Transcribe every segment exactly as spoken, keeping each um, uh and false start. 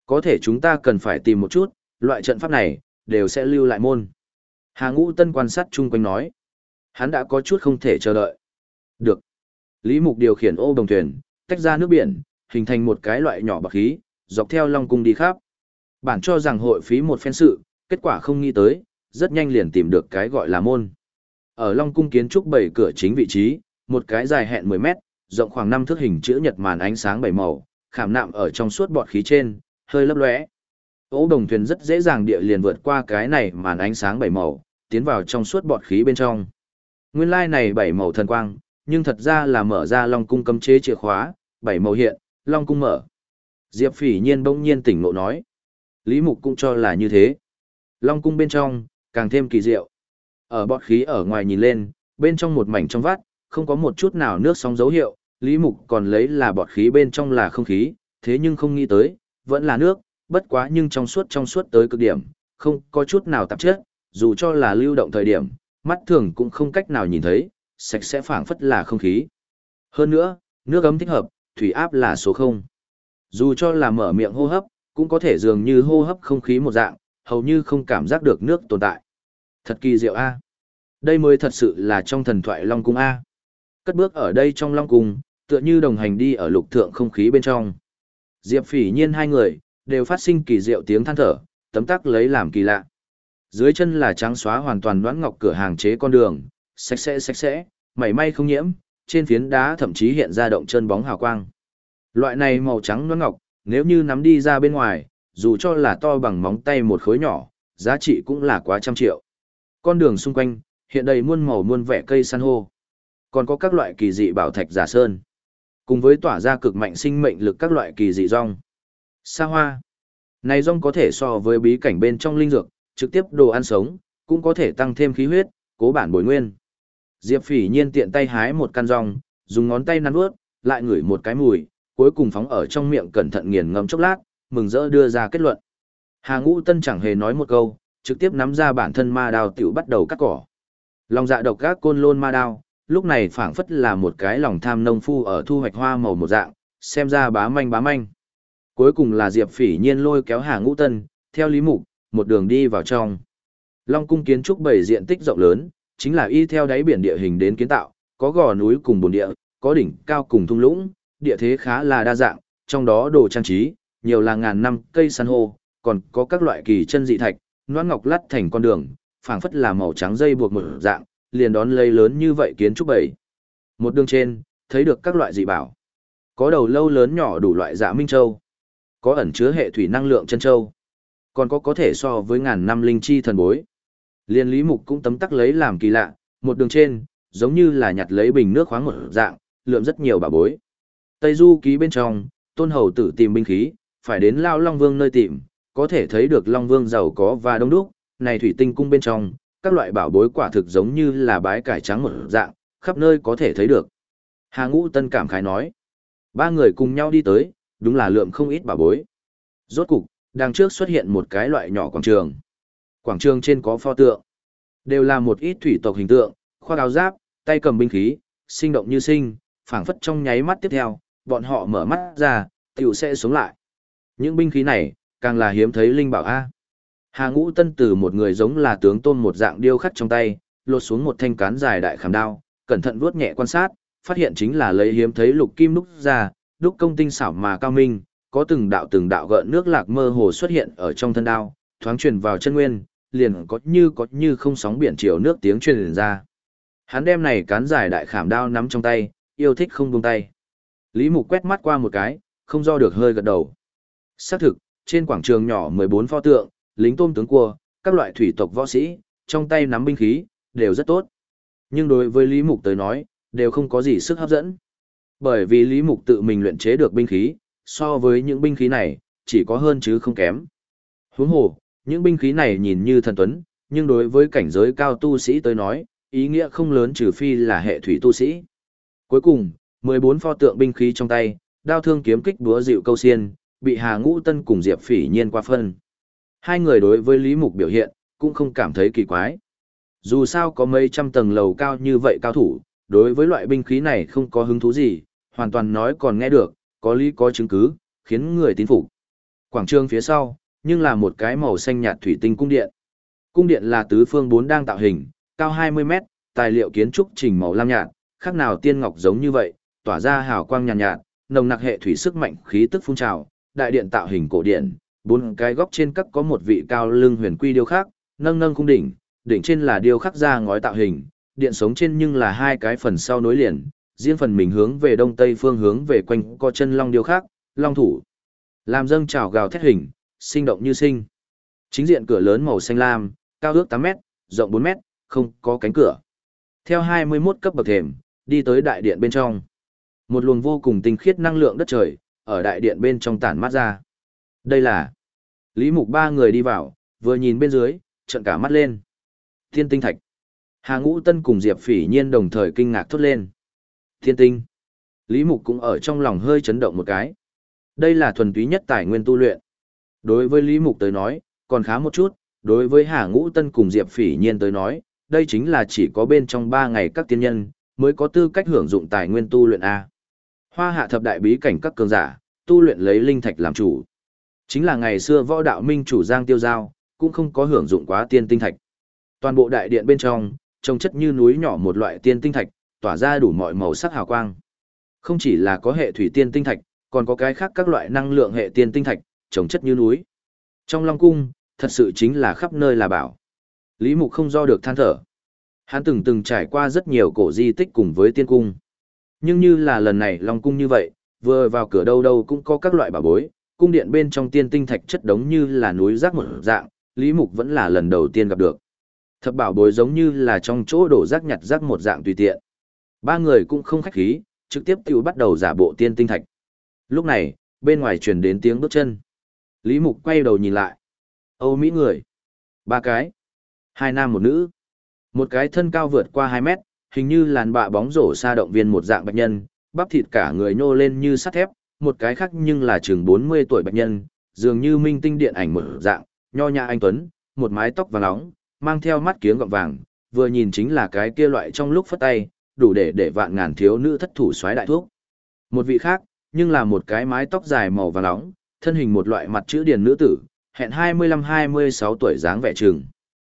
Có thể chúng ta cần phải tìm một chút, loại trận pháp này, đều sẽ lưu lại môn. Hà Ngũ Tân quan sát chung quanh nói. Hắn đã có chút không thể chờ đợi. Được. Lý Mục điều khiển ô đồng thuyền, tách ra nước biển, hình thành một cái loại nhỏ bạc khí, dọc theo Long Cung đi khắp. Bản cho rằng hội phí một phen sự, kết quả không nghĩ tới, rất nhanh liền tìm được cái gọi là môn. Ở Long Cung kiến trúc bảy cửa chính vị trí, một cái dài hẹn mười mét, rộng khoảng năm thước hình chữ nhật màn ánh sáng bảy màu, khảm nạm ở trong suốt bọt khí trên, hơi lấp lóe. Ô đồng thuyền rất dễ dàng địa liền vượt qua cái này màn ánh sáng bảy màu, tiến vào trong suốt bọt khí bên trong. Nguyên lai này bảy màu thần quang, nhưng thật ra là mở ra Long Cung cấm chế chìa khóa, bảy màu hiện, Long Cung mở. Diệp Phỉ Nhiên bỗng nhiên tỉnh ngộ nói. Lý Mục cũng cho là như thế. Long Cung bên trong, càng thêm kỳ diệu. Ở bọt khí ở ngoài nhìn lên, bên trong một mảnh trong vắt, không có một chút nào nước sóng dấu hiệu, Lý Mục còn lấy là bọt khí bên trong là không khí, thế nhưng không nghĩ tới, vẫn là nước, bất quá nhưng trong suốt trong suốt tới cực điểm, không có chút nào tạp chất, dù cho là lưu động thời điểm, mắt thường cũng không cách nào nhìn thấy, sạch sẽ phảng phất là không khí. Hơn nữa, nước ấm thích hợp, thủy áp là số không. Dù cho là mở miệng hô hấp, cũng có thể dường như hô hấp không khí một dạng, hầu như không cảm giác được nước tồn tại. Thật kỳ diệu a. Đây mới thật sự là trong thần thoại Long Cung a. Cất bước ở đây trong Long Cung, tựa như đồng hành đi ở lục thượng không khí bên trong. Diệp Phỉ Nhiên hai người đều phát sinh kỳ diệu tiếng than thở, tấm tắc lấy làm kỳ lạ. Dưới chân là trắng xóa hoàn toàn đoán ngọc cửa hàng chế con đường, sạch sẽ sạch sẽ, mảy may không nhiễm, trên phiến đá thậm chí hiện ra động chân bóng hào quang. Loại này màu trắng đoán ngọc, nếu như nắm đi ra bên ngoài, dù cho là to bằng móng tay một khối nhỏ, giá trị cũng là quá trăm triệu. Con đường xung quanh, hiện đầy muôn màu muôn vẻ cây san hô. Còn có các loại kỳ dị bảo thạch giả sơn. Cùng với tỏa ra cực mạnh sinh mệnh lực các loại kỳ dị rong. Sa hoa. Này rong có thể so với bí cảnh bên trong linh dược, trực tiếp đồ ăn sống, cũng có thể tăng thêm khí huyết, cố bản bồi nguyên. Diệp Phỉ Nhiên tiện tay hái một căn rong, dùng ngón tay nắn nuốt, lại ngửi một cái mùi, cuối cùng phóng ở trong miệng cẩn thận nghiền ngẫm chốc lát, mừng rỡ đưa ra kết luận. Hà Ngũ Tân chẳng hề nói một câu, trực tiếp nắm ra bản thân ma đao tiểu bắt đầu cắt cỏ. Lòng dạ độc ác côn lôn ma đao, lúc này phảng phất là một cái lòng tham nông phu ở thu hoạch hoa màu một dạng, xem ra bá manh bá manh. Cuối cùng là Diệp Phỉ Nhiên lôi kéo Hà Ngũ Tân, theo Lý Mục, một đường đi vào trong. Long Cung kiến trúc bảy diện tích rộng lớn, chính là y theo đáy biển địa hình đến kiến tạo, có gò núi cùng bồn địa, có đỉnh cao cùng thung lũng, địa thế khá là đa dạng, trong đó đồ trang trí, nhiều là ngàn năm cây san hô, còn có các loại kỳ chân dị thạch, noãn ngọc lắt thành con đường, phảng phất là màu trắng dây buộc một dạng, liền đón lấy lớn như vậy kiến trúc bảy. Một đường trên, thấy được các loại dị bảo. Có đầu lâu lớn nhỏ đủ loại dạ minh châu, có ẩn chứa hệ thủy năng lượng chân châu, còn có có thể so với ngàn năm linh chi thần bối. Liên Lý Mục cũng tấm tắc lấy làm kỳ lạ, một đường trên, giống như là nhặt lấy bình nước khoáng một dạng, lượm rất nhiều bảo bối. Tây Du ký bên trong, Tôn Hầu tử tìm binh khí, phải đến Lao Long Vương nơi tìm, có thể thấy được Long Vương giàu có và đông đúc, này thủy tinh cung bên trong, các loại bảo bối quả thực giống như là bái cải trắng một dạng, khắp nơi có thể thấy được. Hà Ngũ Tân cảm khái nói, ba người cùng nhau đi tới, đúng là lượm không ít bảo bối. Rốt cục, đằng trước xuất hiện một cái loại nhỏ quảng trường. Quảng trường trên có pho tượng, đều là một ít thủy tộc hình tượng, khoác áo giáp, tay cầm binh khí, sinh động như sinh, phảng phất trong nháy mắt tiếp theo, bọn họ mở mắt ra, tiểu sẽ sống lại. Những binh khí này, càng là hiếm thấy linh bảo A. Hà Ngũ Tân từ một người giống là tướng tôn một dạng điêu khắc trong tay, lột xuống một thanh cán dài đại khảm đao, cẩn thận vuốt nhẹ quan sát, phát hiện chính là lấy hiếm thấy lục kim đúc ra, đúc công tinh xảo mà cao minh, có từng đạo từng đạo gợn nước lạc mơ hồ xuất hiện ở trong thân đao, thoáng truyền vào chân nguyên, liền có như có như không sóng biển chiều nước tiếng truyền ra. Hắn đem này cán dài đại khảm đao nắm trong tay, yêu thích không buông tay. Lý Mục quét mắt qua một cái, không do được hơi gật đầu. Xác thực, trên quảng trường nhỏ mười bốn pho tượng, lính tôm tướng cua, các loại thủy tộc võ sĩ, trong tay nắm binh khí, đều rất tốt. Nhưng đối với Lý Mục tới nói, đều không có gì sức hấp dẫn. Bởi vì Lý Mục tự mình luyện chế được binh khí, so với những binh khí này, chỉ có hơn chứ không kém. Huống hồ, những binh khí này nhìn như thần tuấn, nhưng đối với cảnh giới cao tu sĩ tới nói, ý nghĩa không lớn trừ phi là hệ thủy tu sĩ. Cuối cùng, mười bốn pho tượng binh khí trong tay, đao thương kiếm kích búa dịu câu xiên, bị Hà Ngũ Tân cùng Diệp Phỉ Nhiên qua phân. Hai người đối với Lý Mục biểu hiện, cũng không cảm thấy kỳ quái. Dù sao có mấy trăm tầng lầu cao như vậy cao thủ, đối với loại binh khí này không có hứng thú gì, hoàn toàn nói còn nghe được, có lý có chứng cứ, khiến người tín phục. Quảng trường phía sau, nhưng là một cái màu xanh nhạt thủy tinh cung điện. Cung điện là tứ phương bốn đang tạo hình, cao hai mươi mét, tài liệu kiến trúc trình màu lam nhạt, khác nào tiên ngọc giống như vậy, tỏa ra hào quang nhàn nhạt, nhạt, nồng nặc hệ thủy sức mạnh khí tức phun trào, đại điện tạo hình cổ điển, bốn cái góc trên các có một vị cao lưng huyền quy điêu khắc, nâng nâng cung đỉnh, đỉnh trên là điêu khắc ra ngói tạo hình, điện sống trên nhưng là hai cái phần sau nối liền, riêng phần mình hướng về đông tây phương hướng về quanh co chân long điêu khắc, long thủ. Làm dâng trào gào thét hình, sinh động như sinh. Chính diện cửa lớn màu xanh lam, cao ước tám mét, rộng bốn mét, không có cánh cửa. Theo hai mươi mốt cấp bậc thềm, đi tới đại điện bên trong. Một luồng vô cùng tinh khiết năng lượng đất trời, ở đại điện bên trong tản mát ra. Đây là Lý Mục ba người đi vào, vừa nhìn bên dưới, trợn cả mắt lên. Thiên tinh thạch. Hà Ngũ Tân cùng Diệp Phỉ Nhiên đồng thời kinh ngạc thốt lên. Thiên tinh. Lý Mục cũng ở trong lòng hơi chấn động một cái. Đây là thuần túy nhất tài nguyên tu luyện. Đối với Lý Mục tới nói, còn khá một chút, đối với Hà Ngũ Tân cùng Diệp Phỉ Nhiên tới nói, đây chính là chỉ có bên trong ba ngày các tiên nhân, mới có tư cách hưởng dụng tài nguyên tu luyện A. Hoa hạ thập đại bí cảnh các cường giả, tu luyện lấy linh thạch làm chủ. Chính là ngày xưa võ đạo minh chủ Giang Tiêu Giao, cũng không có hưởng dụng quá tiên tinh thạch. Toàn bộ đại điện bên trong, trông chất như núi nhỏ một loại tiên tinh thạch, tỏa ra đủ mọi màu sắc hào quang. Không chỉ là có hệ thủy tiên tinh thạch, còn có cái khác các loại năng lượng hệ tiên tinh thạch, trông chất như núi. Trong Long Cung, thật sự chính là khắp nơi là bảo. Lý Mục không do được than thở. Hắn từng từng trải qua rất nhiều cổ di tích cùng với tiên cung. Nhưng như là lần này Long Cung như vậy, vừa vào cửa đâu đâu cũng có các loại bảo bối, cung điện bên trong tiên tinh thạch chất đống như là núi rác một dạng, Lý Mục vẫn là lần đầu tiên gặp được. Thập bảo bối giống như là trong chỗ đổ rác nhặt rác một dạng tùy tiện. Ba người cũng không khách khí, trực tiếp tiểu bắt đầu giả bộ tiên tinh thạch. Lúc này, bên ngoài truyền đến tiếng bước chân. Lý Mục quay đầu nhìn lại. Âu Mỹ người. Ba cái. Hai nam một nữ. Một cái thân cao vượt qua hai mét, hình như làn bạ bóng rổ sa động viên một dạng bạch nhân, bắp thịt cả người nhô lên như sắt thép, một cái khác nhưng là chừng bốn mươi tuổi bạch nhân, dường như minh tinh điện ảnh một dạng, nho nhã anh tuấn, một mái tóc vàng nóng, mang theo mắt kiếng gọng vàng, vừa nhìn chính là cái kia loại trong lúc phất tay, đủ để để vạn ngàn thiếu nữ thất thủ xoáy đại thuốc. Một vị khác, nhưng là một cái mái tóc dài màu vàng nóng, thân hình một loại mặt chữ điển nữ tử, hẹn hai mươi lăm hai mươi sáu tuổi dáng vẻ chừng.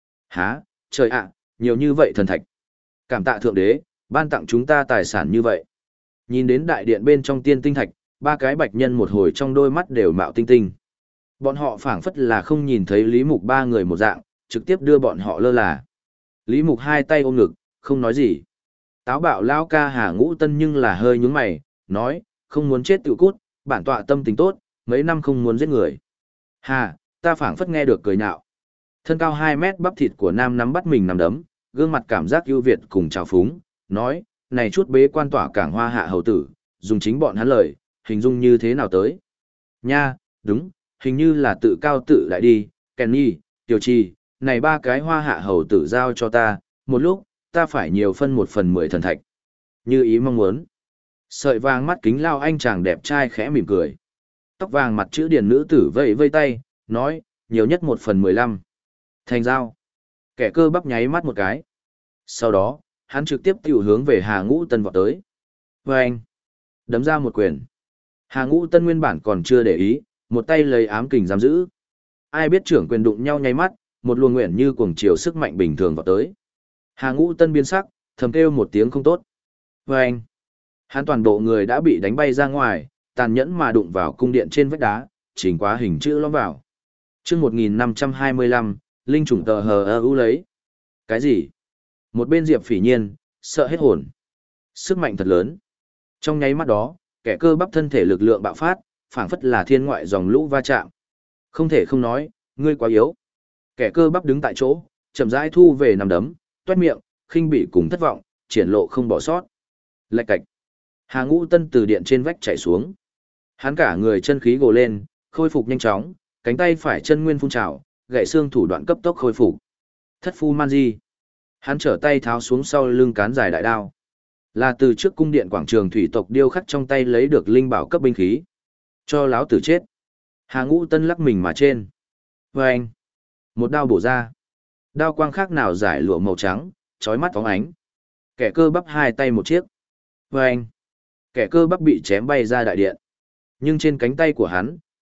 Há, trời ạ, nhiều như vậy thần thạch. Cảm tạ thượng đế, ban tặng chúng ta tài sản như vậy. Nhìn đến đại điện bên trong tiên tinh thạch, ba cái bạch nhân một hồi trong đôi mắt đều mạo tinh tinh. Bọn họ phảng phất là không nhìn thấy Lý Mục ba người một dạng, trực tiếp đưa bọn họ lơ là. Lý Mục hai tay ôm ngực, không nói gì. Táo bạo lao ca Hà Ngũ Tân nhưng là hơi nhướng mày, nói, không muốn chết tự cút, bản tọa tâm tình tốt, mấy năm không muốn giết người. Hà, ta phảng phất nghe được cười nhạo. Thân cao hai mét bắp thịt của nam nắm bắt mình nằm đấm, gương mặt cảm giác ưu việt cùng trào phúng, nói, này chút bế quan tỏa cảng hoa hạ hầu tử, dùng chính bọn hắn lời, hình dung như thế nào tới. Nha, đúng, hình như là tự cao tự đại đi, Kenny, Tiểu Trì, này ba cái hoa hạ hầu tử giao cho ta, một lúc, ta phải nhiều phân một phần mười thần thạch. Như ý mong muốn. Sợi vàng mắt kính lao anh chàng đẹp trai khẽ mỉm cười. Tóc vàng mặt chữ điển nữ tử vây vây tay, nói, nhiều nhất một phần mười lăm. Thành giao. Kẻ cơ bắp nháy mắt một cái. Sau đó, hắn trực tiếp tiểu hướng về Hà Ngũ Tân vọt tới. Và anh, đấm ra một quyền. Hà Ngũ Tân nguyên bản còn chưa để ý, một tay lấy ám kình giam giữ. Ai biết trưởng quyền đụng nhau nháy mắt, một luồng nguyện như cuồng chiều sức mạnh bình thường vọt tới. Hà Ngũ Tân biến sắc, thầm kêu một tiếng không tốt. Và anh, hắn toàn bộ người đã bị đánh bay ra ngoài, tàn nhẫn mà đụng vào cung điện trên vách đá, chỉnh quá hình chữ lõm vào. Chương một nghìn năm trăm hai mươi lăm, linh chủng tờ hờ ơ u lấy. Cái gì? Một bên Diệp Phỉ Nhiên, sợ hết hồn. Sức mạnh thật lớn. Trong nháy mắt đó, kẻ cơ bắp thân thể lực lượng bạo phát, phảng phất là thiên ngoại dòng lũ va chạm. Không thể không nói, ngươi quá yếu. Kẻ cơ bắp đứng tại chỗ, chậm rãi thu về nằm đấm, toét miệng, khinh bỉ cùng thất vọng, triển lộ không bỏ sót. Lạch cạch. Hà Ngũ Tân từ điện trên vách chạy xuống. Hắn cả người chân khí gồ lên, khôi phục nhanh chóng, cánh tay phải chân nguyên phun trào, gãy xương thủ đoạn cấp tốc khôi phục. Thất phu man di. Hắn trở tay tháo xuống sau lưng cán dài đại đao. Là từ trước cung điện quảng trường thủy tộc điêu khắc trong tay lấy được linh bảo cấp binh khí. Cho láo tử chết. Hà Ngũ Tân lắc mình mà trên. Và anh. Một đao bổ ra. Đao quang khác nào giải lụa màu trắng, chói mắt phóng ánh. Kẻ cơ bắp hai tay một chiếc. Và anh. Kẻ cơ bắp bị chém bay ra đại điện. Nhưng trên cánh tay của hắn,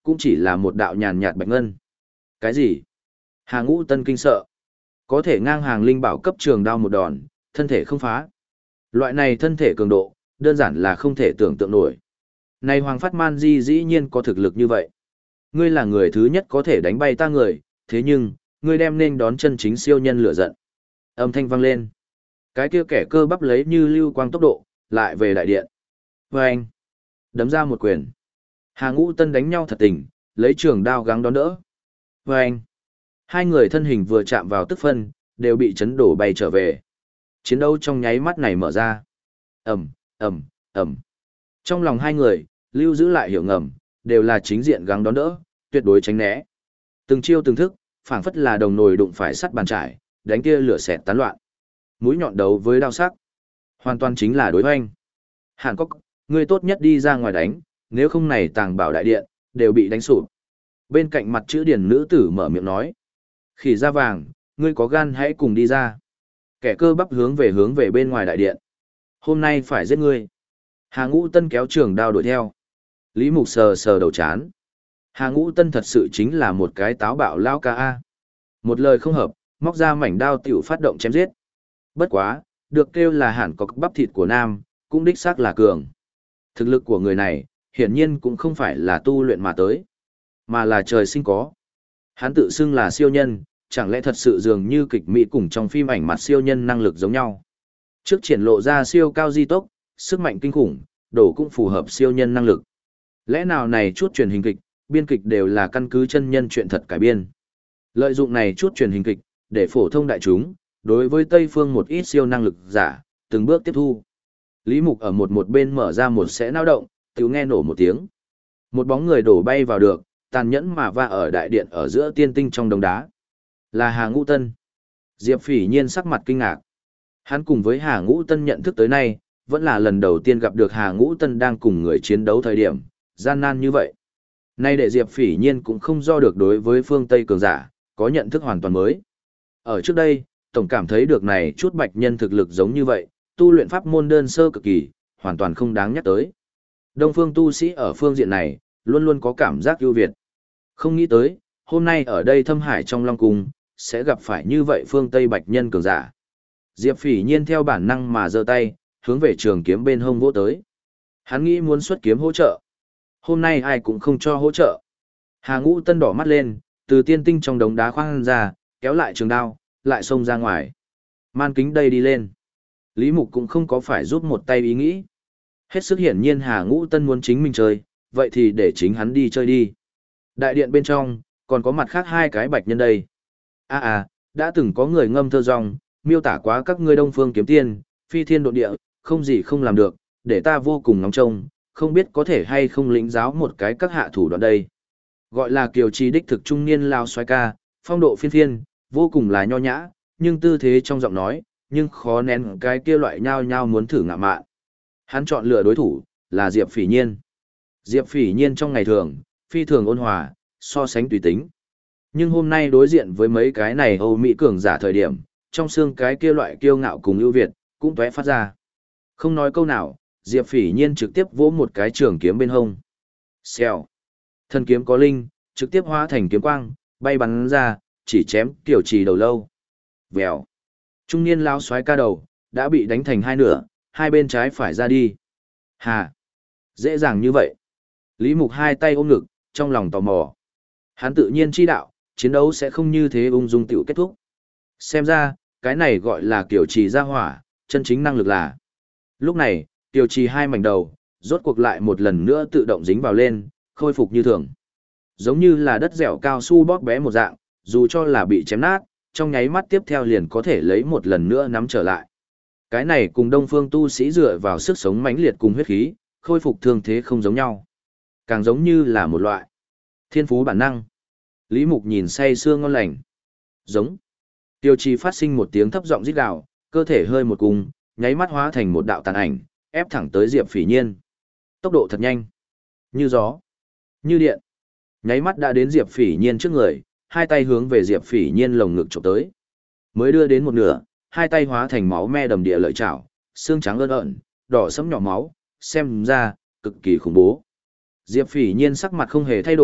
cũng chỉ là một đạo nhàn nhạt bạch ngân. Cái gì? Hà Ngũ Tân kinh sợ. Có thể ngang hàng linh bảo cấp trường đao một đòn, thân thể không phá. Loại này thân thể cường độ, đơn giản là không thể tưởng tượng nổi. Này Hoàng Phát Man Di dĩ nhiên có thực lực như vậy. Ngươi là người thứ nhất có thể đánh bay ta người, thế nhưng, ngươi đem nên đón chân chính siêu nhân lửa giận. Âm thanh vang lên. Cái kia kẻ cơ bắp lấy như lưu quang tốc độ, lại về đại điện. Và anh, đấm ra một quyền. Hà Ngũ Tân đánh nhau thật tình, lấy trường đao gắng đón đỡ. Và anh, hai người thân hình vừa chạm vào tức phân, đều bị chấn đổ bay trở về. Chiến đấu trong nháy mắt này mở ra. Ầm, ầm, ầm. Trong lòng hai người, lưu giữ lại hiểu ngầm, đều là chính diện gắng đón đỡ, tuyệt đối tránh né. Từng chiêu từng thức, phảng phất là đồng nồi đụng phải sắt bàn trải, đánh kia lửa xẹt tán loạn. Mũi nhọn đấu với đao sắc, hoàn toàn chính là đối hoành. Hàn Cốc, ngươi tốt nhất đi ra ngoài đánh, nếu không này tàng bảo đại điện, đều bị đánh sụp. Bên cạnh mặt chữ điển nữ tử mở miệng nói. Khỉ da vàng, ngươi có gan hãy cùng đi ra. Kẻ cơ bắp hướng về hướng về bên ngoài đại điện. Hôm nay phải giết ngươi. Hà Ngũ Tân kéo trường đao đuổi theo. Lý Mục sờ sờ đầu chán. Hà Ngũ Tân thật sự chính là một cái táo bạo lao ca a. Một lời không hợp, móc ra mảnh đao tiểu phát động chém giết. Bất quá, được kêu là Hàn Cốc bắp thịt của nam, cũng đích xác là cường. Thực lực của người này, hiển nhiên cũng không phải là tu luyện mà tới, mà là trời sinh có. Hắn tự xưng là siêu nhân, chẳng lẽ thật sự dường như kịch mỹ cùng trong phim ảnh mặt siêu nhân năng lực giống nhau. Trước triển lộ ra siêu cao di tốc, sức mạnh kinh khủng, đổ cũng phù hợp siêu nhân năng lực. Lẽ nào này chút truyền hình kịch, biên kịch đều là căn cứ chân nhân chuyện thật cải biên. Lợi dụng này chút truyền hình kịch, để phổ thông đại chúng, đối với Tây phương một ít siêu năng lực giả, từng bước tiếp thu. Lý Mục ở một một bên mở ra một sẽ náo động, tiểu nghe nổ một tiếng. Một bóng người đổ bay vào được, tàn nhẫn mà va ở đại điện ở giữa tiên tinh trong đống đá. Là Hà Ngũ Tân. Diệp Phỉ Nhiên sắc mặt kinh ngạc. Hắn cùng với Hà Ngũ Tân nhận thức tới nay, vẫn là lần đầu tiên gặp được Hà Ngũ Tân đang cùng người chiến đấu thời điểm, gian nan như vậy. Nay để Diệp Phỉ Nhiên cũng không do được đối với phương Tây cường giả, có nhận thức hoàn toàn mới. Ở trước đây, tổng cảm thấy được này chút bạch nhân thực lực giống như vậy, tu luyện pháp môn đơn sơ cực kỳ, hoàn toàn không đáng nhắc tới. Đông phương tu sĩ ở phương diện này, luôn luôn có cảm giác ưu việt. Không nghĩ tới, hôm nay ở đây Thâm Hải trong Long Cung, sẽ gặp phải như vậy phương Tây bạch nhân cường giả. Diệp Phỉ Nhiên theo bản năng mà giơ tay, hướng về trường kiếm bên hông vỗ tới. Hắn nghĩ muốn xuất kiếm hỗ trợ. Hôm nay ai cũng không cho hỗ trợ. Hà Ngũ Tân đỏ mắt lên, từ tiên tinh trong đống đá khoan ra, kéo lại trường đao, lại xông ra ngoài. Man kính đây đi lên. Lý Mục cũng không có phải giúp một tay ý nghĩ. Hết sức hiển nhiên Hà Ngũ Tân muốn chính mình chơi, vậy thì để chính hắn đi chơi đi. Đại điện bên trong, còn có mặt khác hai cái bạch nhân đây. À à, đã từng có người ngâm thơ rong, miêu tả quá các ngươi Đông Phương kiếm tiên, phi thiên độ địa, không gì không làm được, để ta vô cùng ngóng trông, không biết có thể hay không lĩnh giáo một cái các hạ thủ đoạn đây. Gọi là kiều trì đích thực trung niên lao xoay ca, phong độ phiên phiên, vô cùng là nho nhã, nhưng tư thế trong giọng nói, nhưng khó nén cái kia loại nhao nhao muốn thử ngạ mạn. Hắn chọn lựa đối thủ, là Diệp Phỉ Nhiên. Diệp Phỉ Nhiên trong ngày thường, phi thường ôn hòa, so sánh tùy tính. Nhưng hôm nay đối diện với mấy cái này Âu Mỹ cường giả thời điểm, trong xương cái kia loại kiêu ngạo cùng ưu việt, cũng tóe phát ra. Không nói câu nào, Diệp Phỉ Nhiên trực tiếp vỗ một cái trường kiếm bên hông. Xèo. Thân kiếm có linh, trực tiếp hóa thành kiếm quang, bay bắn ra, chỉ chém Kiều Trì đầu lâu. Vèo. Trung niên lao xoái ca đầu, đã bị đánh thành hai nửa, hai bên trái phải ra đi. Hà. Dễ dàng như vậy. Lý Mục hai tay ôm ngực, trong lòng tò mò. Hắn tự nhiên chi đạo, chiến đấu sẽ không như thế ung dung tiểu kết thúc. Xem ra, cái này gọi là Kiều Trì ra hỏa, chân chính năng lực là. Lúc này, Kiều Trì hai mảnh đầu, rốt cuộc lại một lần nữa tự động dính vào lên, khôi phục như thường. Giống như là đất dẻo cao su bóp bé một dạng, dù cho là bị chém nát, trong nháy mắt tiếp theo liền có thể lấy một lần nữa nắm trở lại. Cái này cùng Đông Phương tu sĩ dựa vào sức sống mãnh liệt cùng huyết khí, khôi phục thương thế không giống nhau. Càng giống như là một loại thiên phú bản năng. Lý Mục nhìn say sưa ngon lành. Giống. Tiêu Trì phát sinh một tiếng thấp giọng rít gào, cơ thể hơi một cung, nháy mắt hóa thành một đạo tàn ảnh, ép thẳng tới Diệp Phỉ Nhiên. Tốc độ thật nhanh. Như gió. Như điện. Nháy mắt đã đến Diệp Phỉ Nhiên trước người, hai tay hướng về Diệp Phỉ Nhiên lồng ngực chụp tới. Mới đưa đến một nửa, hai tay hóa thành máu me đầm địa lợi chảo, xương trắng ơn ợn, đỏ sẫm nhỏ máu, xem ra cực kỳ khủng bố. Diệp Phỉ Nhiên sắc mặt không hề thay đổi,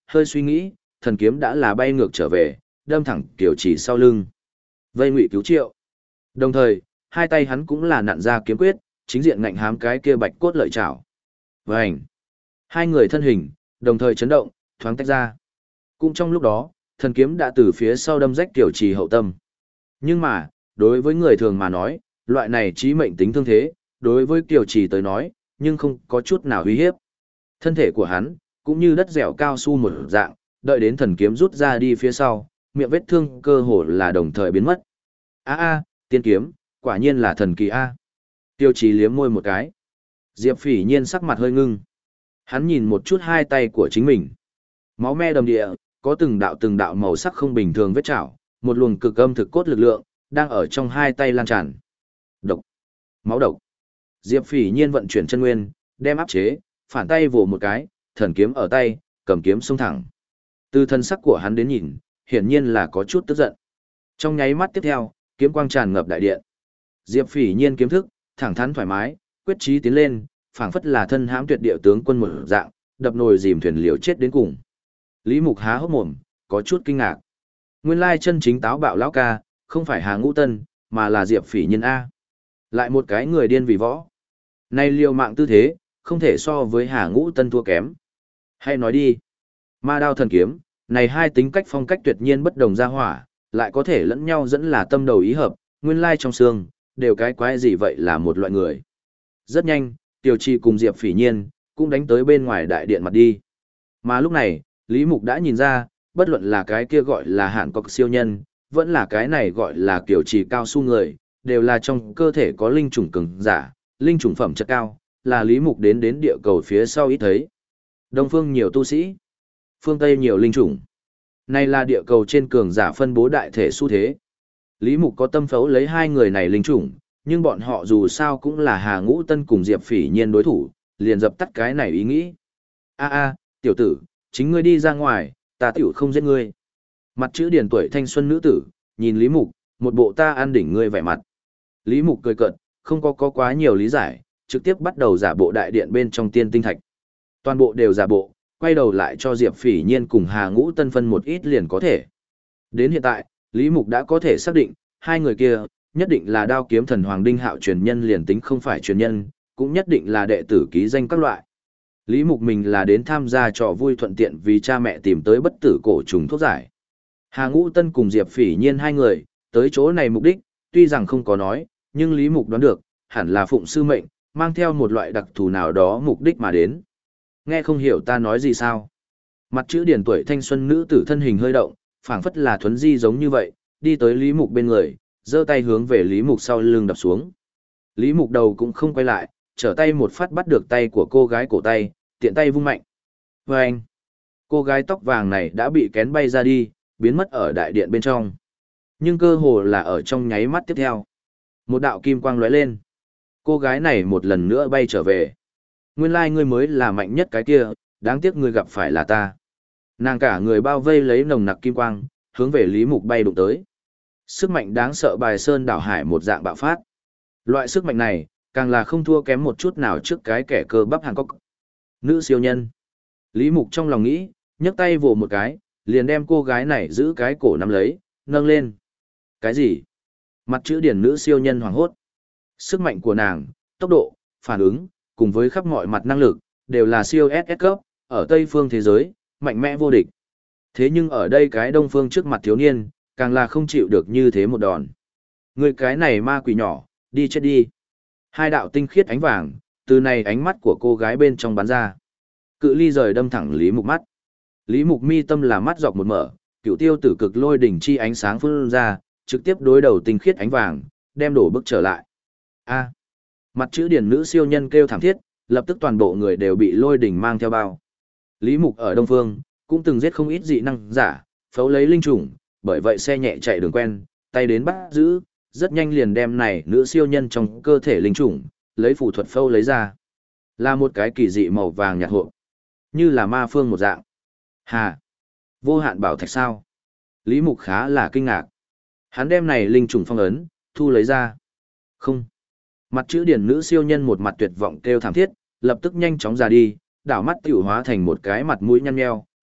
hơi suy nghĩ, thần kiếm đã là bay ngược trở về, đâm thẳng Kiều Trì sau lưng. Vây ngụy cứu triệu. Đồng thời, hai tay hắn cũng là nặn ra kiếm quyết, chính diện ngạnh hám cái kia bạch cốt lợi chảo. Vành. Hai người thân hình, đồng thời chấn động, thoáng tách ra. Cũng trong lúc đó, thần kiếm đã từ phía sau đâm rách Kiều Trì hậu tâm. Nhưng mà, đối với người thường mà nói, loại này chí mệnh tính thương thế, đối với Kiều Trì tới nói, nhưng không có chút nào uy hiếp. Thân thể của hắn, cũng như đất dẻo cao su một dạng, đợi đến thần kiếm rút ra đi phía sau, miệng vết thương cơ hồ là đồng thời biến mất. A a, tiên kiếm, quả nhiên là thần kỳ a. Tiêu Chí liếm môi một cái. Diệp Phỉ Nhiên sắc mặt hơi ngưng. Hắn nhìn một chút hai tay của chính mình. Máu me đầm địa, có từng đạo từng đạo màu sắc không bình thường vết chảo, một luồng cực âm thực cốt lực lượng đang ở trong hai tay lan tràn. Độc, máu độc. Diệp Phỉ Nhiên vận chuyển chân nguyên, đem áp chế, phản tay vồ một cái, thần kiếm ở tay, cầm kiếm xông thẳng. Từ thân sắc của hắn đến nhìn, hiển nhiên là có chút tức giận. Trong nháy mắt tiếp theo, kiếm quang tràn ngập đại điện. Diệp Phỉ Nhiên kiếm thức, thẳng thắn thoải mái, quyết chí tiến lên, phảng phất là thân hãm tuyệt địa tướng quân một dạng, đập nồi dìm thuyền liều chết đến cùng. Lý Mục há hốc mồm, có chút kinh ngạc. Nguyên lai chân chính táo bạo lão ca, không phải Hà Ngũ Tân, mà là Diệp Phỉ Nhiên a. Lại một cái người điên vì võ. Nay liều mạng tư thế, không thể so với Hà Ngũ Tân thua kém. Hay nói đi, ma đao thần kiếm, này hai tính cách phong cách tuyệt nhiên bất đồng ra hỏa, lại có thể lẫn nhau dẫn là tâm đầu ý hợp, nguyên lai trong xương, đều cái quái gì vậy là một loại người. Rất nhanh, Tiểu Trì cùng Diệp Phỉ Nhiên, cũng đánh tới bên ngoài đại điện mặt đi. Mà lúc này, Lý Mục đã nhìn ra, bất luận là cái kia gọi là hạn cọc siêu nhân, vẫn là cái này gọi là Tiểu Trì cao su người, đều là trong cơ thể có linh chủng cường giả, linh chủng phẩm chất cao, là Lý Mục đến đến địa cầu phía sau ít thấy. Đông phương nhiều tu sĩ, phương Tây nhiều linh chủng. Này là địa cầu trên cường giả phân bố đại thể xu thế. Lý Mục có tâm phấu lấy hai người này linh chủng, nhưng bọn họ dù sao cũng là Hà Ngũ Tân cùng Diệp Phỉ Nhiên đối thủ, liền dập tắt cái này ý nghĩ. A a, tiểu tử, chính ngươi đi ra ngoài, ta tiểu không giết ngươi. Mặt chữ điển tuổi thanh xuân nữ tử, nhìn Lý Mục, một bộ ta ăn đỉnh ngươi vẻ mặt. Lý Mục cười cợt, không có có quá nhiều lý giải, trực tiếp bắt đầu giả bộ đại điện bên trong tiên tinh thạch. Toàn bộ đều giả bộ, quay đầu lại cho Diệp Phỉ Nhiên cùng Hà Ngũ Tân phân một ít liền có thể. Đến hiện tại, Lý Mục đã có thể xác định, hai người kia, nhất định là đao kiếm thần Hoàng Đinh Hạo truyền nhân liền tính không phải truyền nhân, cũng nhất định là đệ tử ký danh các loại. Lý Mục mình là đến tham gia trò vui thuận tiện vì cha mẹ tìm tới bất tử cổ trùng thuốc giải. Hà Ngũ Tân cùng Diệp Phỉ Nhiên hai người, tới chỗ này mục đích, tuy rằng không có nói, nhưng Lý Mục đoán được, hẳn là phụng sư mệnh, mang theo một loại đặc thù nào đó mục đích mà đến. Nghe không hiểu ta nói gì sao? Mặt chữ điển tuổi thanh xuân nữ tử thân hình hơi động, phảng phất là thuấn di giống như vậy, đi tới Lý Mục bên người, giơ tay hướng về Lý Mục sau lưng đập xuống. Lý Mục đầu cũng không quay lại, trở tay một phát bắt được tay của cô gái cổ tay, tiện tay vung mạnh. Và anh, cô gái tóc vàng này đã bị kén bay ra đi, biến mất ở đại điện bên trong. Nhưng cơ hồ là ở trong nháy mắt tiếp theo. Một đạo kim quang lóe lên. Cô gái này một lần nữa bay trở về. Nguyên lai like ngươi mới là mạnh nhất cái kia, đáng tiếc ngươi gặp phải là ta. Nàng cả người bao vây lấy nồng nặc kim quang, hướng về Lý Mục bay đụng tới. Sức mạnh đáng sợ bài sơn đảo hải một dạng bạo phát. Loại sức mạnh này, càng là không thua kém một chút nào trước cái kẻ cơ bắp Hàn Quốc. Nữ siêu nhân. Lý Mục trong lòng nghĩ, nhấc tay vồ một cái, liền đem cô gái này giữ cái cổ nắm lấy, nâng lên. Cái gì? Mặt chữ điển nữ siêu nhân hoảng hốt. Sức mạnh của nàng, tốc độ, phản ứng, cùng với khắp mọi mặt năng lực, đều là siêu ét ét cấp, ở Tây phương thế giới, mạnh mẽ vô địch. Thế nhưng ở đây cái Đông phương trước mặt thiếu niên, càng là không chịu được như thế một đòn. Người cái này ma quỷ nhỏ, đi chết đi. Hai đạo tinh khiết ánh vàng, từ này ánh mắt của cô gái bên trong bắn ra. Cự ly rời đâm thẳng Lý Mục mắt. Lý Mục mi tâm là mắt dọc một mở, cựu tiêu tử cực lôi đỉnh chi ánh sáng phun ra, trực tiếp đối đầu tinh khiết ánh vàng, đem đổ bước trở lại. A. Mặt chữ điển nữ siêu nhân kêu thảm thiết, lập tức toàn bộ người đều bị lôi đỉnh mang theo bao. Lý Mục ở Đông Phương, cũng từng giết không ít dị năng giả, phấu lấy linh trùng, bởi vậy xe nhẹ chạy đường quen, tay đến bắt giữ, rất nhanh liền đem này nữ siêu nhân trong cơ thể linh trùng, lấy phù thuật phâu lấy ra. Là một cái kỳ dị màu vàng nhạt hộp, như là ma phương một dạng. Hà, vô hạn bảo thạch sao? Lý Mục khá là kinh ngạc. Hắn đem này linh trùng phong ấn, thu lấy ra. Không. Mặt chữ điển nữ siêu nhân một mặt tuyệt vọng kêu thảm thiết, lập tức nhanh chóng ra đi, đảo mắt tiểu hóa thành một cái mặt mũi nhăn nheo,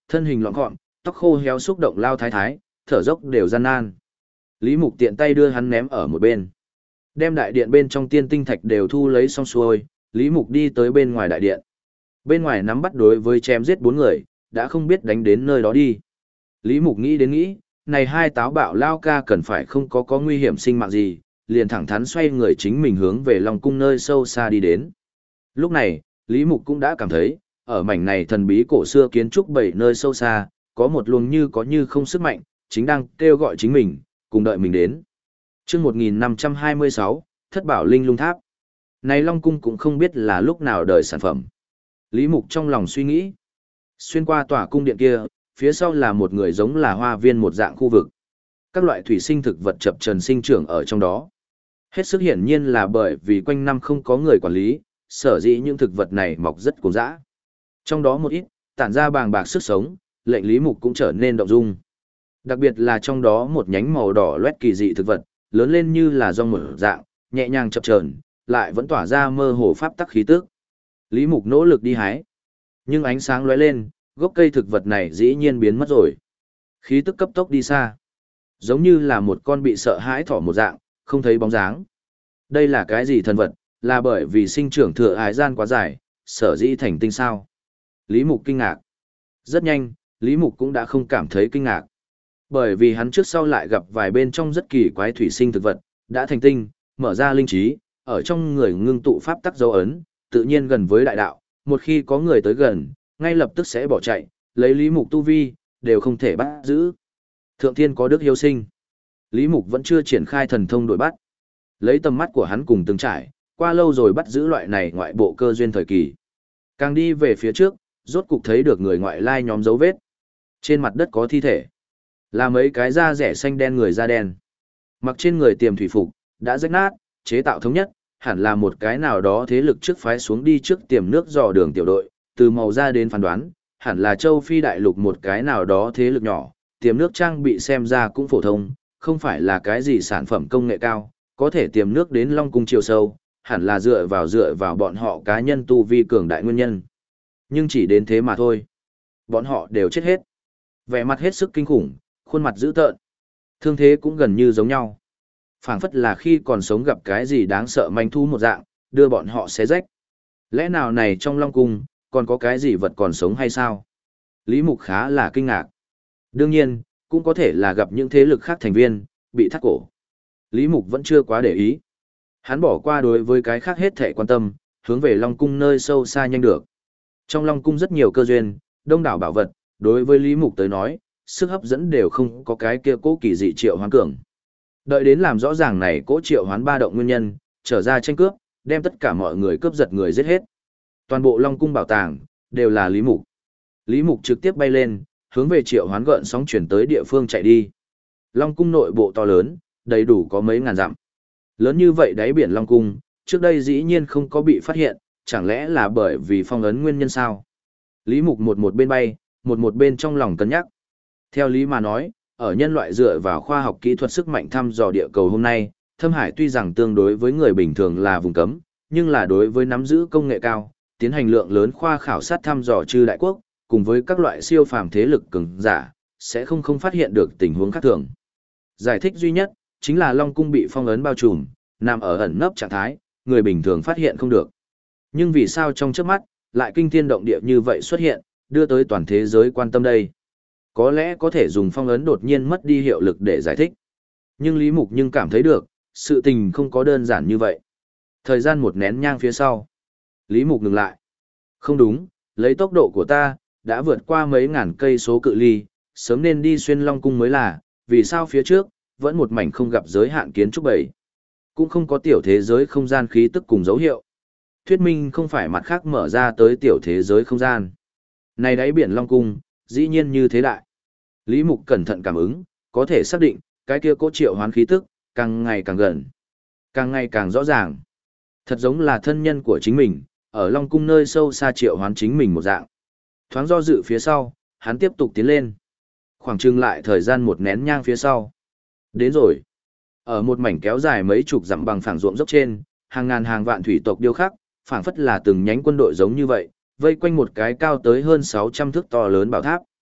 Thân hình lõng gọn, tóc khô héo xúc động lao thái thái, thở dốc đều gian nan. Lý Mục tiện tay đưa hắn ném ở một bên. Đem đại điện bên trong tiên tinh thạch đều thu lấy xong xuôi, Lý Mục đi tới bên ngoài đại điện. Bên ngoài nắm bắt đối với chém giết bốn người, đã không biết đánh đến nơi đó đi. Lý Mục nghĩ đến nghĩ, này hai táo bạo lao ca cần phải không có có nguy hiểm sinh mạng gì, liền thẳng thắn xoay người chính mình hướng về Long cung nơi sâu xa đi đến. Lúc này, Lý Mục cũng đã cảm thấy, ở mảnh này thần bí cổ xưa kiến trúc bảy nơi sâu xa, có một luồng như có như không sức mạnh, chính đang kêu gọi chính mình, cùng đợi mình đến. Chương một nghìn năm trăm hai mươi sáu, Thất Bảo Linh Lung Tháp. Này Long cung cũng không biết là lúc nào đời sản phẩm. Lý Mục trong lòng suy nghĩ. Xuyên qua tòa cung điện kia, phía sau là một người giống là hoa viên một dạng khu vực. Các loại thủy sinh thực vật chập trần sinh trưởng ở trong đó. Hết sức hiển nhiên là bởi vì quanh năm không có người quản lý, sở dĩ những thực vật này mọc rất cuồng dã. Trong đó một ít, tản ra bàng bạc sức sống, lệnh Lý Mục cũng trở nên động dung. Đặc biệt là trong đó một nhánh màu đỏ loét kỳ dị thực vật, lớn lên như là rong một dạng, nhẹ nhàng chập chờn, lại vẫn tỏa ra mơ hồ pháp tắc khí tức. Lý Mục nỗ lực đi hái, nhưng ánh sáng lóe lên, gốc cây thực vật này dĩ nhiên biến mất rồi. Khí tức cấp tốc đi xa, giống như là một con bị sợ hãi thỏ một dạng, không thấy bóng dáng. Đây là cái gì thần vật, là bởi vì sinh trưởng thừa ái gian quá dài, sở dĩ thành tinh sao? Lý Mục kinh ngạc. Rất nhanh, Lý Mục cũng đã không cảm thấy kinh ngạc. Bởi vì hắn trước sau lại gặp vài bên trong rất kỳ quái thủy sinh thực vật, đã thành tinh, mở ra linh trí, ở trong người ngưng tụ pháp tắc dấu ấn, tự nhiên gần với đại đạo, một khi có người tới gần, ngay lập tức sẽ bỏ chạy, lấy Lý Mục tu vi, đều không thể bắt giữ. Thượng thiên có đức hiếu sinh. Lý Mục vẫn chưa triển khai thần thông đội bắt. Lấy tầm mắt của hắn cùng từng trải, qua lâu rồi bắt giữ loại này ngoại bộ cơ duyên thời kỳ. Càng đi về phía trước, rốt cục thấy được người ngoại lai nhóm dấu vết. Trên mặt đất có thi thể. Là mấy cái da rẻ xanh đen người da đen. Mặc trên người tiềm thủy phục, đã rách nát, chế tạo thống nhất, hẳn là một cái nào đó thế lực trước phái xuống đi trước tiềm nước dò đường tiểu đội, từ màu da đến phán đoán, hẳn là châu Phi đại lục một cái nào đó thế lực nhỏ, tiềm nước trang bị xem ra cũng phổ thông, không phải là cái gì sản phẩm công nghệ cao, có thể tiềm nước đến Long cung chiều sâu, hẳn là dựa vào dựa vào bọn họ cá nhân tu vi cường đại nguyên nhân. Nhưng chỉ đến thế mà thôi. Bọn họ đều chết hết. Vẻ mặt hết sức kinh khủng, khuôn mặt dữ tợn. Thương thế cũng gần như giống nhau. Phảng phất là khi còn sống gặp cái gì đáng sợ manh thu một dạng, đưa bọn họ xé rách. Lẽ nào này trong Long cung, còn có cái gì vật còn sống hay sao? Lý Mục khá là kinh ngạc. Đương nhiên, cũng có thể là gặp những thế lực khác thành viên, bị thắt cổ. Lý Mục vẫn chưa quá để ý. Hắn bỏ qua đối với cái khác hết thể quan tâm, hướng về Long cung nơi sâu xa nhanh được. Trong Long cung rất nhiều cơ duyên, đông đảo bảo vật, đối với Lý Mục tới nói, sức hấp dẫn đều không có cái kia cố kỳ dị triệu hoán cường. Đợi đến làm rõ ràng này cố triệu hoán ba động nguyên nhân, trở ra tranh cướp, đem tất cả mọi người cướp giật người giết hết. Toàn bộ Long cung bảo tàng, đều là Lý Mục. Lý Mục trực tiếp bay lên, hướng về triệu hoán gợn sóng chuyển tới địa phương chạy đi. Long cung nội bộ to lớn, đầy đủ có mấy ngàn dặm. Lớn như vậy đáy biển Long cung, trước đây dĩ nhiên không có bị phát hiện, chẳng lẽ là bởi vì phong ấn nguyên nhân sao? Lý Mục một một bên bay, một một bên trong lòng cân nhắc. Theo lý mà nói, ở nhân loại dựa vào khoa học kỹ thuật sức mạnh thăm dò địa cầu hôm nay, Thâm Hải tuy rằng tương đối với người bình thường là vùng cấm, nhưng là đối với nắm giữ công nghệ cao, tiến hành lượng lớn khoa khảo sát thăm dò chư đại quốc, cùng với các loại siêu phàm thế lực cường giả, sẽ không không phát hiện được tình huống khác thường. Giải thích duy nhất, chính là Long cung bị phong ấn bao trùm, nằm ở ẩn nấp trạng thái, người bình thường phát hiện không được. Nhưng vì sao trong chớp mắt, lại kinh thiên động địa như vậy xuất hiện, đưa tới toàn thế giới quan tâm đây? Có lẽ có thể dùng phong ấn đột nhiên mất đi hiệu lực để giải thích. Nhưng Lý Mục nhưng cảm thấy được, sự tình không có đơn giản như vậy. Thời gian một nén nhang phía sau. Lý Mục ngừng lại. Không đúng, lấy tốc độ của ta, đã vượt qua mấy ngàn cây số cự ly, sớm nên đi xuyên Long cung mới là, vì sao phía trước, vẫn một mảnh không gặp giới hạn kiến trúc bầy. Cũng không có tiểu thế giới không gian khí tức cùng dấu hiệu. Thuyết minh không phải mặt khác mở ra tới tiểu thế giới không gian. Này đáy biển Long cung, dĩ nhiên như thế đại. Lý Mục cẩn thận cảm ứng, có thể xác định, cái kia cố triệu hoán khí tức, càng ngày càng gần, càng ngày càng rõ ràng. Thật giống là thân nhân của chính mình, ở Long cung nơi sâu xa triệu hoán chính mình một dạng. Thoáng do dự phía sau, hắn tiếp tục tiến lên. Khoảng chừng lại thời gian một nén nhang phía sau. Đến rồi. Ở một mảnh kéo dài mấy chục dặm bằng phẳng ruộng dốc trên, hàng ngàn hàng vạn thủy tộc điêu khắc, phảng phất là từng nhánh quân đội giống như vậy, vây quanh một cái cao tới hơn sáu trăm thước to lớn bảo tháp.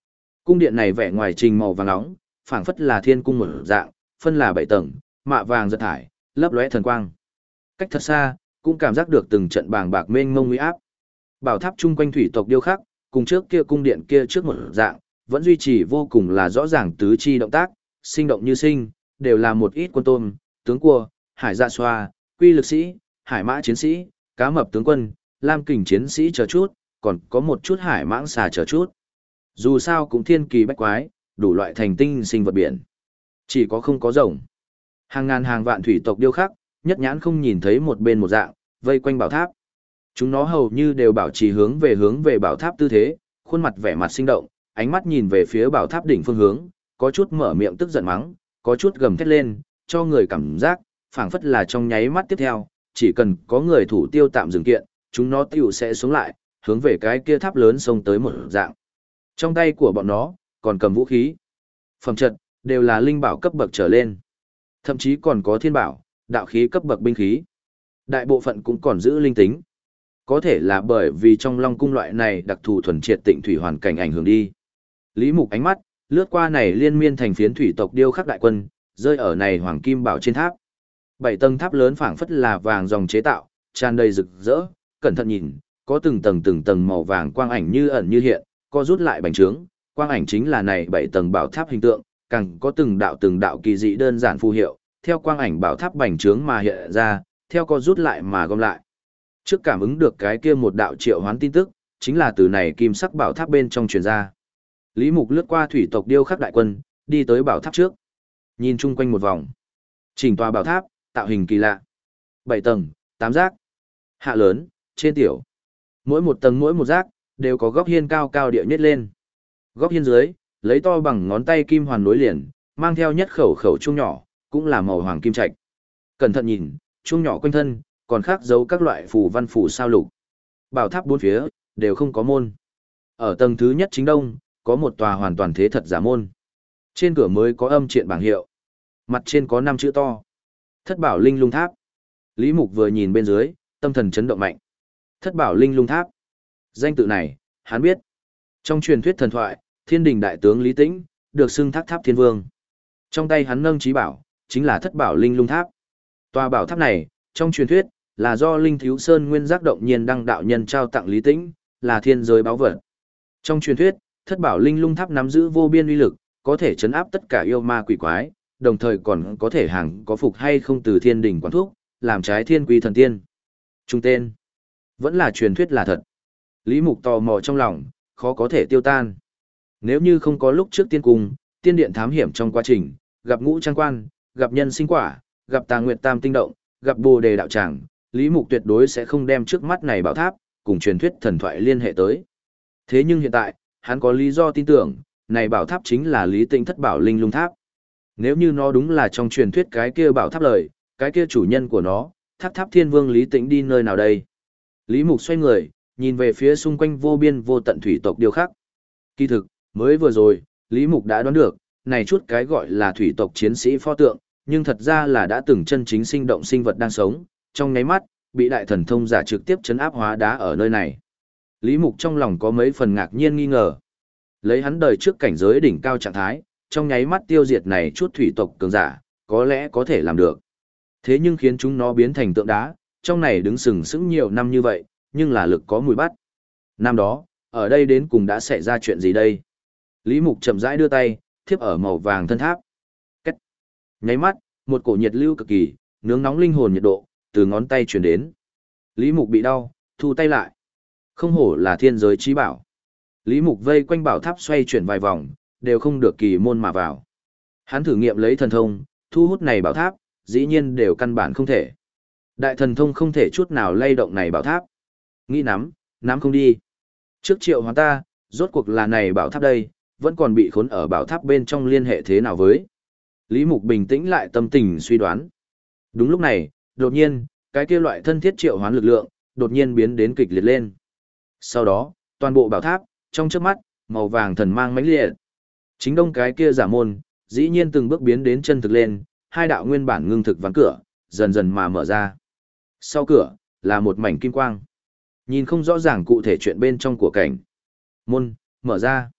Cung điện này vẻ ngoài trình màu vàng nóng, phảng phất là thiên cung một dạng, phân là bảy tầng, mạ vàng giật thải, lấp lóe thần quang. Cách thật xa, cũng cảm giác được từng trận bàng bạc mênh mông uy áp. Bảo tháp chung quanh thủy tộc điêu khắc, cùng trước kia cung điện kia trước một dạng, vẫn duy trì vô cùng là rõ ràng tứ chi động tác, sinh động như sinh, đều là một ít quân tôm, tướng cua, hải dạ xoa, quy lực sĩ, hải mã chiến sĩ, cá mập tướng quân, lam kình chiến sĩ chờ chút, còn có một chút hải mãng xà chờ chút. Dù sao cũng thiên kỳ bách quái, đủ loại thành tinh sinh vật biển. Chỉ có không có rồng. Hàng ngàn hàng vạn thủy tộc điêu khắc, nhất nhãn không nhìn thấy một bên một dạng, vây quanh bảo tháp. Chúng nó hầu như đều bảo trì hướng về hướng về bảo tháp tư thế, khuôn mặt vẻ mặt sinh động, ánh mắt nhìn về phía bảo tháp đỉnh phương hướng, có chút mở miệng tức giận mắng, có chút gầm thét lên, cho người cảm giác, phảng phất là trong nháy mắt tiếp theo, chỉ cần có người thủ tiêu tạm dừng kiện, chúng nó tiêu sẽ xuống lại, hướng về cái kia tháp lớn xông tới một dạng. Trong tay của bọn nó, còn cầm vũ khí. Phẩm chất, đều là linh bảo cấp bậc trở lên. Thậm chí còn có thiên bảo, đạo khí cấp bậc binh khí. Đại bộ phận cũng còn giữ linh tính. Có thể là bởi vì trong Long cung loại này đặc thù thuần triệt tịnh thủy hoàn cảnh ảnh hưởng đi. Lý Mục ánh mắt, lướt qua này liên miên thành phiến thủy tộc điêu khắc đại quân, rơi ở này hoàng kim bảo trên tháp. Bảy tầng tháp lớn phảng phất là vàng dòng chế tạo, tràn đầy rực rỡ, cẩn thận nhìn, có từng tầng từng tầng màu vàng quang ảnh như ẩn như hiện, co rút lại bành trướng, quang ảnh chính là này bảy tầng bảo tháp hình tượng, càng có từng đạo từng đạo kỳ dị đơn giản phù hiệu, theo quang ảnh bảo tháp bành trướng mà hiện ra, theo co rút lại mà gom lại. Trước cảm ứng được cái kia một đạo triệu hoán tin tức, chính là từ này kim sắc bảo tháp bên trong truyền ra. Lý Mục lướt qua thủy tộc điêu khắc đại quân, đi tới bảo tháp trước. Nhìn chung quanh một vòng. Chỉnh tòa bảo tháp, tạo hình kỳ lạ. Bảy tầng, tám giác. Hạ lớn, trên tiểu. Mỗi một tầng mỗi một giác, đều có góc hiên cao cao địa nhất lên. Góc hiên dưới, lấy to bằng ngón tay kim hoàn nối liền, mang theo nhất khẩu khẩu chuông nhỏ, cũng là màu hoàng kim trạch. Cẩn thận nhìn, chuông nhỏ quanh thân, còn khắc dấu các loại phù văn phù sao lục. Bảo tháp bốn phía, đều không có môn. Ở tầng thứ nhất chính đông, có một tòa hoàn toàn thế thật giả môn. Trên cửa mới có âm triện bảng hiệu. Mặt trên có năm chữ to. Thất bảo linh lung tháp. Lý Mục vừa nhìn bên dưới, tâm thần chấn động mạnh. Thất bảo linh lung tháp. Danh tự này, hắn biết. Trong truyền thuyết thần thoại, thiên đình đại tướng Lý Tĩnh, được xưng thác tháp thiên vương. Trong tay hắn nâng trí bảo, chính là thất bảo linh lung tháp. Tòa bảo tháp này, trong truyền thuyết, là do Linh Thiếu Sơn nguyên giác động nhiên đăng đạo nhân trao tặng Lý Tĩnh, là thiên giới báu vật. Trong truyền thuyết, thất bảo linh lung tháp nắm giữ vô biên uy lực, có thể chấn áp tất cả yêu ma quỷ quái, đồng thời còn có thể hàng có phục hay không từ thiên đình quán thuốc, làm trái thiên quy thần tiên. Trung tên, vẫn là truyền thuyết là thật. Lý Mục tò mò trong lòng, khó có thể tiêu tan. Nếu như không có lúc trước tiên cung, tiên điện thám hiểm trong quá trình, gặp ngũ trang quan, gặp nhân sinh quả, gặp tà nguyệt tam tinh động, gặp bồ đề đạo tràng, Lý Mục tuyệt đối sẽ không đem trước mắt này bảo tháp, cùng truyền thuyết thần thoại liên hệ tới. Thế nhưng hiện tại, hắn có lý do tin tưởng, này bảo tháp chính là Lý Tĩnh thất bảo linh lung tháp. Nếu như nó đúng là trong truyền thuyết cái kia bảo tháp lời, cái kia chủ nhân của nó, tháp tháp thiên vương Lý Tĩnh đi nơi nào đây? Lý Mục xoay người, nhìn về phía xung quanh vô biên vô tận thủy tộc điêu khắc. Kỳ thực, mới vừa rồi, Lý Mục đã đoán được, này chút cái gọi là thủy tộc chiến sĩ pho tượng, nhưng thật ra là đã từng chân chính sinh động sinh vật đang sống, trong nháy mắt, bị đại thần thông giả trực tiếp chấn áp hóa đá ở nơi này. Lý Mục trong lòng có mấy phần ngạc nhiên nghi ngờ. Lấy hắn đời trước cảnh giới đỉnh cao trạng thái, trong nháy mắt tiêu diệt này chút thủy tộc cường giả, có lẽ có thể làm được. Thế nhưng khiến chúng nó biến thành tượng đá, trong này đứng sừng sững nhiều năm như vậy, nhưng là lực có mùi bắt. Năm đó, ở đây đến cùng đã xảy ra chuyện gì đây? Lý Mục chậm rãi đưa tay, thiếp ở màu vàng thân tháp. Cách. Nháy mắt, một cổ nhiệt lưu cực kỳ, nướng nóng linh hồn nhiệt độ, từ ngón tay truyền đến. Lý Mục bị đau, thu tay lại. Không hổ là thiên giới trí bảo. Lý Mục vây quanh bảo tháp xoay chuyển vài vòng, đều không được kỳ môn mà vào. Hắn thử nghiệm lấy thần thông, thu hút này bảo tháp, dĩ nhiên đều căn bản không thể. Đại thần thông không thể chút nào lay động này bảo tháp. Nghĩ nắm, nắm không đi. Trước triệu hóa ta, rốt cuộc là này bảo tháp đây, vẫn còn bị khốn ở bảo tháp bên trong liên hệ thế nào với. Lý Mục bình tĩnh lại tâm tình suy đoán. Đúng lúc này, đột nhiên, cái kia loại thân thiết triệu hoán lực lượng, đột nhiên biến đến kịch liệt lên. Sau đó, toàn bộ bảo tháp, trong chớp mắt, màu vàng thần mang mãnh liệt. Chính đông cái kia giả môn, dĩ nhiên từng bước biến đến chân thực lên, hai đạo nguyên bản ngưng thực ván cửa, dần dần mà mở ra. Sau cửa, là một mảnh kim quang. Nhìn không rõ ràng cụ thể chuyện bên trong của cảnh. Môn, mở ra.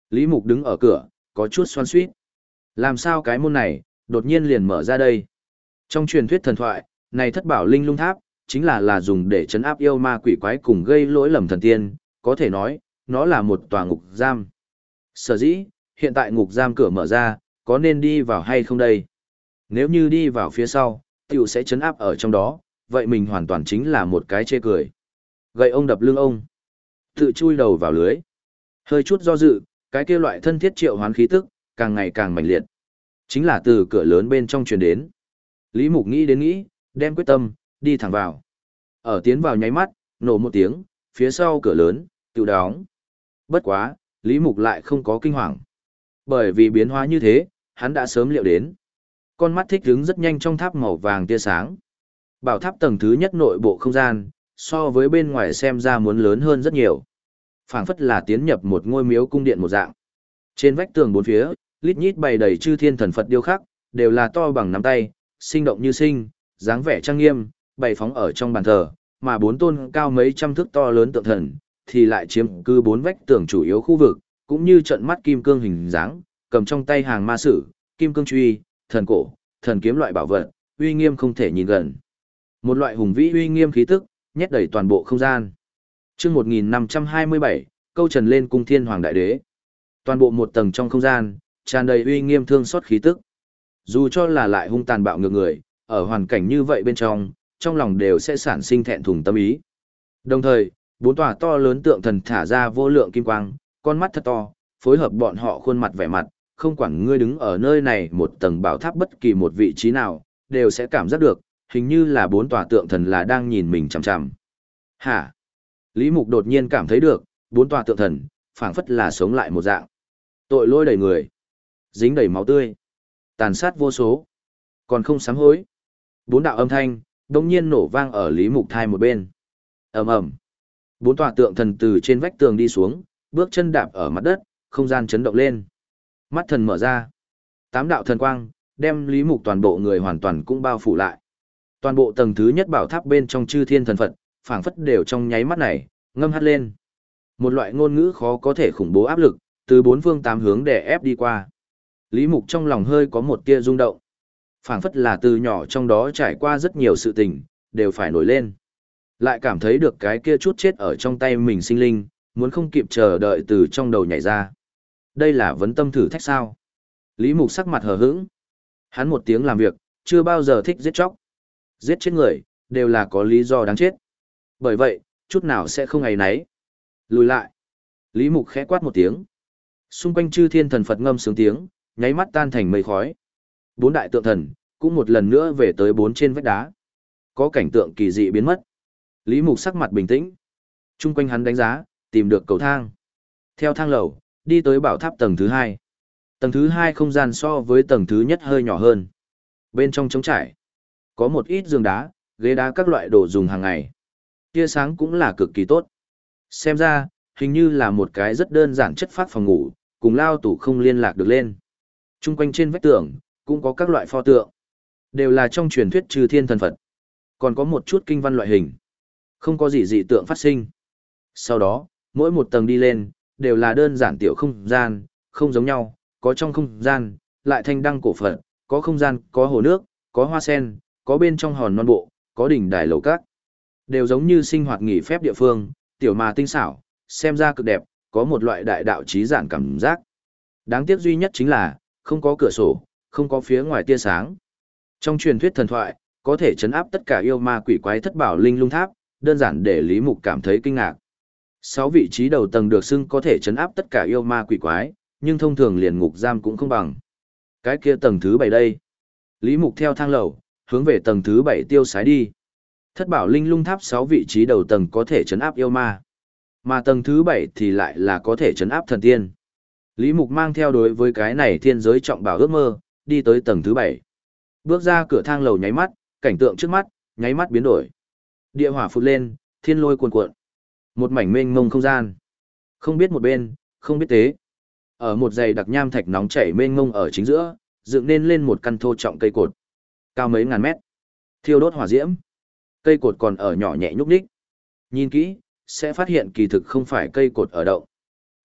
Lý Mục đứng ở cửa, có chút xoan xuýt. Làm sao cái môn này, đột nhiên liền mở ra đây? Trong truyền thuyết thần thoại, này thất bảo linh lung tháp, chính là là dùng để trấn áp yêu ma quỷ quái cùng gây lỗi lầm thần tiên, có thể nói, nó là một tòa ngục giam. Sở dĩ, hiện tại ngục giam cửa mở ra, có nên đi vào hay không đây? Nếu như đi vào phía sau, tiểu sẽ trấn áp ở trong đó, vậy mình hoàn toàn chính là một cái chê cười. Gậy ông đập lưng ông, tự chui đầu vào lưới. Hơi chút do dự, cái kia loại thân thiết triệu hoán khí tức, càng ngày càng mạnh liệt. Chính là từ cửa lớn bên trong truyền đến. Lý Mục nghĩ đến nghĩ, đem quyết tâm, đi thẳng vào. Ở tiến vào nháy mắt, nổ một tiếng, phía sau cửa lớn, tự đóng. Bất quá, Lý Mục lại không có kinh hoàng. Bởi vì biến hóa như thế, hắn đã sớm liệu đến. Con mắt thích ứng rất nhanh trong tháp màu vàng tia sáng. Bảo tháp tầng thứ nhất nội bộ không gian, so với bên ngoài xem ra muốn lớn hơn rất nhiều. Phảng phất là tiến nhập một ngôi miếu cung điện một dạng. Trên vách tường bốn phía, lít nhít bày đầy chư thiên thần Phật điêu khắc, đều là to bằng nắm tay, sinh động như sinh, dáng vẻ trang nghiêm, bày phóng ở trong bàn thờ, mà bốn tôn cao mấy trăm thước to lớn tượng thần, thì lại chiếm cứ bốn vách tường chủ yếu khu vực, cũng như trận mắt kim cương hình dáng, cầm trong tay hàng ma sử, kim cương truy, thần cổ, thần kiếm loại bảo vật, uy nghiêm không thể nhìn gần. Một loại hùng vĩ uy nghiêm khí tức, nhét đầy toàn bộ không gian. Chương một nghìn năm trăm hai mươi bảy, câu trần lên cung thiên hoàng đại đế. Toàn bộ một tầng trong không gian, tràn đầy uy nghiêm thương xót khí tức. Dù cho là lại hung tàn bạo ngược người, ở hoàn cảnh như vậy bên trong, trong lòng đều sẽ sản sinh thẹn thùng tâm ý. Đồng thời, bốn tòa to lớn tượng thần thả ra vô lượng kim quang, con mắt thật to, phối hợp bọn họ khuôn mặt vẻ mặt, không quản ngươi đứng ở nơi này một tầng bảo tháp bất kỳ một vị trí nào, đều sẽ cảm giác được, hình như là bốn tòa tượng thần là đang nhìn mình chằm chằm. Hả? Lý Mục đột nhiên cảm thấy được, bốn tòa tượng thần, phảng phất là sống lại một dạng. Tội lỗi đầy người, dính đầy máu tươi, tàn sát vô số, còn không sám hối. Bốn đạo âm thanh, đống nhiên nổ vang ở Lý Mục thai một bên. Ầm ầm. Bốn tòa tượng thần từ trên vách tường đi xuống, bước chân đạp ở mặt đất, không gian chấn động lên. Mắt thần mở ra. Tám đạo thần quang, đem Lý Mục toàn bộ người hoàn toàn cũng bao phủ lại. Toàn bộ tầng thứ nhất bảo tháp bên trong chư thiên thần Phật, phảng phất đều trong nháy mắt này, ngâm hắt lên. Một loại ngôn ngữ khó có thể khủng bố áp lực, từ bốn phương tám hướng đè ép đi qua. Lý Mục trong lòng hơi có một tia rung động. Phảng phất là từ nhỏ trong đó trải qua rất nhiều sự tình, đều phải nổi lên. Lại cảm thấy được cái kia chút chết ở trong tay mình sinh linh, muốn không kịp chờ đợi từ trong đầu nhảy ra. Đây là vấn tâm thử thách sao? Lý Mục sắc mặt hờ hững. Hắn một tiếng làm việc, chưa bao giờ thích giết chóc. Giết chết người, đều là có lý do đáng chết. Bởi vậy, chút nào sẽ không ngày nấy. Lùi lại. Lý Mục khẽ quát một tiếng. Xung quanh chư thiên thần Phật ngâm sướng tiếng, nháy mắt tan thành mây khói. Bốn đại tượng thần, cũng một lần nữa về tới bốn trên vách đá. Có cảnh tượng kỳ dị biến mất. Lý Mục sắc mặt bình tĩnh. Trung quanh hắn đánh giá, tìm được cầu thang. Theo thang lầu, đi tới bảo tháp tầng thứ hai. Tầng thứ hai không gian so với tầng thứ nhất hơi nhỏ hơn. Bên trong trống trải, có một ít giường đá, ghế đá các loại đồ dùng hàng ngày. Tia sáng cũng là cực kỳ tốt. Xem ra, hình như là một cái rất đơn giản chất phát phòng ngủ, cùng lao tủ không liên lạc được lên. Trung quanh trên vách tường, cũng có các loại pho tượng. Đều là trong truyền thuyết trừ thiên thần Phật. Còn có một chút kinh văn loại hình. Không có gì dị tượng phát sinh. Sau đó, mỗi một tầng đi lên, đều là đơn giản tiểu không gian, không giống nhau, có trong không gian, lại thanh đăng cổ Phật, có không gian, có hồ nước, có hoa sen, có bên trong hòn non bộ, có đỉnh đài lầu các. Đều giống như sinh hoạt nghỉ phép địa phương, tiểu mà tinh xảo, xem ra cực đẹp, có một loại đại đạo trí giản cảm giác. Đáng tiếc duy nhất chính là, không có cửa sổ, không có phía ngoài tia sáng. Trong truyền thuyết thần thoại, có thể chấn áp tất cả yêu ma quỷ quái thất bảo linh lung tháp, đơn giản để Lý Mục cảm thấy kinh ngạc. Sáu vị trí đầu tầng được xưng có thể chấn áp tất cả yêu ma quỷ quái, nhưng thông thường liền ngục giam cũng không bằng. Cái kia tầng thứ bảy đây. Lý Mục theo thang lầu, hướng về tầng thứ bảy tiêu sái đi. Thất bảo linh lung tháp sáu vị trí đầu tầng có thể chấn áp yêu ma. Mà tầng thứ bảy thì lại là có thể chấn áp thần tiên. Lý Mục mang theo đối với cái này thiên giới trọng bảo ước mơ, đi tới tầng thứ bảy. Bước ra cửa thang lầu nháy mắt, cảnh tượng trước mắt, nháy mắt biến đổi. Địa hỏa phụt lên, thiên lôi cuồn cuộn. Một mảnh mênh mông không gian. Không biết một bên, không biết tế. Ở một dãy đặc nham thạch nóng chảy mênh mông ở chính giữa, dựng nên lên một căn thô trọng cây cột. Cao mấy ngàn mét. Thiêu đốt hỏa diễm. Cây cột còn ở nhỏ nhẹ nhúc nhích. Nhìn kỹ, sẽ phát hiện kỳ thực không phải cây cột ở động.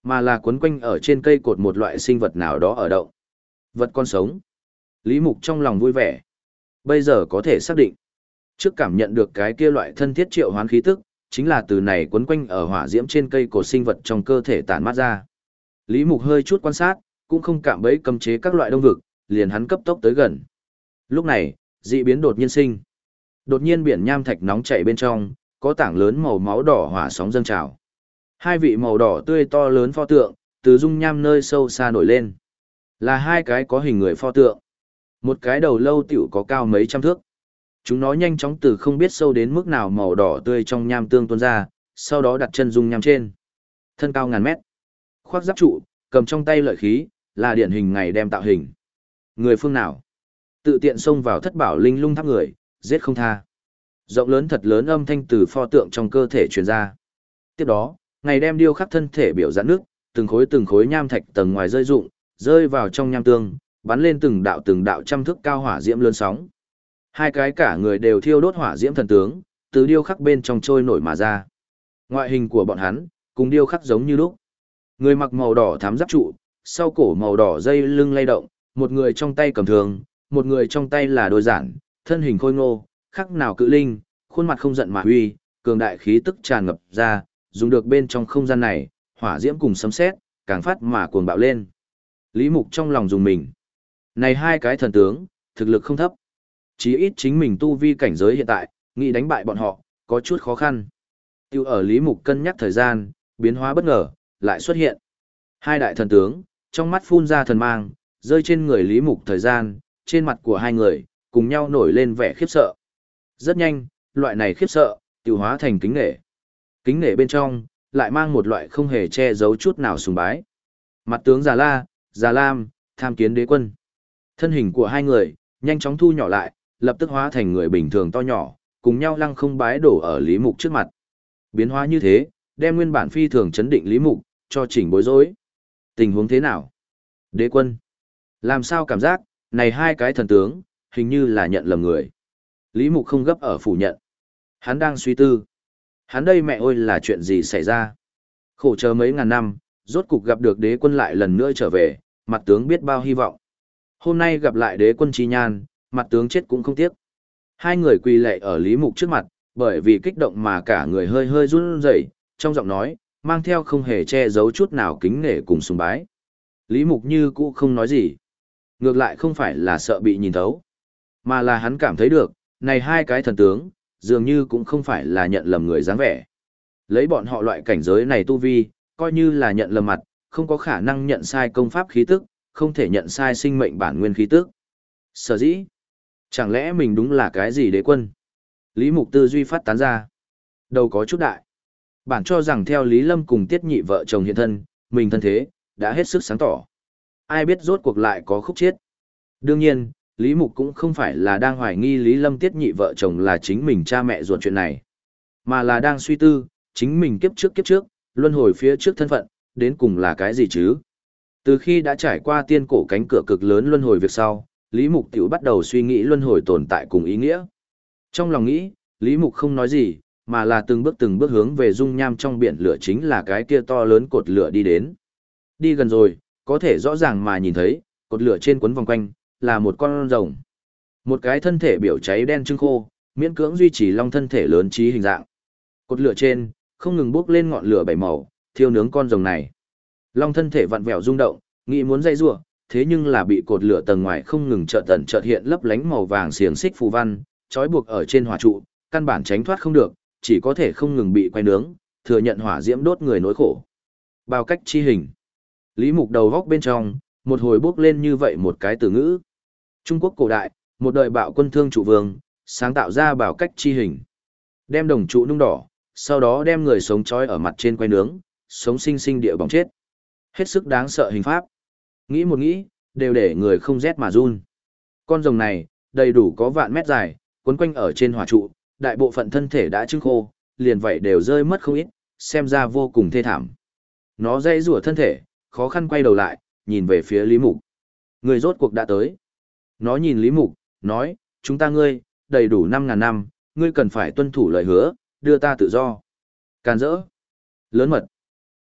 mà là quấn quanh ở trên cây cột một loại sinh vật nào đó ở động. Vật con sống. Lý Mục trong lòng vui vẻ. Bây giờ có thể xác định. Trước cảm nhận được cái kia loại thân thiết triệu hoán khí tức, chính là từ này quấn quanh ở hỏa diễm trên cây cột sinh vật trong cơ thể tản mát ra. Lý Mục hơi chút quan sát, cũng không cạm bẫy cấm chế các loại đông vực, liền hắn cấp tốc tới gần. Lúc này, dị biến đột nhiên sinh. Đột nhiên biển nham thạch nóng chảy bên trong, có tảng lớn màu máu đỏ hỏa sóng dâng trào. Hai vị màu đỏ tươi to lớn pho tượng, từ dung nham nơi sâu xa nổi lên. Là hai cái có hình người pho tượng. Một cái đầu lâu tiểu có cao mấy trăm thước. Chúng nó nhanh chóng từ không biết sâu đến mức nào màu đỏ tươi trong nham tương tuôn ra, sau đó đặt chân dung nham trên. Thân cao ngàn mét. Khoác giáp trụ, cầm trong tay lợi khí, là điển hình ngày đem tạo hình. Người phương nào? Tự tiện xông vào thất bảo linh lung tháp người, giết không tha. Rộng lớn thật lớn âm thanh từ pho tượng trong cơ thể truyền ra. Tiếp đó, ngày đem điêu khắc thân thể biểu giãn nước, từng khối từng khối nham thạch tầng ngoài rơi rụng, rơi vào trong nham tương, bắn lên từng đạo từng đạo trăm thước cao hỏa diễm lớn sóng. Hai cái cả người đều thiêu đốt hỏa diễm thần tướng, từ điêu khắc bên trong trôi nổi mà ra. Ngoại hình của bọn hắn, cùng điêu khắc giống như lúc. Người mặc màu đỏ thám giáp trụ, sau cổ màu đỏ dây lưng lay động, một người trong tay cầm thường, một người trong tay là đôi giản, thân hình khôi ngô, khắc nào cự linh, khuôn mặt không giận mà huy, cường đại khí tức tràn ngập ra, dùng được bên trong không gian này, hỏa diễm cùng sấm sét, càng phát mà cuồng bạo lên. Lý Mục trong lòng dùng mình. Này hai cái thần tướng, thực lực không thấp. Chí ít chính mình tu vi cảnh giới hiện tại, nghĩ đánh bại bọn họ, có chút khó khăn. Tiêu ở Lý Mục cân nhắc thời gian, biến hóa bất ngờ, lại xuất hiện. Hai đại thần tướng, trong mắt phun ra thần mang, rơi trên người Lý Mục thời gian, trên mặt của hai người, cùng nhau nổi lên vẻ khiếp sợ. Rất nhanh, loại này khiếp sợ, tiêu hóa thành kính nể. Kính nể bên trong, lại mang một loại không hề che giấu chút nào sùng bái. Mặt tướng Già La, Già Lam, tham kiến đế quân. Thân hình của hai người, nhanh chóng thu nhỏ lại, lập tức hóa thành người bình thường to nhỏ, cùng nhau lăng không bái đổ ở Lý Mục trước mặt. Biến hóa như thế, đem nguyên bản phi thường chấn định Lý Mục, cho chỉnh bối rối. Tình huống thế nào? Đế quân. Làm sao cảm giác, này hai cái thần tướng, hình như là nhận lầm người. Lý Mục không gấp ở phủ nhận. Hắn đang suy tư. Hắn đây mẹ ơi là chuyện gì xảy ra? Khổ chờ mấy ngàn năm, rốt cục gặp được đế quân lại lần nữa trở về, mặt tướng biết bao hy vọng. Hôm nay gặp lại đế quân Chi Nhan, mặt tướng chết cũng không tiếc. Hai người quỳ lạy ở Lý Mục trước mặt, bởi vì kích động mà cả người hơi hơi run rẩy, trong giọng nói, mang theo không hề che giấu chút nào kính nể cùng sùng bái. Lý Mục như cũ không nói gì. Ngược lại không phải là sợ bị nhìn thấu, mà là hắn cảm thấy được, này hai cái thần tướng, dường như cũng không phải là nhận lầm người dáng vẻ. Lấy bọn họ loại cảnh giới này tu vi, coi như là nhận lầm mặt, không có khả năng nhận sai công pháp khí tức, không thể nhận sai sinh mệnh bản nguyên khí tức. Sở dĩ, chẳng lẽ mình đúng là cái gì đế quân? Lý Mục tư duy phát tán ra. Đầu có chút đại. Bản cho rằng theo Lý Lâm cùng Tiết Nhị vợ chồng hiện thân, mình thân thế, đã hết sức sáng tỏ. Ai biết rốt cuộc lại có khúc chiết. Đương nhiên, Lý Mục cũng không phải là đang hoài nghi Lý Lâm Tiết Nhị vợ chồng là chính mình cha mẹ ruột chuyện này, mà là đang suy tư, chính mình kiếp trước kiếp trước, luân hồi phía trước thân phận, đến cùng là cái gì chứ? Từ khi đã trải qua tiên cổ cánh cửa cực lớn luân hồi việc sau, Lý Mục tiểu bắt đầu suy nghĩ luân hồi tồn tại cùng ý nghĩa. Trong lòng nghĩ, Lý Mục không nói gì, mà là từng bước từng bước hướng về dung nham trong biển lửa chính là cái kia to lớn cột lửa đi đến. Đi gần rồi, có thể rõ ràng mà nhìn thấy, cột lửa trên quấn vòng quanh, là một con rồng. Một cái thân thể biểu cháy đen trưng khô, miễn cưỡng duy trì long thân thể lớn trí hình dạng. Cột lửa trên, không ngừng bốc lên ngọn lửa bảy màu, thiêu nướng con rồng này. Long thân thể vặn vẹo rung động, nghĩ muốn dây rủa, thế nhưng là bị cột lửa tầng ngoài không ngừng chợt tẩn chợt hiện lấp lánh màu vàng xiềng xích phù văn, trói buộc ở trên hỏa trụ, căn bản tránh thoát không được, chỉ có thể không ngừng bị quay nướng, thừa nhận hỏa diễm đốt người nỗi khổ. Bao cách chi hình. Lý Mục đầu góc bên trong, một hồi bốc lên như vậy một cái từ ngữ. Trung Quốc cổ đại, một đời bạo quân thương trụ vương, sáng tạo ra bảo cách chi hình. Đem đồng trụ nung đỏ, sau đó đem người sống trói ở mặt trên quay nướng, sống sinh sinh địa bỏng chết. Hết sức đáng sợ hình pháp. Nghĩ một nghĩ, đều để người không rét mà run. Con rồng này, đầy đủ có vạn mét dài, quấn quanh ở trên hỏa trụ, đại bộ phận thân thể đã trưng khô, liền vậy đều rơi mất không ít, xem ra vô cùng thê thảm. Nó dây rủa thân thể, khó khăn quay đầu lại, nhìn về phía Lý Mục. Người rốt cuộc đã tới. Nó nhìn Lý Mục, nói, chúng ta ngươi, đầy đủ năm ngàn năm, ngươi cần phải tuân thủ lời hứa, đưa ta tự do. Càn rỡ. Lớn mật.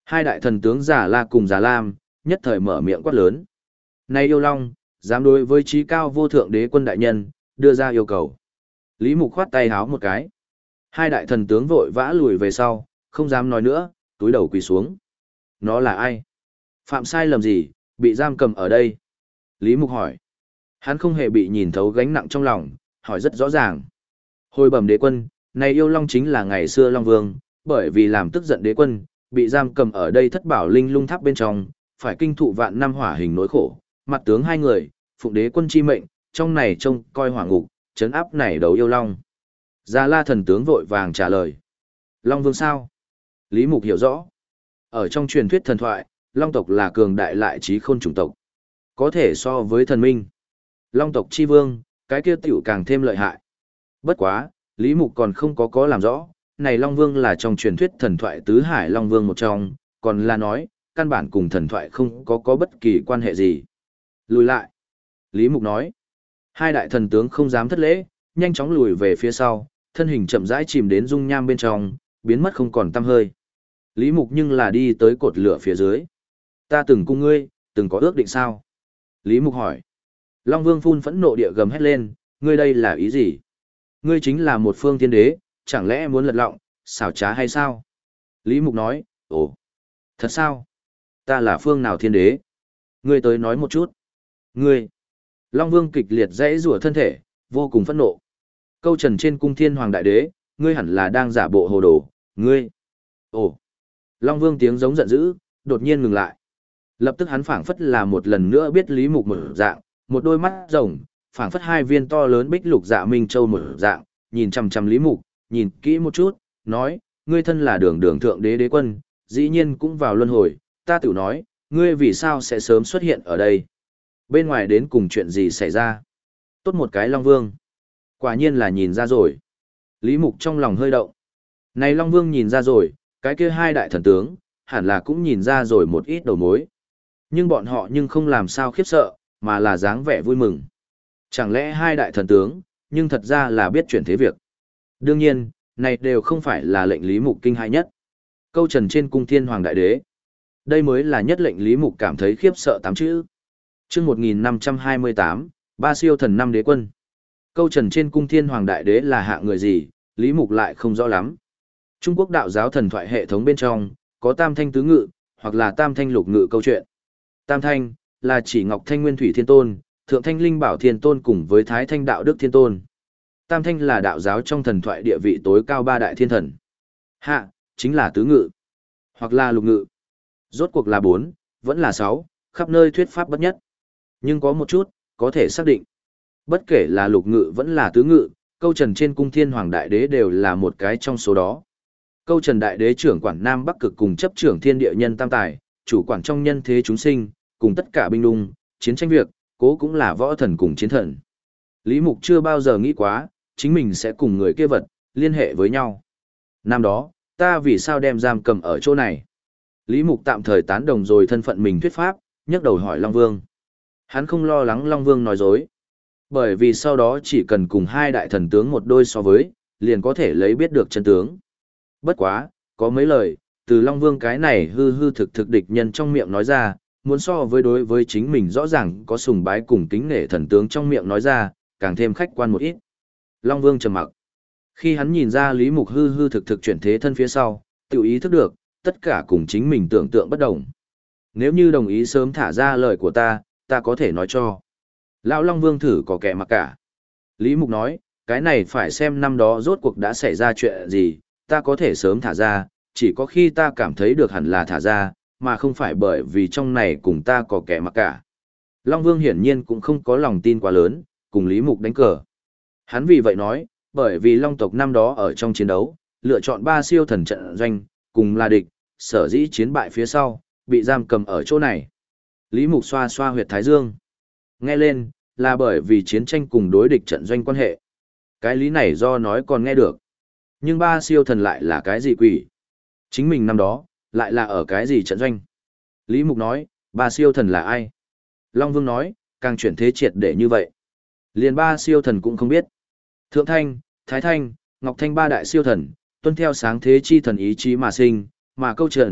Hai đại thần tướng Già La cùng Già Lam, nhất thời mở miệng quát lớn. Này yêu long, dám đối với trí cao vô thượng đế quân đại nhân, đưa ra yêu cầu. Lý Mục khoát tay háo một cái. Hai đại thần tướng vội vã lùi về sau, không dám nói nữa, túi đầu quỳ xuống. Nó là ai? Phạm sai lầm gì, bị giam cầm ở đây? Lý Mục hỏi. Hắn không hề bị nhìn thấu gánh nặng trong lòng, hỏi rất rõ ràng. Hồi bẩm đế quân, này yêu long chính là ngày xưa Long Vương, bởi vì làm tức giận đế quân, bị giam cầm ở đây thất bảo linh lung tháp bên trong, phải kinh thụ vạn năm hỏa hình nỗi khổ. Mặt tướng hai người, phụng đế quân chi mệnh, trong này trông coi hỏa ngục, trấn áp này đấu yêu long. Già La thần tướng vội vàng trả lời. Long Vương sao? Lý Mục hiểu rõ. Ở trong truyền thuyết thần thoại, Long tộc là cường đại lại trí khôn chủng tộc. Có thể so với thần minh. Long tộc chi vương, cái kia tiểu càng thêm lợi hại. Bất quá, Lý Mục còn không có có làm rõ, này Long Vương là trong truyền thuyết thần thoại tứ hải Long Vương một trong, còn là nói, căn bản cùng thần thoại không có có bất kỳ quan hệ gì. Lùi lại. Lý Mục nói. Hai đại thần tướng không dám thất lễ, nhanh chóng lùi về phía sau, thân hình chậm rãi chìm đến dung nham bên trong, biến mất không còn tăm hơi. Lý Mục nhưng là đi tới cột lửa phía dưới. Ta từng cùng ngươi, từng có ước định sao? Lý Mục hỏi. Long Vương phun phẫn nộ địa gầm hét lên, ngươi đây là ý gì? Ngươi chính là một phương thiên đế, chẳng lẽ muốn lật lọng, xảo trá hay sao? Lý Mục nói, ồ, thật sao? Ta là phương nào thiên đế? Ngươi tới nói một chút. Ngươi. Long Vương kịch liệt dãy rủa thân thể, vô cùng phẫn nộ. Câu trần trên cung thiên hoàng đại đế, ngươi hẳn là đang giả bộ hồ đồ, ngươi. Ồ. Long Vương tiếng giống giận dữ, đột nhiên ngừng lại. Lập tức hắn phảng phất là một lần nữa biết Lý Mục một dạng, một đôi mắt rồng, phảng phất hai viên to lớn bích lục dạ minh châu một dạng, nhìn chằm chằm Lý Mục, nhìn kỹ một chút, nói, ngươi thân là đường đường thượng đế đế quân, dĩ nhiên cũng vào luân hồi, ta tự nói, ngươi vì sao sẽ sớm xuất hiện ở đây? Bên ngoài đến cùng chuyện gì xảy ra? Tốt một cái Long Vương. Quả nhiên là nhìn ra rồi. Lý Mục trong lòng hơi động. Này Long Vương nhìn ra rồi, cái kia hai đại thần tướng, hẳn là cũng nhìn ra rồi một ít đầu mối. Nhưng bọn họ nhưng không làm sao khiếp sợ, mà là dáng vẻ vui mừng. Chẳng lẽ hai đại thần tướng, nhưng thật ra là biết chuyển thế việc. Đương nhiên, này đều không phải là lệnh Lý Mục kinh hãi nhất. Câu trần trên cung thiên hoàng đại đế. Đây mới là nhất lệnh Lý Mục cảm thấy khiếp sợ tám chữ. Chương một nghìn năm trăm hai mươi tám, ba siêu thần năm đế quân. Câu trần trên cung thiên hoàng đại đế là hạ người gì, Lý Mục lại không rõ lắm. Trung Quốc đạo giáo thần thoại hệ thống bên trong, có tam thanh tứ ngự, hoặc là tam thanh lục ngự câu chuyện. Tam thanh, là chỉ Ngọc Thanh Nguyên Thủy Thiên Tôn, Thượng Thanh Linh Bảo Thiên Tôn cùng với Thái Thanh Đạo Đức Thiên Tôn. Tam thanh là đạo giáo trong thần thoại địa vị tối cao ba đại thiên thần. Hạ, chính là tứ ngự, hoặc là lục ngự. Rốt cuộc là bốn, vẫn là sáu, khắp nơi thuyết pháp bất nhất. Nhưng có một chút, có thể xác định. Bất kể là lục ngự vẫn là tứ ngự, câu trần trên cung thiên hoàng đại đế đều là một cái trong số đó. Câu trần đại đế trưởng quản Nam Bắc cực cùng chấp trưởng thiên địa nhân tam tài, chủ quản trong nhân thế chúng sinh, cùng tất cả binh đung, chiến tranh việc, cố cũng là võ thần cùng chiến thần. Lý Mục chưa bao giờ nghĩ quá, chính mình sẽ cùng người kia vật, liên hệ với nhau. Năm đó, ta vì sao đem giam cầm ở chỗ này? Lý Mục tạm thời tán đồng rồi thân phận mình thuyết pháp, nhấc đầu hỏi Long Vương. Hắn không lo lắng Long Vương nói dối. Bởi vì sau đó chỉ cần cùng hai đại thần tướng một đôi so với, liền có thể lấy biết được chân tướng. Bất quá, có mấy lời, từ Long Vương cái này hư hư thực thực địch nhân trong miệng nói ra, muốn so với đối với chính mình rõ ràng có sùng bái cùng kính nể thần tướng trong miệng nói ra, càng thêm khách quan một ít. Long Vương trầm mặc. Khi hắn nhìn ra Lý Mục hư hư thực thực chuyển thế thân phía sau, tự ý thức được, tất cả cùng chính mình tưởng tượng bất đồng. Nếu như đồng ý sớm thả ra lời của ta, ta có thể nói cho. Lão Long Vương thử có kẻ mặc cả. Lý Mục nói, cái này phải xem năm đó rốt cuộc đã xảy ra chuyện gì, ta có thể sớm thả ra, chỉ có khi ta cảm thấy được hẳn là thả ra, mà không phải bởi vì trong này cùng ta có kẻ mặc cả. Long Vương hiển nhiên cũng không có lòng tin quá lớn, cùng Lý Mục đánh cờ. Hắn vì vậy nói, bởi vì Long tộc năm đó ở trong chiến đấu, lựa chọn ba siêu thần trận doanh, cùng là địch, sở dĩ chiến bại phía sau, bị giam cầm ở chỗ này. Lý Mục xoa xoa huyệt thái dương. Nghe lên, là bởi vì chiến tranh cùng đối địch trận doanh quan hệ. Cái lý này do nói còn nghe được. Nhưng ba siêu thần lại là cái gì quỷ? Chính mình năm đó, lại là ở cái gì trận doanh? Lý Mục nói, ba siêu thần là ai? Long Vương nói, càng chuyển thế triệt để như vậy. Liền ba siêu thần cũng không biết. Thượng Thanh, Thái Thanh, Ngọc Thanh ba đại siêu thần, tuân theo sáng thế chi thần ý chí mà sinh, mà câu trần,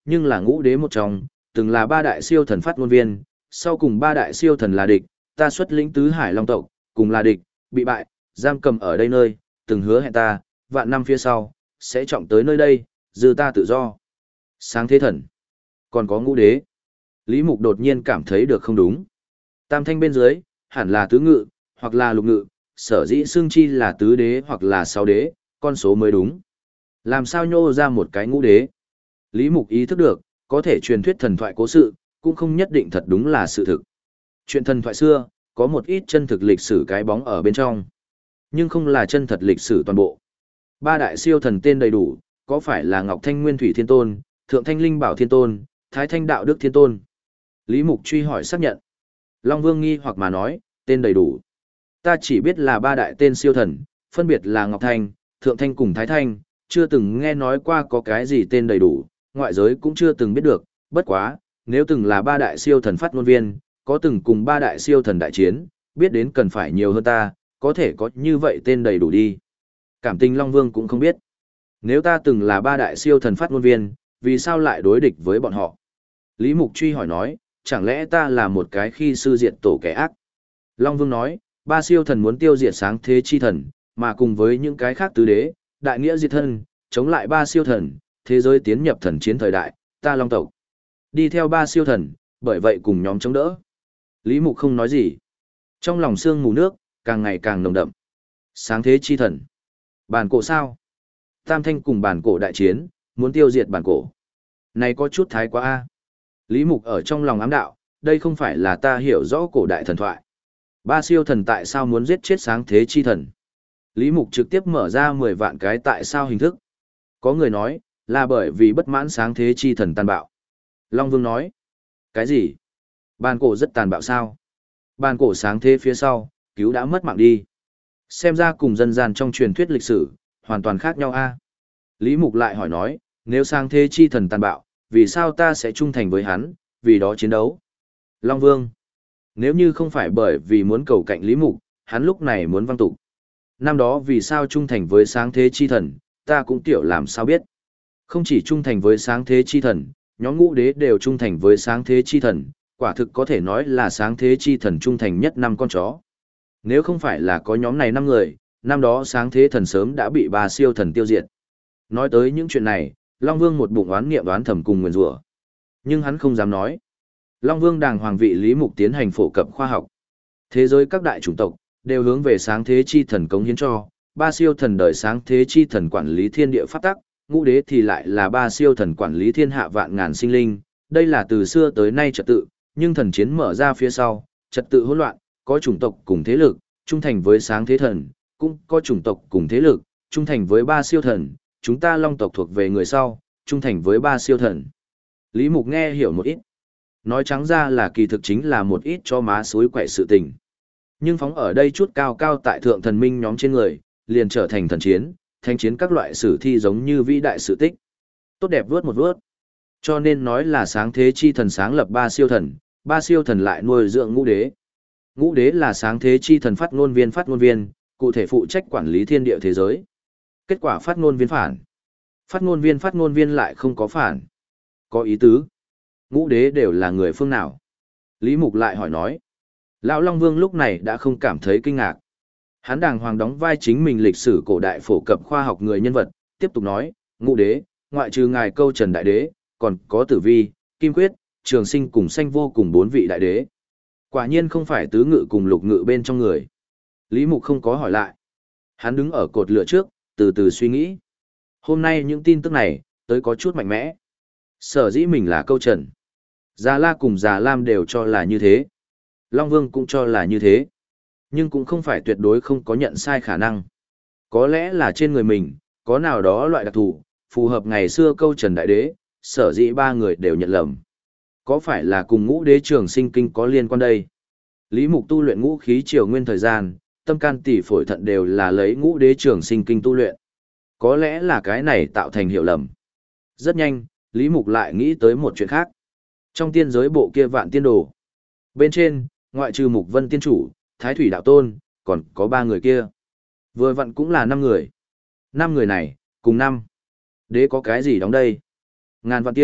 nhưng là ngũ đế một trong, từng là ba đại siêu thần phát ngôn viên, sau cùng ba đại siêu thần là địch, ta xuất lĩnh tứ hải long tộc, cùng là địch, bị bại, giam cầm ở đây nơi, từng hứa hẹn ta, vạn năm phía sau, sẽ trọng tới nơi đây, dư ta tự do. Sáng thế thần, còn có ngũ đế. Lý Mục đột nhiên cảm thấy được không đúng. Tam thanh bên dưới, hẳn là tứ ngự, hoặc là lục ngự, sở dĩ xương chi là tứ đế hoặc là sáu đế, con số mới đúng. Làm sao nhô ra một cái ngũ đế? Lý Mục ý thức được, có thể truyền thuyết thần thoại cố sự, cũng không nhất định thật đúng là sự thực. Chuyện thần thoại xưa, có một ít chân thực lịch sử cái bóng ở bên trong, nhưng không là chân thật lịch sử toàn bộ. Ba đại siêu thần tên đầy đủ, có phải là Ngọc Thanh Nguyên Thủy Thiên Tôn, Thượng Thanh Linh Bảo Thiên Tôn, Thái Thanh Đạo Đức Thiên Tôn? Lý Mục truy hỏi xác nhận. Long Vương nghi hoặc mà nói, tên đầy đủ. Ta chỉ biết là ba đại tên siêu thần, phân biệt là Ngọc Thanh, Thượng Thanh cùng Thái Thanh, chưa từng nghe nói qua có cái gì tên đầy đủ, ngoại giới cũng chưa từng biết được, bất quá, nếu từng là ba đại siêu thần phát ngôn viên, có từng cùng ba đại siêu thần đại chiến, biết đến cần phải nhiều hơn ta, có thể có như vậy tên đầy đủ đi. Cảm tình Long Vương cũng không biết. Nếu ta từng là ba đại siêu thần phát ngôn viên, vì sao lại đối địch với bọn họ? Lý Mục truy hỏi nói, chẳng lẽ ta là một cái khi sư diệt tổ kẻ ác? Long Vương nói, ba siêu thần muốn tiêu diệt sáng thế chi thần, mà cùng với những cái khác tứ đế, đại nghĩa diệt thân, chống lại ba siêu thần, thế giới tiến nhập thần chiến thời đại, ta Long tộc đi theo ba siêu thần, bởi vậy cùng nhóm chống đỡ. Lý Mục không nói gì. Trong lòng sương mù nước, càng ngày càng nồng đậm. Sáng thế chi thần. Bản cổ sao? Tam thanh cùng bản cổ đại chiến, muốn tiêu diệt bản cổ. Này có chút thái quá a. Lý Mục ở trong lòng ám đạo, đây không phải là ta hiểu rõ cổ đại thần thoại. Ba siêu thần tại sao muốn giết chết sáng thế chi thần? Lý Mục trực tiếp mở ra mười vạn cái tại sao hình thức. Có người nói, là bởi vì bất mãn sáng thế chi thần tàn bạo. Long Vương nói, cái gì? Bàn cổ rất tàn bạo sao? Bàn cổ sáng thế phía sau, cứu đã mất mạng đi. Xem ra cùng dân gian trong truyền thuyết lịch sử, hoàn toàn khác nhau a. Lý Mục lại hỏi nói, nếu sáng thế chi thần tàn bạo, vì sao ta sẽ trung thành với hắn, vì đó chiến đấu? Long Vương, nếu như không phải bởi vì muốn cầu cạnh Lý Mục, hắn lúc này muốn văng tục. Năm đó vì sao trung thành với sáng thế chi thần, ta cũng tiểu làm sao biết. Không chỉ trung thành với sáng thế chi thần, nhóm ngũ đế đều trung thành với sáng thế chi thần, quả thực có thể nói là sáng thế chi thần trung thành nhất năm con chó. Nếu không phải là có nhóm này năm người, năm đó sáng thế thần sớm đã bị ba siêu thần tiêu diệt. Nói tới những chuyện này, Long Vương một bụng oán nghiệm đoán thầm cùng nguyền rủa. Nhưng hắn không dám nói. Long Vương đàng hoàng vị Lý Mục tiến hành phổ cập khoa học. Thế giới các đại chủng tộc đều hướng về sáng thế chi thần cống hiến cho, ba siêu thần đời sáng thế chi thần quản lý thiên địa pháp tắc, ngũ đế thì lại là ba siêu thần quản lý thiên hạ vạn ngàn sinh linh, đây là từ xưa tới nay trật tự, nhưng thần chiến mở ra phía sau, trật tự hỗn loạn, có chủng tộc cùng thế lực, trung thành với sáng thế thần, cũng có chủng tộc cùng thế lực, trung thành với ba siêu thần, chúng ta Long tộc thuộc về người sau, trung thành với ba siêu thần. Lý Mục nghe hiểu một ít. Nói trắng ra là kỳ thực chính là một ít cho má suối quậy sự tình. Nhưng phóng ở đây chút cao cao tại thượng thần minh nhóm trên người, liền trở thành thần chiến, thanh chiến các loại sử thi giống như vĩ đại sự tích. Tốt đẹp vớt một vớt. Cho nên nói là sáng thế chi thần sáng lập ba siêu thần, ba siêu thần lại nuôi dưỡng ngũ đế. Ngũ đế là sáng thế chi thần phát ngôn viên phát ngôn viên, cụ thể phụ trách quản lý thiên địa thế giới. Kết quả phát ngôn viên phản. Phát ngôn viên phát ngôn viên lại không có phản. Có ý tứ. Ngũ đế đều là người phương nào? Lý Mục lại hỏi nói. Lão Long Vương lúc này đã không cảm thấy kinh ngạc. Hắn đàng hoàng đóng vai chính mình lịch sử cổ đại phổ cập khoa học người nhân vật, tiếp tục nói, ngũ đế, ngoại trừ ngài câu Trần Đại Đế, còn có Tử Vi, Kim Quyết, Trường Sinh cùng Sanh Vô cùng bốn vị đại đế. Quả nhiên không phải tứ ngự cùng lục ngự bên trong người. Lý Mục không có hỏi lại. Hắn đứng ở cột lửa trước, từ từ suy nghĩ. Hôm nay những tin tức này, tới có chút mạnh mẽ. Sở dĩ mình là câu Trần. Già La cùng Già Lam đều cho là như thế. Long Vương cũng cho là như thế. Nhưng cũng không phải tuyệt đối không có nhận sai khả năng. Có lẽ là trên người mình, có nào đó loại đặc thù, phù hợp ngày xưa câu Trần Đại Đế, sở dĩ ba người đều nhận lầm. Có phải là cùng ngũ đế Trường Sinh kinh có liên quan đây? Lý Mục tu luyện ngũ khí triều nguyên thời gian, tâm can tỷ phổi thận đều là lấy ngũ đế Trường Sinh kinh tu luyện. Có lẽ là cái này tạo thành hiểu lầm. Rất nhanh, Lý Mục lại nghĩ tới một chuyện khác. Trong tiên giới bộ kia vạn tiên đồ. Bên trên, ngoại trừ Mục Vân tiên chủ, Thái Thủy đạo tôn, còn có ba người kia. Vừa vặn cũng là năm người. Năm người này, cùng năm. Đế có cái gì đóng đây? Ngàn vạn kia,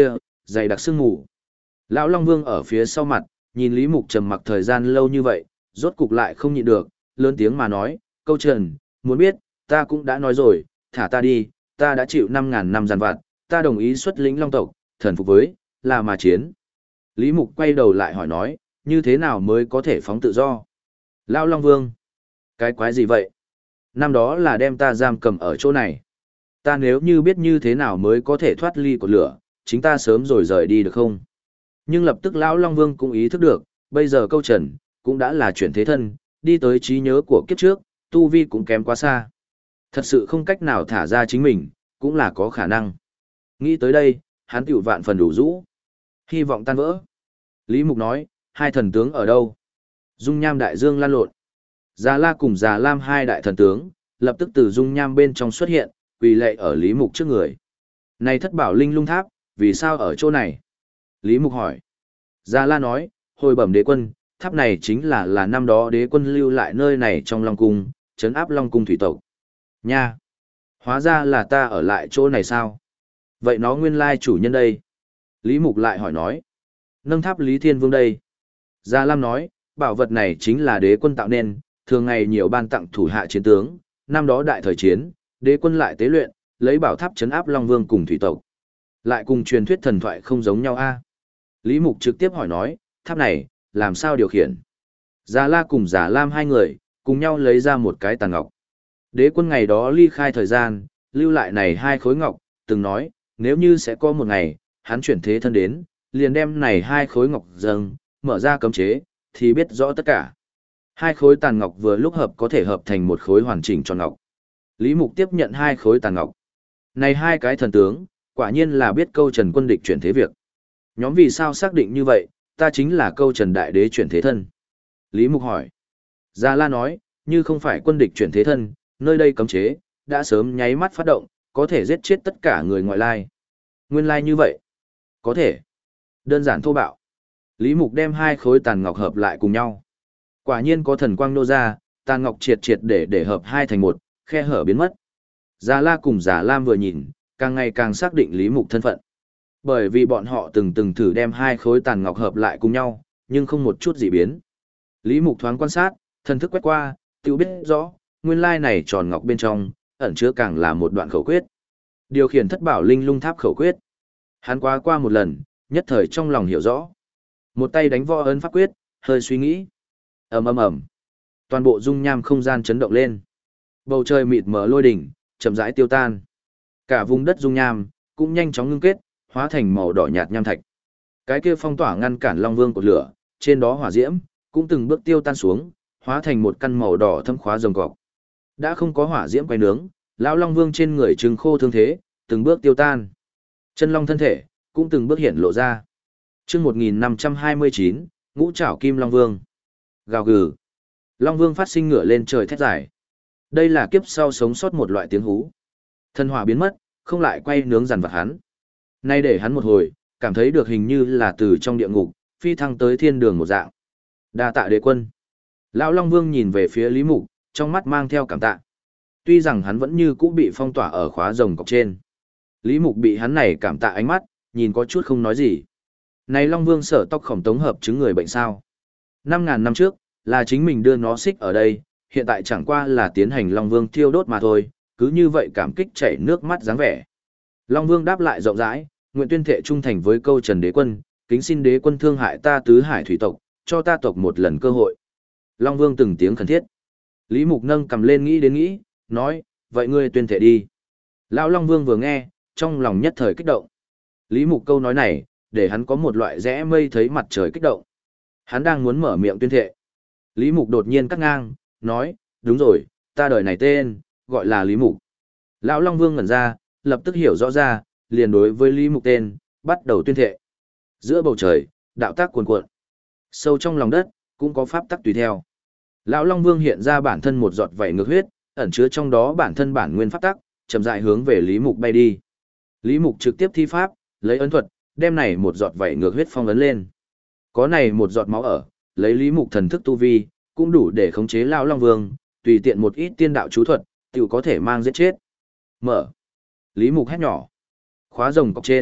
dày đặc sương mù. Lão Long Vương ở phía sau mặt, nhìn Lý Mục trầm mặc thời gian lâu như vậy, rốt cục lại không nhịn được, lớn tiếng mà nói, câu trần, muốn biết, ta cũng đã nói rồi, thả ta đi, ta đã chịu năm ngàn năm giàn vặt, ta đồng ý xuất lĩnh Long tộc, thần phục với, là mà chiến. Lý Mục quay đầu lại hỏi nói, như thế nào mới có thể phóng tự do? Lão Long Vương, cái quái gì vậy? Năm đó là đem ta giam cầm ở chỗ này. Ta nếu như biết như thế nào mới có thể thoát ly cột lửa, chính ta sớm rồi rời đi được không? Nhưng lập tức Lão Long Vương cũng ý thức được, bây giờ câu trần, cũng đã là chuyển thế thân, đi tới trí nhớ của kiếp trước, tu vi cũng kém quá xa. Thật sự không cách nào thả ra chính mình, cũng là có khả năng. Nghĩ tới đây, hắn tiểu vạn phần đủ rũ. Hy vọng tan vỡ. Lý Mục nói, hai thần tướng ở đâu? Dung nham đại dương lan lộn. Già La cùng Già Lam hai đại thần tướng, lập tức từ dung nham bên trong xuất hiện, quỳ lệ ở Lý Mục trước người. Này thất bảo linh lung tháp, vì sao ở chỗ này? Lý Mục hỏi. Già La nói, hồi bẩm đế quân, tháp này chính là là năm đó đế quân lưu lại nơi này trong Long Cung, trấn áp Long Cung thủy tộc. Nha! Hóa ra là ta ở lại chỗ này sao? Vậy nó nguyên lai chủ nhân đây? Lý Mục lại hỏi nói. Nâng tháp Lý Thiên Vương đây. Gia Lam nói, bảo vật này chính là đế quân tạo nên, thường ngày nhiều ban tặng thủ hạ chiến tướng, năm đó đại thời chiến, đế quân lại tế luyện, lấy bảo tháp trấn áp Long Vương cùng thủy tộc. Lại cùng truyền thuyết thần thoại không giống nhau a. Lý Mục trực tiếp hỏi nói, tháp này, làm sao điều khiển? Già La cùng Già Lam hai người, cùng nhau lấy ra một cái tàn ngọc. Đế quân ngày đó ly khai thời gian, lưu lại này hai khối ngọc, từng nói, nếu như sẽ có một ngày, hắn chuyển thế thân đến, liền đem này hai khối ngọc dâng, mở ra cấm chế, thì biết rõ tất cả. Hai khối tàn ngọc vừa lúc hợp có thể hợp thành một khối hoàn chỉnh tròn ngọc. Lý Mục tiếp nhận hai khối tàn ngọc. Này hai cái thần tướng, quả nhiên là biết câu trần quân địch chuyển thế việc. Nhóm vì sao xác định như vậy, ta chính là câu trần đại đế chuyển thế thân. Lý Mục hỏi. Gia La nói, như không phải quân địch chuyển thế thân, nơi đây cấm chế, đã sớm nháy mắt phát động, có thể giết chết tất cả người ngoại lai. Nguyên lai như vậy. Có thể. Đơn giản thô bạo. Lý Mục đem hai khối tàn ngọc hợp lại cùng nhau. Quả nhiên có thần quang nô ra, tàn ngọc triệt triệt để để hợp hai thành một, khe hở biến mất. Già La cùng Già Lam vừa nhìn, càng ngày càng xác định Lý Mục thân phận. Bởi vì bọn họ từng từng thử đem hai khối tàn ngọc hợp lại cùng nhau, nhưng không một chút dị biến. Lý Mục thoáng quan sát, thần thức quét qua, tự biết rõ, nguyên lai này tròn ngọc bên trong, ẩn chứa càng là một đoạn khẩu quyết. Điều khiển thất bảo linh lung tháp khẩu quyết. Hắn qua qua một lần, nhất thời trong lòng hiểu rõ. Một tay đánh võ ấn pháp quyết, hơi suy nghĩ. Ầm ầm ầm. Toàn bộ dung nham không gian chấn động lên. Bầu trời mịt mờ lôi đỉnh, chậm rãi tiêu tan. Cả vùng đất dung nham cũng nhanh chóng ngưng kết, hóa thành màu đỏ nhạt nham thạch. Cái kia phong tỏa ngăn cản Long Vương cột lửa, trên đó hỏa diễm cũng từng bước tiêu tan xuống, hóa thành một căn màu đỏ thâm khóa rồng cọc. Đã không có hỏa diễm quay nướng, lão Long Vương trên người trừng khô thương thế, từng bước tiêu tan. Chân long thân thể cũng từng bước hiện lộ ra. Chương một nghìn năm trăm hai mươi chín, Ngũ Trảo Kim Long Vương. Gào gừ. Long Vương phát sinh ngửa lên trời thét dài. Đây là kiếp sau sống sót một loại tiếng hú. Thân hỏa biến mất, không lại quay nướng dằn vặt hắn. Nay để hắn một hồi, cảm thấy được hình như là từ trong địa ngục, phi thăng tới thiên đường một dạng. Đa tạ đế quân. Lão Long Vương nhìn về phía Lý Mục, trong mắt mang theo cảm tạ. Tuy rằng hắn vẫn như cũ bị phong tỏa ở khóa rồng cọc trên. Lý Mục bị hắn này cảm tạ ánh mắt, nhìn có chút không nói gì. Này Long Vương sở tóc khổng tống hợp chứng người bệnh sao? Năm ngàn năm trước, là chính mình đưa nó xích ở đây, hiện tại chẳng qua là tiến hành Long Vương thiêu đốt mà thôi, cứ như vậy cảm kích chảy nước mắt dáng vẻ. Long Vương đáp lại rộng rãi, nguyện tuyên thệ trung thành với câu Trần đế quân, kính xin đế quân thương hại ta tứ hải thủy tộc, cho ta tộc một lần cơ hội. Long Vương từng tiếng khẩn thiết. Lý Mục nâng cầm lên nghĩ đến nghĩ, nói, vậy ngươi tuyên thệ đi. Lão Long Vương vừa nghe, trong lòng nhất thời kích động. Lý Mục câu nói này, để hắn có một loại rẽ mây thấy mặt trời kích động. Hắn đang muốn mở miệng tuyên thệ. Lý Mục đột nhiên cắt ngang, nói, đúng rồi, ta đời này tên, gọi là Lý Mục. Lão Long Vương ngẩn ra, lập tức hiểu rõ ra, liền đối với Lý Mục tên, bắt đầu tuyên thệ. Giữa bầu trời, đạo tác cuồn cuộn. Sâu trong lòng đất, cũng có pháp tắc tùy theo. Lão Long Vương hiện ra bản thân một giọt vảy ngược huyết, ẩn chứa trong đó bản thân bản nguyên pháp tắc, chậm rãi hướng về Lý Mục bay đi. Lý Mục trực tiếp thi pháp, lấy ấn thuật, đem này một giọt vảy ngược huyết phong ấn lên. Có này một giọt máu ở, lấy Lý Mục thần thức tu vi, cũng đủ để khống chế Lão Long Vương, tùy tiện một ít tiên đạo chú thuật, tiểu có thể mang giết chết. Mở. Lý Mục hét nhỏ. Khóa rồng cọc trên,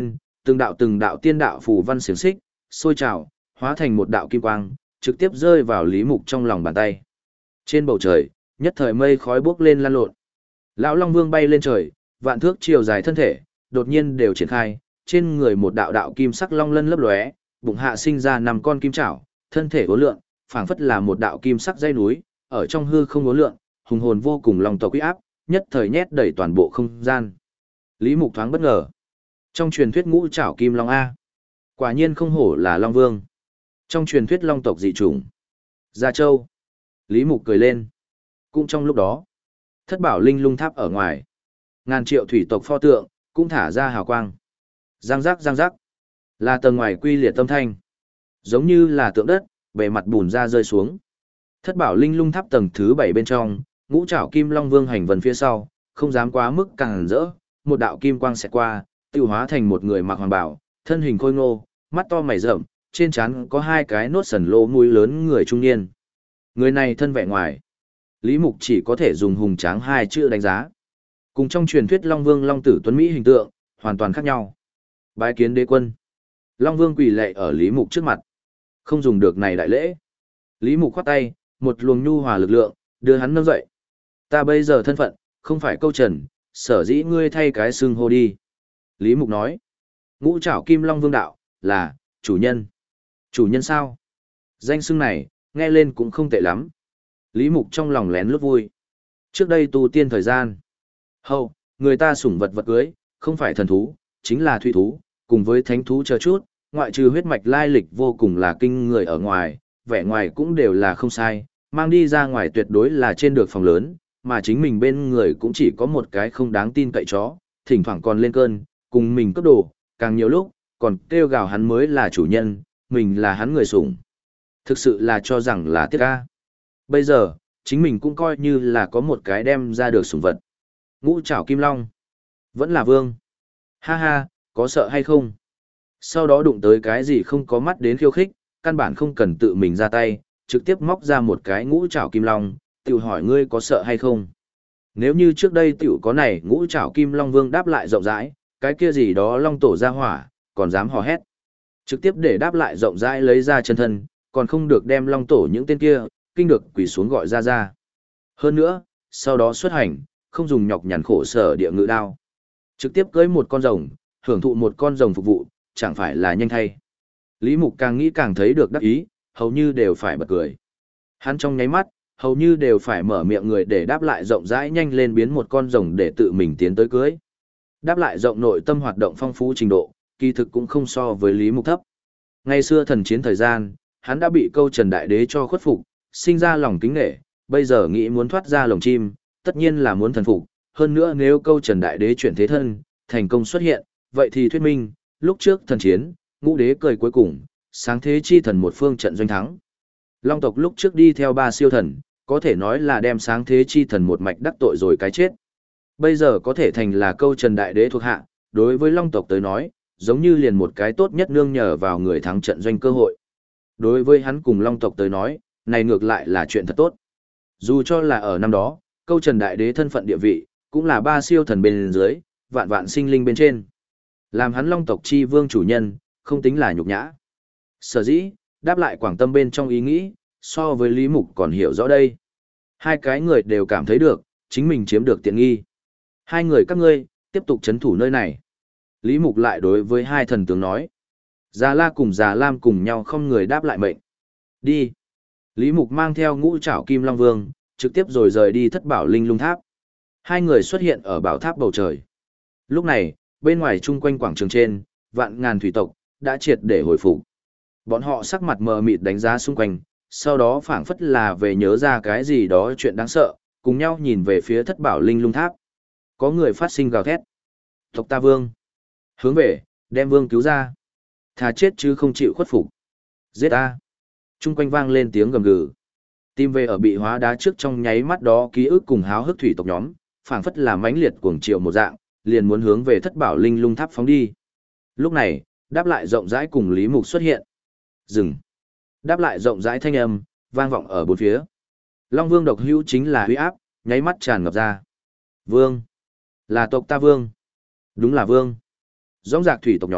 từng đạo từng đạo tiên đạo phù văn xiềng xích, sôi trào, hóa thành một đạo kim quang, trực tiếp rơi vào Lý Mục trong lòng bàn tay. Trên bầu trời, nhất thời mây khói bốc lên lan lộn. Lão Long Vương bay lên trời, vạn thước chiều dài thân thể, đột nhiên đều triển khai, trên người một đạo đạo kim sắc long lân lấp lóe, bụng hạ sinh ra năm con kim chảo, thân thể uốn lượn, phảng phất là một đạo kim sắc dây núi, ở trong hư không uốn lượn, hùng hồn vô cùng long tộc uy áp, nhất thời nhét đầy toàn bộ không gian. Lý Mục thoáng bất ngờ. Trong truyền thuyết ngũ trảo kim long a, quả nhiên không hổ là Long Vương. Trong truyền thuyết long tộc dị chủng. Gia Châu. Lý Mục cười lên. Cũng trong lúc đó, Thất Bảo Linh Lung Tháp ở ngoài, ngàn triệu thủy tộc pho tượng cũng thả ra hào quang. Giang giác giang giác, là tầng ngoài quy liệt tâm thanh, giống như là tượng đất, bề mặt bùn ra rơi xuống. Thất Bảo Linh Lung Tháp tầng thứ bảy bên trong, ngũ trảo kim long vương hành vần phía sau, không dám quá mức càng rỡ, một đạo kim quang xẹt qua, tiêu hóa thành một người mặc hoàng bào, thân hình khôi ngô, mắt to mày rậm, trên trán có hai cái nốt sần lỗ mũi lớn người trung niên. Người này thân vẻ ngoài, Lý Mục chỉ có thể dùng hùng tráng hai chữ đánh giá. Cùng trong truyền thuyết Long Vương Long Tử Tuấn Mỹ hình tượng, hoàn toàn khác nhau. Bái kiến đế quân. Long Vương quỳ lạy ở Lý Mục trước mặt. Không dùng được này đại lễ. Lý Mục khoát tay, một luồng nhu hòa lực lượng, đưa hắn nâng dậy. Ta bây giờ thân phận, không phải câu trần, sở dĩ ngươi thay cái xưng hô đi. Lý Mục nói. Ngũ trảo kim long vương đạo, là, chủ nhân. Chủ nhân sao? Danh xưng này, nghe lên cũng không tệ lắm. Lý Mục trong lòng lén lút vui. Trước đây tu tiên thời gian. Hậu, người ta sủng vật vật cưới, không phải thần thú, chính là thủy thú, cùng với thánh thú chờ chút, ngoại trừ huyết mạch lai lịch vô cùng là kinh người ở ngoài, vẻ ngoài cũng đều là không sai, mang đi ra ngoài tuyệt đối là trên được phòng lớn, mà chính mình bên người cũng chỉ có một cái không đáng tin cậy chó, thỉnh thoảng còn lên cơn, cùng mình cấp đồ, càng nhiều lúc, còn kêu gào hắn mới là chủ nhân, mình là hắn người sủng. Thực sự là cho rằng là tiếc ca. Bây giờ, chính mình cũng coi như là có một cái đem ra được sủng vật. Ngũ trảo kim long, vẫn là vương. Ha ha, có sợ hay không? Sau đó đụng tới cái gì không có mắt đến khiêu khích, căn bản không cần tự mình ra tay, trực tiếp móc ra một cái ngũ trảo kim long, tiểu hỏi ngươi có sợ hay không? Nếu như trước đây tiểu có này ngũ trảo kim long vương đáp lại rộng rãi, cái kia gì đó long tổ ra hỏa, còn dám hò hét. Trực tiếp để đáp lại rộng rãi lấy ra chân thân, còn không được đem long tổ những tên kia, kinh được quỳ xuống gọi ra ra. Hơn nữa, sau đó xuất hành, không dùng nhọc nhằn khổ sở địa ngự đao. Trực tiếp cưới một con rồng, hưởng thụ một con rồng phục vụ, chẳng phải là nhanh thay. Lý Mục càng nghĩ càng thấy được đắc ý, hầu như đều phải bật cười. Hắn trong nháy mắt, hầu như đều phải mở miệng người để đáp lại rộng rãi nhanh lên biến một con rồng để tự mình tiến tới cưới. Đáp lại rộng nội tâm hoạt động phong phú trình độ, kỳ thực cũng không so với Lý Mục thấp. Ngày xưa thần chiến thời gian, hắn đã bị câu Trần Đại Đế cho khuất phục, sinh ra lòng kính nể, bây giờ nghĩ muốn thoát ra lồng chim, tất nhiên là muốn thần phục, hơn nữa nếu câu Trần Đại Đế chuyển thế thân, thành công xuất hiện, vậy thì thuyết minh, lúc trước thần chiến, ngũ đế cười cuối cùng, sáng thế chi thần một phương trận doanh thắng. Long tộc lúc trước đi theo ba siêu thần, có thể nói là đem sáng thế chi thần một mạch đắc tội rồi cái chết. Bây giờ có thể thành là câu Trần Đại Đế thuộc hạ, đối với Long tộc tới nói, giống như liền một cái tốt nhất nương nhờ vào người thắng trận doanh cơ hội. Đối với hắn cùng Long tộc tới nói, này ngược lại là chuyện thật tốt. Dù cho là ở năm đó, câu Trần Đại Đế thân phận địa vị, cũng là ba siêu thần bên dưới, vạn vạn sinh linh bên trên. Làm hắn Long tộc chi vương chủ nhân, không tính là nhục nhã. Sở dĩ, đáp lại Quảng Tâm bên trong ý nghĩ, so với Lý Mục còn hiểu rõ đây. Hai cái người đều cảm thấy được, chính mình chiếm được tiện nghi. Hai người các ngươi, tiếp tục chấn thủ nơi này. Lý Mục lại đối với hai thần tướng nói. Già La cùng Già Lam cùng nhau không người đáp lại mệnh. Đi. Lý Mục mang theo ngũ trảo kim long vương, trực tiếp rồi rời đi Thất Bảo Linh Lung Tháp. Hai người xuất hiện ở bảo tháp bầu trời. Lúc này, bên ngoài chung quanh quảng trường trên, vạn ngàn thủy tộc, đã triệt để hồi phục. Bọn họ sắc mặt mờ mịt đánh giá xung quanh, sau đó phảng phất là về nhớ ra cái gì đó chuyện đáng sợ, cùng nhau nhìn về phía Thất Bảo Linh Lung Tháp. Có người phát sinh gào thét. Tộc ta vương. Hướng về, đem vương cứu ra. Thà chết chứ không chịu khuất phục. Giết ta. Trung quanh vang lên tiếng gầm gừ. Tim về ở bị hóa đá trước trong nháy mắt đó ký ức cùng háo hức thủy tộc nhóm, phảng phất là mãnh liệt cuồng triệu một dạng, liền muốn hướng về Thất Bảo Linh Lung Tháp phóng đi. Lúc này, đáp lại rộng rãi cùng Lý Mục xuất hiện. Dừng. Đáp lại rộng rãi thanh âm, vang vọng ở bốn phía. Long Vương độc hữu chính là huy áp, nháy mắt tràn ngập ra. Vương. Là tộc ta vương. Đúng là vương. Dõng dạc thủy tộc nhóm,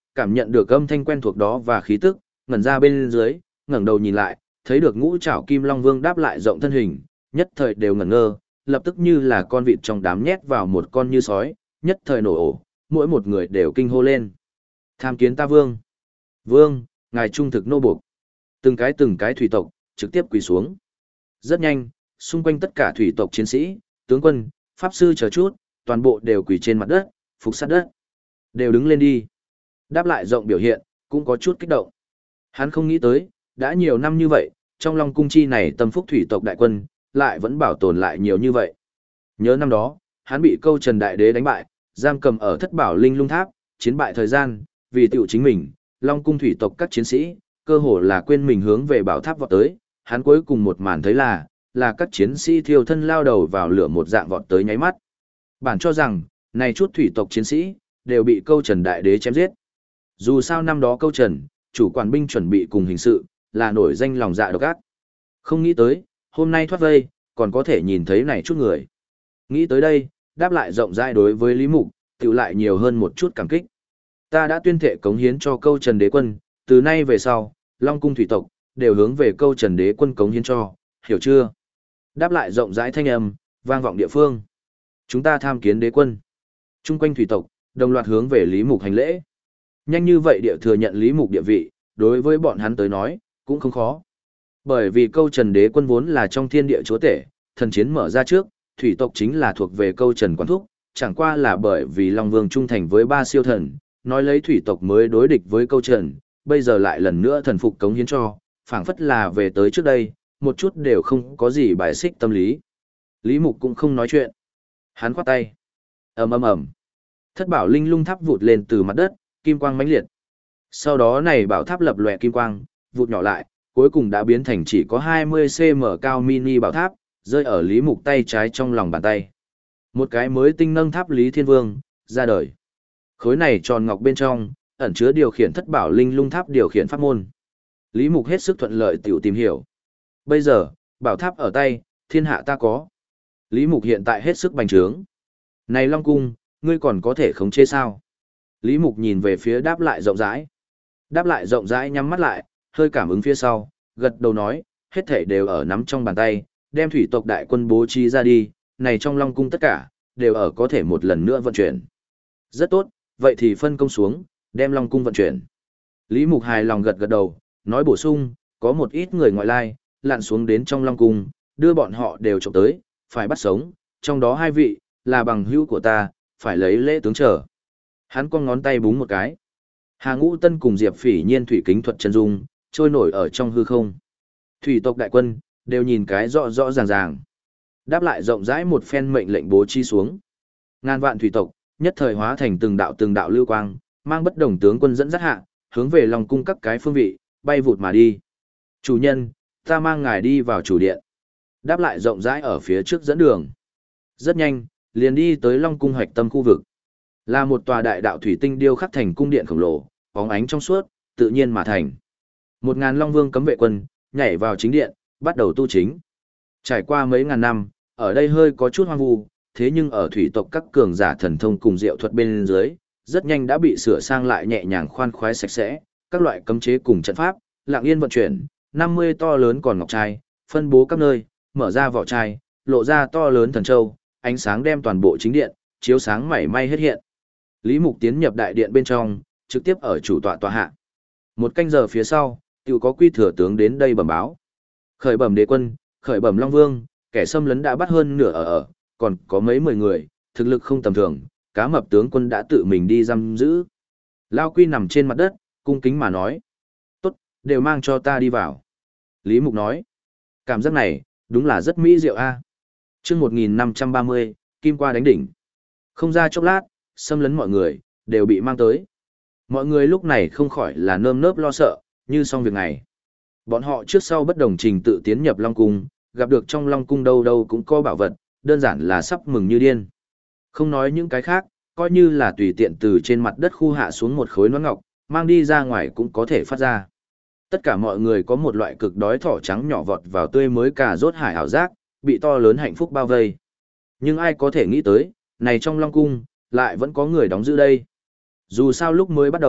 cảm nhận được âm thanh quen thuộc đó và khí tức, ngẩn ra bên dưới, ngẩng đầu nhìn lại, thấy được ngũ trảo kim long vương đáp lại rộng thân hình, nhất thời đều ngẩn ngơ, lập tức như là con vịt trong đám nhét vào một con như sói, nhất thời nổ ổ, mỗi một người đều kinh hô lên. Tham kiến ta vương. Vương, ngài trung thực nô buộc. Từng cái từng cái thủy tộc, trực tiếp quỳ xuống. Rất nhanh, xung quanh tất cả thủy tộc chiến sĩ, tướng quân, pháp sư chờ chút, toàn bộ đều quỳ trên mặt đất, phục sát đất. Đều đứng lên đi. Đáp lại rộng biểu hiện, cũng có chút kích động. Hắn không nghĩ tới, đã nhiều năm như vậy, trong Long cung chi này tâm phúc thủy tộc đại quân, lại vẫn bảo tồn lại nhiều như vậy. Nhớ năm đó, hắn bị câu Trần Đại Đế đánh bại, giam cầm ở thất bảo linh lung tháp, chiến bại thời gian, vì tiểu chính mình, Long cung thủy tộc các chiến sĩ, cơ hồ là quên mình hướng về bảo tháp vọt tới, hắn cuối cùng một màn thấy là, là các chiến sĩ thiêu thân lao đầu vào lửa một dạng vọt tới nháy mắt. Bản cho rằng, này chút thủy tộc chiến sĩ, đều bị câu Trần Đại Đế chém giết. Dù sao năm đó câu Trần, chủ quản binh chuẩn bị cùng hình sự, là nổi danh lòng dạ độc ác. Không nghĩ tới, hôm nay thoát vây, còn có thể nhìn thấy này chút người. Nghĩ tới đây, đáp lại rộng rãi đối với Lý Mục, tiểu lại nhiều hơn một chút cảm kích. Ta đã tuyên thệ cống hiến cho câu Trần Đế quân, từ nay về sau, Long cung thủy tộc, đều hướng về câu Trần Đế quân cống hiến cho, hiểu chưa? Đáp lại rộng rãi thanh âm, vang vọng địa phương. Chúng ta tham kiến đế quân. Trung quanh thủy tộc, đồng loạt hướng về Lý Mục hành lễ. Nhanh như vậy địa thừa nhận Lý Mục địa vị, đối với bọn hắn tới nói, cũng không khó. Bởi vì câu Trần Đế quân vốn là trong thiên địa chúa tể, thần chiến mở ra trước, thủy tộc chính là thuộc về câu Trần Quán Thúc, chẳng qua là bởi vì Long Vương trung thành với ba siêu thần, nói lấy thủy tộc mới đối địch với câu Trần, bây giờ lại lần nữa thần phục cống hiến cho, phảng phất là về tới trước đây, một chút đều không có gì bài xích tâm lý. Lý Mục cũng không nói chuyện. Hắn khoát tay. Ầm ầm ầm. Thất bảo linh lung tháp vụt lên từ mặt đất, kim quang mãnh liệt. Sau đó này bảo tháp lập lòe kim quang, vụt nhỏ lại, cuối cùng đã biến thành chỉ có hai mươi xăng-ti-mét cao mini bảo tháp, rơi ở Lý Mục tay trái trong lòng bàn tay. Một cái mới tinh nâng tháp Lý Thiên Vương, ra đời. Khối này tròn ngọc bên trong, ẩn chứa điều khiển thất bảo linh lung tháp điều khiển pháp môn. Lý Mục hết sức thuận lợi tiểu tìm hiểu. Bây giờ, bảo tháp ở tay, thiên hạ ta có. Lý Mục hiện tại hết sức bành trướng. Này Long cung, ngươi còn có thể khống chế sao? Lý Mục nhìn về phía đáp lại rộng rãi. Đáp lại rộng rãi nhắm mắt lại, hơi cảm ứng phía sau, gật đầu nói, hết thể đều ở nắm trong bàn tay, đem thủy tộc đại quân bố trí ra đi, này trong Long cung tất cả, đều ở có thể một lần nữa vận chuyển. Rất tốt, vậy thì phân công xuống, đem Long cung vận chuyển. Lý Mục hài lòng gật gật đầu, nói bổ sung, có một ít người ngoại lai, lặn xuống đến trong Long cung, đưa bọn họ đều trộm tới, phải bắt sống, trong đó hai vị, là bằng hữu của ta, phải lấy lễ tướng trở. Hắn con ngón tay búng một cái. Hà Ngũ Tân cùng Diệp Phỉ Nhiên thủy kính thuật chân dung, trôi nổi ở trong hư không. Thủy tộc đại quân, đều nhìn cái rõ rõ ràng ràng. Đáp lại rộng rãi một phen mệnh lệnh bố trí xuống. Ngàn vạn thủy tộc, nhất thời hóa thành từng đạo từng đạo lưu quang, mang bất đồng tướng quân dẫn dắt hạ, hướng về Long cung các cái phương vị, bay vụt mà đi. Chủ nhân, ta mang ngài đi vào chủ điện. Đáp lại rộng rãi ở phía trước dẫn đường. Rất nhanh, liền đi tới Long cung hoạch tâm khu vực. Là một tòa đại đạo thủy tinh điêu khắc thành cung điện khổng lồ, bóng ánh trong suốt, tự nhiên mà thành. Một ngàn Long Vương cấm vệ quân, nhảy vào chính điện, bắt đầu tu chính. Trải qua mấy ngàn năm, ở đây hơi có chút hoang vu, thế nhưng ở thủy tộc các cường giả thần thông cùng diệu thuật bên dưới, rất nhanh đã bị sửa sang lại nhẹ nhàng khoan khoái sạch sẽ, các loại cấm chế cùng trận pháp, lặng yên vận chuyển, năm mươi to lớn còn ngọc trai, phân bố các nơi, mở ra vỏ trai, lộ ra to lớn thần châu, ánh sáng đem toàn bộ chính điện, chiếu sáng mảy may hết hiện. Lý Mục tiến nhập đại điện bên trong, trực tiếp ở chủ tọa tọa hạ. Một canh giờ phía sau, tiểu có quy thừa tướng đến đây bẩm báo. Khởi bẩm đế quân, khởi bẩm Long Vương, kẻ xâm lấn đã bắt hơn nửa ở ở, còn có mấy mười người, thực lực không tầm thường, cá mập tướng quân đã tự mình đi giam giữ. Lao Quy nằm trên mặt đất, cung kính mà nói. Tốt, đều mang cho ta đi vào. Lý Mục nói. Cảm giác này, đúng là rất mỹ diệu a. Chương một nghìn năm trăm ba mươi, Kim qua đánh đỉnh. Không ra chốc lát, xâm lấn mọi người, đều bị mang tới. Mọi người lúc này không khỏi là nơm nớp lo sợ, như xong việc này. Bọn họ trước sau bất đồng trình tự tiến nhập Long Cung, gặp được trong Long Cung đâu đâu cũng có bảo vật, đơn giản là sắp mừng như điên. Không nói những cái khác, coi như là tùy tiện từ trên mặt đất khu hạ xuống một khối nón ngọc, mang đi ra ngoài cũng có thể phát ra. Tất cả mọi người có một loại cực đói thỏ trắng nhỏ vọt vào tươi mới cà rốt hải ảo giác, bị to lớn hạnh phúc bao vây. Nhưng ai có thể nghĩ tới, này trong Long Cung, lại vẫn có người đóng giữ đây. Dù sao lúc mới bắt đầu,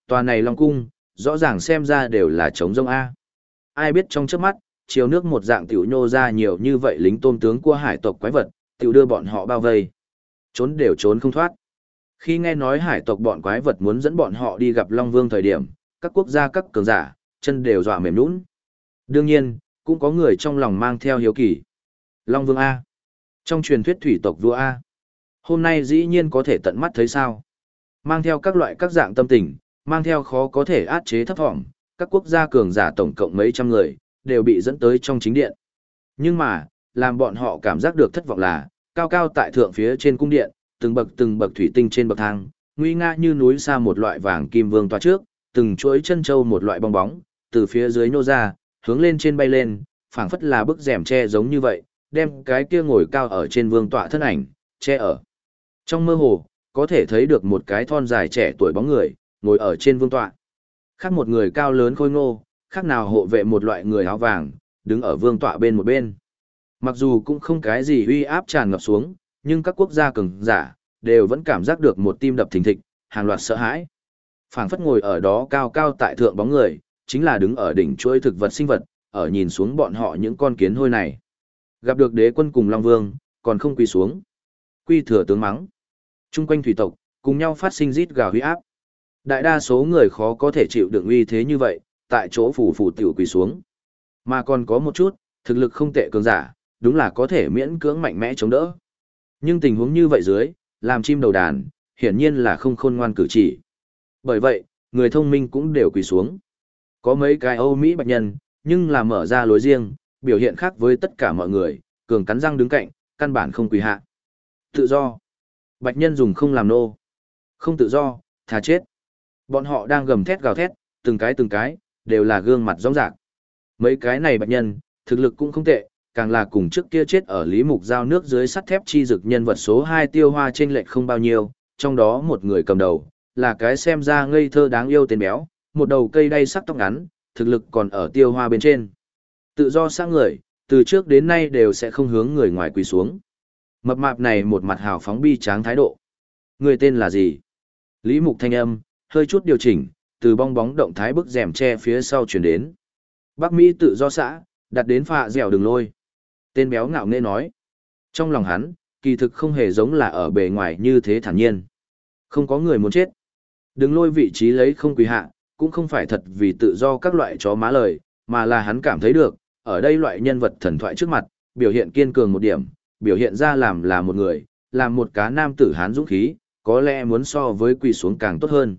Tòa này Long Cung, rõ ràng xem ra đều là trống rông A. Ai biết trong chớp mắt, chiều nước một dạng tiểu nhô ra nhiều như vậy lính tôm tướng của hải tộc quái vật, tiểu đưa bọn họ bao vây. Trốn đều trốn không thoát. Khi nghe nói hải tộc bọn quái vật muốn dẫn bọn họ đi gặp Long Vương thời điểm, các quốc gia các cường giả, chân đều dọa mềm nhũn. Đương nhiên, cũng có người trong lòng mang theo hiếu kỳ. Long Vương A. Trong truyền thuyết thủy tộc vua A. Hôm nay dĩ nhiên có thể tận mắt thấy sao. Mang theo các loại các dạng tâm tình, mang theo khó có thể át chế thấp thỏm, các quốc gia cường giả tổng cộng mấy trăm người, đều bị dẫn tới trong chính điện. Nhưng mà, làm bọn họ cảm giác được thất vọng là, cao cao tại thượng phía trên cung điện, từng bậc từng bậc thủy tinh trên bậc thang, nguy nga như núi xa một loại vàng kim vương tòa trước, từng chuỗi chân châu một loại bong bóng, từ phía dưới nô ra, hướng lên trên bay lên, phảng phất là bức rèm che giống như vậy, đem cái kia ngồi cao ở trên vương tọa thân ảnh, che ở. Trong mơ hồ, có thể thấy được một cái thon dài trẻ tuổi bóng người, ngồi ở trên vương tọa. Khác một người cao lớn khôi ngô, khác nào hộ vệ một loại người áo vàng, đứng ở vương tọa bên một bên. Mặc dù cũng không cái gì uy áp tràn ngập xuống, nhưng các quốc gia cường giả, đều vẫn cảm giác được một tim đập thình thịch, hàng loạt sợ hãi. Phảng phất ngồi ở đó cao cao tại thượng bóng người, chính là đứng ở đỉnh chuỗi thực vật sinh vật, ở nhìn xuống bọn họ những con kiến hôi này. Gặp được đế quân cùng Long Vương, còn không quỳ xuống. Quy thừa tướng mắng. Trung quanh thủy tộc, cùng nhau phát sinh rít gào huy áp. Đại đa số người khó có thể chịu đựng uy thế như vậy, tại chỗ phủ phủ tiểu quỳ xuống. Mà còn có một chút, thực lực không tệ cường giả, đúng là có thể miễn cưỡng mạnh mẽ chống đỡ. Nhưng tình huống như vậy dưới, làm chim đầu đàn, hiển nhiên là không khôn ngoan cử chỉ. Bởi vậy, người thông minh cũng đều quỳ xuống. Có mấy cái Âu Mỹ bạch nhân, nhưng là mở ra lối riêng, biểu hiện khác với tất cả mọi người, cường cắn răng đứng cạnh, căn bản không quỳ hạ. Tự do. Bạch nhân dùng không làm nô. Không tự do, thà chết. Bọn họ đang gầm thét gào thét, từng cái từng cái, đều là gương mặt rõ rạc. Mấy cái này bạch nhân, thực lực cũng không tệ, càng là cùng trước kia chết ở Lý Mục Giao nước dưới sắt thép chi dực nhân vật số hai tiêu hoa trên lệch không bao nhiêu, trong đó một người cầm đầu, là cái xem ra ngây thơ đáng yêu tên béo, một đầu cây đay sắc tóc ngắn, thực lực còn ở tiêu hoa bên trên. Tự do sang người, từ trước đến nay đều sẽ không hướng người ngoài quỳ xuống. Mập mạp này một mặt hào phóng bi tráng thái độ. Người tên là gì? Lý Mục thanh âm, hơi chút điều chỉnh, từ bong bóng động thái bức rèm che phía sau chuyển đến. Bắc Mỹ tự do xã, đặt đến phạ dẻo đường lôi. Tên béo ngạo nghễ nói. Trong lòng hắn, kỳ thực không hề giống là ở bề ngoài như thế thản nhiên. Không có người muốn chết. Đường lôi vị trí lấy không quỳ hạ, cũng không phải thật vì tự do các loại chó má lời, mà là hắn cảm thấy được, ở đây loại nhân vật thần thoại trước mặt, biểu hiện kiên cường một điểm, biểu hiện ra làm là một người, làm một cá nam tử hán dũng khí, có lẽ muốn so với quỳ xuống càng tốt hơn.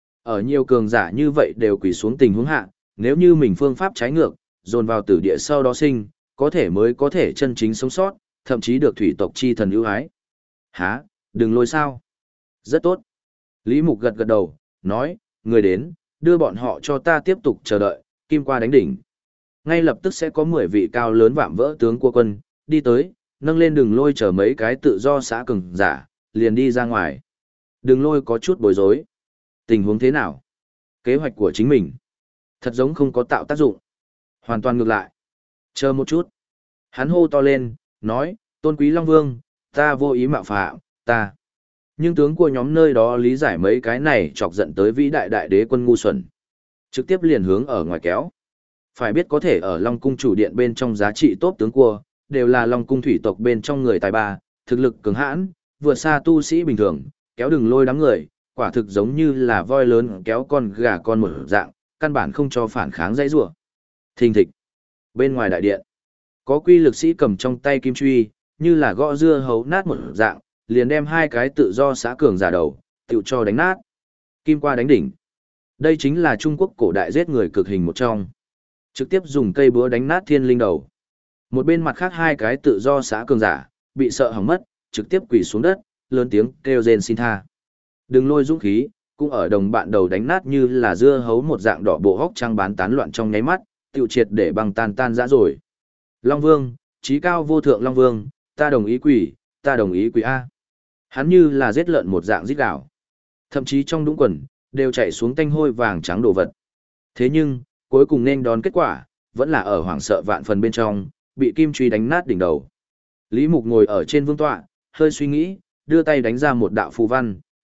Ở nhiều cường giả như vậy đều quỳ xuống tình huống hạ, nếu như mình phương pháp trái ngược, dồn vào tử địa sau đó sinh, có thể mới có thể chân chính sống sót, thậm chí được thủy tộc chi thần ưu ái. Hả, đừng lôi sao. Rất tốt. Lý Mục gật gật đầu, nói, người đến, đưa bọn họ cho ta tiếp tục chờ đợi, kim qua đánh đỉnh. Ngay lập tức sẽ có mười vị cao lớn vạm vỡ tướng của quân, đi tới, nâng lên đường lôi chờ mấy cái tự do xã cường giả, liền đi ra ngoài. Đường lôi có chút bối rối. Tình huống thế nào? Kế hoạch của chính mình. Thật giống không có tạo tác dụng. Hoàn toàn ngược lại. Chờ một chút. Hắn hô to lên, nói, tôn quý Long Vương, ta vô ý mạo phạm, ta. Nhưng tướng của nhóm nơi đó lý giải mấy cái này chọc giận tới vĩ đại đại đế quân ngu xuẩn. Trực tiếp liền hướng ở ngoài kéo. Phải biết có thể ở Long Cung chủ điện bên trong giá trị tốt tướng cua, đều là Long Cung thủy tộc bên trong người tài ba, thực lực cường hãn, vượt xa tu sĩ bình thường, kéo đừng lôi đám người, quả thực giống như là voi lớn kéo con gà con một dạng, căn bản không cho phản kháng dãy rủa. Thình thịch. Bên ngoài đại điện, có quy lực sĩ cầm trong tay kim truy, như là gõ dưa hấu nát một dạng, liền đem hai cái tự do xã cường giả đầu, tiểu cho đánh nát. Kim qua đánh đỉnh. Đây chính là Trung Quốc cổ đại giết người cực hình một trong. Trực tiếp dùng cây búa đánh nát thiên linh đầu. Một bên mặt khác hai cái tự do xã cường giả, bị sợ hỏng mất, trực tiếp quỳ xuống đất, lớn tiếng kêu rên xin tha. Đừng lôi dũng khí, cũng ở đồng bạn đầu đánh nát như là dưa hấu một dạng đỏ bộ hốc trăng bán tán loạn trong nháy mắt, tiêu triệt để băng tan tan dã rồi. Long Vương, trí cao vô thượng Long Vương, ta đồng ý quỷ, ta đồng ý quỷ A. Hắn như là giết lợn một dạng giết đảo. Thậm chí trong đũng quần, đều chạy xuống tanh hôi vàng trắng đồ vật. Thế nhưng, cuối cùng nên đón kết quả, vẫn là ở hoảng sợ vạn phần bên trong, bị kim truy đánh nát đỉnh đầu. Lý Mục ngồi ở trên vương tọa, hơi suy nghĩ, đưa tay đánh ra một đạo phù văn,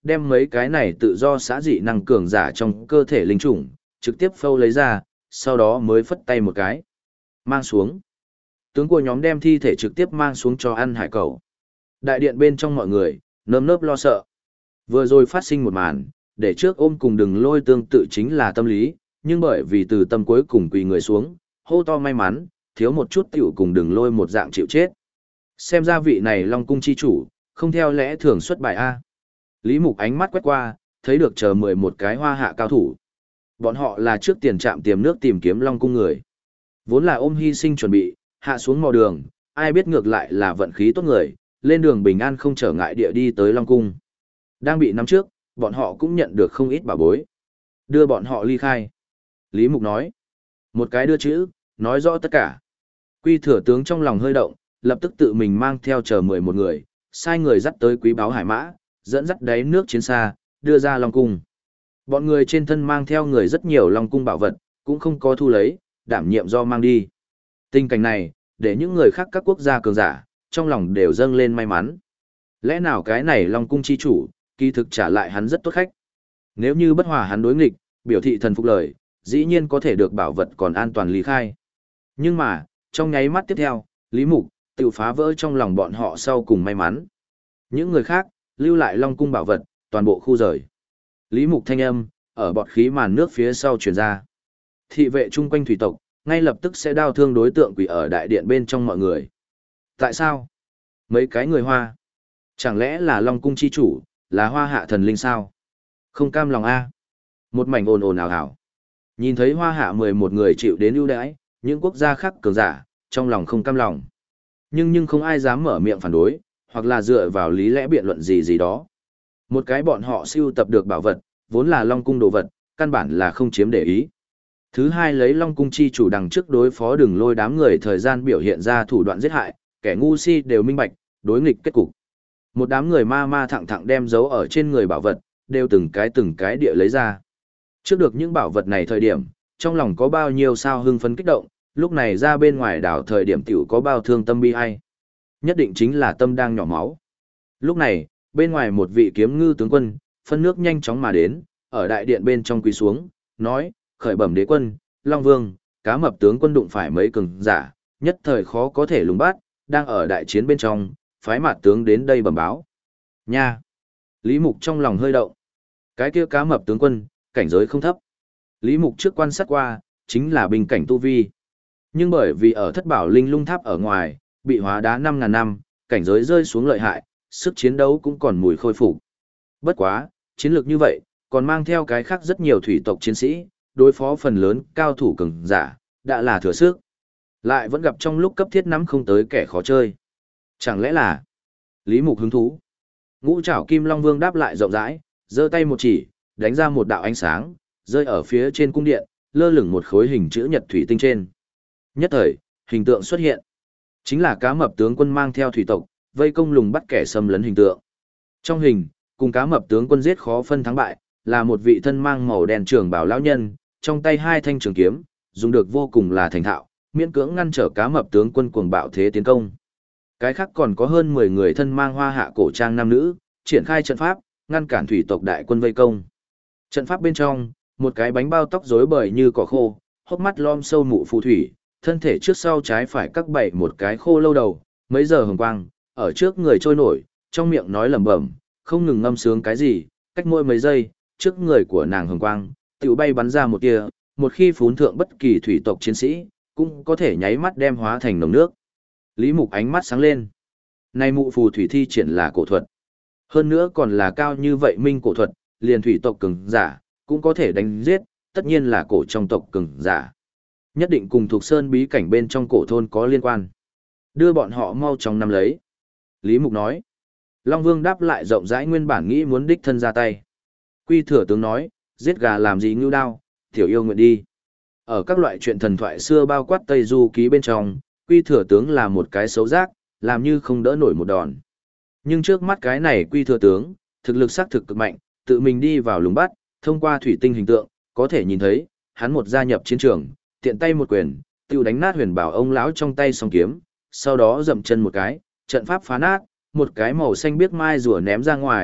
đem mấy cái này tự do xã dị năng cường giả trong cơ thể linh chủng, trực tiếp phâu lấy ra, sau đó mới phất tay một cái. Mang xuống. Tướng của nhóm đem thi thể trực tiếp mang xuống cho ăn hải cẩu. Đại điện bên trong mọi người, nơm nớp lo sợ. Vừa rồi phát sinh một màn, để trước ôm cùng đừng lôi tương tự chính là tâm lý, nhưng bởi vì từ tâm cuối cùng quỳ người xuống, hô to may mắn, thiếu một chút tiểu cùng đừng lôi một dạng chịu chết. Xem ra vị này Long Cung chi chủ, không theo lẽ thường xuất bài A. Lý Mục ánh mắt quét qua, thấy được chờ mười một cái hoa hạ cao thủ. Bọn họ là trước tiền trạm tiềm nước tìm kiếm Long Cung người. Vốn là ôm hy sinh chuẩn bị, hạ xuống mò đường, ai biết ngược lại là vận khí tốt người, lên đường bình an không trở ngại địa đi tới Long Cung. Đang bị nắm trước, bọn họ cũng nhận được không ít bảo bối. Đưa bọn họ ly khai. Lý Mục nói. Một cái đưa chữ, nói rõ tất cả. Quy thừa tướng trong lòng hơi động, lập tức tự mình mang theo chờ mười một người, sai người dắt tới quý báo hải mã, dẫn dắt đáy nước chiến xa, đưa ra Long Cung. Bọn người trên thân mang theo người rất nhiều Long Cung bảo vật, cũng không có thu lấy, đảm nhiệm do mang đi. Tình cảnh này, để những người khác các quốc gia cường giả, trong lòng đều dâng lên may mắn. Lẽ nào cái này Long Cung chi chủ, kỳ thực trả lại hắn rất tốt khách. Nếu như bất hòa hắn đối nghịch, biểu thị thần phục lời, dĩ nhiên có thể được bảo vật còn an toàn lý khai. Nhưng mà, trong nháy mắt tiếp theo, Lý Mục, tự phá vỡ trong lòng bọn họ sau cùng may mắn. Những người khác, lưu lại Long Cung bảo vật, toàn bộ khu rời. Lý Mục thanh âm, ở bọt khí màn nước phía sau truyền ra. Thị vệ chung quanh thủy tộc, ngay lập tức sẽ đao thương đối tượng quỷ ở đại điện bên trong mọi người. Tại sao? Mấy cái người Hoa. Chẳng lẽ là Long Cung chi chủ, là Hoa hạ thần linh sao? Không cam lòng a. Một mảnh ồn ồn ào ào. Nhìn thấy Hoa hạ mười một người chịu đến ưu đãi, những quốc gia khác cường giả, trong lòng không cam lòng. Nhưng nhưng không ai dám mở miệng phản đối, hoặc là dựa vào lý lẽ biện luận gì gì đó. Một cái bọn họ siêu tập được bảo vật, vốn là Long Cung đồ vật, căn bản là không chiếm để ý. Thứ hai lấy Long Cung chi chủ đằng trước đối phó đừng lôi đám người thời gian biểu hiện ra thủ đoạn giết hại, kẻ ngu si đều minh bạch, đối nghịch kết cục. Một đám người ma ma thẳng thẳng đem giấu ở trên người bảo vật, đều từng cái từng cái địa lấy ra. Trước được những bảo vật này thời điểm, trong lòng có bao nhiêu sao hưng phấn kích động, lúc này ra bên ngoài đảo thời điểm tiểu có bao thương tâm bi ai. Nhất định chính là tâm đang nhỏ máu. Lúc này, bên ngoài một vị kiếm ngư tướng quân, phân nước nhanh chóng mà đến, ở đại điện bên trong quỳ xuống, nói, khởi bẩm đế quân, Long Vương, cá mập tướng quân đụng phải mấy cường giả, nhất thời khó có thể lùng bắt, đang ở đại chiến bên trong, phái mạt tướng đến đây bẩm báo. Nha! Lý Mục trong lòng hơi động. Cái kia cá mập tướng quân, cảnh giới không thấp. Lý Mục trước quan sát qua, chính là bình cảnh tu vi. Nhưng bởi vì ở thất bảo linh lung tháp ở ngoài, bị hóa đá năm ngàn năm, cảnh giới rơi xuống lợi hại, sức chiến đấu cũng còn mùi khôi phục. Bất quá, chiến lược như vậy, còn mang theo cái khác rất nhiều thủy tộc chiến sĩ, đối phó phần lớn cao thủ cường giả, đã là thừa sức. Lại vẫn gặp trong lúc cấp thiết nắm không tới kẻ khó chơi. Chẳng lẽ là Lý Mục hứng thú? Ngũ Trảo Kim Long Vương đáp lại rộng rãi, giơ tay một chỉ, đánh ra một đạo ánh sáng, rơi ở phía trên cung điện, lơ lửng một khối hình chữ nhật thủy tinh trên. Nhất thời, hình tượng xuất hiện. Chính là cá mập tướng quân mang theo thủy tộc, vây công lùng bắt kẻ xâm lấn hình tượng. Trong hình, cùng cá mập tướng quân giết khó phân thắng bại, là một vị thân mang màu đen trường bào lão nhân, trong tay hai thanh trường kiếm, dùng được vô cùng là thành thạo, miễn cưỡng ngăn trở cá mập tướng quân cuồng bạo thế tiến công. Cái khác còn có hơn mười người thân mang hoa hạ cổ trang nam nữ, triển khai trận pháp, ngăn cản thủy tộc đại quân vây công. Trận pháp bên trong, một cái bánh bao tóc rối bời như cỏ khô, hốc mắt lom sâu mụ phù thủy, thân thể trước sau trái phải các bảy một cái khô lâu đầu, mấy giờ hồng quang, ở trước người trôi nổi, trong miệng nói lẩm bẩm, không ngừng ngâm sướng cái gì, cách mỗi mấy giây, trước người của nàng hồng quang, tiểu bay bắn ra một tia, một khi phún thượng bất kỳ thủy tộc chiến sĩ, cũng có thể nháy mắt đem hóa thành nồng nước. Lý Mục ánh mắt sáng lên. Này mụ phù thủy thi triển là cổ thuật. Hơn nữa còn là cao như vậy minh cổ thuật, liền thủy tộc cường giả, cũng có thể đánh giết, tất nhiên là cổ trong tộc cường giả. Nhất định cùng thuộc sơn bí cảnh bên trong cổ thôn có liên quan. Đưa bọn họ mau chóng nắm lấy. Lý Mục nói. Long Vương đáp lại rộng rãi nguyên bản nghĩ muốn đích thân ra tay. Quy thừa tướng nói, giết gà làm gì ngưu đao, tiểu yêu nguyện đi. Ở các loại chuyện thần thoại xưa bao quát Tây Du ký bên trong, Quy thừa tướng là một cái xấu rác, làm như không đỡ nổi một đòn. Nhưng trước mắt cái này Quy thừa tướng, thực lực xác thực cực mạnh, tự mình đi vào lùng bắt, thông qua thủy tinh hình tượng, có thể nhìn thấy, hắn một gia nhập chiến trường, tiện tay một quyền, tiêu đánh nát huyền bảo ông lão trong tay song kiếm, sau đó dậm chân một cái, trận pháp phá nát, một cái màu xanh biếc mai rùa ném ra ngoài,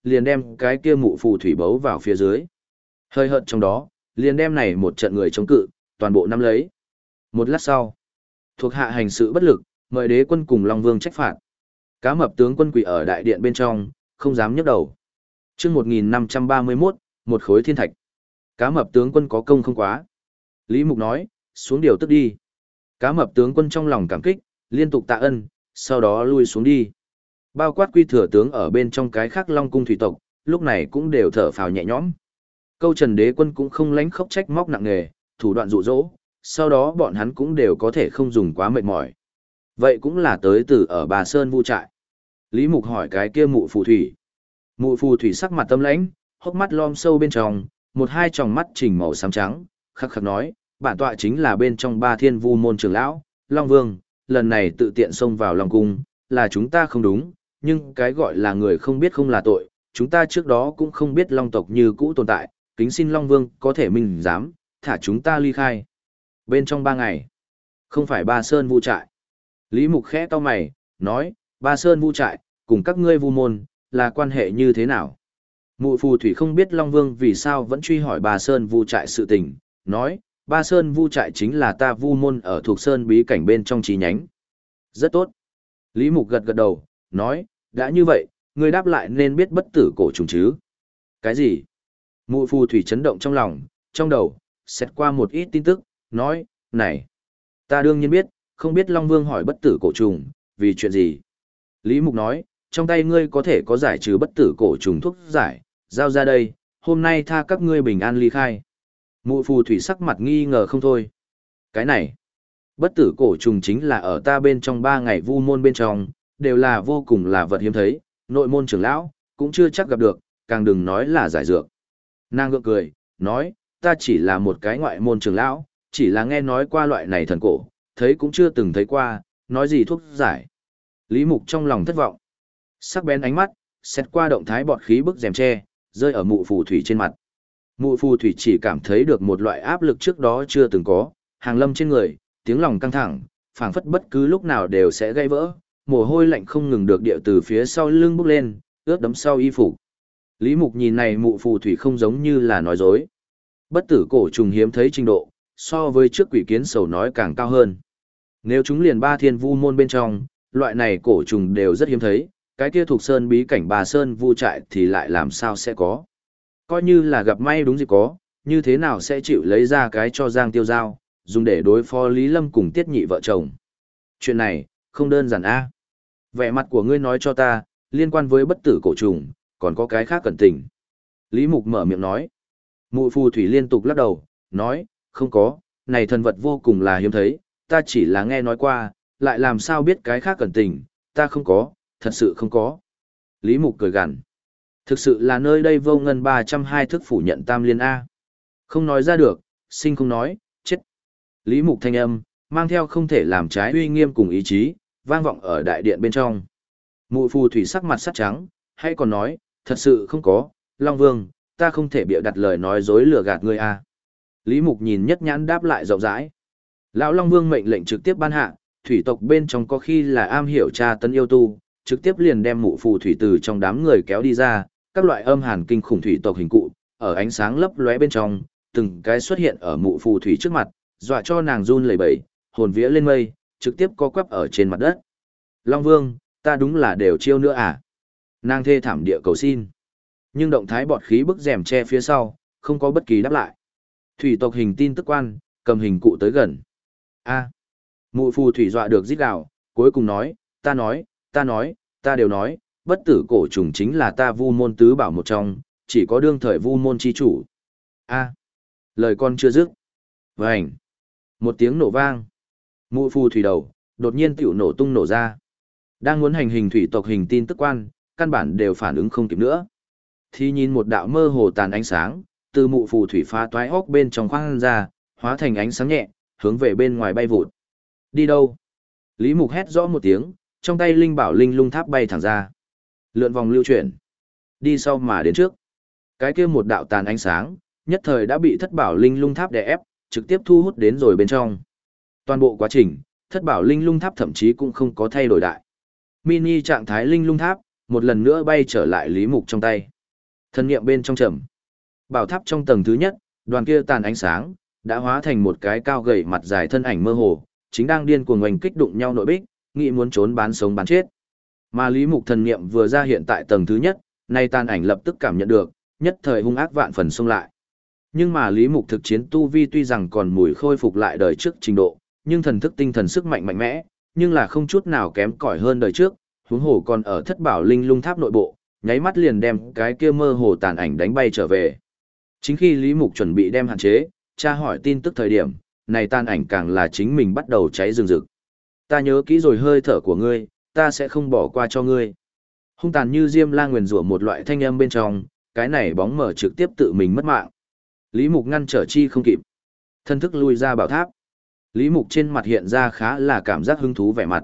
liền đem cái kia mụ phù thủy bấu vào phía dưới. Hơi hợt trong đó, liền đem này một trận người chống cự, toàn bộ nắm lấy. Một lát sau, thuộc hạ hành sự bất lực, mời đế quân cùng Long Vương trách phạt. Cá mập tướng quân quỳ ở đại điện bên trong, không dám nhấc đầu. Chương một nghìn năm trăm ba mươi mốt, một khối thiên thạch. Cá mập tướng quân có công không quá. Lý Mục nói, xuống điều tức đi. Cá mập tướng quân trong lòng cảm kích, liên tục tạ ân, sau đó lui xuống đi. Bao quát quy thừa tướng ở bên trong cái khác Long cung thủy tộc, lúc này cũng đều thở phào nhẹ nhõm. Câu Trần đế quân cũng không lánh khóc trách móc nặng nề, thủ đoạn dụ dỗ, sau đó bọn hắn cũng đều có thể không dùng quá mệt mỏi. Vậy cũng là tới từ ở Bà Sơn Vu trại. Lý Mục hỏi cái kia mụ phù thủy. Mụ phù thủy sắc mặt tâm lãnh, hốc mắt lom sâu bên trong, một hai tròng mắt chỉnh màu xám trắng, khắc khắc nói, bản tọa chính là bên trong ba thiên vu môn trưởng lão, Long Vương, lần này tự tiện xông vào Long cung, là chúng ta không đúng, nhưng cái gọi là người không biết không là tội, chúng ta trước đó cũng không biết Long tộc như cũ tồn tại, kính xin Long Vương có thể minh dám, thả chúng ta ly khai. Bên trong ba ngày, không phải Ba Sơn Vu trại. Lý Mục khẽ cau mày, nói, Ba Sơn Vu trại, cùng các ngươi vu môn, là quan hệ như thế nào? Mụ phù thủy không biết Long Vương vì sao vẫn truy hỏi Ba Sơn Vu trại sự tình, nói, Ba Sơn Vu trại chính là ta vu môn ở thuộc Sơn bí cảnh bên trong chi nhánh. Rất tốt. Lý Mục gật gật đầu, nói, đã như vậy, ngươi đáp lại nên biết bất tử cổ trùng chứ. Cái gì? Mụ phù thủy chấn động trong lòng, trong đầu, xét qua một ít tin tức, nói, này, ta đương nhiên biết, không biết Long Vương hỏi bất tử cổ trùng, vì chuyện gì? Lý Mục nói, trong tay ngươi có thể có giải trừ bất tử cổ trùng thuốc giải, giao ra đây, hôm nay tha các ngươi bình an ly khai. Mụ phù thủy sắc mặt nghi ngờ không thôi. Cái này, bất tử cổ trùng chính là ở ta bên trong ba ngày vu môn bên trong, đều là vô cùng là vật hiếm thấy, nội môn trưởng lão, cũng chưa chắc gặp được, càng đừng nói là giải dược. Nàng gượng cười, nói, ta chỉ là một cái ngoại môn trưởng lão, chỉ là nghe nói qua loại này thần cổ, thấy cũng chưa từng thấy qua, nói gì thuốc giải. Lý Mục trong lòng thất vọng. Sắc bén ánh mắt, xét qua động thái bọt khí bức rèm tre, rơi ở mụ phù thủy trên mặt. Mụ phù thủy chỉ cảm thấy được một loại áp lực trước đó chưa từng có, hàng lâm trên người, tiếng lòng căng thẳng, phảng phất bất cứ lúc nào đều sẽ gây vỡ, mồ hôi lạnh không ngừng được điệu từ phía sau lưng bốc lên, ướt đấm sau y phục. Lý Mục nhìn này mụ phù thủy không giống như là nói dối. Bất tử cổ trùng hiếm thấy trình độ, so với trước quỷ kiến sầu nói càng cao hơn. Nếu chúng liền ba thiên vu môn bên trong, loại này cổ trùng đều rất hiếm thấy, cái kia thuộc sơn bí cảnh Bà Sơn Vu trại thì lại làm sao sẽ có. Coi như là gặp may đúng dịp có, như thế nào sẽ chịu lấy ra cái cho Giang Tiêu Giao, dùng để đối phó Lý Lâm cùng Tiết Nhị vợ chồng. Chuyện này, không đơn giản a. Vẻ mặt của ngươi nói cho ta, liên quan với bất tử cổ trùng, còn có cái khác cẩn tình. Lý Mục mở miệng nói. Mụ phù thủy liên tục lắc đầu, nói, không có, này thần vật vô cùng là hiếm thấy, ta chỉ là nghe nói qua, lại làm sao biết cái khác cẩn tình, ta không có, thật sự không có. Lý Mục cười gằn. Thực sự là nơi đây vô ngân ba trăm hai thức phủ nhận tam liên A. Không nói ra được, sinh không nói, chết. Lý Mục thanh âm, mang theo không thể làm trái uy nghiêm cùng ý chí, vang vọng ở đại điện bên trong. Mụ phù thủy sắc mặt sắt trắng, hay còn nói, thật sự không có, Long Vương, ta không thể bịa đặt lời nói dối lừa gạt ngươi A. Lý Mục nhìn nhất nhãn đáp lại rộng rãi. Lão Long Vương mệnh lệnh trực tiếp ban hạ, thủy tộc bên trong có khi là am hiểu tra tấn yêu tu, trực tiếp liền đem mụ phù thủy từ trong đám người kéo đi ra, các loại âm hàn kinh khủng thủy tộc hình cụ, ở ánh sáng lấp lóe bên trong, từng cái xuất hiện ở mụ phù thủy trước mặt, dọa cho nàng run lẩy bẩy, hồn vía lên mây, trực tiếp co quắp ở trên mặt đất. Long Vương, ta đúng là đều chiêu nữa à? Nàng thê thảm địa cầu xin. Nhưng động thái bọt khí bức rèm che phía sau, không có bất kỳ đáp lại. Thủy tộc hình tin tức quan, cầm hình cụ tới gần. A. Mụ phù thủy dọa được rít gào, cuối cùng nói, ta nói, ta nói, ta đều nói, bất tử cổ trùng chính là ta vu môn tứ bảo một trong, chỉ có đương thời vu môn chi chủ. A. Lời con chưa dứt. Vành. Một tiếng nổ vang. Mụ phù thủy đầu, đột nhiên tiểu nổ tung nổ ra. Đang muốn hành hình thủy tộc hình tin tức quan, căn bản đều phản ứng không kịp nữa. Thì nhìn một đạo mơ hồ tàn ánh sáng, từ mụ phù thủy phá toái óc bên trong khoang ra, hóa thành ánh sáng nhẹ, hướng về bên ngoài bay vụt. Đi đâu? Lý Mục hét rõ một tiếng, trong tay linh bảo linh lung tháp bay thẳng ra. Lượn vòng lưu chuyển. Đi sau mà đến trước. Cái kia một đạo tàn ánh sáng, nhất thời đã bị thất bảo linh lung tháp đè ép, trực tiếp thu hút đến rồi bên trong. Toàn bộ quá trình, thất bảo linh lung tháp thậm chí cũng không có thay đổi đại. Mini trạng thái linh lung tháp, một lần nữa bay trở lại Lý Mục trong tay. Thân niệm bên trong trầm. Bảo tháp trong tầng thứ nhất, đoàn kia tàn ánh sáng, đã hóa thành một cái cao gầy mặt dài thân ảnh mơ hồ, chính đang điên cuồng oanh kích đụng nhau nội bích, nghĩ muốn trốn bán sống bán chết. Mà Lý Mục thần niệm vừa ra hiện tại tầng thứ nhất, nay tàn ảnh lập tức cảm nhận được, nhất thời hung ác vạn phần xông lại. Nhưng mà Lý Mục thực chiến tu vi tuy rằng còn mùi khôi phục lại đời trước trình độ, nhưng thần thức tinh thần sức mạnh mạnh mẽ, nhưng là không chút nào kém cỏi hơn đời trước, huống hồ còn ở thất bảo linh lung tháp nội bộ, nháy mắt liền đem cái kia mơ hồ tàn ảnh đánh bay trở về. Chính khi Lý Mục chuẩn bị đem hạn chế, tra hỏi tin tức thời điểm, này tàn ảnh càng là chính mình bắt đầu cháy rừng rực. Ta nhớ kỹ rồi hơi thở của ngươi, ta sẽ không bỏ qua cho ngươi. Hung tàn như diêm la nguyền rủa một loại thanh âm bên trong, cái này bóng mở trực tiếp tự mình mất mạng. Lý Mục ngăn trở chi không kịp. Thân thức lui ra bảo tháp. Lý Mục trên mặt hiện ra khá là cảm giác hứng thú vẻ mặt.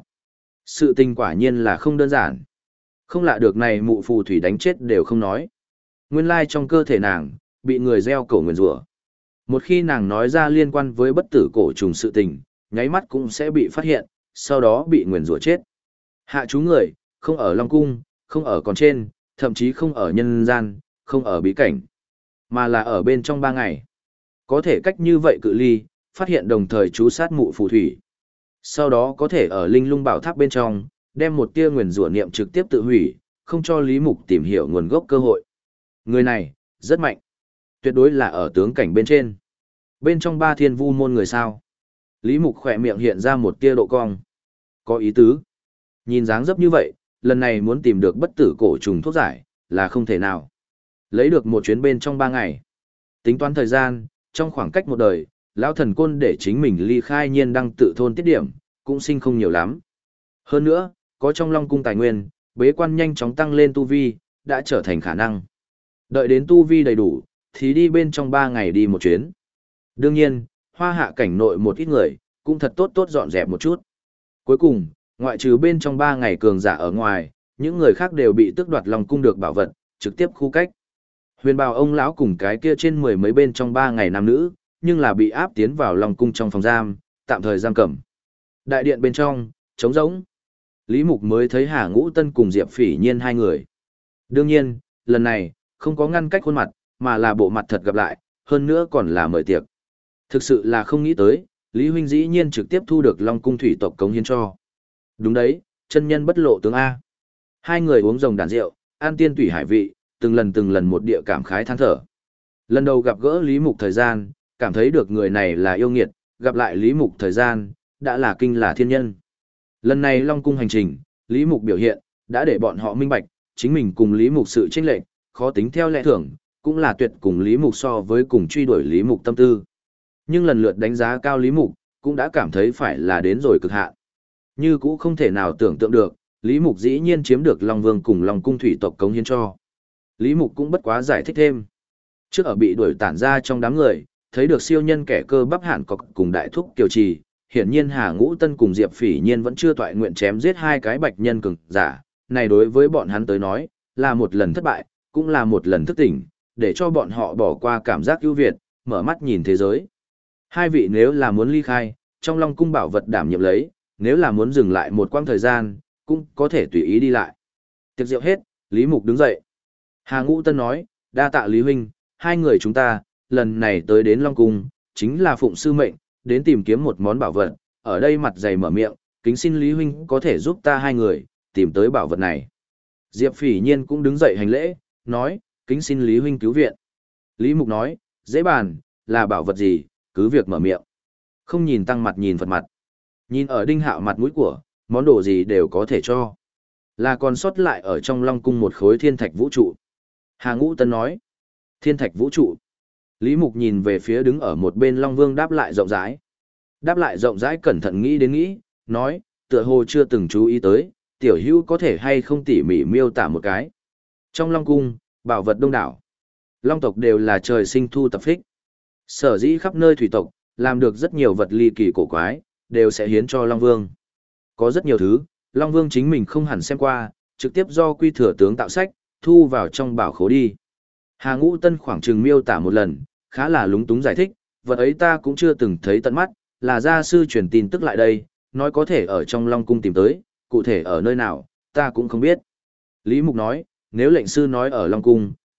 Sự tình quả nhiên là không đơn giản. Không lạ được này mụ phù thủy đánh chết đều không nói. Nguyên lai trong cơ thể nàng, bị người gieo cổ nguyền rủa. Một khi nàng nói ra liên quan với bất tử cổ trùng sự tình, nháy mắt cũng sẽ bị phát hiện, sau đó bị nguyền rủa chết. Hạ chú người, không ở Long Cung, không ở còn trên, thậm chí không ở nhân gian, không ở bí cảnh, mà là ở bên trong ba ngày. Có thể cách như vậy cự ly, phát hiện đồng thời chú sát mụ phù thủy. Sau đó có thể ở linh lung bảo tháp bên trong, đem một tia nguyền rủa niệm trực tiếp tự hủy, không cho Lý Mục tìm hiểu nguồn gốc cơ hội. Người này, rất mạnh. Tuyệt đối là ở tướng cảnh bên trên. Bên trong ba thiên vu môn người sao. Lý Mục khỏe miệng hiện ra một tia độ cong. Có ý tứ. Nhìn dáng dấp như vậy, lần này muốn tìm được bất tử cổ trùng thuốc giải, là không thể nào. Lấy được một chuyến bên trong ba ngày. Tính toán thời gian, trong khoảng cách một đời, lão thần côn để chính mình ly khai nhiên đăng tự thôn tiết điểm, cũng sinh không nhiều lắm. Hơn nữa, có trong Long Cung tài nguyên, bế quan nhanh chóng tăng lên tu vi, đã trở thành khả năng. Đợi đến tu vi đầy đủ, thì đi bên trong ba ngày đi một chuyến. Đương nhiên, hoa hạ cảnh nội một ít người, cũng thật tốt tốt dọn dẹp một chút. Cuối cùng, ngoại trừ bên trong ba ngày cường giả ở ngoài, những người khác đều bị tước đoạt Long Cung được bảo vật, trực tiếp khu cách. Huyền bào ông lão cùng cái kia trên mười mấy bên trong ba ngày nam nữ, nhưng là bị áp tiến vào Long Cung trong phòng giam, tạm thời giam cầm. Đại điện bên trong, trống rỗng. Lý Mục mới thấy Hà Ngũ Tân cùng Diệp Phỉ Nhiên hai người. Đương nhiên, lần này, không có ngăn cách khuôn mặt, mà là bộ mặt thật gặp lại, hơn nữa còn là mời tiệc. Thực sự là không nghĩ tới, Lý Huynh dĩ nhiên trực tiếp thu được Long Cung thủy tộc cống hiến cho. Đúng đấy, chân nhân bất lộ tướng A. Hai người uống rồng đàn rượu, an tiên tủy hải vị, từng lần từng lần một địa cảm khái than thở. Lần đầu gặp gỡ Lý Mục thời gian, cảm thấy được người này là yêu nghiệt, gặp lại Lý Mục thời gian, đã là kinh là thiên nhân. Lần này Long Cung hành trình, Lý Mục biểu hiện, đã để bọn họ minh bạch, chính mình cùng Lý Mục sự chênh lệch, khó tính theo lẽ thường, cũng là tuyệt cùng Lý Mục so với cùng truy đuổi Lý Mục tâm tư. Nhưng lần lượt đánh giá cao Lý Mục, cũng đã cảm thấy phải là đến rồi cực hạn. Như cũng không thể nào tưởng tượng được, Lý Mục dĩ nhiên chiếm được Long Vương cùng Long Cung thủy tộc cống hiến cho. Lý Mục cũng bất quá giải thích thêm. Trước ở bị đuổi tản ra trong đám người, thấy được siêu nhân kẻ cơ bắp hạn cọc cùng đại thúc Kiều Trì, hiển nhiên Hà Ngũ Tân cùng Diệp Phỉ Nhiên vẫn chưa toại nguyện chém giết hai cái bạch nhân cường giả, này đối với bọn hắn tới nói, là một lần thất bại, cũng là một lần thức tỉnh, để cho bọn họ bỏ qua cảm giác ưu việt, mở mắt nhìn thế giới. Hai vị nếu là muốn ly khai, trong Long Cung bảo vật đảm nhiệm lấy, nếu là muốn dừng lại một quãng thời gian, cũng có thể tùy ý đi lại. Tiệc rượu hết, Lý Mục đứng dậy. Hà Ngũ Tân nói, đa tạ Lý Huynh, hai người chúng ta, lần này tới đến Long Cung, chính là phụng sư mệnh, đến tìm kiếm một món bảo vật, ở đây mặt dày mở miệng, kính xin Lý Huynh có thể giúp ta hai người, tìm tới bảo vật này. Diệp Phỉ Nhiên cũng đứng dậy hành lễ, nói, kính xin Lý Huynh cứu viện. Lý Mục nói, dễ bàn, là bảo vật gì, cứ việc mở miệng. Không nhìn tăng mặt nhìn Phật mặt. Nhìn ở Đinh Hạo mặt mũi của, món đồ gì đều có thể cho. Là còn sót lại ở trong Long Cung một khối thiên thạch vũ trụ. Hà Ngũ Tân nói, thiên thạch vũ trụ. Lý Mục nhìn về phía đứng ở một bên Long Vương đáp lại rộng rãi. Đáp lại rộng rãi cẩn thận nghĩ đến nghĩ, nói, tựa hồ chưa từng chú ý tới, tiểu hữu có thể hay không tỉ mỉ miêu tả một cái. Trong Long Cung, bảo vật đông đảo. Long tộc đều là trời sinh thu tập phích. Sở dĩ khắp nơi thủy tộc, làm được rất nhiều vật ly kỳ cổ quái, đều sẽ hiến cho Long Vương. Có rất nhiều thứ, Long Vương chính mình không hẳn xem qua, trực tiếp do quy thừa tướng tạo sách, thu vào trong bảo khố đi. Hà Ngũ Tân khoảng chừng miêu tả một lần, khá là lúng túng giải thích, vật ấy ta cũng chưa từng thấy tận mắt, là gia sư truyền tin tức lại đây, nói có thể ở trong Long Cung tìm tới, cụ thể ở nơi nào, ta cũng không biết. Lý Mục nói, nếu lệnh sư nói ở Long Cung,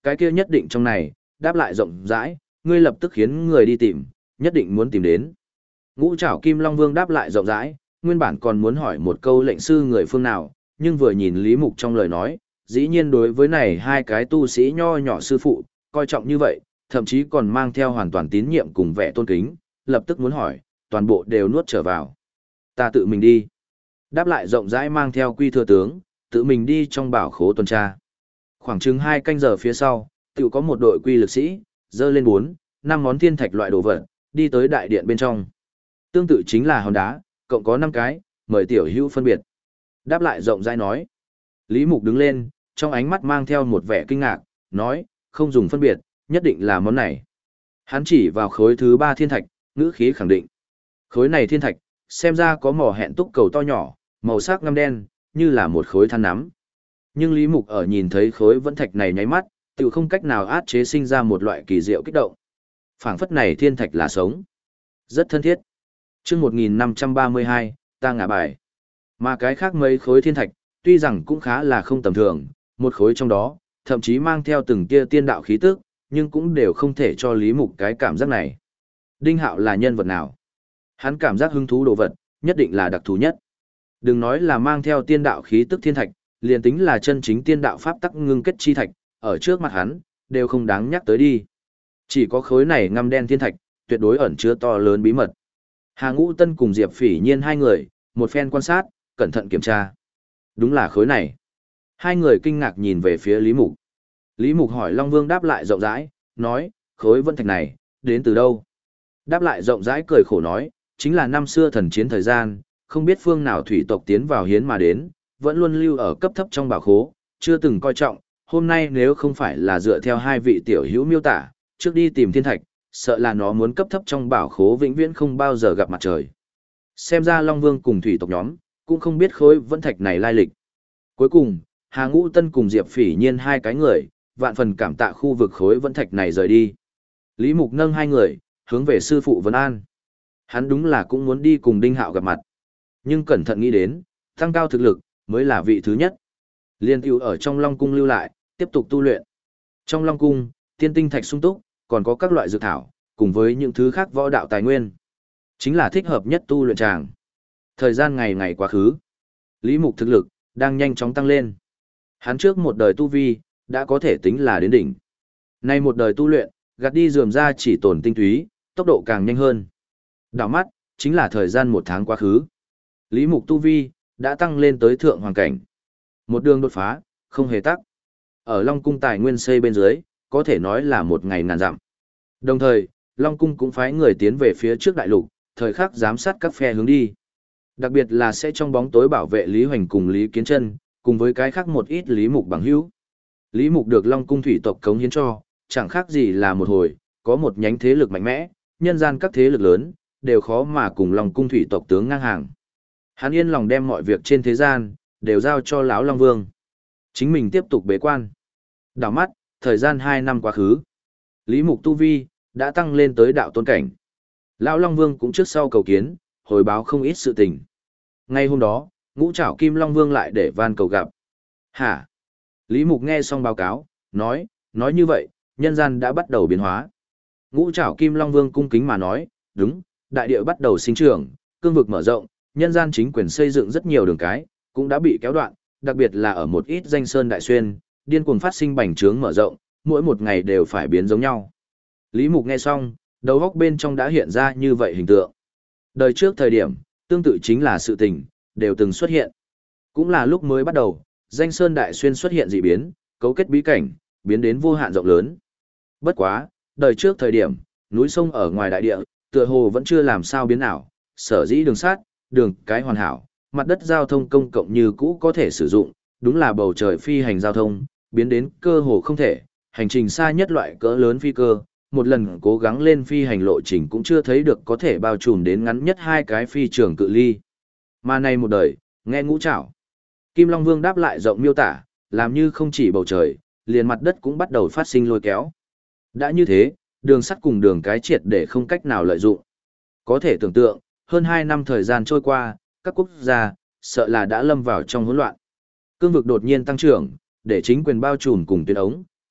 cái kia nhất định trong này, đáp lại rộng rãi, ngươi lập tức khiến người đi tìm, nhất định muốn tìm đến. Ngũ Trảo Kim Long Vương đáp lại rộng rãi, nguyên bản còn muốn hỏi một câu lệnh sư người phương nào, nhưng vừa nhìn Lý Mục trong lời nói, dĩ nhiên đối với này hai cái tu sĩ nho nhỏ sư phụ, coi trọng như vậy, thậm chí còn mang theo hoàn toàn tín nhiệm cùng vẻ tôn kính, lập tức muốn hỏi, toàn bộ đều nuốt trở vào. Ta tự mình đi. Đáp lại rộng rãi mang theo quy thừa tướng, tự mình đi trong bảo khố tuần tra. Khoảng chừng hai canh giờ phía sau, tự có một đội quy lực sĩ, dơ lên bốn, năm món thiên thạch loại đồ vật, đi tới đại điện bên trong. Tương tự chính là hòn đá, cộng có năm cái, mời tiểu hữu phân biệt. Đáp lại rộng rãi nói. Lý Mục đứng lên, trong ánh mắt mang theo một vẻ kinh ngạc, nói, không dùng phân biệt, nhất định là món này. Hắn chỉ vào khối thứ ba thiên thạch, ngữ khí khẳng định. Khối này thiên thạch, xem ra có mỏ hẹn túc cầu to nhỏ, màu sắc ngăm đen, như là một khối than nắm. Nhưng Lý Mục ở nhìn thấy khối vẫn thạch này nháy mắt, tự không cách nào át chế sinh ra một loại kỳ diệu kích động. Phảng phất này thiên thạch là sống. Rất thân thiết. Chương một nghìn năm trăm ba mươi hai, ta ngả bài. Mà cái khác mấy khối thiên thạch, tuy rằng cũng khá là không tầm thường, một khối trong đó, thậm chí mang theo từng tia tiên đạo khí tức, nhưng cũng đều không thể cho Lý Mục cái cảm giác này. Đinh Hạo là nhân vật nào? Hắn cảm giác hứng thú đồ vật, nhất định là đặc thù nhất. Đừng nói là mang theo tiên đạo khí tức thiên thạch, liền tính là chân chính tiên đạo pháp tắc ngưng kết chi thạch, ở trước mặt hắn, đều không đáng nhắc tới đi. Chỉ có khối này ngăm đen thiên thạch, tuyệt đối ẩn chứa to lớn bí mật. Hà Ngũ Tân cùng Diệp Phỉ Nhiên hai người, một phen quan sát, cẩn thận kiểm tra. Đúng là khối này. Hai người kinh ngạc nhìn về phía Lý Mục. Lý Mục hỏi Long Vương đáp lại rộng rãi, nói, khối vân thạch này, đến từ đâu? Đáp lại rộng rãi cười khổ nói, chính là năm xưa thần chiến thời gian, không biết phương nào thủy tộc tiến vào hiến mà đến, vẫn luôn lưu ở cấp thấp trong bảo khố, chưa từng coi trọng, hôm nay nếu không phải là dựa theo hai vị tiểu hữu miêu tả, trước đi tìm thiên thạch, sợ là nó muốn cấp thấp trong bảo khố vĩnh viễn không bao giờ gặp mặt trời. Xem ra Long Vương cùng thủy tộc nhóm, cũng không biết khối vân thạch này lai lịch. Cuối cùng, Hà Ngũ Tân cùng Diệp Phỉ Nhiên hai cái người, vạn phần cảm tạ khu vực khối vân thạch này rời đi. Lý Mục nâng hai người, hướng về sư phụ Vân An. Hắn đúng là cũng muốn đi cùng Đinh Hạo gặp mặt. Nhưng cẩn thận nghĩ đến, tăng cao thực lực, mới là vị thứ nhất. Liên tiêu ở trong Long Cung lưu lại, tiếp tục tu luyện. Trong Long Cung, tiên tinh thạch sung túc, còn có các loại dược thảo, cùng với những thứ khác võ đạo tài nguyên. Chính là thích hợp nhất tu luyện tràng. Thời gian ngày ngày quá khứ. Lý Mục thực lực, đang nhanh chóng tăng lên. Hắn trước một đời tu vi, đã có thể tính là đến đỉnh. Nay một đời tu luyện, gạt đi rườm ra chỉ tổn tinh túy, tốc độ càng nhanh hơn. Đảo mắt, chính là thời gian một tháng quá khứ. Lý Mục tu vi, đã tăng lên tới thượng hoàng cảnh. Một đường đột phá, không hề tắc. Ở Long Cung tài nguyên xây bên dưới, có thể nói là một ngày ngàn dặm. Đồng thời, Long Cung cũng phái người tiến về phía trước đại lục, thời khắc giám sát các phe hướng đi. Đặc biệt là sẽ trong bóng tối bảo vệ Lý Hoành cùng Lý Kiến Chân, cùng với cái khác một ít Lý Mục bằng hữu. Lý Mục được Long Cung thủy tộc cống hiến cho, chẳng khác gì là một hồi, có một nhánh thế lực mạnh mẽ, nhân gian các thế lực lớn, đều khó mà cùng Long Cung thủy tộc tướng ngang hàng. Hắn yên lòng đem mọi việc trên thế gian, đều giao cho lão Long Vương. Chính mình tiếp tục bế quan. Đảo mắt, thời gian hai năm quá khứ. Lý Mục tu vi, đã tăng lên tới đạo tôn cảnh. Lão Long Vương cũng trước sau cầu kiến, hồi báo không ít sự tình. Ngay hôm đó, Ngũ Trảo Kim Long Vương lại để van cầu gặp. Hả? Lý Mục nghe xong báo cáo, nói, nói như vậy, nhân gian đã bắt đầu biến hóa. Ngũ Trảo Kim Long Vương cung kính mà nói, đúng, đại địa bắt đầu sinh trưởng, cương vực mở rộng, nhân gian chính quyền xây dựng rất nhiều đường cái, cũng đã bị kéo đoạn, đặc biệt là ở một ít danh sơn đại xuyên, điên cuồng phát sinh bành trướng mở rộng, mỗi một ngày đều phải biến giống nhau. Lý Mục nghe xong, đầu óc bên trong đã hiện ra như vậy hình tượng. Đời trước thời điểm, tương tự chính là sự tình, đều từng xuất hiện. Cũng là lúc mới bắt đầu, danh sơn đại xuyên xuất hiện dị biến, cấu kết bí cảnh, biến đến vô hạn rộng lớn. Bất quá, đời trước thời điểm, núi sông ở ngoài đại địa, tựa hồ vẫn chưa làm sao biến ảo, sở dĩ đường sắt, đường cái hoàn hảo, mặt đất giao thông công cộng như cũ có thể sử dụng, đúng là bầu trời phi hành giao thông, biến đến cơ hồ không thể, hành trình xa nhất loại cỡ lớn phi cơ, một lần cố gắng lên phi hành lộ trình cũng chưa thấy được có thể bao trùm đến ngắn nhất hai cái phi trường cự ly. Mà này một đời, nghe Ngũ Trảo Kim Long Vương đáp lại rộng miêu tả, làm như không chỉ bầu trời, liền mặt đất cũng bắt đầu phát sinh lôi kéo. Đã như thế, đường sắt cùng đường cái triệt để không cách nào lợi dụng. Có thể tưởng tượng, hơn hai năm thời gian trôi qua, các quốc gia, sợ là đã lâm vào trong hỗn loạn. Cương vực đột nhiên tăng trưởng, để chính quyền bao trùm cùng tuyến ống,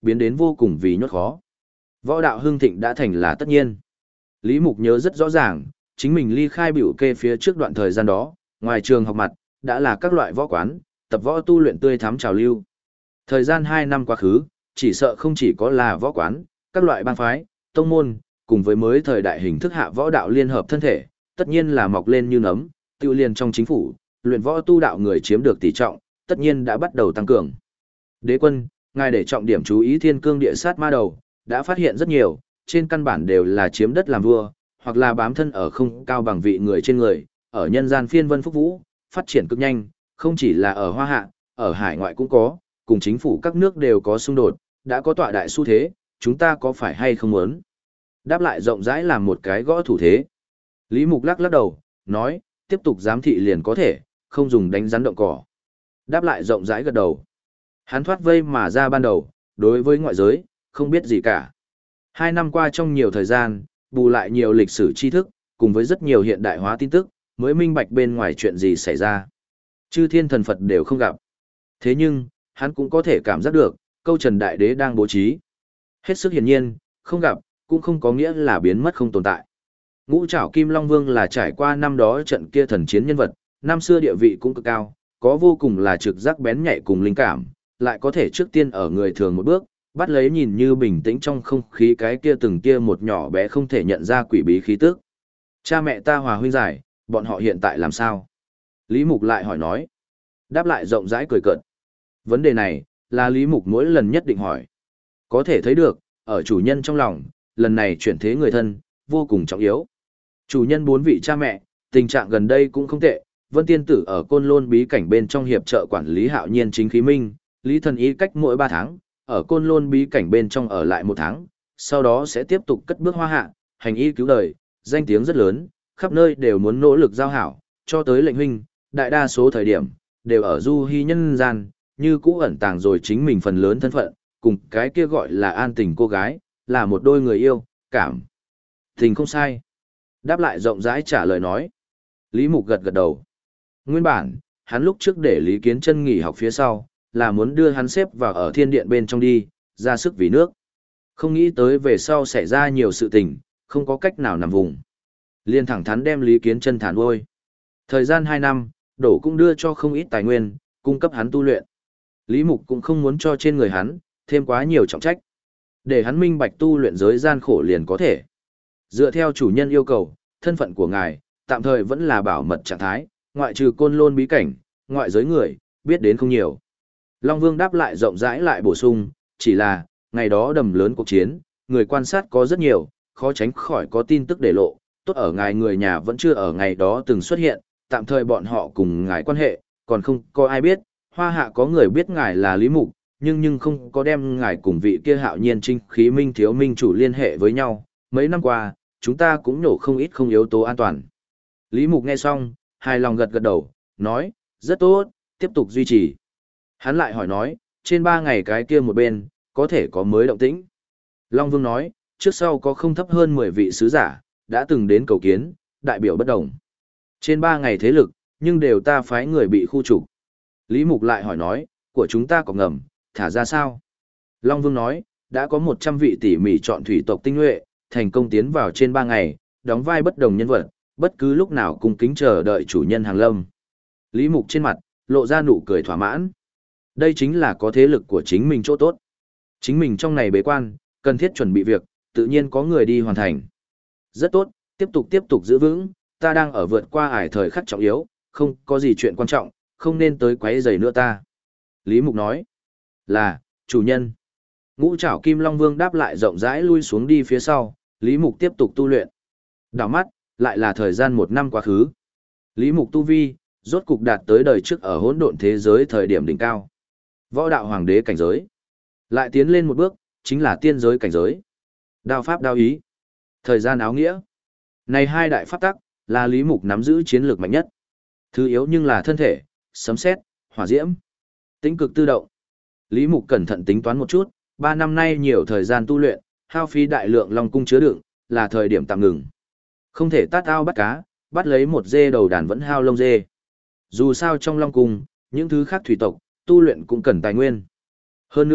biến đến vô cùng vì nhốt khó. Võ đạo hưng thịnh đã thành là tất nhiên. Lý Mục nhớ rất rõ ràng, chính mình ly khai biểu kê phía trước đoạn thời gian đó, ngoài trường học mặt, đã là các loại võ quán, tập võ tu luyện tươi thắm trào lưu. Thời gian hai năm quá khứ, chỉ sợ không chỉ có là võ quán, các loại bang phái, tông môn, cùng với mới thời đại hình thức hạ võ đạo liên hợp thân thể, tất nhiên là mọc lên như nấm, tiêu liên trong chính phủ, luyện võ tu đạo người chiếm được tỷ trọng, tất nhiên đã bắt đầu tăng cường. Đế quân, ngài để trọng điểm chú ý thiên cương địa sát ma đầu, đã phát hiện rất nhiều, trên căn bản đều là chiếm đất làm vua, hoặc là bám thân ở không cao bằng vị người trên người, ở nhân gian phiên vân phúc vũ, phát triển cực nhanh, không chỉ là ở Hoa Hạ, ở hải ngoại cũng có, cùng chính phủ các nước đều có xung đột, đã có tọa đại xu thế, chúng ta có phải hay không muốn? Đáp lại rộng rãi làm một cái gõ thủ thế. Lý Mục lắc lắc đầu, nói, tiếp tục giám thị liền có thể, không dùng đánh rắn động cỏ. Đáp lại rộng rãi gật đầu. Hắn thoát vây mà ra ban đầu, đối với ngoại giới, không biết gì cả. Hai năm qua trong nhiều thời gian, bù lại nhiều lịch sử tri thức, cùng với rất nhiều hiện đại hóa tin tức, mới minh bạch bên ngoài chuyện gì xảy ra. Chư thiên thần Phật đều không gặp. Thế nhưng, hắn cũng có thể cảm giác được, câu Trần Đại Đế đang bố trí. Hết sức hiển nhiên, không gặp, cũng không có nghĩa là biến mất không tồn tại. Ngũ Trảo Kim Long Vương là trải qua năm đó trận kia thần chiến nhân vật, năm xưa địa vị cũng cực cao, có vô cùng là trực giác bén nhạy cùng linh cảm, lại có thể trước tiên ở người thường một bước, bắt lấy nhìn như bình tĩnh trong không khí cái kia từng kia một nhỏ bé không thể nhận ra quỷ bí khí tức. Cha mẹ ta hòa huynh giải, bọn họ hiện tại làm sao? Lý Mục lại hỏi nói. Đáp lại rộng rãi cười cợt. Vấn đề này, là Lý Mục mỗi lần nhất định hỏi. Có thể thấy được, ở chủ nhân trong lòng, lần này chuyển thế người thân, vô cùng trọng yếu. Chủ nhân bốn vị cha mẹ, tình trạng gần đây cũng không tệ, Vân Tiên Tử ở Côn Lôn bí cảnh bên trong hiệp trợ quản lý Hạo Nhiên chính khí minh, Lý Thần Y cách mỗi ba tháng, ở Côn Lôn bí cảnh bên trong ở lại một tháng, sau đó sẽ tiếp tục cất bước Hoa Hạ, hành y cứu đời, danh tiếng rất lớn, khắp nơi đều muốn nỗ lực giao hảo, cho tới lệnh huynh, đại đa số thời điểm, đều ở du hy nhân gian, như cũ ẩn tàng rồi chính mình phần lớn thân phận, cùng cái kia gọi là an tình cô gái, là một đôi người yêu, cảm. Tình không sai. Đáp lại rộng rãi trả lời nói. Lý Mục gật gật đầu. Nguyên bản, hắn lúc trước để Lý Kiến Chân nghỉ học phía sau, là muốn đưa hắn xếp vào ở thiên điện bên trong đi, ra sức vì nước. Không nghĩ tới về sau xảy ra nhiều sự tình, không có cách nào nằm vùng. Liên thẳng thắn đem Lý Kiến Chân thả nuôi. Thời gian hai năm, đổ cũng đưa cho không ít tài nguyên, cung cấp hắn tu luyện. Lý Mục cũng không muốn cho trên người hắn, thêm quá nhiều trọng trách. Để hắn minh bạch tu luyện giới gian khổ liền có thể. Dựa theo chủ nhân yêu cầu, thân phận của ngài, tạm thời vẫn là bảo mật trạng thái, ngoại trừ Côn Lôn bí cảnh, ngoại giới người, biết đến không nhiều. Long Vương đáp lại rộng rãi lại bổ sung, chỉ là, ngày đó đầm lớn cuộc chiến, người quan sát có rất nhiều, khó tránh khỏi có tin tức để lộ, tốt ở ngài người nhà vẫn chưa ở ngày đó từng xuất hiện, tạm thời bọn họ cùng ngài quan hệ, còn không có ai biết, Hoa Hạ có người biết ngài là Lý Mục, nhưng nhưng không có đem ngài cùng vị kia Hạo Nhiên chính khí minh thiếu minh chủ liên hệ với nhau, mấy năm qua, chúng ta cũng nhổ không ít không yếu tố an toàn. Lý Mục nghe xong, hài lòng gật gật đầu, nói, rất tốt, tiếp tục duy trì. Hắn lại hỏi nói, trên ba ngày cái kia một bên, có thể có mới động tĩnh. Long Vương nói, trước sau có không thấp hơn mười vị sứ giả, đã từng đến cầu kiến, đại biểu bất đồng. Trên ba ngày thế lực, nhưng đều ta phái người bị khu trục. Lý Mục lại hỏi nói, của chúng ta có ngầm, thả ra sao? Long Vương nói, đã có một trăm vị tỉ mỉ chọn thủy tộc tinh nhuệ, thành công tiến vào trên ba ngày, đóng vai bất đồng nhân vật, bất cứ lúc nào cung kính chờ đợi chủ nhân hàng lâm. Lý Mục trên mặt, lộ ra nụ cười thỏa mãn. Đây chính là có thế lực của chính mình chỗ tốt. Chính mình trong này bế quan, cần thiết chuẩn bị việc, tự nhiên có người đi hoàn thành. Rất tốt, tiếp tục tiếp tục giữ vững, ta đang ở vượt qua ải thời khắc trọng yếu, không có gì chuyện quan trọng, không nên tới quấy rầy nữa ta. Lý Mục nói, là, chủ nhân. Ngũ Trảo Kim Long Vương đáp lại rộng rãi lui xuống đi phía sau, Lý Mục tiếp tục tu luyện. Đảo mắt, lại là thời gian một năm quá khứ. Lý Mục tu vi, rốt cục đạt tới đời trước ở hỗn độn thế giới thời điểm đỉnh cao. Võ đạo hoàng đế cảnh giới. Lại tiến lên một bước, chính là tiên giới cảnh giới. Đao pháp đao ý. Thời gian áo nghĩa. Này hai đại pháp tắc, là Lý Mục nắm giữ chiến lược mạnh nhất. Thứ yếu nhưng là thân thể, sấm sét, hỏa diễm. Tĩnh cực tự động. Lý Mục cẩn thận tính toán một chút, ba năm nay nhiều thời gian tu luyện, hao phí đại lượng long cung chứa đựng, là thời điểm tạm ngừng. Không thể tát ao bắt cá, bắt lấy một dê đầu đàn vẫn hao lông dê. Dù sao trong long cung, những thứ khác thủy tộc, tu luyện cũng cần tài nguyên. Hơn nữa,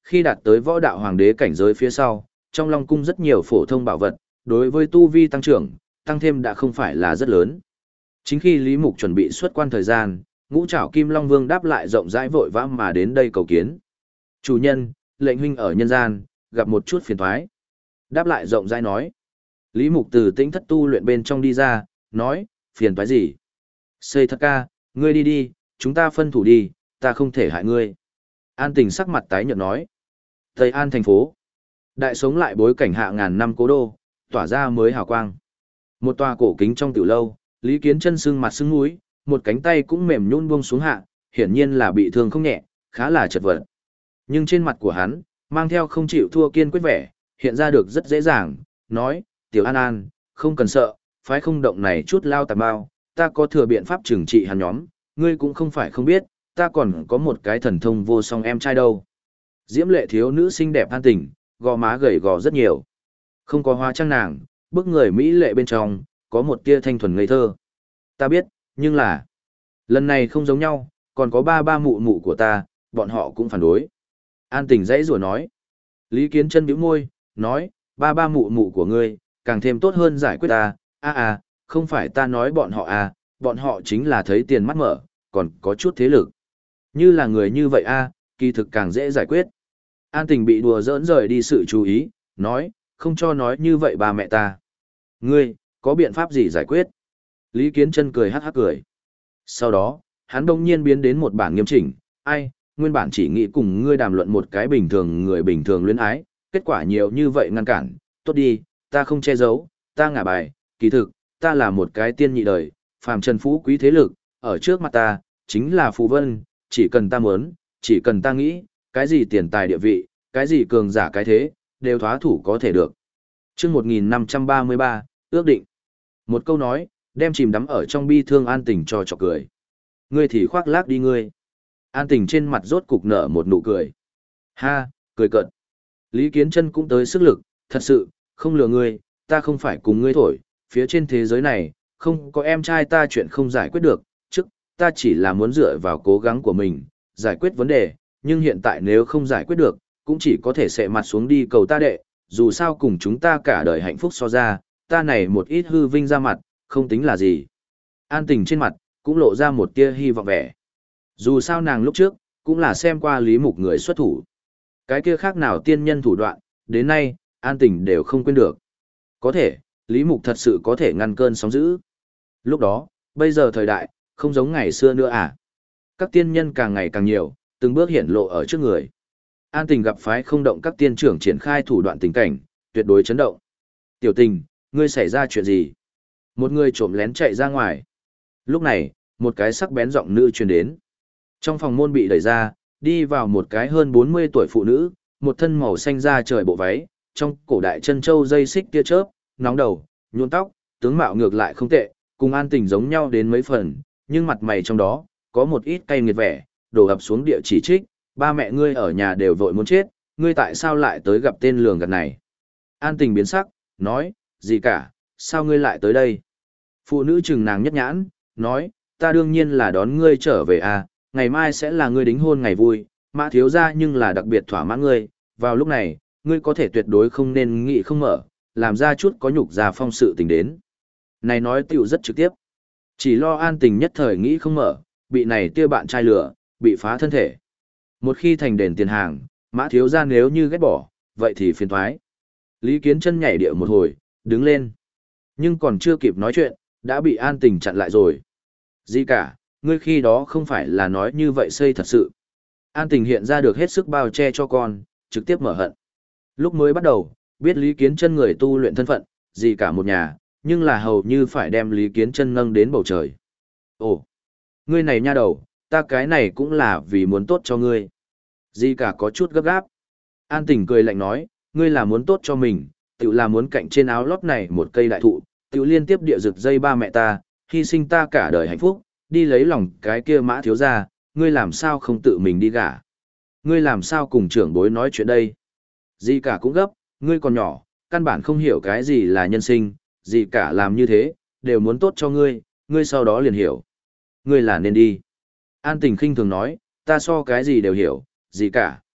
khi đạt tới võ đạo hoàng đế cảnh giới phía sau, trong Long cung rất nhiều phổ thông bảo vật, đối với tu vi tăng trưởng, tăng thêm đã không phải là rất lớn. Chính khi Lý Mục chuẩn bị xuất quan thời gian, Ngũ Trảo Kim Long Vương đáp lại rộng rãi vội vã mà đến đây cầu kiến. Chủ nhân, lệnh huynh ở nhân gian, gặp một chút phiền toái. Đáp lại rộng rãi nói. Lý Mục từ tĩnh thất tu luyện bên trong đi ra, nói, phiền toái gì? Xây thật ca, ngươi đi đi, chúng ta phân thủ đi, ta không thể hại ngươi. An Tình sắc mặt tái nhợt nói. Tây An thành phố. Đại sống lại bối cảnh hạ ngàn năm cố đô, tỏa ra mới hào quang. Một tòa cổ kính trong tiểu lâu, Lý Kiến Chân sưng mặt sưng mũi, một cánh tay cũng mềm nhũn buông xuống hạ, hiển nhiên là bị thương không nhẹ, khá là chật vật. Nhưng trên mặt của hắn, mang theo không chịu thua kiên quyết vẻ, hiện ra được rất dễ dàng, nói, Tiểu An An, không cần sợ, phái không động này chút lao tà bao, ta có thừa biện pháp trừng trị hắn nhóm, ngươi cũng không phải không biết, ta còn có một cái thần thông vô song em trai đâu. Diễm lệ thiếu nữ xinh đẹp An Tình, gò má gầy gò rất nhiều. Không có hoa trang nàng, bức người mỹ lệ bên trong, có một tia thanh thuần ngây thơ. Ta biết, nhưng là, lần này không giống nhau, còn có ba ba mụ mụ của ta, bọn họ cũng phản đối. An Tình dãy rủa nói. Lý Kiến Chân bĩu môi, nói, ba ba mụ mụ của ngươi, càng thêm tốt hơn giải quyết ta, a a, không phải ta nói bọn họ à, bọn họ chính là thấy tiền mắt mở, còn có chút thế lực. Như là người như vậy a, kỳ thực càng dễ giải quyết. An Tình bị đùa giỡn rời đi sự chú ý, nói, không cho nói như vậy ba mẹ ta. Ngươi, có biện pháp gì giải quyết? Lý Kiến Chân cười hắc hắc cười. Sau đó, hắn đông nhiên biến đến một bản nghiêm chỉnh, ai, nguyên bản chỉ nghĩ cùng ngươi đàm luận một cái bình thường người bình thường luyến ái, kết quả nhiều như vậy ngăn cản, tốt đi, ta không che giấu, ta ngả bài, kỳ thực, ta là một cái tiên nhị đời, phàm trần phú quý thế lực, ở trước mặt ta, chính là phù vân, chỉ cần ta muốn, chỉ cần ta nghĩ, cái gì tiền tài địa vị, cái gì cường giả cái thế, đều thoá thủ có thể được. Chương một nghìn năm trăm ba mươi ba, ước định. Một câu nói, đem chìm đắm ở trong bi thương An Tình cho trọc cười. Ngươi thì khoác lác đi ngươi. An Tình trên mặt rốt cục nở một nụ cười. Ha, cười cợt. Lý Kiến Chân cũng tới sức lực, thật sự, không lừa ngươi, ta không phải cùng ngươi thổi, phía trên thế giới này, không có em trai ta chuyện không giải quyết được, trước, ta chỉ là muốn dựa vào cố gắng của mình, giải quyết vấn đề, nhưng hiện tại nếu không giải quyết được, cũng chỉ có thể sệ mặt xuống đi cầu ta đệ, dù sao cùng chúng ta cả đời hạnh phúc so ra, ta này một ít hư vinh ra mặt, không tính là gì. An Tình trên mặt, cũng lộ ra một tia hy vọng vẻ. Dù sao nàng lúc trước, cũng là xem qua Lý Mục người xuất thủ. Cái kia khác nào tiên nhân thủ đoạn, đến nay, An Tình đều không quên được. Có thể, Lý Mục thật sự có thể ngăn cơn sóng dữ. Lúc đó, bây giờ thời đại, không giống ngày xưa nữa à. Các tiên nhân càng ngày càng nhiều, từng bước hiển lộ ở trước người. An Tình gặp phái không động các tiên trưởng triển khai thủ đoạn tình cảnh, tuyệt đối chấn động. Tiểu Tình, ngươi xảy ra chuyện gì? Một người trộm lén chạy ra ngoài. Lúc này, một cái sắc bén giọng nữ truyền đến. Trong phòng môn bị đẩy ra, đi vào một cái hơn bốn mươi tuổi phụ nữ, một thân màu xanh da trời bộ váy, trong cổ đại chân châu dây xích tia chớp, nóng đầu, nhuộm tóc, tướng mạo ngược lại không tệ, cùng An Tình giống nhau đến mấy phần, nhưng mặt mày trong đó, có một ít cay nghiệt vẻ, đổ ập xuống địa chỉ trích, ba mẹ ngươi ở nhà đều vội muốn chết, ngươi tại sao lại tới gặp tên lường gạt này? An Tình biến sắc, nói, gì cả, sao ngươi lại tới đây? Phụ nữ chừng nàng nhất nhãn, nói, ta đương nhiên là đón ngươi trở về à, ngày mai sẽ là ngươi đính hôn ngày vui, Mã thiếu gia nhưng là đặc biệt thỏa mãn ngươi, vào lúc này, ngươi có thể tuyệt đối không nên nghĩ không mở, làm ra chút có nhục già phong sự tình đến. Này nói tiểu rất trực tiếp. Chỉ lo An Tình nhất thời nghĩ không mở, bị này tia bạn trai lửa, bị phá thân thể. Một khi thành đền tiền hàng, Mã thiếu gia nếu như ghét bỏ, vậy thì phiền thoái. Lý Kiến Chân nhảy địa một hồi, đứng lên. Nhưng còn chưa kịp nói chuyện, đã bị An Tình chặn lại rồi. Gì cả, ngươi khi đó không phải là nói như vậy xây thật sự. An Tình hiện ra được hết sức bao che cho con, trực tiếp mở hận. Lúc mới bắt đầu, biết Lý Kiến Chân người tu luyện thân phận, gì cả một nhà, nhưng là hầu như phải đem Lý Kiến Chân nâng đến bầu trời. Ồ, ngươi này nha đầu, ta cái này cũng là vì muốn tốt cho ngươi. Gì cả có chút gấp gáp. An Tình cười lạnh nói, ngươi là muốn tốt cho mình, tự là muốn cạnh trên áo lót này một cây đại thụ, tự liên tiếp địa rực dây ba mẹ ta, hy sinh ta cả đời hạnh phúc, đi lấy lòng cái kia Mã thiếu gia, ngươi làm sao không tự mình đi gả? Ngươi làm sao cùng trưởng bối nói chuyện đây? Gì cả cũng gấp, ngươi còn nhỏ, căn bản không hiểu cái gì là nhân sinh, gì cả làm như thế, đều muốn tốt cho ngươi, ngươi sau đó liền hiểu. Ngươi là nên đi. An Tình khinh thường nói, ta so cái gì đều hiểu, gì cả,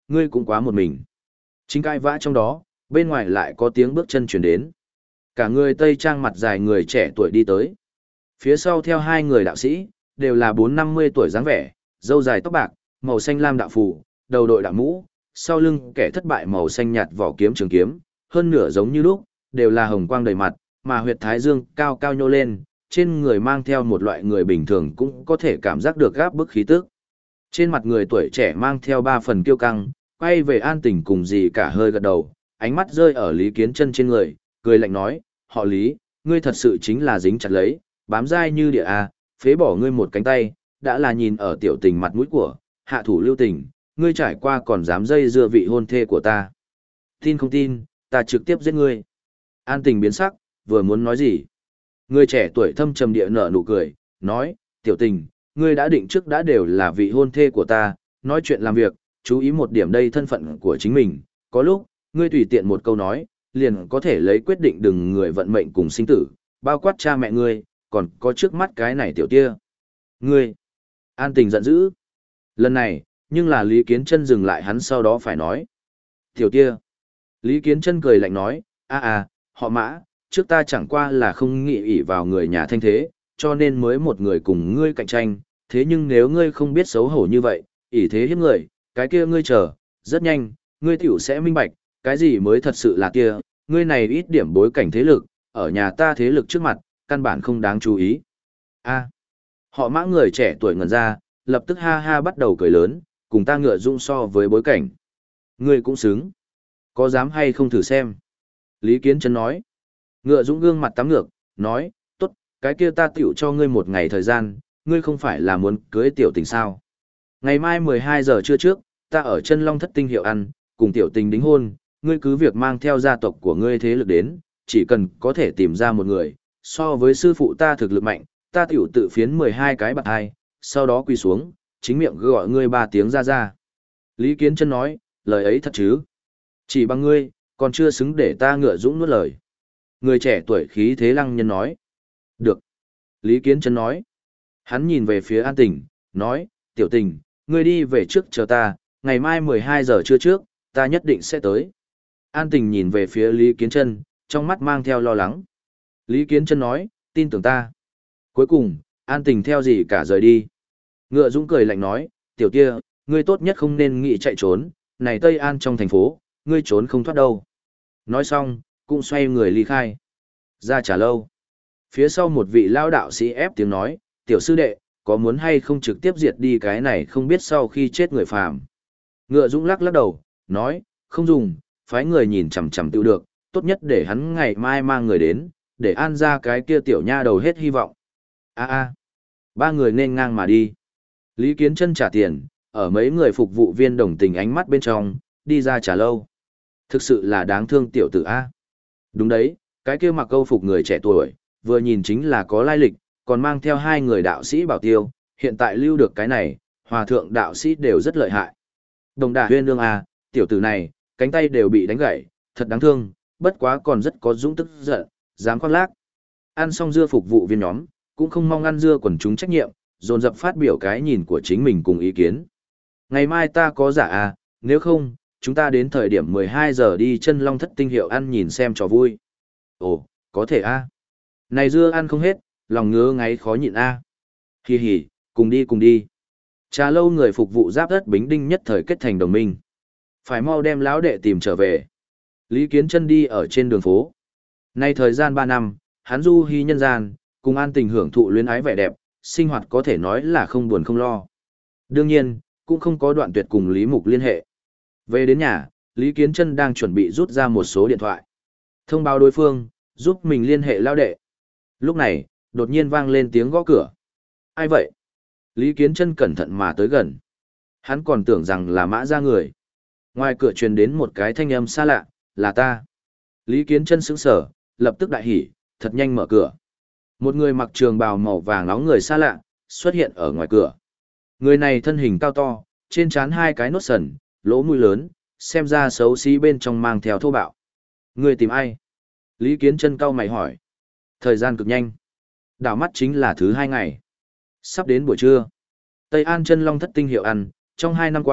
ngươi cũng quá một mình. Chính cãi vã trong đó, bên ngoài lại có tiếng bước chân chuyển đến. Cả người Tây Trang mặt dài người trẻ tuổi đi tới. Phía sau theo hai người đạo sĩ, đều là bốn năm mươi tuổi dáng vẻ, râu dài tóc bạc, màu xanh lam đạo phù, đầu đội đạo mũ, sau lưng kẻ thất bại màu xanh nhạt vỏ kiếm trường kiếm, hơn nửa giống như lúc, đều là hồng quang đầy mặt, mà huyệt thái dương cao cao nhô lên, trên người mang theo một loại người bình thường cũng có thể cảm giác được gáp bức khí tức. Trên mặt người tuổi trẻ mang theo ba phần kiêu căng, quay về An Tình cùng gì cả hơi gật đầu, ánh mắt rơi ở Lý Kiến Chân trên người, cười lạnh nói, họ Lý, ngươi thật sự chính là dính chặt lấy, bám dai như địa a, phế bỏ ngươi một cánh tay, đã là nhìn ở tiểu tình mặt mũi của, hạ thủ lưu tình, ngươi trải qua còn dám dây dưa vị hôn thê của ta. Tin không tin, ta trực tiếp giết ngươi. An Tình biến sắc, vừa muốn nói gì. Người trẻ tuổi thâm trầm địa nở nụ cười, nói, tiểu tình, ngươi đã định trước đã đều là vị hôn thê của ta, nói chuyện làm việc, chú ý một điểm đây thân phận của chính mình, có lúc, ngươi tùy tiện một câu nói, liền có thể lấy quyết định đừng người vận mệnh cùng sinh tử, bao quát cha mẹ ngươi, còn có trước mắt cái này tiểu tia. Ngươi, An Tình giận dữ. Lần này, nhưng là Lý Kiến Chân dừng lại hắn sau đó phải nói. Tiểu tia. Lý Kiến Chân cười lạnh nói, a a, họ Mã, trước ta chẳng qua là không nghĩ ỷ vào người nhà thanh thế, cho nên mới một người cùng ngươi cạnh tranh, thế nhưng nếu ngươi không biết xấu hổ như vậy, ỷ thế hiếp người, cái kia ngươi chờ, rất nhanh, ngươi tiểu sẽ minh bạch, cái gì mới thật sự là kia, ngươi này ít điểm bối cảnh thế lực, ở nhà ta thế lực trước mặt, căn bản không đáng chú ý. A. Họ Mã người trẻ tuổi ngẩn ra, lập tức ha ha bắt đầu cười lớn, cùng ta Ngựa Dũng so với bối cảnh. Ngươi cũng xứng. Có dám hay không thử xem? Lý Kiến Chân nói. Ngựa Dũng gương mặt tắm ngược, nói, tốt, cái kia ta tiểu cho ngươi một ngày thời gian, ngươi không phải là muốn cưới tiểu tình sao? Ngày mai mười hai giờ trưa trước, ta ở Chân Long Thất Tinh hiệu ăn, cùng tiểu tình đính hôn, ngươi cứ việc mang theo gia tộc của ngươi thế lực đến, chỉ cần có thể tìm ra một người, so với sư phụ ta thực lực mạnh, ta tiểu tự phiến mười hai cái bạc hai, sau đó quỳ xuống, chính miệng gọi ngươi ba tiếng ra ra. Lý Kiến Chân nói, lời ấy thật chứ? Chỉ bằng ngươi, còn chưa xứng để ta Ngựa Dũng nuốt lời. Người trẻ tuổi khí thế lăng nhân nói. Được. Lý Kiến Chân nói. Hắn nhìn về phía An Tình, nói, tiểu tình, ngươi đi về trước chờ ta, ngày mai mười hai giờ trưa trước, ta nhất định sẽ tới. An Tình nhìn về phía Lý Kiến Chân, trong mắt mang theo lo lắng. Lý Kiến Chân nói, tin tưởng ta. Cuối cùng, An Tình theo gì cả rời đi. Ngựa Dũng cười lạnh nói, tiểu kia, ngươi tốt nhất không nên nghĩ chạy trốn, này Tây An trong thành phố, ngươi trốn không thoát đâu. Nói xong, cũng xoay người ly khai. Ra Trà Lâu. Phía sau một vị lao đạo sĩ ép tiếng nói, tiểu sư đệ, có muốn hay không trực tiếp diệt đi cái này không biết sau khi chết người phàm. Ngựa Dũng lắc lắc đầu, nói, không dùng, phái người nhìn chằm chằm tiêu được, tốt nhất để hắn ngày mai mang người đến, để an ra cái kia tiểu nha đầu hết hy vọng. A a, ba người nên ngang mà đi. Lý Kiến Chân trả tiền, ở mấy người phục vụ viên đồng tình ánh mắt bên trong, đi ra Trà Lâu. Thực sự là đáng thương tiểu tử A. Đúng đấy, cái kia mặc câu phục người trẻ tuổi, vừa nhìn chính là có lai lịch, còn mang theo hai người đạo sĩ bảo tiêu, hiện tại lưu được cái này, hòa thượng đạo sĩ đều rất lợi hại. Đồng Đà Huyên Nương A, tiểu tử này, cánh tay đều bị đánh gãy, thật đáng thương, bất quá còn rất có dũng tức giận, dám khoác lác. Ăn xong dưa phục vụ viên nhóm, cũng không mong ăn dưa quần chúng trách nhiệm, dồn dập phát biểu cái nhìn của chính mình cùng ý kiến. Ngày mai ta có giả A, nếu không, chúng ta đến thời điểm mười hai giờ đi Chân Long Thất Tinh hiệu ăn nhìn xem trò vui. Ồ, có thể a. Này dưa ăn không hết, lòng ngứa ngáy khó nhịn a. Hì hì, cùng đi cùng đi. Trà Lâu người phục vụ giáp đất Bính Đinh nhất thời kết thành đồng minh. Phải mau đem lão đệ tìm trở về. Lý Kiến Chân đi ở trên đường phố. Nay thời gian ba năm, hắn du hy nhân gian, cùng An Tình hưởng thụ luyến ái vẻ đẹp, sinh hoạt có thể nói là không buồn không lo. Đương nhiên, cũng không có đoạn tuyệt cùng Lý Mục liên hệ. Về đến nhà, Lý Kiến Chân đang chuẩn bị rút ra một số điện thoại. Thông báo đối phương, giúp mình liên hệ lao đệ. Lúc này, đột nhiên vang lên tiếng gõ cửa. Ai vậy? Lý Kiến Chân cẩn thận mà tới gần. Hắn còn tưởng rằng là Mã gia người. Ngoài cửa truyền đến một cái thanh âm xa lạ, là ta. Lý Kiến Chân sững sờ, lập tức đại hỉ, thật nhanh mở cửa. Một người mặc trường bào màu vàng nóng người xa lạ, xuất hiện ở ngoài cửa. Người này thân hình cao to, trên trán hai cái nốt sần, lỗ mũi lớn, xem ra xấu xí bên trong mang theo thô bạo. Người tìm ai? Lý Kiến Chân cau mày hỏi. Thời gian cực nhanh. Đảo mắt chính là thứ hai ngày. Sắp đến buổi trưa. Tây An Chân Long Thất Tinh hiệu ăn, trong hai năm qua,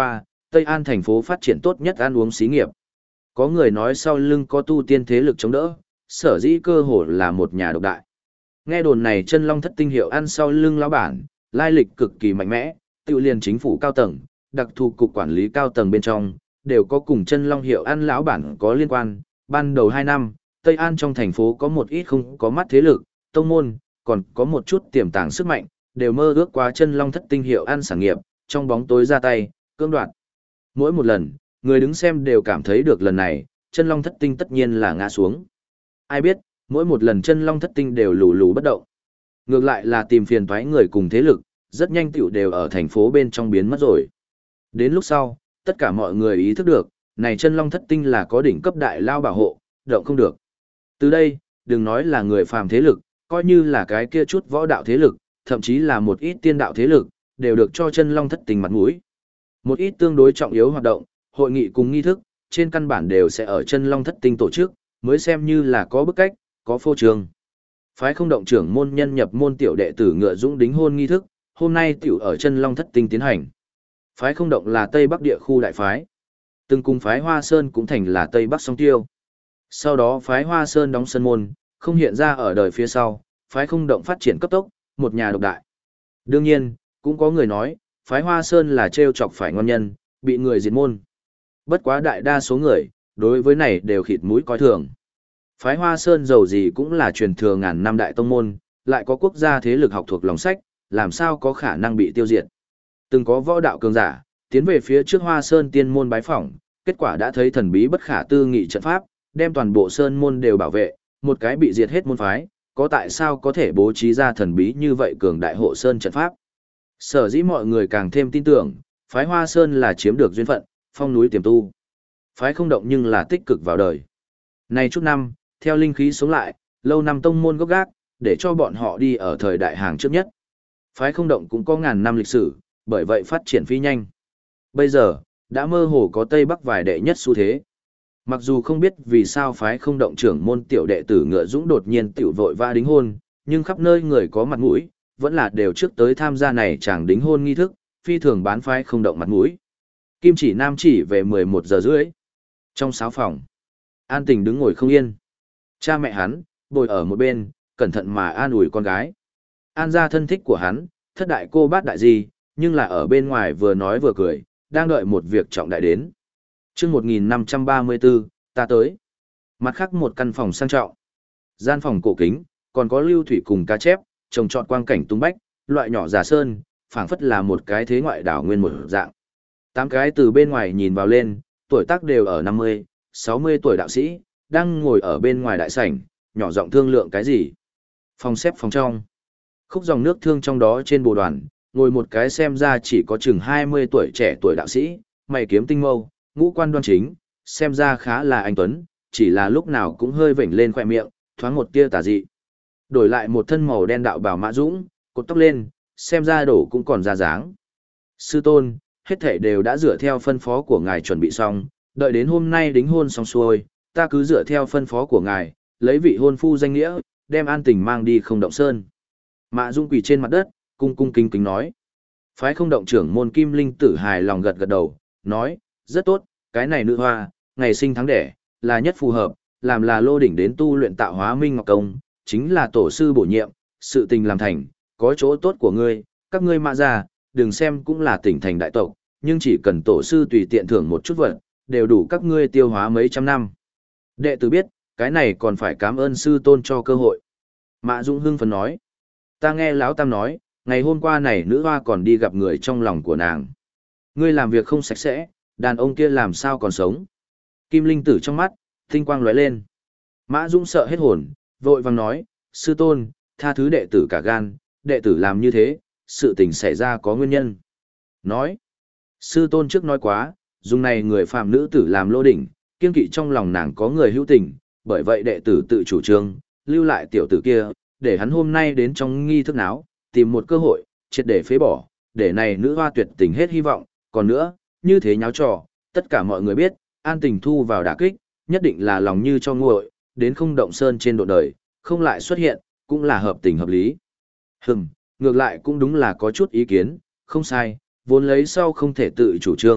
Tây An thành phố phát triển tốt nhất ăn uống xí nghiệp. Có người nói sau lưng có tu tiên thế lực chống đỡ, sở dĩ cơ hồ là một nhà độc đại. Nghe đồn này chân long thất tinh hiệu ăn sau lưng lão bản, lai lịch cực kỳ mạnh mẽ, tự liền chính phủ cao tầng, đặc thù cục quản lý cao tầng bên trong, đều có cùng chân long hiệu ăn lão bản có liên quan. Ban đầu hai năm, Tây An trong thành phố có một ít không có mắt thế lực, tông môn, còn có một chút tiềm tàng sức mạnh, đều mơ ước qua chân long thất tinh hiệu ăn sản nghiệp, trong bóng tối ra tay, cưỡng đoạt. Mỗi một lần, người đứng xem đều cảm thấy được lần này, chân long thất tinh tất nhiên là ngã xuống. Ai biết, mỗi một lần chân long thất tinh đều lù lù bất động. Ngược lại là tìm phiền toái người cùng thế lực, rất nhanh tiểu đều ở thành phố bên trong biến mất rồi. Đến lúc sau, tất cả mọi người ý thức được, này chân long thất tinh là có đỉnh cấp đại lao bảo hộ, động không được. Từ đây, đừng nói là người phàm thế lực, coi như là cái kia chút võ đạo thế lực, thậm chí là một ít tiên đạo thế lực, đều được cho chân long thất tinh mặt mũi. Một ít tương đối trọng yếu hoạt động, hội nghị cùng nghi thức, trên căn bản đều sẽ ở chân long thất tinh tổ chức, mới xem như là có bức cách, có phô trương. Phái không động trưởng môn nhân nhập môn tiểu đệ tử Ngựa Dũng đính hôn nghi thức, hôm nay tiểu ở chân long thất tinh tiến hành. Phái không động là Tây Bắc địa khu đại phái. Từng cùng phái Hoa Sơn cũng thành là Tây Bắc song tiêu. Sau đó phái Hoa Sơn đóng sân môn, không hiện ra ở đời phía sau, phái không động phát triển cấp tốc, một nhà độc đại. Đương nhiên, cũng có người nói, phái Hoa Sơn là trêu chọc phải ngon nhân, bị người diệt môn. Bất quá đại đa số người, đối với này đều khịt mũi coi thường. Phái Hoa Sơn dầu gì cũng là truyền thừa ngàn năm đại tông môn, lại có quốc gia thế lực học thuộc lòng sách, làm sao có khả năng bị tiêu diệt. Từng có võ đạo cường giả, tiến về phía trước Hoa Sơn tiên môn bái phỏng, kết quả đã thấy thần bí bất khả tư nghị trận pháp, đem toàn bộ sơn môn đều bảo vệ, một cái bị diệt hết môn phái, có tại sao có thể bố trí ra thần bí như vậy cường đại hộ sơn trận pháp. Sở dĩ mọi người càng thêm tin tưởng, phái Hoa Sơn là chiếm được duyên phận, phong núi tiềm tu. Phái không động nhưng là tích cực vào đời. Này chút năm, theo linh khí sống lại, lâu năm tông môn gốc gác, để cho bọn họ đi ở thời đại hàng trước nhất. Phái không động cũng có ngàn năm lịch sử, bởi vậy phát triển phi nhanh. Bây giờ, đã mơ hồ có Tây Bắc vài đệ nhất xu thế. Mặc dù không biết vì sao phái không động trưởng môn tiểu đệ tử Ngựa Dũng đột nhiên tiểu vội va đính hôn, nhưng khắp nơi người có mặt mũi, vẫn là đều trước tới tham gia này chàng đính hôn nghi thức, phi thường bán phái không động mặt mũi. Kim chỉ nam chỉ về mười một giờ rưỡi. Trong sáu phòng, An Tình đứng ngồi không yên. Cha mẹ hắn, bồi ở một bên, cẩn thận mà an ủi con gái. An gia thân thích của hắn, thất đại cô bát đại gì, nhưng là ở bên ngoài vừa nói vừa cười, đang đợi một việc trọng đại đến. chương một nghìn năm trăm ba mươi bốn, ta tới. Mặt khác một căn phòng sang trọng. Gian phòng cổ kính, còn có lưu thủy cùng cá chép, trồng trọt quang cảnh tung bách, loại nhỏ giả sơn, phảng phất là một cái thế ngoại đảo nguyên một dạng. Tám cái từ bên ngoài nhìn vào lên, tuổi tác đều ở năm mươi, sáu mươi tuổi đạo sĩ, đang ngồi ở bên ngoài đại sảnh, nhỏ giọng thương lượng cái gì. Phòng xếp phòng trong. Khúc dòng nước thương trong đó trên bồ đoàn, ngồi một cái xem ra chỉ có chừng hai mươi tuổi trẻ tuổi đạo sĩ, mày kiếm tinh mâu, ngũ quan đoan chính, xem ra khá là anh tuấn, chỉ là lúc nào cũng hơi vểnh lên khỏe miệng, thoáng một tia tà dị. Đổi lại một thân màu đen đạo bào Mã Dũng, cột tóc lên, xem ra đổ cũng còn ra dáng. Sư tôn, hết thảy đều đã dựa theo phân phó của ngài chuẩn bị xong, đợi đến hôm nay đính hôn xong xuôi, ta cứ dựa theo phân phó của ngài, lấy vị hôn phu danh nghĩa, đem An Tình mang đi không động sơn. Mã Dũng quỳ trên mặt đất, cung cung kính kính nói. Phái không động trưởng môn Kim Linh Tử hài lòng gật gật đầu, nói, rất tốt, cái này nữ hoa, ngày sinh tháng đẻ, là nhất phù hợp, làm là lô đỉnh đến tu luyện tạo hóa minh ngọc công, chính là tổ sư bổ nhiệm, sự tình làm thành, có chỗ tốt của ngươi, các ngươi Mã gia, đừng xem cũng là tỉnh thành đại tộc, nhưng chỉ cần tổ sư tùy tiện thưởng một chút vật, đều đủ các ngươi tiêu hóa mấy trăm năm. Đệ tử biết, cái này còn phải cảm ơn sư tôn cho cơ hội. Mã Dũng hưng phấn nói, ta nghe Lão Tam nói, ngày hôm qua này nữ hoa còn đi gặp người trong lòng của nàng. Ngươi làm việc không sạch sẽ, đàn ông kia làm sao còn sống. Kim Linh Tử trong mắt, tinh quang lóe lên. Mã Dũng sợ hết hồn, vội vàng nói, sư tôn, tha thứ đệ tử cả gan, đệ tử làm như thế, sự tình xảy ra có nguyên nhân. Nói, sư tôn trước nói quá, dùng này người phàm nữ tử làm lô đỉnh, kiên kỵ trong lòng nàng có người hữu tình, bởi vậy đệ tử tự chủ trương, lưu lại tiểu tử kia, để hắn hôm nay đến trong nghi thức náo, tìm một cơ hội, triệt để phế bỏ, để này nữ hoa tuyệt tình hết hy vọng, còn nữa, như thế nháo trò, tất cả mọi người biết, An Tình thu vào đả kích, nhất định là lòng như cho nguội, đến không động sơn trên độ đời, không lại xuất hiện, cũng là hợp tình hợp lý. Hừm, ngược lại cũng đúng là có chút ý kiến, không sai, vốn lấy sau không thể tự chủ trương,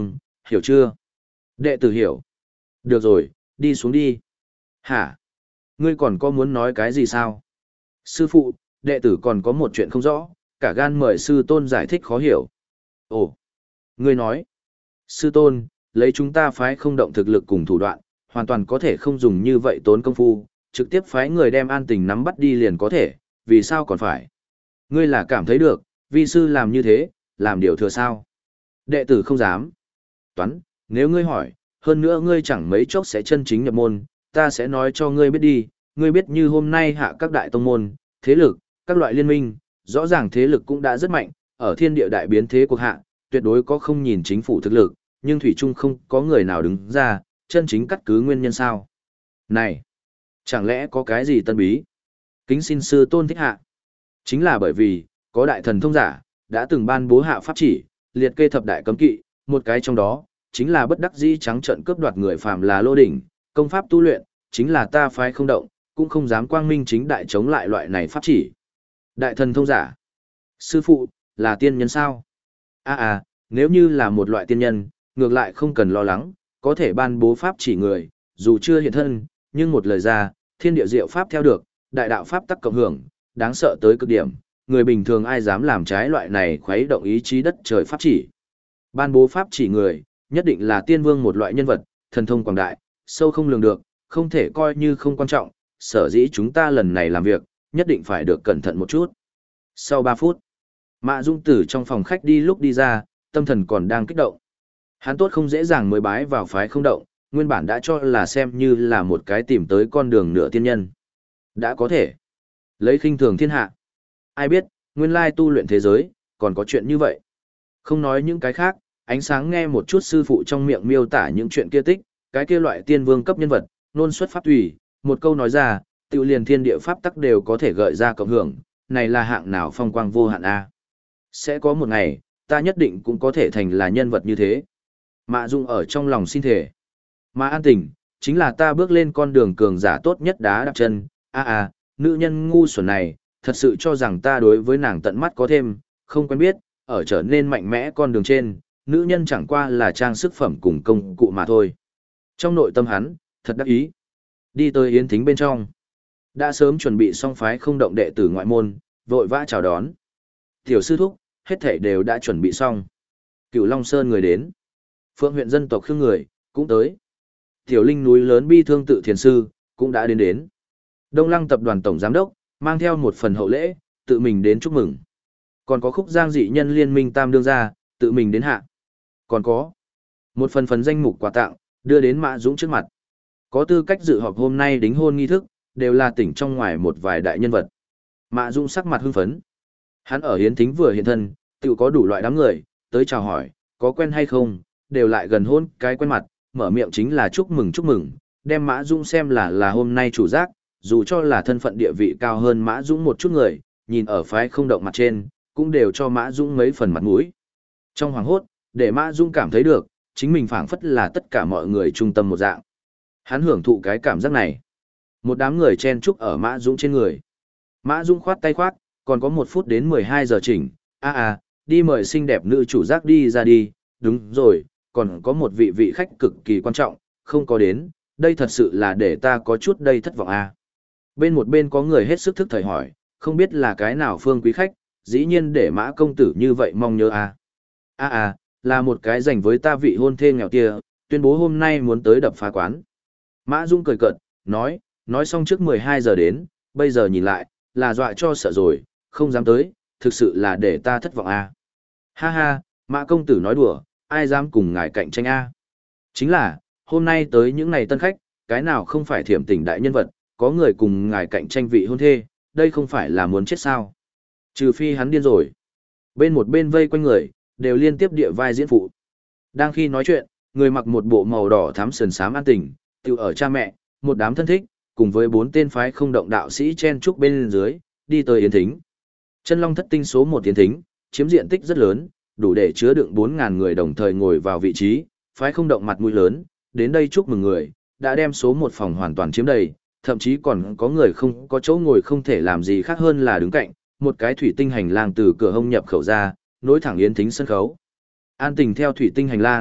hiểu chưa? Đệ tử hiểu. Được rồi, đi xuống đi. Hả? Ngươi còn có muốn nói cái gì sao? Sư phụ, đệ tử còn có một chuyện không rõ, cả gan mời sư tôn giải thích khó hiểu. Ồ, ngươi nói. Sư tôn, lấy chúng ta phái không động thực lực cùng thủ đoạn, hoàn toàn có thể không dùng như vậy tốn công phu, trực tiếp phái người đem An Tình nắm bắt đi liền có thể, vì sao còn phải? Ngươi là cảm thấy được, vi sư làm như thế, làm điều thừa sao? Đệ tử không dám. Toán, nếu ngươi hỏi, hơn nữa ngươi chẳng mấy chốc sẽ chân chính nhập môn, ta sẽ nói cho ngươi biết đi, ngươi biết như hôm nay hạ các đại tông môn, thế lực, các loại liên minh, rõ ràng thế lực cũng đã rất mạnh, ở thiên địa đại biến thế cuộc hạ, tuyệt đối có không nhìn chính phủ thực lực, nhưng thủy chung không có người nào đứng ra, chân chính cắt cứ nguyên nhân sao. Này, chẳng lẽ có cái gì tân bí? Kính xin sư tôn thích hạ. Chính là bởi vì, có đại thần thông giả, đã từng ban bố hạ pháp chỉ, liệt kê thập đại cấm kỵ, một cái trong đó, chính là bất đắc dĩ trắng trợn cướp đoạt người phàm là lô đỉnh, công pháp tu luyện, chính là ta phái không động, cũng không dám quang minh chính đại chống lại loại này pháp chỉ. Đại thần thông giả. Sư phụ, là tiên nhân sao? À à, nếu như là một loại tiên nhân, ngược lại không cần lo lắng, có thể ban bố pháp chỉ người, dù chưa hiện thân, nhưng một lời ra, thiên địa diệu pháp theo được, đại đạo pháp tắc cộng hưởng, đáng sợ tới cực điểm, người bình thường ai dám làm trái loại này khuấy động ý chí đất trời pháp chỉ. Ban bố pháp chỉ người, nhất định là tiên vương một loại nhân vật, thần thông quảng đại, sâu không lường được, không thể coi như không quan trọng, sở dĩ chúng ta lần này làm việc, nhất định phải được cẩn thận một chút. Sau ba phút, Mã Dung Tử trong phòng khách đi lúc đi ra, tâm thần còn đang kích động. Hắn tốt không dễ dàng mới bái vào phái không động, nguyên bản đã cho là xem như là một cái tìm tới con đường nửa tiên nhân. Đã có thể lấy khinh thường thiên hạ. Ai biết, nguyên lai tu luyện thế giới, còn có chuyện như vậy. Không nói những cái khác, ánh sáng nghe một chút sư phụ trong miệng miêu tả những chuyện kia tích, cái kia loại tiên vương cấp nhân vật, nôn xuất pháp tùy, một câu nói ra, tự liền thiên địa pháp tắc đều có thể gợi ra cộng hưởng, này là hạng nào phong quang vô hạn a. Sẽ có một ngày, ta nhất định cũng có thể thành là nhân vật như thế. Mạ Dung ở trong lòng xin thể. Mà An Tình, chính là ta bước lên con đường cường giả tốt nhất đá đạp chân, a a, nữ nhân ngu xuẩn này, thật sự cho rằng ta đối với nàng tận mắt có thêm, không quen biết, ở trở nên mạnh mẽ con đường trên, nữ nhân chẳng qua là trang sức phẩm cùng công cụ mà thôi. Trong nội tâm hắn, thật đắc ý. Đi tới yến thính bên trong. Đã sớm chuẩn bị xong phái không động đệ tử ngoại môn, vội vã chào đón. Tiểu sư thúc, hết thảy đều đã chuẩn bị xong. Cửu Long Sơn người đến. Phượng huyện dân tộc Khương người, cũng tới. Tiểu Linh núi lớn bi thương tự thiền sư, cũng đã đến đến. Đông Lăng tập đoàn tổng giám đốc, mang theo một phần hậu lễ, tự mình đến chúc mừng. Còn có khúc giang dị nhân liên minh tam đương gia, tự mình đến hạ. Còn có một phần phần danh mục quà tặng, đưa đến Mã Dũng trước mặt. Có tư cách dự họp hôm nay đính hôn nghi thức, đều là tỉnh trong ngoài một vài đại nhân vật. Mã Dũng sắc mặt hưng phấn. Hắn ở hiến thính vừa hiện thân, tự có đủ loại đám người, tới chào hỏi, có quen hay không, đều lại gần hôn cái quen mặt, mở miệng chính là chúc mừng chúc mừng, đem Mã Dũng xem là là hôm nay chủ giác, dù cho là thân phận địa vị cao hơn Mã Dũng một chút người, nhìn ở phái không động mặt trên, cũng đều cho Mã Dũng mấy phần mặt mũi. Trong hoàng hốt, để Mã Dũng cảm thấy được, chính mình phảng phất là tất cả mọi người trung tâm một dạng. Hắn hưởng thụ cái cảm giác này. Một đám người chen chúc ở Mã Dũng trên người. Mã Dũng khoát tay khoát, còn có một phút đến mười hai giờ chỉnh, a à, à, đi mời xinh đẹp nữ chủ giác đi ra đi, đúng rồi, còn có một vị vị khách cực kỳ quan trọng, không có đến, đây thật sự là để ta có chút đây thất vọng a. À. Bên một bên có người hết sức thức thời hỏi, không biết là cái nào phương quý khách, dĩ nhiên để Mã công tử như vậy mong nhớ a. À. A à, à, là một cái dành với ta vị hôn thê nghèo tia, tuyên bố hôm nay muốn tới đập phá quán. Mã Dung cười cợt, nói, nói xong trước mười hai giờ đến, bây giờ nhìn lại, là dọa cho sợ rồi, không dám tới, thực sự là để ta thất vọng a. À. Ha ha, Mã công tử nói đùa, ai dám cùng ngài cạnh tranh a? À. Chính là, hôm nay tới những này tân khách, cái nào không phải thiểm tình đại nhân vật, có người cùng ngài cạnh tranh vị hôn thê, đây không phải là muốn chết sao? Trừ phi hắn điên rồi. Bên một bên vây quanh người, đều liên tiếp địa vai diễn phụ. Đang khi nói chuyện, người mặc một bộ màu đỏ thắm sườn xám an tình, tiểu ở cha mẹ, một đám thân thích, cùng với bốn tên phái không động đạo sĩ chen trúc bên dưới, đi tới yến thính. Chân Long thất tinh số một yến thính, chiếm diện tích rất lớn, đủ để chứa đựng bốn nghìn người đồng thời ngồi vào vị trí, phái không động mặt mũi lớn, đến đây chúc mừng người, đã đem số một phòng hoàn toàn chiếm đầy, thậm chí còn có người không có chỗ ngồi không thể làm gì khác hơn là đứng cạnh, một cái thủy tinh hành lang từ cửa hông nhập khẩu ra, nối thẳng yến thính sân khấu. An tình theo thủy tinh hành lang,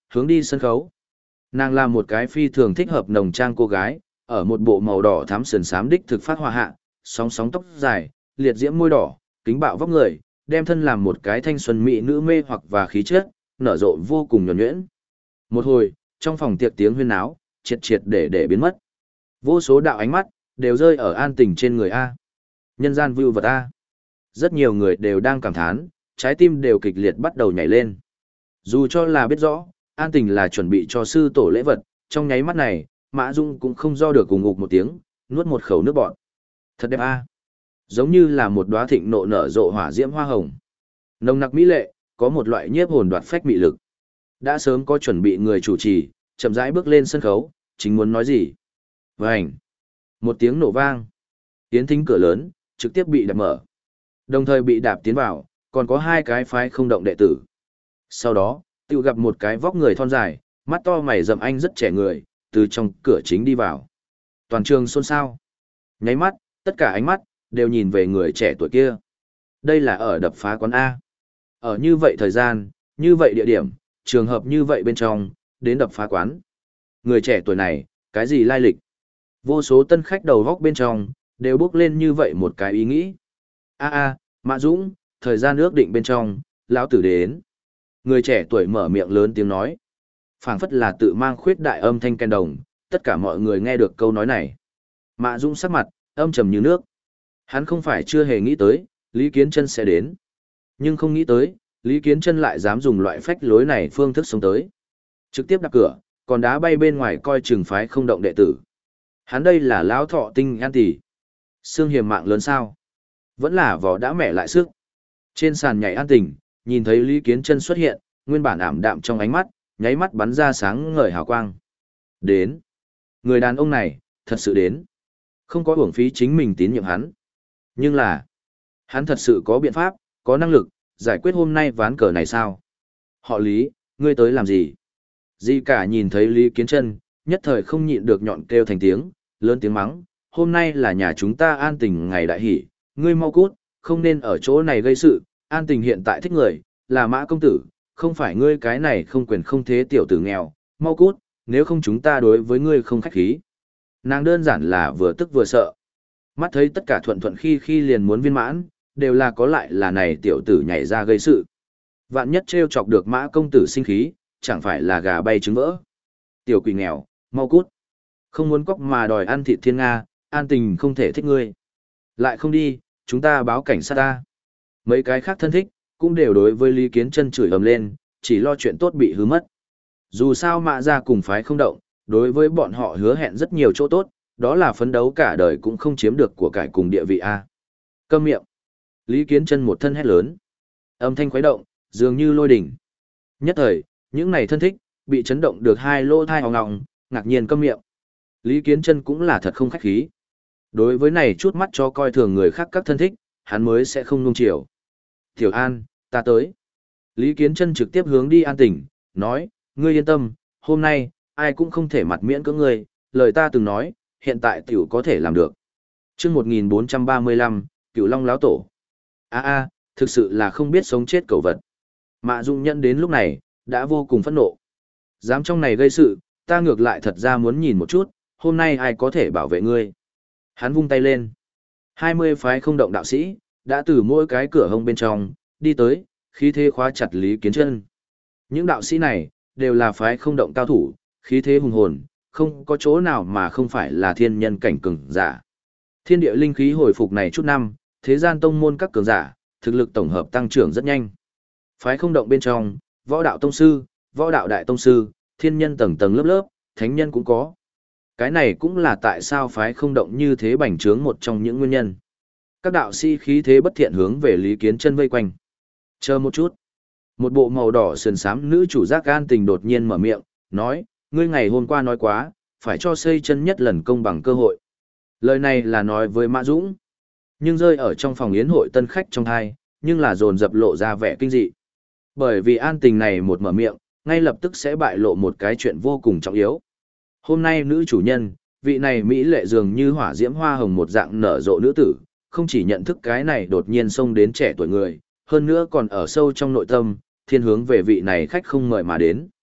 hướng đi sân khấu. Nàng là một cái phi thường thích hợp nồng trang cô gái, ở một bộ màu đỏ thắm sườn xám đích thực phát hoa hạ, sóng sóng tóc dài, liệt diễm môi đỏ, kính bạo vóc người, đem thân làm một cái thanh xuân mỹ nữ mê hoặc và khí chất, nở rộ vô cùng nhuần nhuyễn. Một hồi, trong phòng tiệc tiếng huyên náo, triệt triệt để để biến mất. Vô số đạo ánh mắt đều rơi ở An Tình trên người a. Nhân gian view vật a. Rất nhiều người đều đang cảm thán, trái tim đều kịch liệt bắt đầu nhảy lên. Dù cho là biết rõ, An Tình là chuẩn bị cho sư tổ lễ vật, trong nháy mắt này, Mã Dung cũng không do được cùng ngục một tiếng, nuốt một khẩu nước bọt. Thật đẹp a. Giống như là một đóa thịnh nộ nở rộ hỏa diễm hoa hồng. Nồng nặc mỹ lệ, có một loại nhiếp hồn đoạt phách mị lực. Đã sớm có chuẩn bị người chủ trì, chậm rãi bước lên sân khấu, chính muốn nói gì. Vành. Một tiếng nổ vang. Tiến thính cửa lớn, trực tiếp bị đạp mở. Đồng thời bị đạp tiến vào, còn có hai cái phái không động đệ tử. Sau đó, tự gặp một cái vóc người thon dài, mắt to mày rậm anh rất trẻ người, từ trong cửa chính đi vào. Toàn trường xôn xao. Nháy mắt, tất cả ánh mắt, đều nhìn về người trẻ tuổi kia. Đây là ở đập phá quán A. Ở như vậy thời gian, như vậy địa điểm, trường hợp như vậy bên trong, đến đập phá quán. Người trẻ tuổi này, cái gì lai lịch? Vô số tân khách đầu góc bên trong, đều bước lên như vậy một cái ý nghĩ. A a, Mã Dũng, thời gian ước định bên trong, lão tử đến. Người trẻ tuổi mở miệng lớn tiếng nói. Phảng phất là tự mang khuyết đại âm thanh ken đồng, tất cả mọi người nghe được câu nói này. Mã Dũng sắc mặt, âm trầm như nước. Hắn không phải chưa hề nghĩ tới, Lý Kiến Chân sẽ đến. Nhưng không nghĩ tới, Lý Kiến Chân lại dám dùng loại phách lối này phương thức sống tới. Trực tiếp đạp cửa, còn đá bay bên ngoài coi chừng phái không động đệ tử. Hắn đây là lão thọ tinh an tỷ. Xương hiểm mạng lớn sao? Vẫn là vỏ đã mẻ lại sức. Trên sàn nhảy An Tình, nhìn thấy Lý Kiến Chân xuất hiện, nguyên bản ảm đạm trong ánh mắt, nháy mắt bắn ra sáng ngời hào quang. Đến. Người đàn ông này, thật sự đến. Không có uổng phí chính mình tín nhiệm hắn. Nhưng là, hắn thật sự có biện pháp, có năng lực, giải quyết hôm nay ván cờ này sao? Họ Lý, ngươi tới làm gì? Di cả nhìn thấy Lý Kiến Chân, nhất thời không nhịn được nhọn kêu thành tiếng, lớn tiếng mắng, hôm nay là nhà chúng ta An Tình ngày đại hỷ, ngươi mau cút, không nên ở chỗ này gây sự, An Tình hiện tại thích người, là Mã công tử, không phải ngươi cái này không quyền không thế tiểu tử nghèo, mau cút, nếu không chúng ta đối với ngươi không khách khí. Nàng đơn giản là vừa tức vừa sợ. Mắt thấy tất cả thuận thuận khi khi liền muốn viên mãn, đều là có lại là này tiểu tử nhảy ra gây sự. Vạn nhất trêu chọc được Mã công tử sinh khí, chẳng phải là gà bay trứng vỡ. Tiểu quỷ nghèo, mau cút. Không muốn cóc mà đòi ăn thịt thiên Nga, An Tình không thể thích ngươi. Lại không đi, chúng ta báo cảnh sát ta. Mấy cái khác thân thích, cũng đều đối với Lý Kiến Chân chửi ầm lên, chỉ lo chuyện tốt bị hư mất. Dù sao Mã gia cùng phái không động, đối với bọn họ hứa hẹn rất nhiều chỗ tốt, đó là phấn đấu cả đời cũng không chiếm được của cải cùng địa vị A. Câm miệng. Lý Kiến Chân một thân hét lớn. Âm thanh khuấy động, dường như lôi đỉnh. Nhất thời, những này thân thích, bị chấn động được hai lỗ thai hòng ngọng, ngạc nhiên câm miệng. Lý Kiến Chân cũng là thật không khách khí. Đối với này chút mắt cho coi thường người khác các thân thích, hắn mới sẽ không nung chiều. Tiểu An, ta tới. Lý Kiến Chân trực tiếp hướng đi An Tình, nói, ngươi yên tâm, hôm nay, ai cũng không thể mặt miễn cưỡng ngươi, lời ta từng nói, hiện tại tiểu có thể làm được. Chương một nghìn bốn trăm ba mươi lăm, Cửu Long lão tổ. A a, thực sự là không biết sống chết cầu vật. Mã Dung Nhẫn đến lúc này, đã vô cùng phẫn nộ. Dám trong này gây sự, ta ngược lại thật ra muốn nhìn một chút, hôm nay ai có thể bảo vệ ngươi. Hắn vung tay lên. hai mươi phái không động đạo sĩ, đã từ mỗi cái cửa hông bên trong, đi tới, khí thế khóa chặt Lý Kiến Chân. Những đạo sĩ này, đều là phái không động cao thủ, khí thế hùng hồn, không có chỗ nào mà không phải là thiên nhân cảnh cường giả. Thiên địa linh khí hồi phục này chút năm, thế gian tông môn các cường giả, thực lực tổng hợp tăng trưởng rất nhanh. Phái không động bên trong, võ đạo tông sư, võ đạo đại tông sư, thiên nhân tầng tầng lớp lớp, thánh nhân cũng có. Cái này cũng là tại sao phái không động như thế bành trướng một trong những nguyên nhân. Các đạo sĩ khí thế bất thiện hướng về Lý Kiến Chân vây quanh. Chờ một chút. Một bộ màu đỏ sườn xám nữ chủ giác An Tình đột nhiên mở miệng, nói, ngươi ngày hôm qua nói quá, phải cho xây chân nhất lần công bằng cơ hội. Lời này là nói với Mã Dũng, nhưng rơi ở trong phòng yến hội tân khách trong hai, nhưng là dồn dập lộ ra vẻ kinh dị. Bởi vì An Tình này một mở miệng, ngay lập tức sẽ bại lộ một cái chuyện vô cùng trọng yếu. Hôm nay nữ chủ nhân, vị này mỹ lệ dường như hỏa diễm hoa hồng một dạng nở rộ nữ tử, không chỉ nhận thức cái này đột nhiên xông đến trẻ tuổi người, hơn nữa còn ở sâu trong nội tâm, thiên hướng về vị này khách không mời mà đến.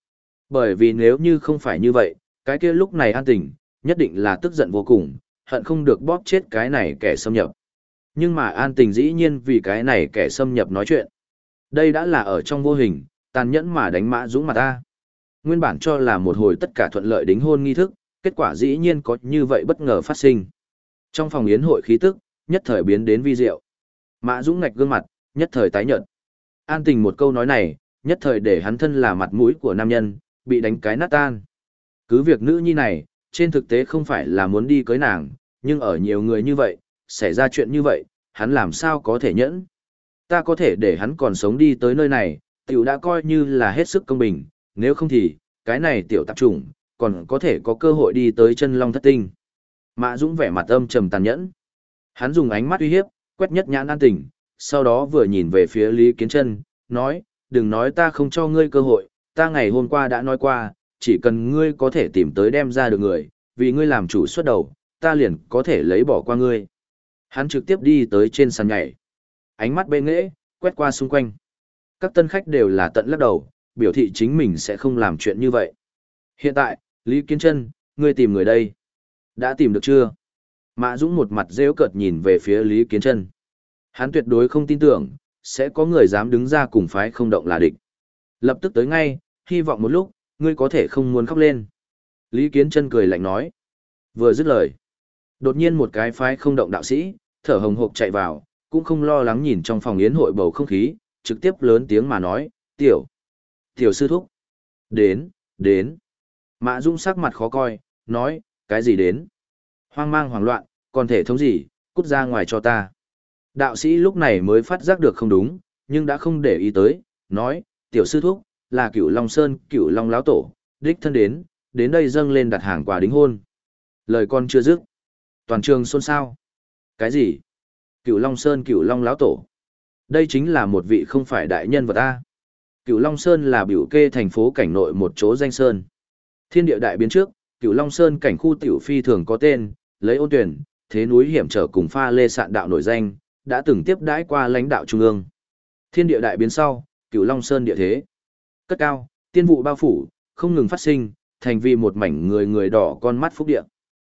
Bởi vì nếu như không phải như vậy, cái kia lúc này An Tình, nhất định là tức giận vô cùng, hận không được bóp chết cái này kẻ xâm nhập. Nhưng mà An Tình dĩ nhiên vì cái này kẻ xâm nhập nói chuyện. Đây đã là ở trong vô hình, tàn nhẫn mà đánh Mã Dũng mặt ta. Nguyên bản cho là một hồi tất cả thuận lợi đính hôn nghi thức, kết quả dĩ nhiên có như vậy bất ngờ phát sinh. Trong phòng yến hội khí tức, nhất thời biến đến vi diệu. Mã Dũng ngạch gương mặt, nhất thời tái nhợt. An Tình một câu nói này, nhất thời để hắn thân là mặt mũi của nam nhân, bị đánh cái nát tan. Cứ việc nữ nhi này, trên thực tế không phải là muốn đi cưới nàng, nhưng ở nhiều người như vậy, xảy ra chuyện như vậy, hắn làm sao có thể nhẫn. Ta có thể để hắn còn sống đi tới nơi này, tiểu đã coi như là hết sức công bình, nếu không thì, cái này tiểu tạp chủng, còn có thể có cơ hội đi tới chân long thất tinh. Mã Dũng vẻ mặt âm trầm tàn nhẫn. Hắn dùng ánh mắt uy hiếp, quét nhất nhãn An Tình, sau đó vừa nhìn về phía Lý Kiến Trân, nói, đừng nói ta không cho ngươi cơ hội, ta ngày hôm qua đã nói qua, chỉ cần ngươi có thể tìm tới đem ra được người, vì ngươi làm chủ xuất đầu, ta liền có thể lấy bỏ qua ngươi. Hắn trực tiếp đi tới trên sàn nhảy. Ánh mắt bệ nghễ, quét qua xung quanh. Các tân khách đều là tận lắc đầu, biểu thị chính mình sẽ không làm chuyện như vậy. Hiện tại, Lý Kiến Trân, ngươi tìm người đây. Đã tìm được chưa? Mã Dũng một mặt rêu cợt nhìn về phía Lý Kiến Trân. Hắn tuyệt đối không tin tưởng, sẽ có người dám đứng ra cùng phái không động là địch. Lập tức tới ngay, hy vọng một lúc, ngươi có thể không muốn khóc lên. Lý Kiến Trân cười lạnh nói. Vừa dứt lời. Đột nhiên một cái phái không động đạo sĩ, thở hồng hộc chạy vào, cũng không lo lắng nhìn trong phòng yến hội bầu không khí, trực tiếp lớn tiếng mà nói, tiểu, tiểu sư thúc. Đến, đến. Mã Dũng sắc mặt khó coi, nói, cái gì đến? Hoang mang hoảng loạn, còn thể thống gì, cút ra ngoài cho ta. Đạo sĩ lúc này mới phát giác được không đúng, nhưng đã không để ý tới, nói, tiểu sư thúc, là cửu Long Sơn, cửu Long Láo Tổ, đích thân đến, đến đây dâng lên đặt hàng quà đính hôn. Lời con chưa dứt. Toàn trường xôn xao. Cái gì? Cửu Long Sơn, cửu Long Láo Tổ. Đây chính là một vị không phải đại nhân vật ta. Cửu Long Sơn là biểu kê thành phố cảnh nội một chỗ danh sơn. Thiên địa đại biến trước, Cửu Long Sơn cảnh khu tiểu phi thường có tên, lấy ôn tuyển, thế núi hiểm trở cùng pha lê sạn đạo nổi danh, đã từng tiếp đãi qua lãnh đạo trung ương. Thiên địa đại biến sau, Cửu Long Sơn địa thế cất cao, tiên vụ bao phủ, không ngừng phát sinh, thành vì một mảnh người người đỏ con mắt phúc địa.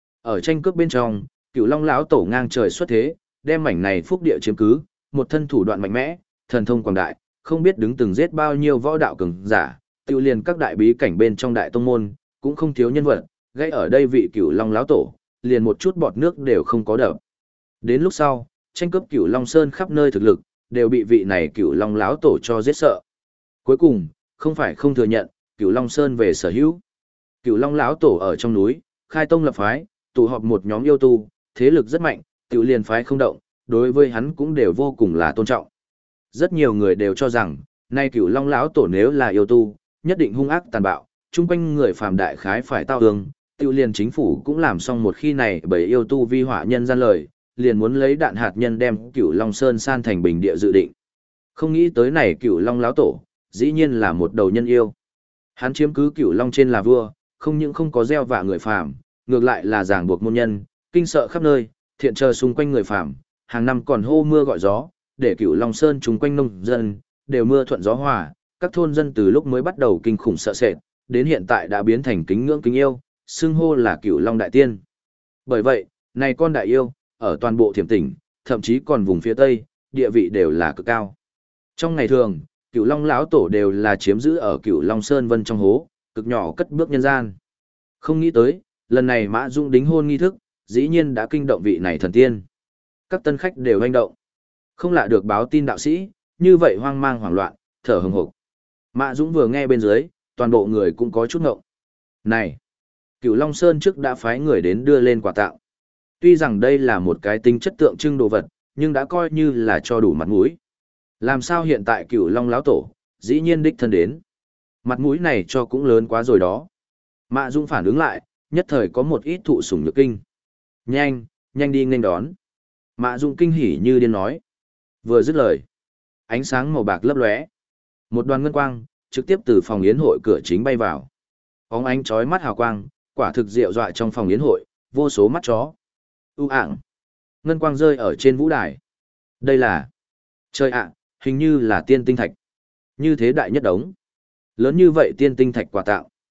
Ở tranh cướp bên trong, Cửu Long lão tổ ngang trời xuất thế, đem mảnh này phúc địa chiếm cứ, một thân thủ đoạn mạnh mẽ, thần thông quảng đại, không biết đứng từng giết bao nhiêu võ đạo cường giả, tiêu liền các đại bí cảnh bên trong đại tông môn, cũng không thiếu nhân vật, gây ở đây vị Cửu Long lão tổ, liền một chút bọt nước đều không có đập. Đến lúc sau, tranh cướp Cửu Long Sơn khắp nơi thực lực, đều bị vị này Cửu Long lão tổ cho giết sợ. Cuối cùng, không phải không thừa nhận, Cửu Long Sơn về sở hữu. Cửu Long lão tổ ở trong núi, khai tông lập phái, tụ họp một nhóm yêu tu, thế lực rất mạnh, tiểu liền phái không động, đối với hắn cũng đều vô cùng là tôn trọng. Rất nhiều người đều cho rằng, nay Cửu Long lão tổ nếu là yêu tu, nhất định hung ác tàn bạo, chung quanh người phàm đại khái phải tao ương, tiểu liền chính phủ cũng làm xong một khi này bởi yêu tu vi họa nhân gian lời, liền muốn lấy đạn hạt nhân đem Cửu Long Sơn san thành bình địa dự định. Không nghĩ tới này Cửu Long lão tổ, dĩ nhiên là một đầu nhân yêu. Hắn chiếm cứ Cửu Long trên là vua, không những không có gieo vạ người phàm, ngược lại là ràng buộc môn nhân, kinh sợ khắp nơi, thiện chờ xung quanh người phàm, hàng năm còn hô mưa gọi gió, để Cửu Long Sơn chung quanh nông dân đều mưa thuận gió hòa, các thôn dân từ lúc mới bắt đầu kinh khủng sợ sệt, đến hiện tại đã biến thành kính ngưỡng kính yêu, xưng hô là Cửu Long đại tiên. Bởi vậy, này con đại yêu, ở toàn bộ Thiểm tỉnh, thậm chí còn vùng phía Tây, địa vị đều là cực cao. Trong ngày thường, Cửu Long lão tổ đều là chiếm giữ ở Cửu Long Sơn Vân trong hố, cực nhỏ cất bước nhân gian. Không nghĩ tới, lần này Mã Dũng đính hôn nghi thức, dĩ nhiên đã kinh động vị này thần tiên. Các tân khách đều hoành động. Không lạ được báo tin đạo sĩ, như vậy hoang mang hoảng loạn, thở hừng hực. Mã Dũng vừa nghe bên dưới, toàn bộ người cũng có chút ngộng. Này, Cửu Long Sơn trước đã phái người đến đưa lên quà tặng. Tuy rằng đây là một cái tính chất tượng trưng đồ vật, nhưng đã coi như là cho đủ mặt mũi. Làm sao hiện tại Cửu Long lão tổ, dĩ nhiên đích thân đến. Mặt mũi này cho cũng lớn quá rồi đó. Mã Dũng phản ứng lại, nhất thời có một ít thụ sủng nhược kinh. Nhanh, nhanh đi nghênh đón. Mã Dũng kinh hỉ như điên nói. Vừa dứt lời, ánh sáng màu bạc lấp lóe. Một đoàn ngân quang, trực tiếp từ phòng yến hội cửa chính bay vào. Bóng ánh chói mắt hào quang, quả thực diệu dọa trong phòng yến hội, vô số mắt chó. U ảng. Ngân quang rơi ở trên vũ đài. Đây là... Trời ạ, hình như là tiên tinh thạch. Như thế đại nhất đống. Lớn như vậy tiên tinh thạch quà tặng.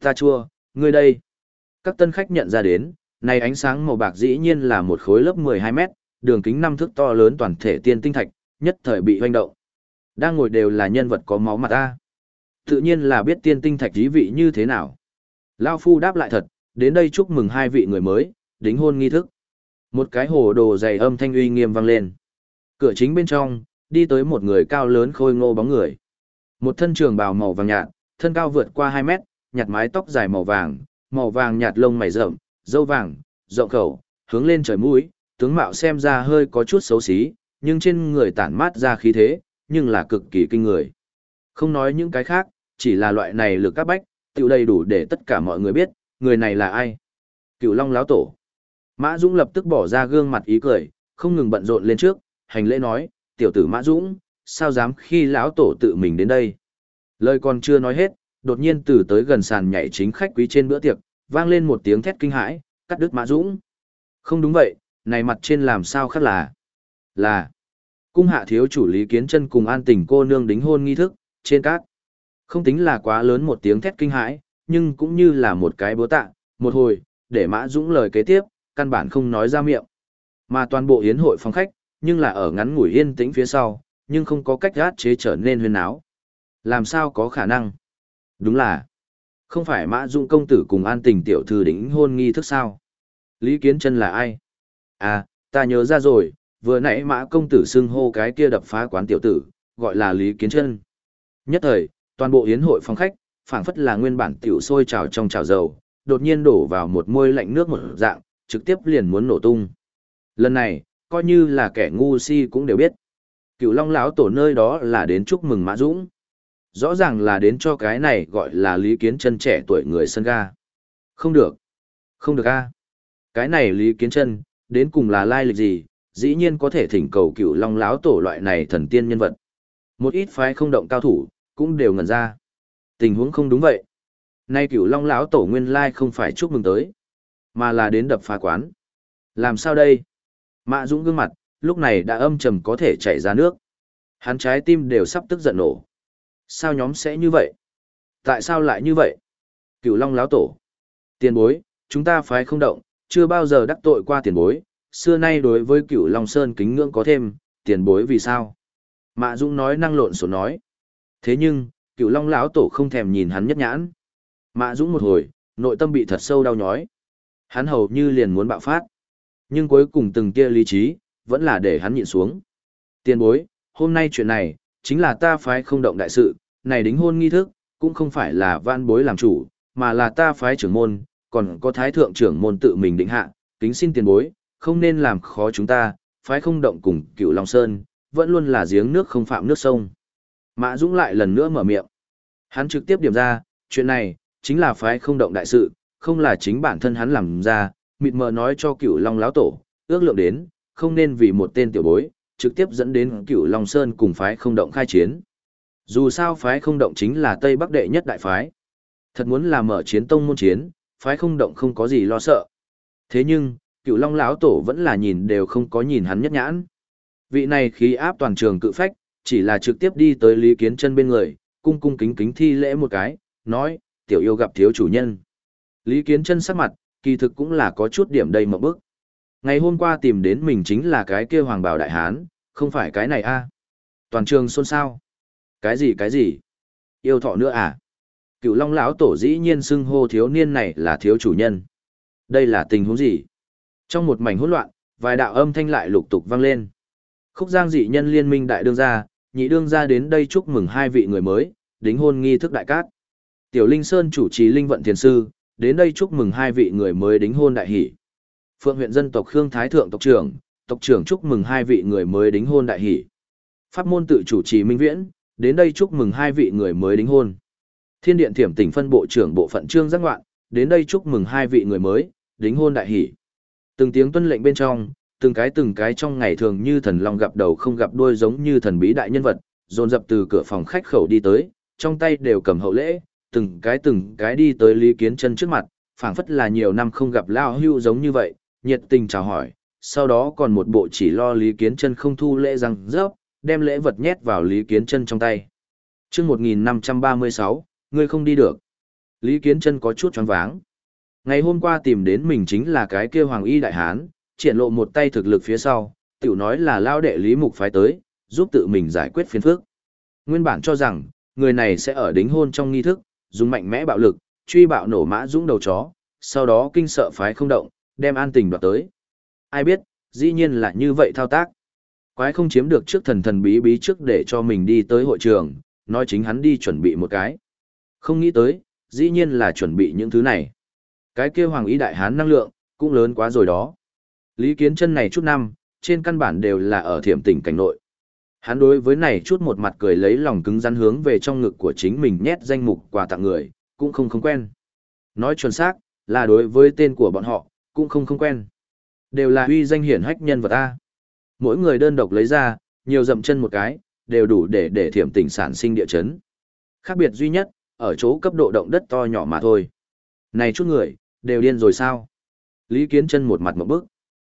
Ta chua, ngươi đây. Các tân khách nhận ra đến, này ánh sáng màu bạc dĩ nhiên là một khối lớp mười hai mét, đường kính năm thước to lớn toàn thể tiên tinh thạch, nhất thời bị hoành động. Đang ngồi đều là nhân vật có máu mặt ta. Tự nhiên là biết tiên tinh thạch ý vị như thế nào. Lao Phu đáp lại thật, đến đây chúc mừng hai vị người mới, đính hôn nghi thức. Một cái hồ đồ dày âm thanh uy nghiêm vang lên. Cửa chính bên trong, đi tới một người cao lớn khôi ngô bóng người. Một thân trường bào màu vàng nhạt, thân cao vượt qua hai mét, nhạt mái tóc dài màu vàng, màu vàng nhạt lông mày rậm, râu vàng, rộng khẩu, hướng lên trời mũi, tướng mạo xem ra hơi có chút xấu xí, nhưng trên người tản mát ra khí thế, nhưng là cực kỳ kinh người. Không nói những cái khác, chỉ là loại này lực các bách, tự đầy đủ để tất cả mọi người biết, người này là ai. Cửu Long lão tổ. Mã Dũng lập tức bỏ ra gương mặt ý cười, không ngừng bận rộn lên trước, hành lễ nói, tiểu tử Mã Dũng, sao dám khi lão tổ tự mình đến đây. Lời còn chưa nói hết, đột nhiên từ tới gần sàn nhảy chính khách quý trên bữa tiệc, vang lên một tiếng thét kinh hãi, cắt đứt Mã Dũng. Không đúng vậy, này mặt trên làm sao khác là. Là. Cung hạ thiếu chủ Lý Kiến Chân cùng An Tình cô nương đính hôn nghi thức, trên cát. Không tính là quá lớn một tiếng thét kinh hãi, nhưng cũng như là một cái búa tạ, một hồi, để Mã Dũng lời kế tiếp, căn bản không nói ra miệng. Mà toàn bộ yến hội phòng khách, nhưng là ở ngắn ngủi yên tĩnh phía sau, nhưng không có cách gát chế trở nên huyên náo. Làm sao có khả năng? Đúng là, không phải Mã Dũng công tử cùng An Tình tiểu thư đính hôn nghi thức sao? Lý Kiến Chân là ai? À, ta nhớ ra rồi, vừa nãy Mã công tử xưng hô cái kia đập phá quán tiểu tử, gọi là Lý Kiến Chân. Nhất thời, toàn bộ yến hội phòng khách, phảng phất là nguyên bản tiểu sôi trào trong chảo dầu, đột nhiên đổ vào một môi lạnh nước một dạng, trực tiếp liền muốn nổ tung. Lần này, coi như là kẻ ngu si cũng đều biết. Cửu Long lão tổ nơi đó là đến chúc mừng Mã Dũng. Rõ ràng là đến cho cái này gọi là Lý Kiến Chân trẻ tuổi người sân ga. Không được. Không được a. Cái này Lý Kiến Chân, đến cùng là lai lịch gì, dĩ nhiên có thể thỉnh cầu Cửu Long lão tổ loại này thần tiên nhân vật. Một ít phái không động cao thủ, cũng đều ngẩn ra. Tình huống không đúng vậy. Nay Cửu Long lão tổ nguyên lai không phải chúc mừng tới, mà là đến đập phá quán. Làm sao đây? Mã Dũng gương mặt, lúc này đã âm trầm có thể chảy ra nước. Hắn trái tim đều sắp tức giận nổ. Sao nhóm sẽ như vậy? Tại sao lại như vậy? Cửu Long lão tổ. Tiền bối, chúng ta phái không động, chưa bao giờ đắc tội qua tiền bối. Xưa nay đối với Cửu Long Sơn kính ngưỡng có thêm, tiền bối vì sao? Mã Dũng nói năng lộn xộn nói. Thế nhưng, Cửu Long lão tổ không thèm nhìn hắn nhất nhãn. Mã Dũng một hồi, nội tâm bị thật sâu đau nhói. Hắn hầu như liền muốn bạo phát. Nhưng cuối cùng từng tia lý trí, vẫn là để hắn nhịn xuống. Tiền bối, hôm nay chuyện này, chính là ta phái không động đại sự, này đính hôn nghi thức, cũng không phải là vãn bối làm chủ, mà là ta phái trưởng môn, còn có thái thượng trưởng môn tự mình định hạ, kính xin tiền bối, không nên làm khó chúng ta, phái không động cùng Cửu Long Sơn, vẫn luôn là giếng nước không phạm nước sông. Mã Dũng lại lần nữa mở miệng. Hắn trực tiếp điểm ra, chuyện này, chính là phái không động đại sự, không là chính bản thân hắn làm ra, mịt mờ nói cho Cửu Long lão tổ, ước lượng đến, không nên vì một tên tiểu bối, trực tiếp dẫn đến Cửu Long Sơn cùng phái không động khai chiến. Dù sao phái không động chính là Tây Bắc đệ nhất đại phái. Thật muốn là mở chiến tông môn chiến, phái không động không có gì lo sợ. Thế nhưng, Cửu Long lão tổ vẫn là nhìn đều không có nhìn hắn nhất nhãn. Vị này khí áp toàn trường cự phách, chỉ là trực tiếp đi tới Lý Kiến Chân bên người, cung cung kính kính thi lễ một cái, nói, tiểu yêu gặp thiếu chủ nhân. Lý Kiến Chân sắc mặt, kỳ thực cũng là có chút điểm đầy mộng bức. Ngày hôm qua tìm đến mình chính là cái kia hoàng bào đại hán, không phải cái này a. Toàn trường xôn xao. Cái gì cái gì? Yêu thọ nữa à? Cửu Long lão tổ dĩ nhiên xưng hô thiếu niên này là thiếu chủ nhân. Đây là tình huống gì? Trong một mảnh hỗn loạn, vài đạo âm thanh lại lục tục vang lên. Khúc Giang dị nhân liên minh đại đương gia, nhị đương gia đến đây chúc mừng hai vị người mới, đính hôn nghi thức đại cát. Tiểu Linh Sơn chủ trì Linh Vận Thiền Sư, đến đây chúc mừng hai vị người mới đính hôn đại hỷ. Phượng huyện dân tộc Khương Thái Thượng tộc trưởng, tộc trưởng chúc mừng hai vị người mới đính hôn đại hỷ. Pháp môn tự chủ trì Minh Viễn, đến đây chúc mừng hai vị người mới đính hôn. Thiên điện Thiểm Tỉnh phân bộ trưởng bộ phận Trương Giác Ngoạn, đến đây chúc mừng hai vị người mới, đính hôn đại hỷ. Từng tiếng tuân lệnh bên trong, từng cái từng cái trong ngày thường như thần long gặp đầu không gặp đuôi giống như thần bí đại nhân vật, dồn dập từ cửa phòng khách khẩu đi tới, trong tay đều cầm hậu lễ, từng cái từng cái đi tới Lý Kiến Chân trước mặt, phảng phất là nhiều năm không gặp lao hưu giống như vậy, nhiệt tình chào hỏi, sau đó còn một bộ chỉ lo Lý Kiến Chân không thu lễ răng rớp, đem lễ vật nhét vào Lý Kiến Chân trong tay. Chương một nghìn năm trăm ba mươi sáu, ngươi không đi được. Lý Kiến Chân có chút choáng váng. Ngày hôm qua tìm đến mình chính là cái kia Hoàng Y đại hán, triển lộ một tay thực lực phía sau, tiểu nói là lao đệ Lý Mục phái tới, giúp tự mình giải quyết phiền phức. Nguyên bản cho rằng, người này sẽ ở đính hôn trong nghi thức, dùng mạnh mẽ bạo lực, truy bạo nổ Mã Dũng đầu chó, sau đó kinh sợ phái không động, đem An Tình đoạt tới. Ai biết, dĩ nhiên là như vậy thao tác. Quái không chiếm được trước thần thần bí bí trước để cho mình đi tới hội trường, nói chính hắn đi chuẩn bị một cái. Không nghĩ tới, dĩ nhiên là chuẩn bị những thứ này. Cái kia Hoàng Y đại hán năng lượng, cũng lớn quá rồi đó. Lý Kiến Chân này chút năm, trên căn bản đều là ở thiểm tỉnh cảnh nội. Hắn đối với này chút một mặt cười lấy lòng cứng rắn hướng về trong ngực của chính mình nhét danh mục quà tặng người, cũng không không quen. Nói chuẩn xác, là đối với tên của bọn họ, cũng không không quen. Đều là uy danh hiển hách nhân vật A. Mỗi người đơn độc lấy ra, nhiều dậm chân một cái, đều đủ để để thiểm tỉnh sản sinh địa chấn. Khác biệt duy nhất, ở chỗ cấp độ động đất to nhỏ mà thôi. Này chút người, đều điên rồi sao? Lý Kiến Chân một mặt một bức.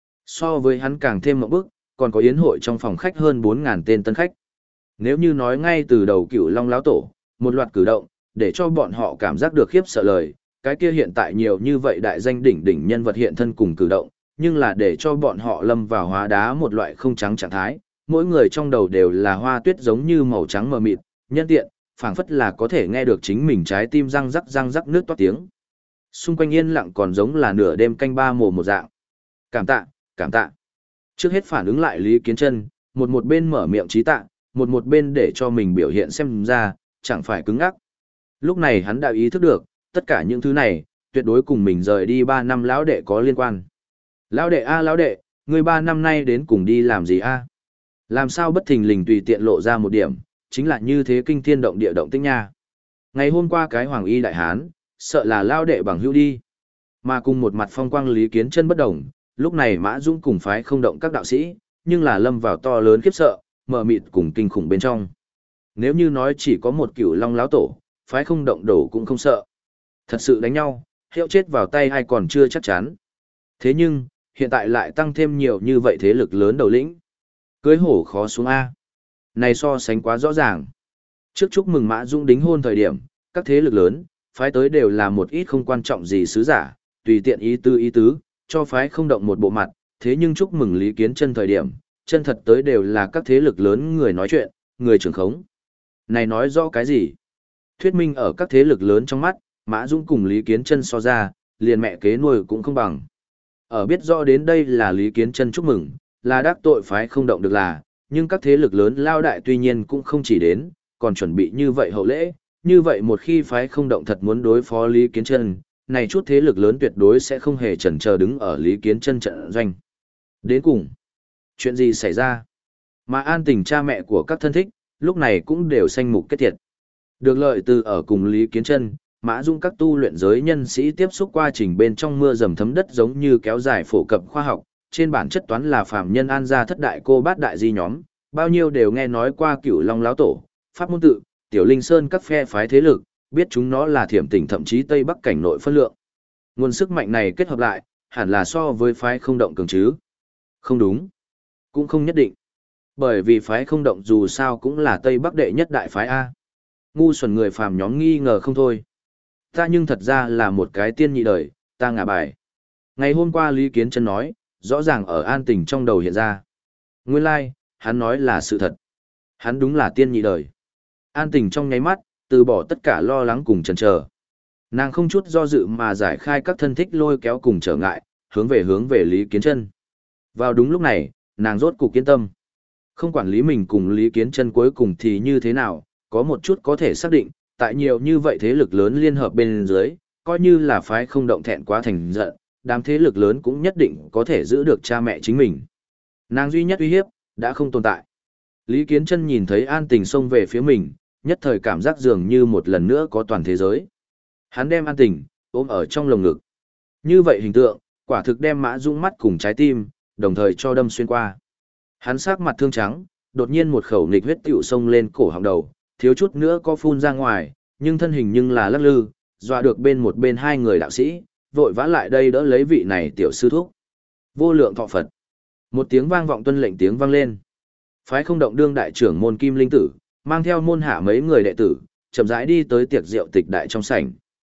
So với hắn càng thêm một bức, còn có yến hội trong phòng khách hơn bốn nghìn tên tân khách. Nếu như nói ngay từ đầu Cửu Long lão tổ, một loạt cử động, để cho bọn họ cảm giác được khiếp sợ lời, cái kia hiện tại nhiều như vậy đại danh đỉnh đỉnh nhân vật hiện thân cùng cử động, nhưng là để cho bọn họ lâm vào hóa đá một loại không trắng trạng thái, mỗi người trong đầu đều là hoa tuyết giống như màu trắng mờ mịt, nhân tiện, phảng phất là có thể nghe được chính mình trái tim răng rắc răng rắc nước toát tiếng. Xung quanh yên lặng còn giống là nửa đêm canh ba mồ một dạng. Cảm tạ, cảm tạ. Trước hết phản ứng lại Lý Kiến Chân, một một bên mở miệng trí tạ, một một bên để cho mình biểu hiện xem ra, chẳng phải cứng ngắc. Lúc này hắn đã ý thức được, tất cả những thứ này, tuyệt đối cùng mình rời đi ba năm lão đệ có liên quan. Lão đệ a lão đệ, ngươi ba năm nay đến cùng đi làm gì a? Làm sao bất thình lình tùy tiện lộ ra một điểm, chính là như thế kinh thiên động địa động tĩnh nha. Ngày hôm qua cái Hoàng Y đại hán, sợ là lão đệ bằng hữu đi. Mà cùng một mặt phong quang Lý Kiến Chân bất động, lúc này Mã Dũng cùng phái không động các đạo sĩ, nhưng là lâm vào to lớn khiếp sợ, mờ mịt cùng kinh khủng bên trong. Nếu như nói chỉ có một Cửu Long lão tổ, phái không động đổ cũng không sợ. Thật sự đánh nhau, hiệu chết vào tay hay còn chưa chắc chắn. Thế nhưng, hiện tại lại tăng thêm nhiều như vậy thế lực lớn đầu lĩnh. Cưới hổ khó xuống A. Này so sánh quá rõ ràng. Trước chúc mừng Mã Dũng đính hôn thời điểm, các thế lực lớn, phái tới đều là một ít không quan trọng gì sứ giả, tùy tiện ý tứ ý tứ, cho phái không động một bộ mặt, thế nhưng chúc mừng Lý Kiến Chân thời điểm, chân thật tới đều là các thế lực lớn người nói chuyện, người trưởng khống. Này nói rõ cái gì? Thuyết minh ở các thế lực lớn trong mắt, Mã Dũng cùng Lý Kiến Chân so ra, liền mẹ kế nuôi cũng không bằng. Ở biết rõ đến đây là Lý Kiến Chân chúc mừng, là đắc tội phái không động được là, nhưng các thế lực lớn lao đại tuy nhiên cũng không chỉ đến, còn chuẩn bị như vậy hậu lễ, như vậy một khi phái không động thật muốn đối phó Lý Kiến Chân, này chút thế lực lớn tuyệt đối sẽ không hề chần chờ đứng ở Lý Kiến Chân trận doanh. Đến cùng, chuyện gì xảy ra? Mà An Tình cha mẹ của các thân thích, lúc này cũng đều sanh mục kết thiệt. Được lợi từ ở cùng Lý Kiến Chân, Mã Dũng các tu luyện giới nhân sĩ tiếp xúc quá trình bên trong mưa dầm thấm đất giống như kéo dài phổ cập khoa học, trên bản chất toán là phàm nhân an gia thất đại cô bát đại di nhóm, bao nhiêu đều nghe nói qua Cửu Long lão tổ, pháp môn tự, Tiểu Linh Sơn các phe phái thế lực, biết chúng nó là thiểm tỉnh thậm chí Tây Bắc cảnh nội phân lượng. Nguồn sức mạnh này kết hợp lại, hẳn là so với phái không động cường chứ. Không đúng. Cũng không nhất định. Bởi vì phái không động dù sao cũng là Tây Bắc đệ nhất đại phái A. Ngu xuẩn người phàm nhóm nghi ngờ không thôi. Ta nhưng thật ra là một cái tiên nhị đời, ta ngả bài. Ngày hôm qua Lý Kiến Chân nói, rõ ràng ở An Tình trong đầu hiện ra. Nguyên lai, like, hắn nói là sự thật. Hắn đúng là tiên nhị đời. An Tình trong nháy mắt, từ bỏ tất cả lo lắng cùng chần chờ. Nàng không chút do dự mà giải khai các thân thích lôi kéo cùng trở ngại, hướng về hướng về Lý Kiến Chân. Vào đúng lúc này, nàng rốt cục kiên tâm. Không quản lý mình cùng Lý Kiến Chân cuối cùng thì như thế nào, có một chút có thể xác định, tại nhiều như vậy thế lực lớn liên hợp bên dưới, coi như là phái không động thẹn quá thành giận, đám thế lực lớn cũng nhất định có thể giữ được cha mẹ chính mình. Nàng duy nhất uy hiếp, đã không tồn tại. Lý Kiến Chân nhìn thấy An Tình xông về phía mình, nhất thời cảm giác dường như một lần nữa có toàn thế giới. Hắn đem An Tình, ôm ở trong lồng ngực. Như vậy hình tượng, quả thực đem Mã Dũng mắt cùng trái tim, đồng thời cho đâm xuyên qua. Hắn sắc mặt thương trắng, đột nhiên một khẩu nghịch huyết tiểu xông lên cổ họng đầu, thiếu chút nữa có phun ra ngoài, nhưng thân hình nhưng là lắc lư, dọa được bên một bên hai người đạo sĩ, vội vã lại đây đỡ lấy vị này tiểu sư thúc. Vô lượng thọ Phật. Một tiếng vang vọng tuân lệnh tiếng vang lên. Phái không động đương đại trưởng môn Kim Linh Tử, mang theo môn hạ mấy người đệ tử, chậm rãi đi tới tiệc rượu tịch đại trong sảnh.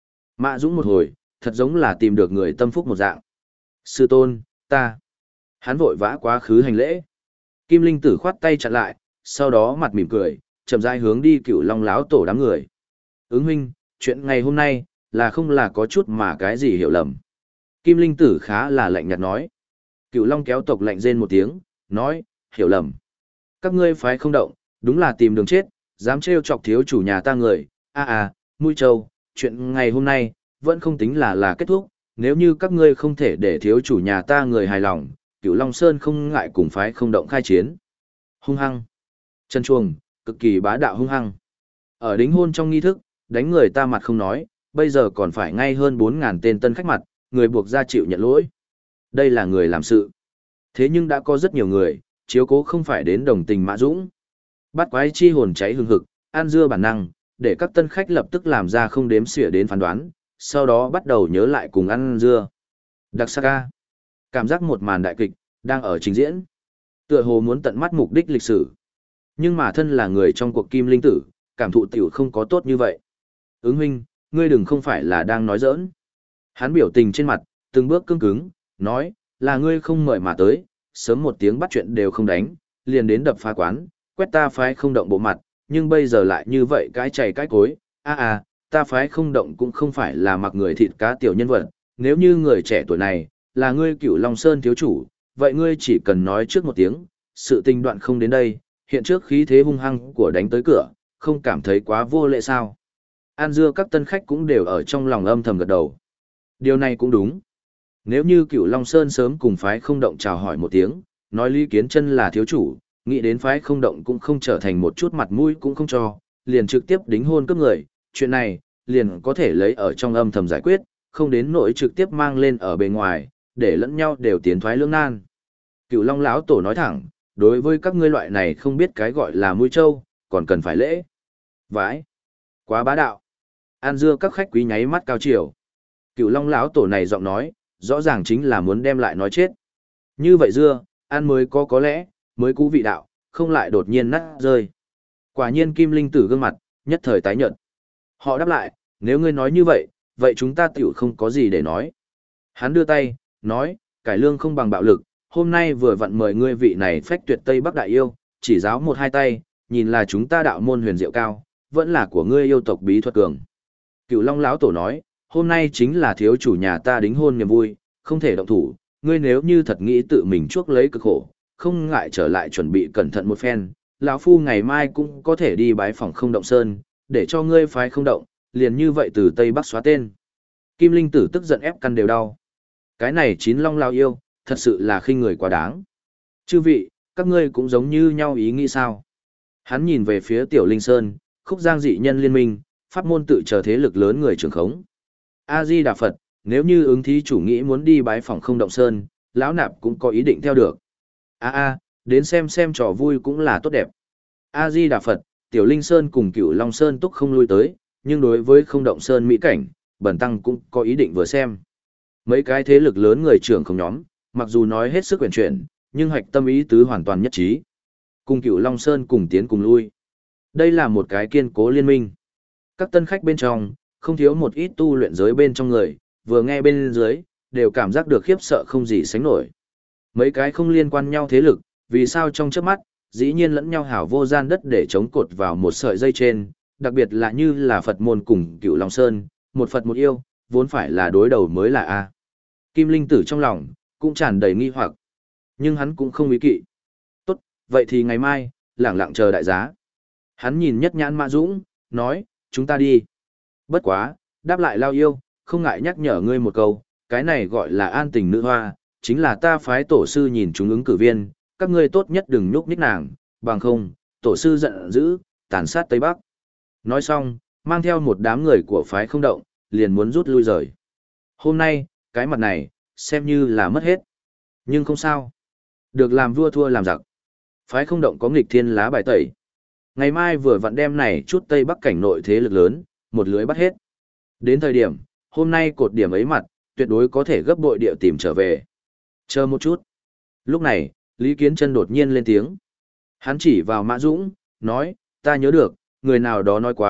Mã Dũng một hồi, thật giống là tìm được người tâm phúc một dạng. Sư tôn, ta. Hắn vội vã quá khứ hành lễ. Kim Linh Tử khoát tay chặn lại, sau đó mặt mỉm cười, chậm rãi hướng đi Cửu Long lão tổ đám người. Ứng huynh, chuyện ngày hôm nay, là không là có chút mà cái gì hiểu lầm. Kim Linh Tử khá là lạnh nhạt nói. Cửu Long kéo tộc lạnh rên một tiếng, nói, hiểu lầm. Các ngươi phái không động, đúng là tìm đường chết, dám trêu chọc thiếu chủ nhà ta người, a à, à, Mũi Châu, chuyện ngày hôm nay, vẫn không tính là là kết thúc, nếu như các ngươi không thể để thiếu chủ nhà ta người hài lòng, Cửu Long Sơn không ngại cùng phái không động khai chiến. Hung hăng. Chân chuồng, cực kỳ bá đạo hung hăng. Ở đính hôn trong nghi thức, đánh người ta mặt không nói, bây giờ còn phải ngay hơn bốn ngàn tên tân khách mặt, người buộc ra chịu nhận lỗi. Đây là người làm sự. Thế nhưng đã có rất nhiều người, chiếu cố không phải đến đồng tình Mã Dũng. Bắt quái chi hồn cháy hừng hực, ăn dưa bản năng, để các tân khách lập tức làm ra không đếm xỉa đến phán đoán, sau đó bắt đầu nhớ lại cùng ăn dưa. Đặc sắc ca. Cảm giác một màn đại kịch, đang ở trình diễn. Tựa hồ muốn tận mắt mục đích lịch sử. Nhưng mà thân là người trong cuộc Kim Linh Tử, cảm thụ tiểu không có tốt như vậy. Ứng huynh, ngươi đừng không phải là đang nói giỡn. Hắn biểu tình trên mặt, từng bước cứng cứng, nói, là ngươi không mời mà tới, sớm một tiếng bắt chuyện đều không đánh, liền đến đập phá quán, quét ta phái không động bộ mặt, nhưng bây giờ lại như vậy cái chày cái cối, a à, ta phái không động cũng không phải là mặc người thịt cá tiểu nhân vật, nếu như người trẻ tuổi này, là ngươi Cửu Long Sơn thiếu chủ, vậy ngươi chỉ cần nói trước một tiếng, sự tình đoạn không đến đây, hiện trước khí thế hung hăng của đánh tới cửa, không cảm thấy quá vô lệ sao. An dưa các tân khách cũng đều ở trong lòng âm thầm gật đầu. Điều này cũng đúng. Nếu như Cửu Long Sơn sớm cùng phái không động chào hỏi một tiếng, nói Lý Kiến Chân là thiếu chủ, nghĩ đến phái không động cũng không trở thành một chút mặt mũi cũng không cho, liền trực tiếp đính hôn cướp người, chuyện này, liền có thể lấy ở trong âm thầm giải quyết, không đến nỗi trực tiếp mang lên ở bề ngoài, để lẫn nhau đều tiến thoái lưỡng nan. Cửu Long lão tổ nói thẳng, đối với các ngươi loại này không biết cái gọi là mũi trâu, còn cần phải lễ. Vãi, quá bá đạo. An dưa các khách quý nháy mắt cao chiều. Cửu Long lão tổ này giọng nói, rõ ràng chính là muốn đem lại nói chết. Như vậy dưa, ăn mới có có lẽ, mới cú vị đạo, không lại đột nhiên nát rơi. Quả nhiên Kim Linh Tử gương mặt, nhất thời tái nhợt. Họ đáp lại, nếu ngươi nói như vậy, vậy chúng ta tiểu không có gì để nói. Hắn đưa tay, nói, cải lương không bằng bạo lực, hôm nay vừa vặn mời ngươi vị này phách tuyệt Tây Bắc đại yêu, chỉ giáo một hai tay, nhìn là chúng ta đạo môn huyền diệu cao, vẫn là của ngươi yêu tộc bí thuật cường. Cửu Long lão tổ nói, hôm nay chính là thiếu chủ nhà ta đính hôn niềm vui, không thể động thủ, ngươi nếu như thật nghĩ tự mình chuốc lấy cực khổ, không ngại trở lại chuẩn bị cẩn thận một phen, lão phu ngày mai cũng có thể đi bái phòng không động sơn, để cho ngươi phái không động, liền như vậy từ Tây Bắc xóa tên. Kim Linh Tử tức giận ép căn đều đau. Cái này chín long lao yêu, thật sự là khinh người quá đáng. Chư vị, các ngươi cũng giống như nhau ý nghĩ sao? Hắn nhìn về phía Tiểu Linh Sơn, Khúc Giang dị nhân liên minh, pháp môn tự chờ thế lực lớn người trưởng khống. A-di Đà Phật, nếu như ứng thí chủ nghĩ muốn đi bái phòng không động sơn, lão nạp cũng có ý định theo được. A a, đến xem xem trò vui cũng là tốt đẹp. A-di Đà Phật, Tiểu Linh Sơn cùng Cửu Long Sơn túc không lui tới, nhưng đối với không động sơn mỹ cảnh, bần tăng cũng có ý định vừa xem. Mấy cái thế lực lớn người trưởng không nhóm, mặc dù nói hết sức quyền chuyển, nhưng hoạch tâm ý tứ hoàn toàn nhất trí. Cùng Cửu Long Sơn cùng tiến cùng lui. Đây là một cái kiên cố liên minh. Các tân khách bên trong, không thiếu một ít tu luyện giới bên trong người, vừa nghe bên dưới, đều cảm giác được khiếp sợ không gì sánh nổi. Mấy cái không liên quan nhau thế lực, vì sao trong chớp mắt, dĩ nhiên lẫn nhau hảo vô gian đất để chống cột vào một sợi dây trên, đặc biệt là như là Phật môn cùng Cửu Long Sơn, một Phật một yêu, vốn phải là đối đầu mới là A. Kim Linh Tử trong lòng, cũng tràn đầy nghi hoặc. Nhưng hắn cũng không ý kỵ. Tốt, vậy thì ngày mai, lẳng lặng chờ đại giá. Hắn nhìn nhất nhãn Mã Dũng, nói, chúng ta đi. Bất quá, đáp lại lao yêu, không ngại nhắc nhở ngươi một câu, cái này gọi là an tình nữ hoa, chính là ta phái tổ sư nhìn chúng ứng cử viên, các ngươi tốt nhất đừng nhúc nhích nàng, bằng không, tổ sư giận dữ, tàn sát Tây Bắc. Nói xong, mang theo một đám người của phái không động, liền muốn rút lui rời. Hôm nay, cái mặt này, xem như là mất hết. Nhưng không sao. Được làm vua thua làm giặc. Phái không động có nghịch thiên lá bài tẩy. Ngày mai vừa vặn đem này chút Tây Bắc cảnh nội thế lực lớn, một lưới bắt hết. Đến thời điểm, hôm nay cột điểm ấy mặt, tuyệt đối có thể gấp bội địa tìm trở về. Chờ một chút. Lúc này, Lý Kiến Chân đột nhiên lên tiếng. Hắn chỉ vào Mã Dũng, nói, ta nhớ được, người nào đó nói quá,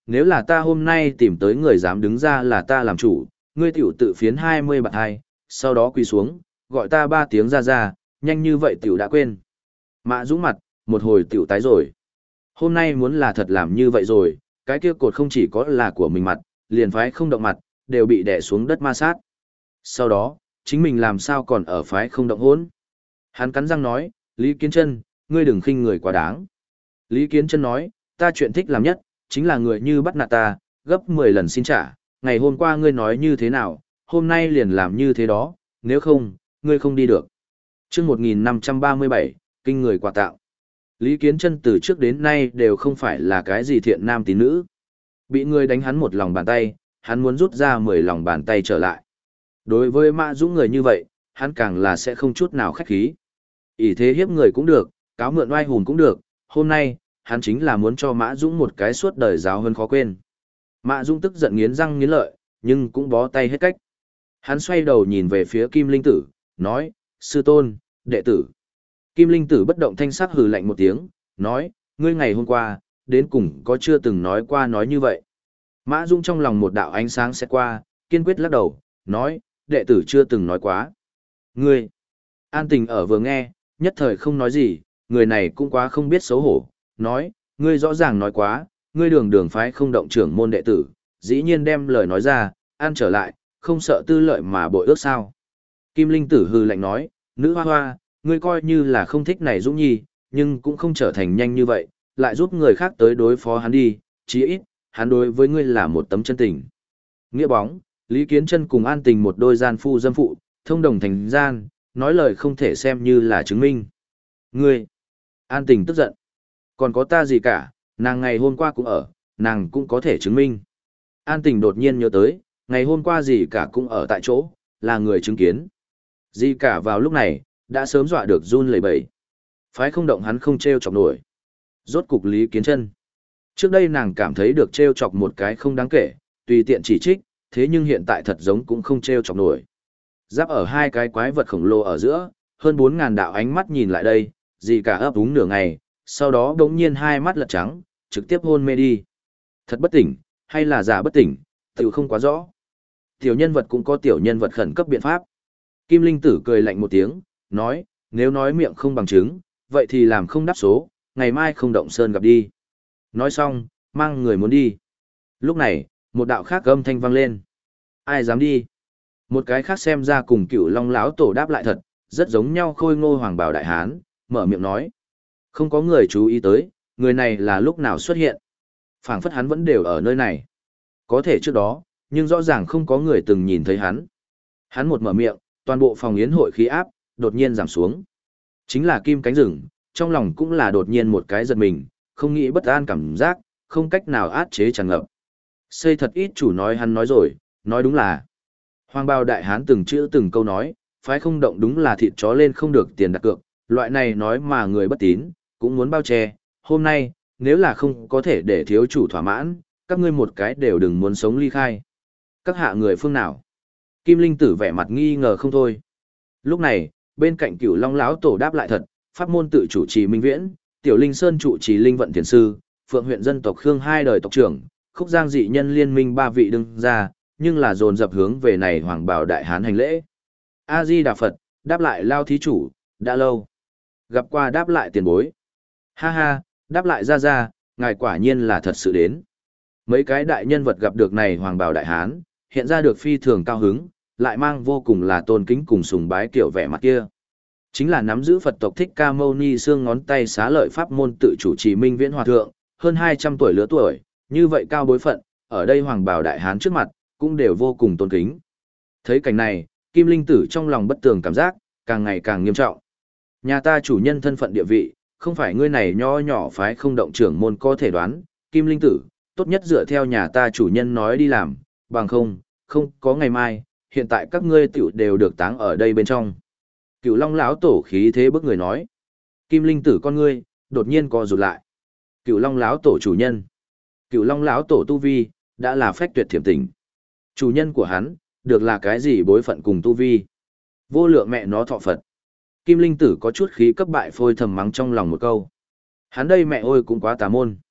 nếu là ta hôm nay tìm tới người dám đứng ra là ta làm chủ, ngươi tiểu tự phiến hai mươi bạt hai, sau đó quỳ xuống, gọi ta ba tiếng ra ra, nhanh như vậy tiểu đã quên. Mã Dũng mặt, một hồi tiểu tái rồi. Hôm nay muốn là thật làm như vậy rồi, cái kia cột không chỉ có là của mình mặt, liền phái không động mặt, đều bị đè xuống đất ma sát. Sau đó, chính mình làm sao còn ở phái không động hỗn. Hắn cắn răng nói, Lý Kiến Chân, ngươi đừng khinh người quá đáng. Lý Kiến Chân nói, ta chuyện thích làm nhất, chính là người như bắt nạt ta, gấp mười lần xin trả, ngày hôm qua ngươi nói như thế nào, hôm nay liền làm như thế đó, nếu không, ngươi không đi được. Chương một nghìn năm trăm ba mươi bảy, kinh người quà tặng. Lý Kiến Chân từ trước đến nay đều không phải là cái gì thiện nam tín nữ. Bị người đánh hắn một lòng bàn tay, hắn muốn rút ra mười lòng bàn tay trở lại. Đối với Mã Dũng người như vậy, hắn càng là sẽ không chút nào khách khí. ỷ thế hiếp người cũng được, cáo mượn oai hùng cũng được, hôm nay, hắn chính là muốn cho Mã Dũng một cái suốt đời giáo hơn khó quên. Mã Dũng tức giận nghiến răng nghiến lợi, nhưng cũng bó tay hết cách. Hắn xoay đầu nhìn về phía Kim Linh Tử, nói, sư tôn, đệ tử. Kim Linh Tử bất động thanh sắc hừ lạnh một tiếng, nói, ngươi ngày hôm qua, đến cùng có chưa từng nói qua nói như vậy. Mã Dũng trong lòng một đạo ánh sáng sẽ qua, kiên quyết lắc đầu, nói, đệ tử chưa từng nói quá. Ngươi, An Tình ở vừa nghe, nhất thời không nói gì, người này cũng quá không biết xấu hổ, nói, ngươi rõ ràng nói quá, ngươi đường đường phái không động trưởng môn đệ tử, dĩ nhiên đem lời nói ra, an trở lại, không sợ tư lợi mà bội ước sao. Kim Linh Tử hừ lạnh nói, nữ hoa hoa, ngươi coi như là không thích này Dũng Nhi, nhưng cũng không trở thành nhanh như vậy, lại giúp người khác tới đối phó hắn đi, chí ít, hắn đối với ngươi là một tấm chân tình. Nghĩa bóng, Lý Kiến Chân cùng An Tình một đôi gian phu dâm phụ, thông đồng thành gian, nói lời không thể xem như là chứng minh. Ngươi, An Tình tức giận. Còn có ta gì cả, nàng ngày hôm qua cũng ở, nàng cũng có thể chứng minh. An Tình đột nhiên nhớ tới, ngày hôm qua gì cả cũng ở tại chỗ, là người chứng kiến. Gì cả vào lúc này, đã sớm dọa được run lẩy bẩy. Phái không động hắn không treo chọc nổi. Rốt cục Lý Kiến Chân. Trước đây nàng cảm thấy được treo chọc một cái không đáng kể, tùy tiện chỉ trích, thế nhưng hiện tại thật giống cũng không treo chọc nổi. Giáp ở hai cái quái vật khổng lồ ở giữa, hơn bốn ngàn đạo ánh mắt nhìn lại đây, gì cả ấp úng nửa ngày, sau đó đống nhiên hai mắt lật trắng, trực tiếp hôn mê đi. Thật bất tỉnh, hay là giả bất tỉnh, tự không quá rõ. Tiểu nhân vật cũng có tiểu nhân vật khẩn cấp biện pháp. Kim Linh Tử cười lạnh một tiếng, nói, nếu nói miệng không bằng chứng, vậy thì làm không đáp số, ngày mai không động sơn gặp đi. Nói xong, mang người muốn đi. Lúc này, một đạo khác âm thanh vang lên. Ai dám đi? Một cái khác xem ra cùng Cửu Long lão tổ đáp lại thật, rất giống nhau khôi ngô hoàng bào đại hán, mở miệng nói. Không có người chú ý tới, người này là lúc nào xuất hiện. Phảng phất hắn vẫn đều ở nơi này. Có thể trước đó, nhưng rõ ràng không có người từng nhìn thấy hắn. Hắn một mở miệng, toàn bộ phòng yến hội khí áp, đột nhiên giảm xuống. Chính là Kim Cánh Rừng, trong lòng cũng là đột nhiên một cái giật mình, không nghĩ bất an cảm giác, không cách nào át chế tràn ngập. Xây thật ít chủ nói hắn nói rồi, nói đúng là. Hoàng bào đại hán từng chữ từng câu nói, phái không động đúng là thịt chó lên không được tiền đặt cược, loại này nói mà người bất tín, cũng muốn bao che. Hôm nay, nếu là không có thể để thiếu chủ thỏa mãn, các ngươi một cái đều đừng muốn sống ly khai. Các hạ người phương nào? Kim Linh Tử vẻ mặt nghi ngờ không thôi. Lúc này, bên cạnh Cửu Long lão tổ đáp lại thật, pháp môn tự chủ trì Minh Viễn, Tiểu Linh Sơn trụ trì Linh Vận Thiền sư, Phượng huyện dân tộc Khương hai đời tộc trưởng, Khúc Giang dị nhân liên minh ba vị đứng ra, nhưng là dồn dập hướng về này hoàng bảo đại hán hành lễ. A Di Đà Phật, đáp lại lao thí chủ, đã lâu. Gặp qua đáp lại tiền bối. Ha ha, đáp lại ra ra, ngài quả nhiên là thật sự đến. Mấy cái đại nhân vật gặp được này hoàng bào đại hán, hiện ra được phi thường cao hứng, lại mang vô cùng là tôn kính cùng sùng bái kiểu vẻ mặt kia. Chính là nắm giữ Phật tộc Thích Ca Mâu Ni xương ngón tay xá lợi pháp môn tự chủ trì Minh Viễn Hòa Thượng, hơn hai trăm tuổi lứa tuổi, như vậy cao bối phận, ở đây hoàng bào đại hán trước mặt, cũng đều vô cùng tôn kính. Thấy cảnh này, Kim Linh Tử trong lòng bất tường cảm giác, càng ngày càng nghiêm trọng. Nhà ta chủ nhân thân phận địa vị, không phải ngươi này nho nhỏ phái không động trưởng môn có thể đoán, Kim Linh Tử, tốt nhất dựa theo nhà ta chủ nhân nói đi làm, bằng không, không có ngày mai, hiện tại các ngươi tiểu đều được táng ở đây bên trong. Cửu Long lão tổ khí thế bức người nói. Kim Linh Tử con ngươi, đột nhiên co rụt lại. Cửu Long lão tổ chủ nhân. Cửu Long lão tổ tu vi, đã là phách tuyệt thiểm tình. Chủ nhân của hắn, được là cái gì bối phận cùng tu vi. Vô lượng mẹ nó thọ Phật. Kim Linh Tử có chút khí cấp bại phôi thầm mắng trong lòng một câu. Hắn đây mẹ ôi cũng quá tà môn.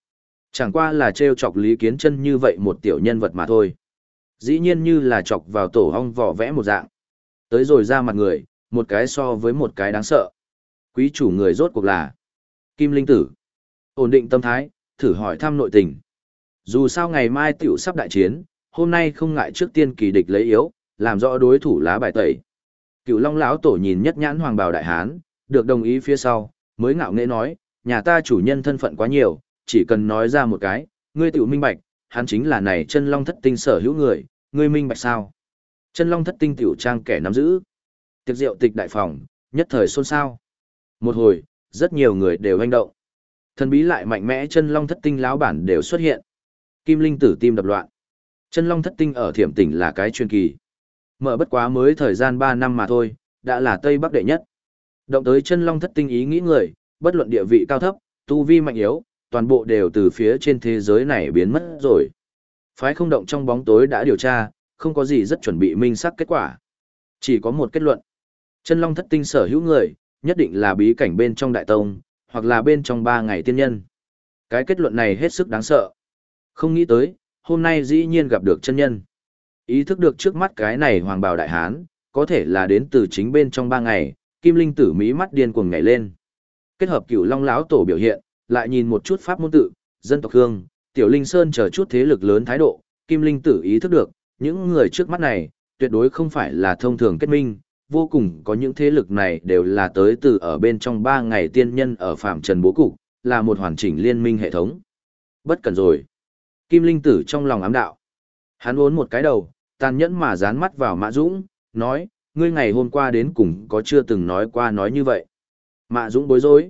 Chẳng qua là trêu chọc Lý Kiến Chân như vậy một tiểu nhân vật mà thôi. Dĩ nhiên như là chọc vào tổ ong vỏ vẽ một dạng. Tới rồi ra mặt người, một cái so với một cái đáng sợ. Quý chủ người rốt cuộc là Kim Linh Tử. Ổn định tâm thái, thử hỏi thăm nội tình. Dù sao ngày mai tiểu sắp đại chiến, hôm nay không ngại trước tiên kỳ địch lấy yếu, làm rõ đối thủ lá bài tẩy. Cựu Long lão tổ nhìn nhất nhãn hoàng bào đại hán, được đồng ý phía sau, mới ngạo nghễ nói, nhà ta chủ nhân thân phận quá nhiều, chỉ cần nói ra một cái, ngươi tiểu minh bạch, hắn chính là này chân long thất tinh sở hữu người, ngươi minh bạch sao? Chân long thất tinh tiểu trang kẻ nắm giữ. Tiệc rượu tịch đại phòng, nhất thời xôn xao. Một hồi, rất nhiều người đều hành động. Thần bí lại mạnh mẽ chân long thất tinh lão bản đều xuất hiện. Kim Linh Tử tim đập loạn. Chân long thất tinh ở Thiểm Tỉnh là cái chuyên kỳ. Mở bất quá mới thời gian ba năm mà thôi, đã là Tây Bắc đệ nhất. Động tới chân long thất tinh ý nghĩ người, bất luận địa vị cao thấp, tu vi mạnh yếu, toàn bộ đều từ phía trên thế giới này biến mất rồi. Phái không động trong bóng tối đã điều tra, không có gì rất chuẩn bị minh xác kết quả. Chỉ có một kết luận. Chân long thất tinh sở hữu người, nhất định là bí cảnh bên trong đại tông, hoặc là bên trong ba ngày tiên nhân. Cái kết luận này hết sức đáng sợ. Không nghĩ tới, hôm nay dĩ nhiên gặp được chân nhân. Ý thức được trước mắt cái này hoàng bào đại hán, có thể là đến từ chính bên trong ba ngày, Kim Linh Tử mí mắt điên cuồng nhảy lên. Kết hợp Cửu Long lão tổ biểu hiện, lại nhìn một chút pháp môn tự, dân tộc Hương, Tiểu Linh Sơn chờ chút thế lực lớn thái độ, Kim Linh Tử ý thức được, những người trước mắt này, tuyệt đối không phải là thông thường kết minh, vô cùng có những thế lực này đều là tới từ ở bên trong ba ngày tiên nhân ở phạm trần bố cục, là một hoàn chỉnh liên minh hệ thống. Bất cần rồi. Kim Linh Tử trong lòng ám đạo. Hắn uốn một cái đầu, tàn nhẫn mà dán mắt vào Mã Dũng, nói, ngươi ngày hôm qua đến cùng có chưa từng nói qua nói như vậy. Mã Dũng bối rối.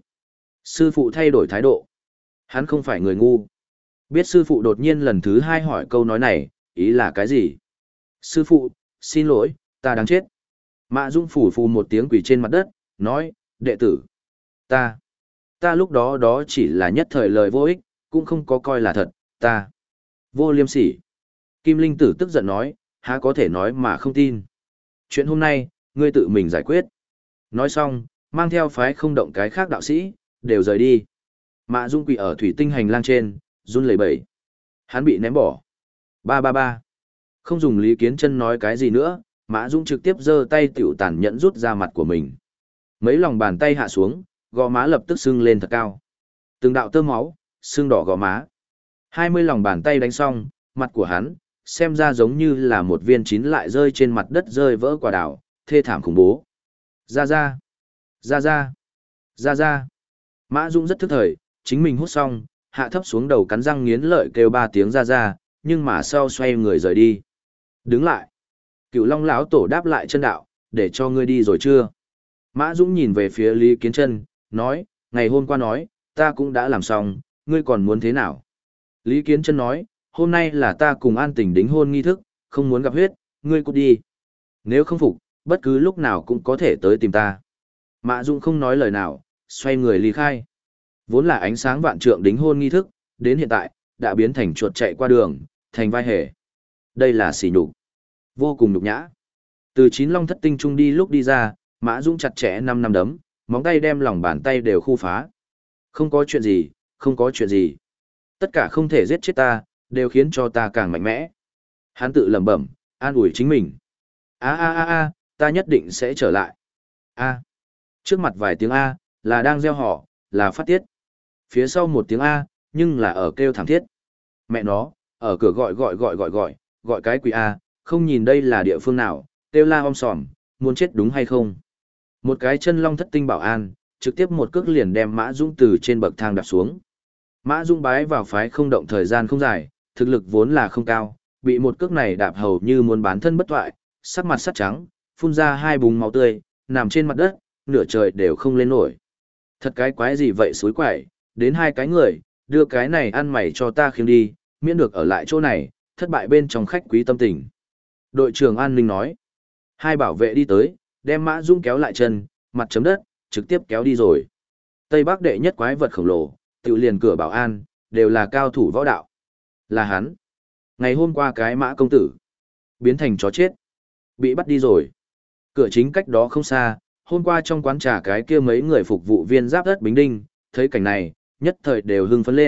Sư phụ thay đổi thái độ. Hắn không phải người ngu. Biết sư phụ đột nhiên lần thứ hai hỏi câu nói này, ý là cái gì? Sư phụ, xin lỗi, ta đáng chết. Mã Dũng phủ phù một tiếng quỳ trên mặt đất, nói, đệ tử. Ta. Ta lúc đó đó chỉ là nhất thời lời vô ích, cũng không có coi là thật, ta. Vô liêm sỉ. Kim Linh Tử tức giận nói, há có thể nói mà không tin. Chuyện hôm nay, ngươi tự mình giải quyết. Nói xong, mang theo phái không động cái khác đạo sĩ, đều rời đi. Mã Dung quỳ ở thủy tinh hành lang trên, run lẩy bẩy. Hắn bị ném bỏ. Ba ba ba. Không dùng Lý Kiến Chân nói cái gì nữa, Mã Dung trực tiếp giơ tay tiểu tàn nhẫn rút ra mặt của mình. Mấy lòng bàn tay hạ xuống, gò má lập tức sưng lên thật cao. Từng đạo tơ máu, sưng đỏ gò má. Hai mươi lòng bàn tay đánh xong, mặt của hắn, xem ra giống như là một viên chín lại rơi trên mặt đất rơi vỡ quả đào, thê thảm khủng bố. Ra ra, ra ra, ra ra. Mã Dũng rất thức thời, chính mình hút xong, hạ thấp xuống đầu cắn răng nghiến lợi kêu ba tiếng ra ra, nhưng mà sau xoay người rời đi. Đứng lại. Cựu Long lão tổ đáp lại chân đạo, để cho ngươi đi rồi chưa? Mã Dũng nhìn về phía Lý Kiến Chân, nói, ngày hôm qua nói, ta cũng đã làm xong, ngươi còn muốn thế nào? Lý Kiến Chân nói, hôm nay là ta cùng An Tình đính hôn nghi thức, không muốn gặp huyết, ngươi cút đi. Nếu không phục, bất cứ lúc nào cũng có thể tới tìm ta. Mã Dũng không nói lời nào, xoay người ly khai. Vốn là ánh sáng vạn trượng đính hôn nghi thức, đến hiện tại, đã biến thành chuột chạy qua đường, thành vai hề. Đây là sỉ nhục, vô cùng nhục nhã. Từ chín long thất tinh trung đi lúc đi ra, Mã Dũng chặt chẽ năm năm đấm, móng tay đem lòng bàn tay đều khu phá. Không có chuyện gì, không có chuyện gì. Tất cả không thể giết chết ta, đều khiến cho ta càng mạnh mẽ. Hắn tự lẩm bẩm, an ủi chính mình. A a a a, ta nhất định sẽ trở lại. A. Trước mặt vài tiếng A, là đang gieo họ, là phát tiết. Phía sau một tiếng A, nhưng là ở kêu thảm thiết. Mẹ nó, ở cửa gọi gọi gọi gọi gọi, gọi cái quỷ A, không nhìn đây là địa phương nào, kêu la om sòm, muốn chết đúng hay không? Một cái chân long thất tinh bảo an, trực tiếp một cước liền đem Mã Dũng từ trên bậc thang đạp xuống. Mã Dũng bái vào phái không động thời gian không dài, thực lực vốn là không cao, bị một cước này đạp hầu như muốn bán thân bất toại, sắc mặt sắt trắng, phun ra hai búng máu tươi, nằm trên mặt đất, nửa trời đều không lên nổi. Thật cái quái gì vậy suối quậy, đến hai cái người, đưa cái này ăn mày cho ta khiêng đi, miễn được ở lại chỗ này, thất bại bên trong khách quý tâm tình. Đội trưởng an ninh nói, hai bảo vệ đi tới, đem Mã Dũng kéo lại chân, mặt chấm đất, trực tiếp kéo đi rồi. Tây Bắc đệ nhất quái vật khổng lồ, tự liền cửa bảo an, đều là cao thủ võ đạo. Là hắn. Ngày hôm qua cái Mã công tử, biến thành chó chết, bị bắt đi rồi. Cửa chính cách đó không xa, hôm qua trong quán trà cái kia mấy người phục vụ viên giáp đất Bính Đinh, thấy cảnh này, nhất thời đều hưng phấn lên,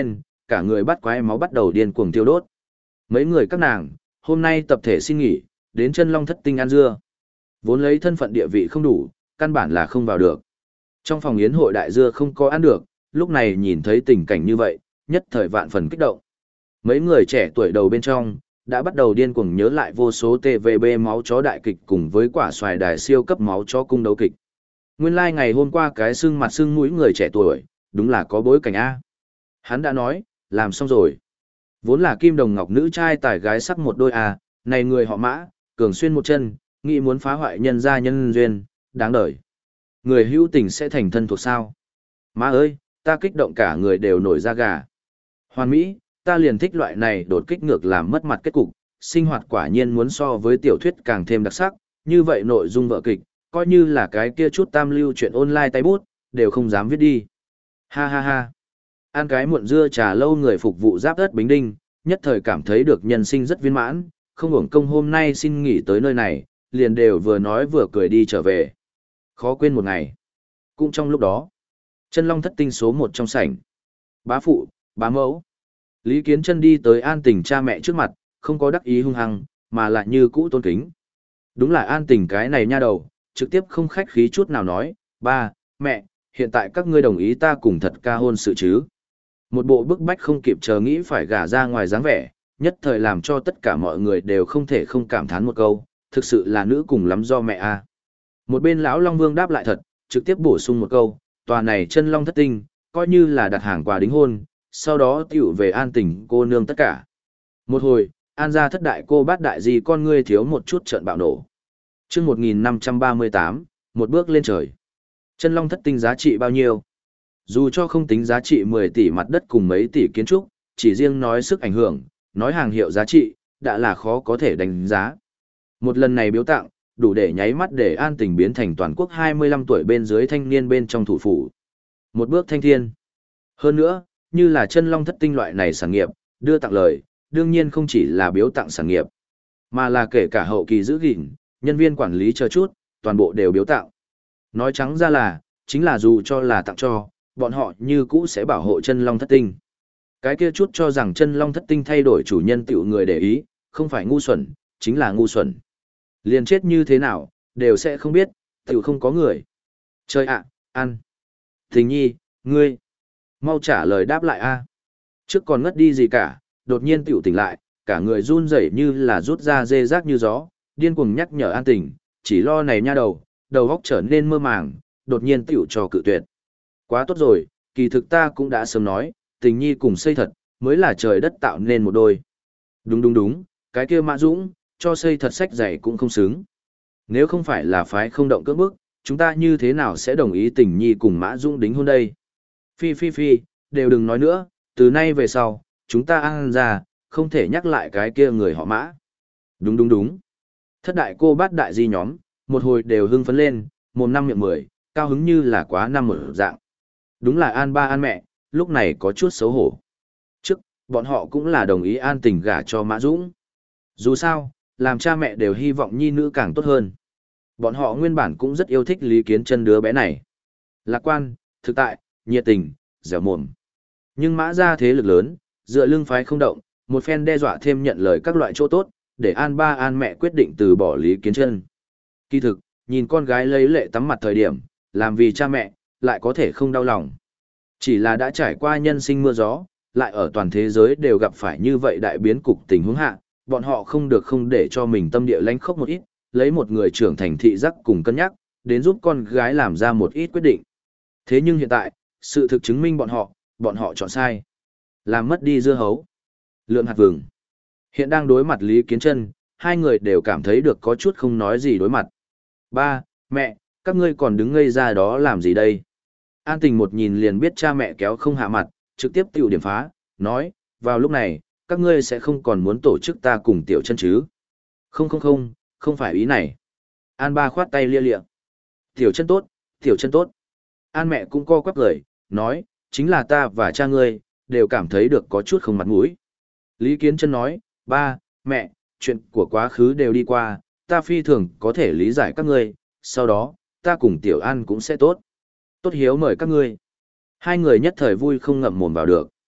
cả người bắt quái máu bắt đầu điên cuồng tiêu đốt. Mấy người các nàng, hôm nay tập thể xin nghỉ, đến chân long thất tinh ăn dưa. Vốn lấy thân phận địa vị không đủ, căn bản là không vào được. Trong phòng yến hội đại dưa không có ăn được, lúc này nhìn thấy tình cảnh như vậy, nhất thời vạn phần kích động. Mấy người trẻ tuổi đầu bên trong, đã bắt đầu điên cuồng nhớ lại vô số tê vê bê máu chó đại kịch cùng với quả xoài đài siêu cấp máu chó cung đấu kịch. Nguyên lai like ngày hôm qua cái xương mặt xương mũi người trẻ tuổi, đúng là có bối cảnh A. Hắn đã nói, làm xong rồi. Vốn là kim đồng ngọc nữ trai tài gái sắc một đôi A, này người họ Mã, cường xuyên một chân, nghĩ muốn phá hoại nhân gia nhân duyên, đáng đời. Người hữu tình sẽ thành thân thuộc sao? Má ơi, ta kích động cả người đều nổi da gà. Hoàn Mỹ, ta liền thích loại này đột kích ngược làm mất mặt kết cục, sinh hoạt quả nhiên muốn so với tiểu thuyết càng thêm đặc sắc, như vậy nội dung vở kịch, coi như là cái kia chút tam lưu chuyện online tay bút, đều không dám viết đi. Ha ha ha. Ăn cái muộn dưa trà lâu người phục vụ giáp đất Bính Đinh, nhất thời cảm thấy được nhân sinh rất viên mãn, không hưởng công hôm nay xin nghỉ tới nơi này, liền đều vừa nói vừa cười đi trở về. Khó quên một ngày. Cũng trong lúc đó, chân long thất tinh số một trong sảnh. Bá phụ, bá mẫu. Lý Kiến Chân đi tới An Tình cha mẹ trước mặt, không có đắc ý hung hăng, mà lại như cũ tôn kính. Đúng là An Tình cái này nha đầu, trực tiếp không khách khí chút nào nói, ba, mẹ, hiện tại các ngươi đồng ý ta cùng thật ca hôn sự chứ. Một bộ bức bách không kịp chờ nghĩ phải gả ra ngoài dáng vẻ, nhất thời làm cho tất cả mọi người đều không thể không cảm thán một câu, thực sự là nữ cùng lắm do mẹ a. Một bên lão Long Vương đáp lại thật, trực tiếp bổ sung một câu, tòa này chân long thất tinh, coi như là đặt hàng quà đính hôn, sau đó tiểu về An Tình cô nương tất cả. Một hồi, An gia thất đại cô bát đại gì con ngươi thiếu một chút trận bạo nổ. Chương một nghìn năm trăm ba mươi tám, một bước lên trời. Chân long thất tinh giá trị bao nhiêu? Dù cho không tính giá trị mười tỷ mặt đất cùng mấy tỷ kiến trúc, chỉ riêng nói sức ảnh hưởng, nói hàng hiệu giá trị, đã là khó có thể đánh giá. Một lần này biếu tặng, đủ để nháy mắt để An Tình biến thành toàn quốc hai mươi lăm tuổi bên dưới thanh niên bên trong thủ phủ. Một bước thanh thiên. Hơn nữa, như là chân long thất tinh loại này sản nghiệp, đưa tặng lời, đương nhiên không chỉ là biếu tặng sản nghiệp, mà là kể cả hậu kỳ giữ gìn, nhân viên quản lý chờ chút, toàn bộ đều biếu tặng. Nói trắng ra là, chính là dù cho là tặng cho, bọn họ như cũ sẽ bảo hộ chân long thất tinh. Cái kia chút cho rằng chân long thất tinh thay đổi chủ nhân tiểu người để ý, không phải ngu xuẩn, chính là ngu xuẩn. Liền chết như thế nào, đều sẽ không biết, tiểu không có người. Chơi ạ, ăn. Tình nhi, ngươi. Mau trả lời đáp lại a. Trước còn ngất đi gì cả, đột nhiên tiểu tỉnh lại, cả người run rẩy như là rút ra dê rác như gió, điên cuồng nhắc nhở An Tình, chỉ lo này nha đầu, đầu óc trở nên mơ màng, đột nhiên tiểu cho cự tuyệt. Quá tốt rồi, kỳ thực ta cũng đã sớm nói, Tình nhi cùng xây thật, mới là trời đất tạo nên một đôi. Đúng đúng đúng, cái kia Mã Dũng, cho xây thật sách dạy cũng không xứng. Nếu không phải là phái không động cưỡng bức, chúng ta như thế nào sẽ đồng ý Tình nhi cùng Mã Dũng đính hôn đây? Phi phi phi, đều đừng nói nữa, từ nay về sau, chúng ta ăn ra, không thể nhắc lại cái kia người họ Mã. Đúng đúng đúng. Thất đại cô bát đại di nhóm, một hồi đều hưng phấn lên, mồm năm miệng mười, cao hứng như là quá năm một dạng. Đúng là An ba An mẹ, lúc này có chút xấu hổ. Trước, bọn họ cũng là đồng ý An Tình gả cho Mã Dũng. Dù sao, làm cha mẹ đều hy vọng nhi nữ càng tốt hơn. Bọn họ nguyên bản cũng rất yêu thích Lý Kiến Chân đứa bé này. Lạc quan, thực tại, nhiệt tình, dẻo mồm. Nhưng Mã gia thế lực lớn, dựa lưng phái không động, một phen đe dọa thêm nhận lời các loại chỗ tốt, để An ba An mẹ quyết định từ bỏ Lý Kiến Chân. Kỳ thực, nhìn con gái lấy lệ tắm mặt thời điểm, làm vì cha mẹ, lại có thể không đau lòng. Chỉ là đã trải qua nhân sinh mưa gió, lại ở toàn thế giới đều gặp phải như vậy đại biến cục tình huống hạ, bọn họ không được không để cho mình tâm địa lánh khốc một ít, lấy một người trưởng thành thị giác cùng cân nhắc, đến giúp con gái làm ra một ít quyết định. Thế nhưng hiện tại, sự thực chứng minh bọn họ, bọn họ chọn sai. Làm mất đi dưa hấu. Lượng hạt vừng. Hiện đang đối mặt Lý Kiến Chân, hai người đều cảm thấy được có chút không nói gì đối mặt. Ba, mẹ, các ngươi còn đứng ngây ra đó làm gì đây? An Tình một nhìn liền biết cha mẹ kéo không hạ mặt, trực tiếp tiểu điểm phá, nói, vào lúc này, các ngươi sẽ không còn muốn tổ chức ta cùng Tiểu Chân chứ? Không không không, không phải ý này. An ba khoát tay lia lịa. Tiểu Chân tốt, Tiểu Chân tốt. An mẹ cũng co quắp cười, nói, chính là ta và cha ngươi, đều cảm thấy được có chút không mặt mũi. Lý Kiến Chân nói, ba, mẹ, chuyện của quá khứ đều đi qua, ta phi thường có thể lý giải các ngươi, sau đó, ta cùng Tiểu An cũng sẽ tốt. Tốt hiếu mời các ngươi. Hai người nhất thời vui không ngậm mồm vào được.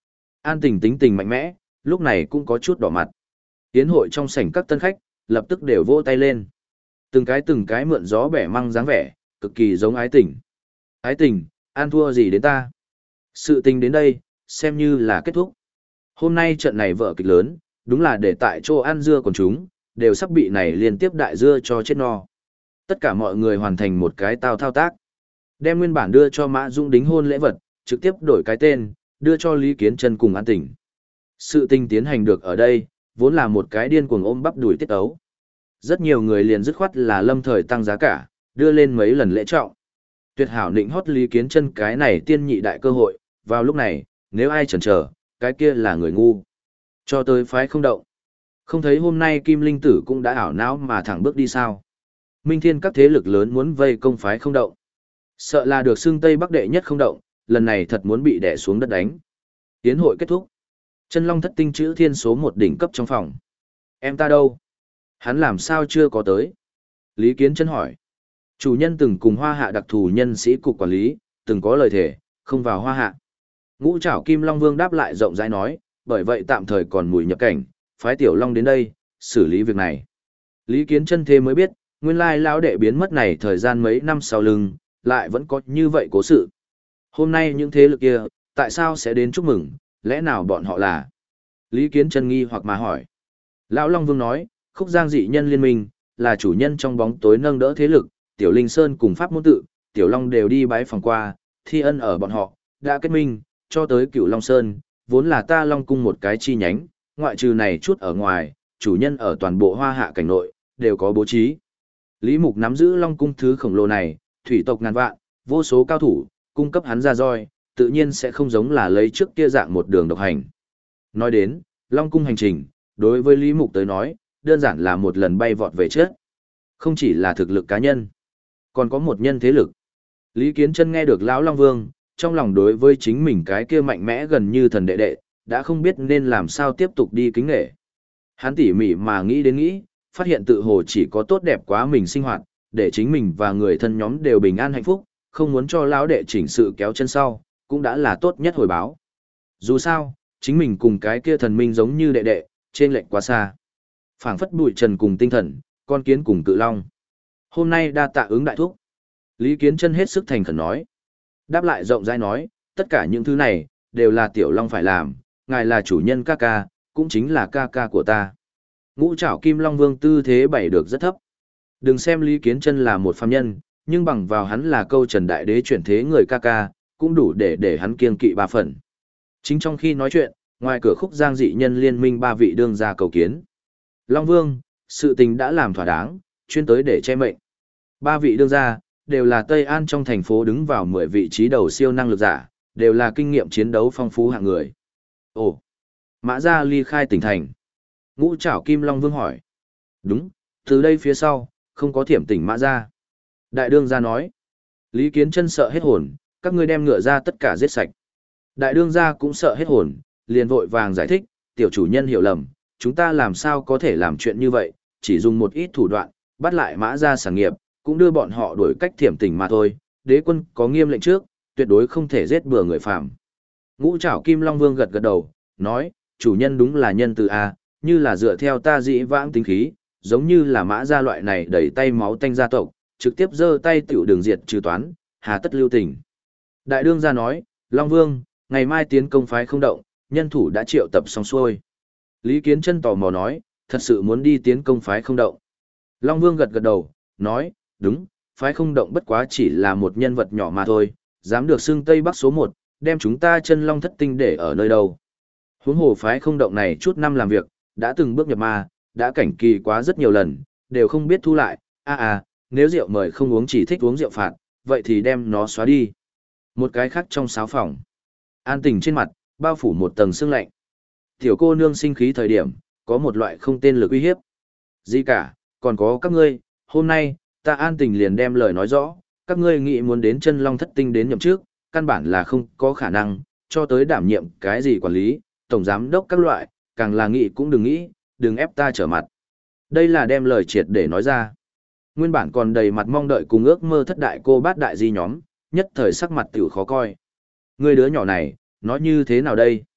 An Tình tính tình mạnh mẽ, lúc này cũng có chút đỏ mặt. Tiến hội trong sảnh các tân khách, lập tức đều vỗ tay lên. Từng cái từng cái mượn gió bẻ măng dáng vẻ, cực kỳ giống Ái Tình. Ái Tình, an thua gì đến ta? Sự tình đến đây, xem như là kết thúc. Hôm nay trận này vở kịch lớn, đúng là để tại chỗ ăn dưa còn chúng, đều sắp bị này liên tiếp đại dưa cho chết no. Tất cả mọi người hoàn thành một cái tao thao tác. Đem nguyên bản đưa cho Mã Dũng đính hôn lễ vật, trực tiếp đổi cái tên, đưa cho Lý Kiến Chân cùng An Tình. Sự tình tiến hành được ở đây, vốn là một cái điên cuồng ôm bắp đuổi tiết ấu. Rất nhiều người liền dứt khoát là lâm thời tăng giá cả, đưa lên mấy lần lễ trọng. Tuyệt hảo định hót Lý Kiến Chân cái này tiên nhị đại cơ hội, vào lúc này, nếu ai chần chờ, cái kia là người ngu. Cho tới phái không động. Không thấy hôm nay Kim Linh Tử cũng đã ảo não mà thẳng bước đi sao. Minh Thiên các thế lực lớn muốn vây công phái không động. Sợ là được xưng Tây Bắc đệ nhất không động, lần này thật muốn bị đè xuống đất đánh. Tiến hội kết thúc. Chân Long thất tinh chữ thiên số một đỉnh cấp trong phòng. Em ta đâu? Hắn làm sao chưa có tới? Lý Kiến Chân hỏi. Chủ nhân từng cùng Hoa Hạ đặc thù nhân sĩ cục quản lý, từng có lời thề, không vào Hoa Hạ. Ngũ Trảo Kim Long Vương đáp lại rộng rãi nói, bởi vậy tạm thời còn mùi nhập cảnh, phái Tiểu Long đến đây, xử lý việc này. Lý Kiến Chân thế mới biết, nguyên lai lão đệ biến mất này thời gian mấy năm sau lưng, lại vẫn có như vậy cố sự. Hôm nay những thế lực kia, tại sao sẽ đến chúc mừng, lẽ nào bọn họ là? Lý Kiến Chân nghi hoặc mà hỏi. Lão Long Vương nói, Khúc Giang dị nhân liên minh, là chủ nhân trong bóng tối nâng đỡ thế lực, Tiểu Linh Sơn cùng Pháp Môn Tự, Tiểu Long đều đi bái phòng qua, thi ân ở bọn họ, đã kết minh, cho tới Cửu Long Sơn, vốn là ta Long Cung một cái chi nhánh, ngoại trừ này chút ở ngoài, chủ nhân ở toàn bộ Hoa Hạ cảnh nội, đều có bố trí. Lý Mục nắm giữ Long Cung thứ khổng lồ này, thủy tộc ngàn vạn, vô số cao thủ, cung cấp hắn ra roi, tự nhiên sẽ không giống là lấy trước kia dạng một đường độc hành. Nói đến, Long Cung hành trình, đối với Lý Mục tới nói, đơn giản là một lần bay vọt về trước. Không chỉ là thực lực cá nhân, còn có một nhân thế lực. Lý Kiến Chân nghe được lão Long Vương, trong lòng đối với chính mình cái kia mạnh mẽ gần như thần đệ đệ, đã không biết nên làm sao tiếp tục đi kính nghệ. Hắn tỉ mỉ mà nghĩ đến nghĩ, phát hiện tự hồ chỉ có tốt đẹp quá mình sinh hoạt, để chính mình và người thân nhóm đều bình an hạnh phúc, không muốn cho lão đệ chỉnh sự kéo chân sau, cũng đã là tốt nhất hồi báo. Dù sao, chính mình cùng cái kia thần minh giống như đệ đệ, trên lệch quá xa. Phảng phất bụi trần cùng tinh thần, con kiến cùng cự long. Hôm nay đa tạ ứng đại thúc. Lý Kiến Chân hết sức thành khẩn nói. Đáp lại rộng rãi nói, tất cả những thứ này, đều là Tiểu Long phải làm, ngài là chủ nhân ca ca, cũng chính là ca ca của ta. Ngũ Trảo Kim Long Vương tư thế bày được rất thấp. Đừng xem Lý Kiến Chân là một phàm nhân, nhưng bằng vào hắn là câu Trần Đại Đế chuyển thế người ca ca, cũng đủ để để hắn kiêng kỵ ba phần. Chính trong khi nói chuyện, ngoài cửa Khúc Giang dị nhân liên minh ba vị đương gia cầu kiến. Long Vương, sự tình đã làm thỏa đáng, chuyên tới để che mệnh. Ba vị đương gia, đều là Tây An trong thành phố đứng vào mười vị trí đầu siêu năng lực giả, đều là kinh nghiệm chiến đấu phong phú hạng người. Ồ, Mã Gia ly khai tỉnh thành. Ngũ Trảo Kim Long Vương hỏi. Đúng, từ đây phía sau, không có thiểm tỉnh Mã Gia. Đại đương gia nói. Lý Kiến Chân sợ hết hồn, các ngươi đem ngựa ra tất cả giết sạch. Đại đương gia cũng sợ hết hồn, liền vội vàng giải thích, tiểu chủ nhân hiểu lầm, chúng ta làm sao có thể làm chuyện như vậy, chỉ dùng một ít thủ đoạn, bắt lại Mã Gia sản nghiệp, cũng đưa bọn họ đuổi cách thiểm tỉnh mà thôi, đế quân có nghiêm lệnh trước, tuyệt đối không thể giết bừa người phạm. Ngũ Trảo Kim Long Vương gật gật đầu, nói, chủ nhân đúng là nhân từ A, như là dựa theo ta dĩ vãng tính khí, giống như là Mã Gia loại này đẩy tay máu tanh gia tộc, trực tiếp giơ tay tiểu đường diệt trừ toán, hà tất lưu tình. Đại đương gia nói, Long Vương, ngày mai tiến công phái không động, nhân thủ đã triệu tập xong xuôi. Lý Kiến Chân tò mò nói, thật sự muốn đi tiến công phái không động. Long Vương gật gật đầu, nói, đúng, phái không động bất quá chỉ là một nhân vật nhỏ mà thôi, dám được xưng Tây Bắc số một, đem chúng ta Chân Long thất tinh để ở nơi đâu. Huống hồ phái không động này chút năm làm việc, đã từng bước nhập ma, đã cảnh kỳ quá rất nhiều lần, đều không biết thu lại, a à, nếu rượu mời không uống chỉ thích uống rượu phạt, vậy thì đem nó xóa đi. Một cái khác trong sáo phòng, An Tình trên mặt, bao phủ một tầng sương lạnh. Tiểu cô nương sinh khí thời điểm, có một loại không tên lực uy hiếp. Gì cả, còn có các ngươi, hôm nay, ta An Tình liền đem lời nói rõ, các ngươi nghĩ muốn đến Chân Long thất tinh đến nhậm trước, căn bản là không có khả năng, cho tới đảm nhiệm cái gì quản lý, tổng giám đốc các loại, càng là nghĩ cũng đừng nghĩ, đừng ép ta trở mặt. Đây là đem lời triệt để nói ra. Nguyên bản còn đầy mặt mong đợi cùng ước mơ thất đại cô bát đại di nhóm, nhất thời sắc mặt tiểu khó coi. Ngươi đứa nhỏ này, nói như thế nào đây?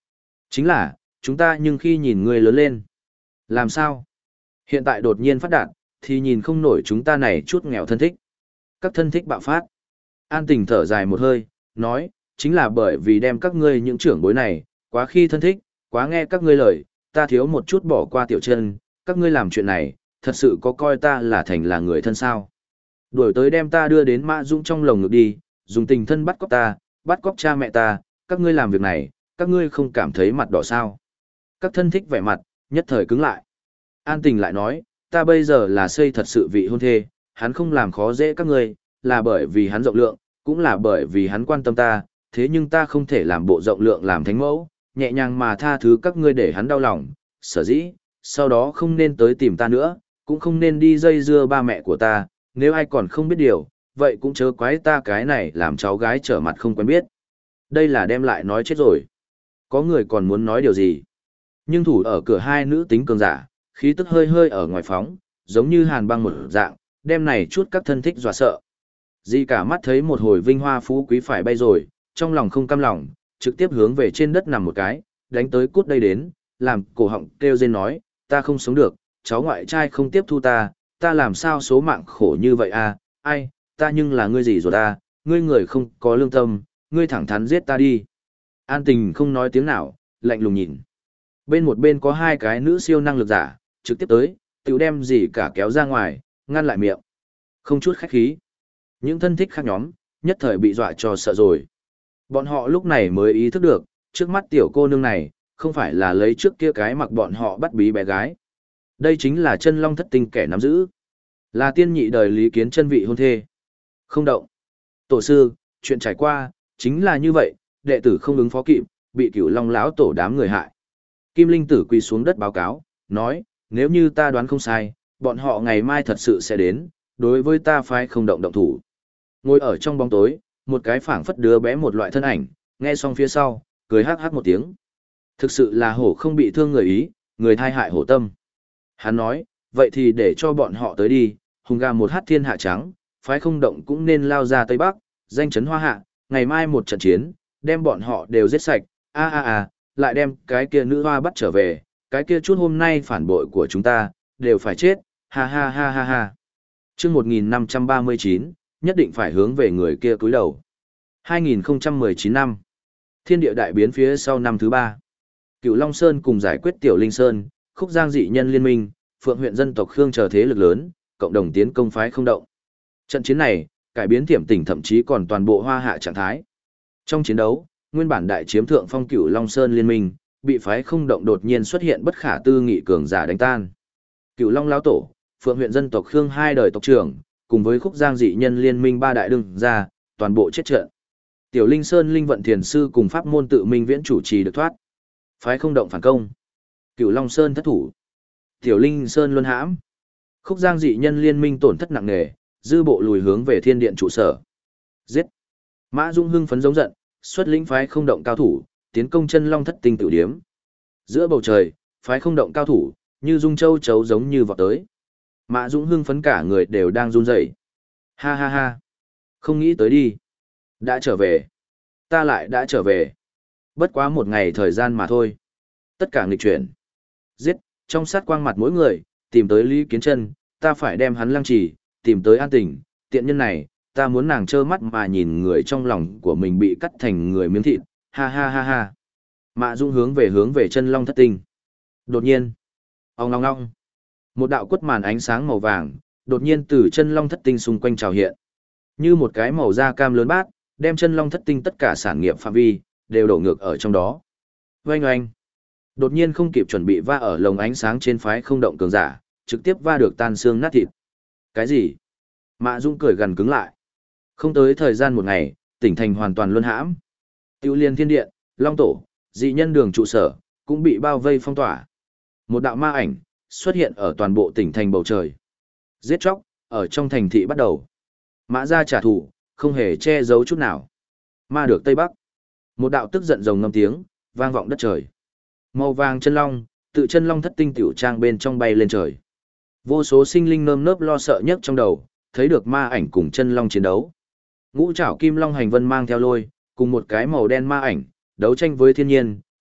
Chính là, chúng ta nhưng khi nhìn ngươi lớn lên. Làm sao? Hiện tại đột nhiên phát đạt, thì nhìn không nổi chúng ta này chút nghèo thân thích. Các thân thích bạo phát. An Tình thở dài một hơi, nói, chính là bởi vì đem các ngươi những trưởng bối này, quá khi thân thích, quá nghe các ngươi lời, ta thiếu một chút bỏ qua tiểu chân, các ngươi làm chuyện này, thật sự có coi ta là thành là người thân sao. Đuổi tới đem ta đưa đến Mã Dũng trong lồng ngực đi, dùng tình thân bắt cóc ta, bắt cóc cha mẹ ta, các ngươi làm việc này, các ngươi không cảm thấy mặt đỏ sao. Các thân thích vẻ mặt, nhất thời cứng lại. An Tình lại nói, ta bây giờ là xây thật sự vị hôn thê, hắn không làm khó dễ các ngươi, là bởi vì hắn rộng lượng, cũng là bởi vì hắn quan tâm ta, thế nhưng ta không thể làm bộ rộng lượng làm thánh mẫu, nhẹ nhàng mà tha thứ các ngươi để hắn đau lòng, sở dĩ, sau đó không nên tới tìm ta nữa, cũng không nên đi dây dưa ba mẹ của ta, nếu ai còn không biết điều, vậy cũng chớ quái ta cái này làm cháu gái trở mặt không quen biết. Đây là đem lại nói chết rồi. Có người còn muốn nói điều gì? Nhưng thủ ở cửa hai nữ tính cường giả, khí tức hơi hơi ở ngoài phóng, giống như hàn băng một dạng, đem này chút các thân thích dọa sợ. Di cả mắt thấy một hồi vinh hoa phú quý phải bay rồi, trong lòng không cam lòng, trực tiếp hướng về trên đất nằm một cái, đánh tới cút đây đến, làm cổ họng kêu rên nói, ta không sống được, cháu ngoại trai không tiếp thu ta, ta làm sao số mạng khổ như vậy à, ai, ta nhưng là ngươi gì rồi ta, ngươi người không có lương tâm, ngươi thẳng thắn giết ta đi. An Tình không nói tiếng nào, lạnh lùng nhìn. Bên một bên có hai cái nữ siêu năng lực giả, trực tiếp tới, tiểu đem gì cả kéo ra ngoài, ngăn lại miệng. Không chút khách khí. Những thân thích khác nhóm, nhất thời bị dọa cho sợ rồi. Bọn họ lúc này mới ý thức được, trước mắt tiểu cô nương này, không phải là lấy trước kia cái mặc bọn họ bắt bí bé gái. Đây chính là chân long thất tinh kẻ nắm giữ. Là tiên nhị đời Lý Kiến chân vị hôn thê. Không động. Tổ sư, chuyện trải qua, chính là như vậy, đệ tử không ứng phó kịp, bị cửu long lão tổ đám người hại. Kim Linh Tử quỳ xuống đất báo cáo, nói, nếu như ta đoán không sai, bọn họ ngày mai thật sự sẽ đến, đối với ta phái không động động thủ. Ngồi ở trong bóng tối, một cái phảng phất đứa bé một loại thân ảnh, nghe xong phía sau, cười hắc hắc một tiếng. Thực sự là hổ không bị thương người ý, người thai hại hổ tâm. Hắn nói, vậy thì để cho bọn họ tới đi, hùng gà một hát thiên hạ trắng, phái không động cũng nên lao ra Tây Bắc, danh chấn hoa hạ, ngày mai một trận chiến, đem bọn họ đều giết sạch, a a a, lại đem cái kia nữ hoa bắt trở về, cái kia chút hôm nay phản bội của chúng ta, đều phải chết, ha ha ha ha ha. Chương một nghìn năm trăm ba mươi chín, nhất định phải hướng về người kia cúi đầu. hai nghìn không trăm mười chín năm. Thiên địa đại biến phía sau năm thứ ba. Cửu Long Sơn cùng giải quyết Tiểu Linh Sơn, Khúc Giang dị nhân liên minh, Phượng huyện dân tộc Khương chờ thế lực lớn, cộng đồng tiến công phái không động. Trận chiến này, cải biến Tiềm Tỉnh thậm chí còn toàn bộ Hoa Hạ trạng thái. Trong chiến đấu, nguyên bản đại chiếm thượng phong Cửu Long Sơn liên minh, bị phái không động đột nhiên xuất hiện bất khả tư nghị cường giả đánh tan. Cửu Long lão tổ, Phượng huyện dân tộc Khương hai đời tộc trưởng, cùng với Khúc Giang dị nhân liên minh ba đại đương gia, toàn bộ chết trận. Tiểu Linh Sơn linh vận thiền sư cùng pháp môn tự minh viễn chủ trì được thoát. Phái không động phản công. Cửu Long Sơn thất thủ. Tiểu Linh Sơn luân hãm. Khúc Giang dị nhân liên minh tổn thất nặng nề, dư bộ lùi hướng về thiên điện trụ sở. Giết. Mã Dung hưng phấn giống giận, xuất lĩnh phái không động cao thủ, tiến công chân long thất tinh tự điếm. Giữa bầu trời, phái không động cao thủ, như dung châu chấu giống như vọt tới. Mã Dũng hưng phấn cả người đều đang run rẩy. Ha ha ha. Không nghĩ tới đi. Đã trở về. Ta lại đã trở về. Bất quá một ngày thời gian mà thôi. Tất cả nghịch chuyển. Giết, trong sát quang mặt mỗi người, tìm tới Lý Kiến Chân, ta phải đem hắn lăng trì, tìm tới An Tình, tiện nhân này, ta muốn nàng trơ mắt mà nhìn người trong lòng của mình bị cắt thành người miếng thịt. Ha ha ha ha. Mã Dũng hướng về hướng về chân long thất tinh. Đột nhiên. Ong long long. Một đạo quất màn ánh sáng màu vàng, đột nhiên từ chân long thất tinh xung quanh trào hiện. Như một cái màu da cam lớn bát, đem chân long thất tinh tất cả sản nghiệp phạm vi, đều đổ ngược ở trong đó. Oanh oanh. Đột nhiên không kịp chuẩn bị va ở lồng ánh sáng trên phái không động cường giả, trực tiếp va được tan xương nát thịt. Cái gì? Mã Dũng cười gần cứng lại. Không tới thời gian một ngày, tỉnh thành hoàn toàn luân hãm. Tiêu Liên Thiên Điện, Long Tổ, dị nhân đường trụ sở, cũng bị bao vây phong tỏa. Một đạo ma ảnh, xuất hiện ở toàn bộ tỉnh thành bầu trời. Giết chóc, ở trong thành thị bắt đầu. Mã ra trả thù, không hề che giấu chút nào. Ma được Tây Bắc. Một đạo tức giận rồng ngâm tiếng, vang vọng đất trời. Màu vàng chân long, tự chân long thất tinh tiểu trang bên trong bay lên trời. Vô số sinh linh nơm nớp lo sợ nhất trong đầu, thấy được ma ảnh cùng chân long chiến đấu. Ngũ trảo kim long hành vân mang theo lôi, cùng một cái màu đen ma ảnh, đấu tranh với thiên nhiên,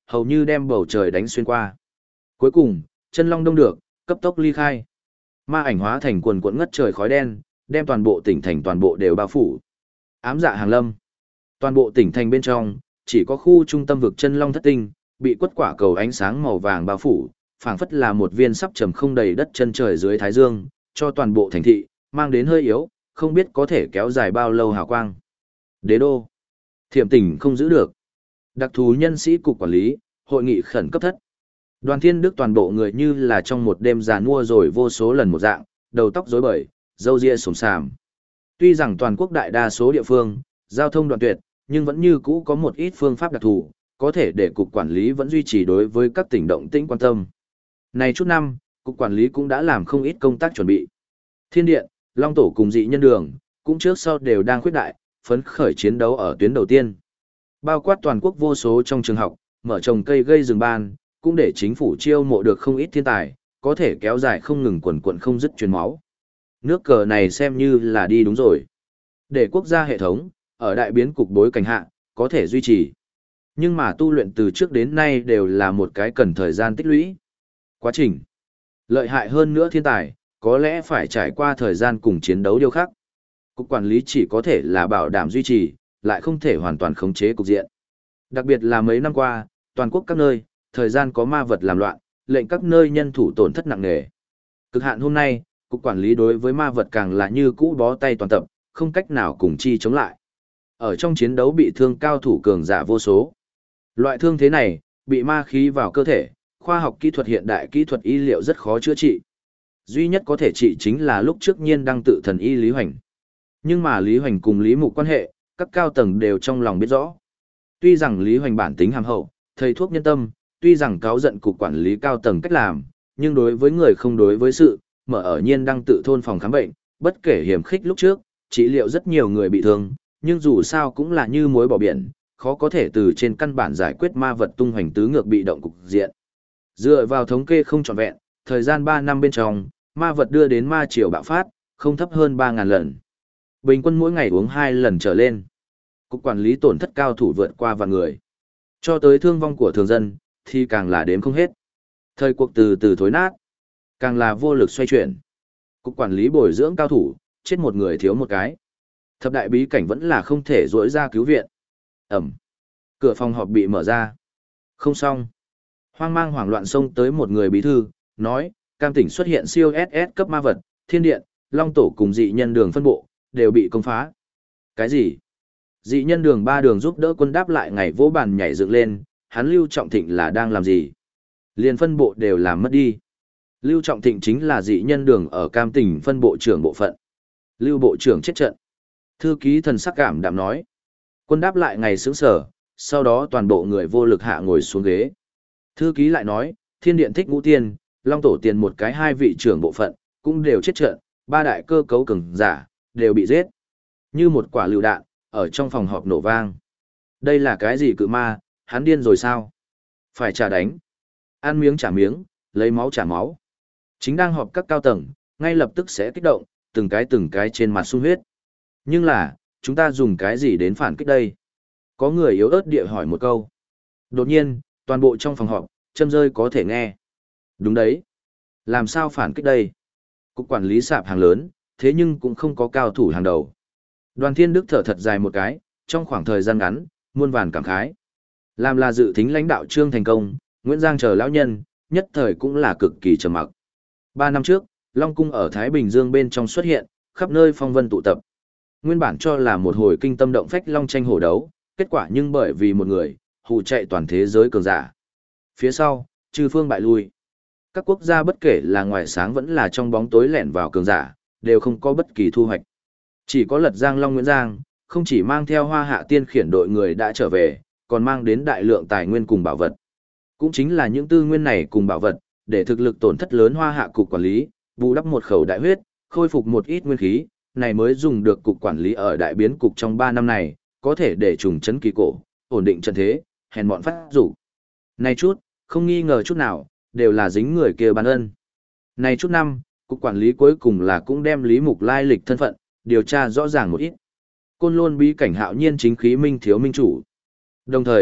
hầu như đem bầu trời đánh xuyên qua. Cuối cùng, chân long đông được, cấp tốc ly khai. Ma ảnh hóa thành quần cuộn ngất trời khói đen, đem toàn bộ tỉnh thành toàn bộ đều bao phủ. Ám dạ hàng lâm. Toàn bộ tỉnh thành bên trong, chỉ có khu trung tâm vực chân long thất tinh, bị quất quả cầu ánh sáng màu vàng bao phủ, phảng phất là một viên sắp trầm không đầy đất chân trời dưới thái dương, cho toàn bộ thành thị, mang đến hơi yếu, không biết có thể kéo dài bao lâu hào quang. Đế đô. Thiểm tỉnh không giữ được. Đặc thù nhân sĩ cục quản lý, hội nghị khẩn cấp thất. Đoàn Thiên Đức toàn bộ người như là trong một đêm già nua rồi vô số lần một dạng, đầu tóc rối bời, râu ria xồm xàm. Tuy rằng toàn quốc đại đa số địa phương, giao thông đoạn tuyệt, nhưng vẫn như cũ có một ít phương pháp đặc thù, có thể để cục quản lý vẫn duy trì đối với các tỉnh động tĩnh quan tâm. Này chút năm, cục quản lý cũng đã làm không ít công tác chuẩn bị. Thiên Điện, Long Tổ cùng dị nhân đường, cũng trước sau đều đang khuyết đại, phấn khởi chiến đấu ở tuyến đầu tiên. Bao quát toàn quốc vô số trong trường học, mở trồng cây gây rừng ban, cũng để chính phủ chiêu mộ được không ít thiên tài, có thể kéo dài không ngừng quần quần không dứt truyền máu. Nước cờ này xem như là đi đúng rồi. Để quốc gia hệ thống, ở đại biến cục bối cảnh hạ, có thể duy trì. Nhưng mà tu luyện từ trước đến nay đều là một cái cần thời gian tích lũy. Quá trình. Lợi hại hơn nữa thiên tài, có lẽ phải trải qua thời gian cùng chiến đấu điều khác. Cục quản lý chỉ có thể là bảo đảm duy trì, lại không thể hoàn toàn khống chế cục diện. Đặc biệt là mấy năm qua, toàn quốc các nơi, thời gian có ma vật làm loạn, lệnh các nơi nhân thủ tổn thất nặng nề. Cực hạn hôm nay, cục quản lý đối với ma vật càng là như cũ bó tay toàn tập, không cách nào cùng chi chống lại. Ở trong chiến đấu bị thương cao thủ cường giả vô số. Loại thương thế này, bị ma khí vào cơ thể, khoa học kỹ thuật hiện đại kỹ thuật y liệu rất khó chữa trị. Duy nhất có thể trị chính là lúc trước nhiên đăng tự thần y Lý Hoành. Nhưng mà Lý Hoành cùng Lý Mục quan hệ, các cao tầng đều trong lòng biết rõ. Tuy rằng Lý Hoành bản tính hàm hậu, thầy thuốc nhân tâm, tuy rằng cáo giận cục quản lý cao tầng cách làm, nhưng đối với người không đối với sự, mở ở nhiên đăng tự thôn phòng khám bệnh, bất kể hiểm khích lúc trước, trị liệu rất nhiều người bị thương, nhưng dù sao cũng là như muối bỏ biển, khó có thể từ trên căn bản giải quyết ma vật tung hoành tứ ngược bị động cục diện. Dựa vào thống kê không trọn vẹn, thời gian ba năm bên trong, ma vật đưa đến ma triều bạo phát, không thấp hơn ba nghìn lần. Bình quân mỗi ngày uống hai lần trở lên. Cục quản lý tổn thất cao thủ vượt qua vạn người. Cho tới thương vong của thường dân, thì càng là đếm không hết. Thời cuộc từ từ thối nát, càng là vô lực xoay chuyển. Cục quản lý bồi dưỡng cao thủ, chết một người thiếu một cái. Thập đại bí cảnh vẫn là không thể rỗi ra cứu viện. Ẩm. Cửa phòng họp bị mở ra. Không xong. Hoang mang hoảng loạn xông tới một người bí thư, nói, cam tỉnh xuất hiện siêu ét ét cấp ma vật, thiên điện, long tổ cùng dị nhân đường phân bộ, đều bị công phá. Cái gì? Dị nhân đường ba đường giúp đỡ quân đáp lại ngày vỗ bàn nhảy dựng lên, hắn Lưu Trọng Thịnh là đang làm gì? Liền phân bộ đều làm mất đi. Lưu Trọng Thịnh chính là dị nhân đường ở cam tỉnh phân bộ trưởng bộ phận. Lưu bộ trưởng chết trận. Thư ký thần sắc cảm đạm nói. Quân đáp lại ngày sướng sở, sau đó toàn bộ người vô lực hạ ngồi xuống ghế. Thư ký lại nói, thiên điện thích ngũ tiên, long tổ tiền một cái hai vị trưởng bộ phận, cũng đều chết trận, ba đại cơ cấu cường giả, đều bị giết. Như một quả lựu đạn, ở trong phòng họp nổ vang. Đây là cái gì cự ma, hắn điên rồi sao? Phải trả đánh. Ăn miếng trả miếng, lấy máu trả máu. Chính đang họp các cao tầng, ngay lập tức sẽ kích động, từng cái từng cái trên mặt sung huyết. Nhưng là, chúng ta dùng cái gì đến phản kích đây? Có người yếu ớt địa hỏi một câu. Đột nhiên, toàn bộ trong phòng họp, châm rơi có thể nghe. Đúng đấy. Làm sao phản kích đây? Cục quản lý sạp hàng lớn, thế nhưng cũng không có cao thủ hàng đầu. Đoàn Thiên Đức thở thật dài một cái, trong khoảng thời gian ngắn, muôn vàn cảm khái. Làm là dự thính lãnh đạo Trương Thành Công, Nguyễn Giang chờ lão nhân, nhất thời cũng là cực kỳ trầm mặc. Ba năm trước, Long Cung ở Thái Bình Dương bên trong xuất hiện, khắp nơi phong vân tụ tập. Nguyên bản cho là một hồi kinh tâm động phách long tranh hổ đấu, kết quả nhưng bởi vì một người, hù chạy toàn thế giới cường giả. Phía sau, chư phương bại lui. Các quốc gia bất kể là ngoài sáng vẫn là trong bóng tối lẻn vào cường giả, đều không có bất kỳ thu hoạch. Chỉ có Lật Giang Long Nguyễn Giang, không chỉ mang theo Hoa Hạ Tiên khiển đội người đã trở về, còn mang đến đại lượng tài nguyên cùng bảo vật. Cũng chính là những tư nguyên này cùng bảo vật, để thực lực tổn thất lớn Hoa Hạ cục quản lý, bù đắp một khẩu đại huyết, khôi phục một ít nguyên khí, này mới dùng được cục quản lý ở đại biến cục trong ba năm này, có thể để trùng chấn kỳ cổ, ổn định trận thế, hèn mọn phát rủ. Này chút, không nghi ngờ chút nào, đều là dính người kia ban ân. Này chút năm, cục quản lý cuối cùng là cũng đem Lý Mục lai lịch thân phận, điều tra rõ ràng một ít. Côn Lôn bí cảnh hạo nhiên chính khí minh thiếu minh chủ. Đồng thời,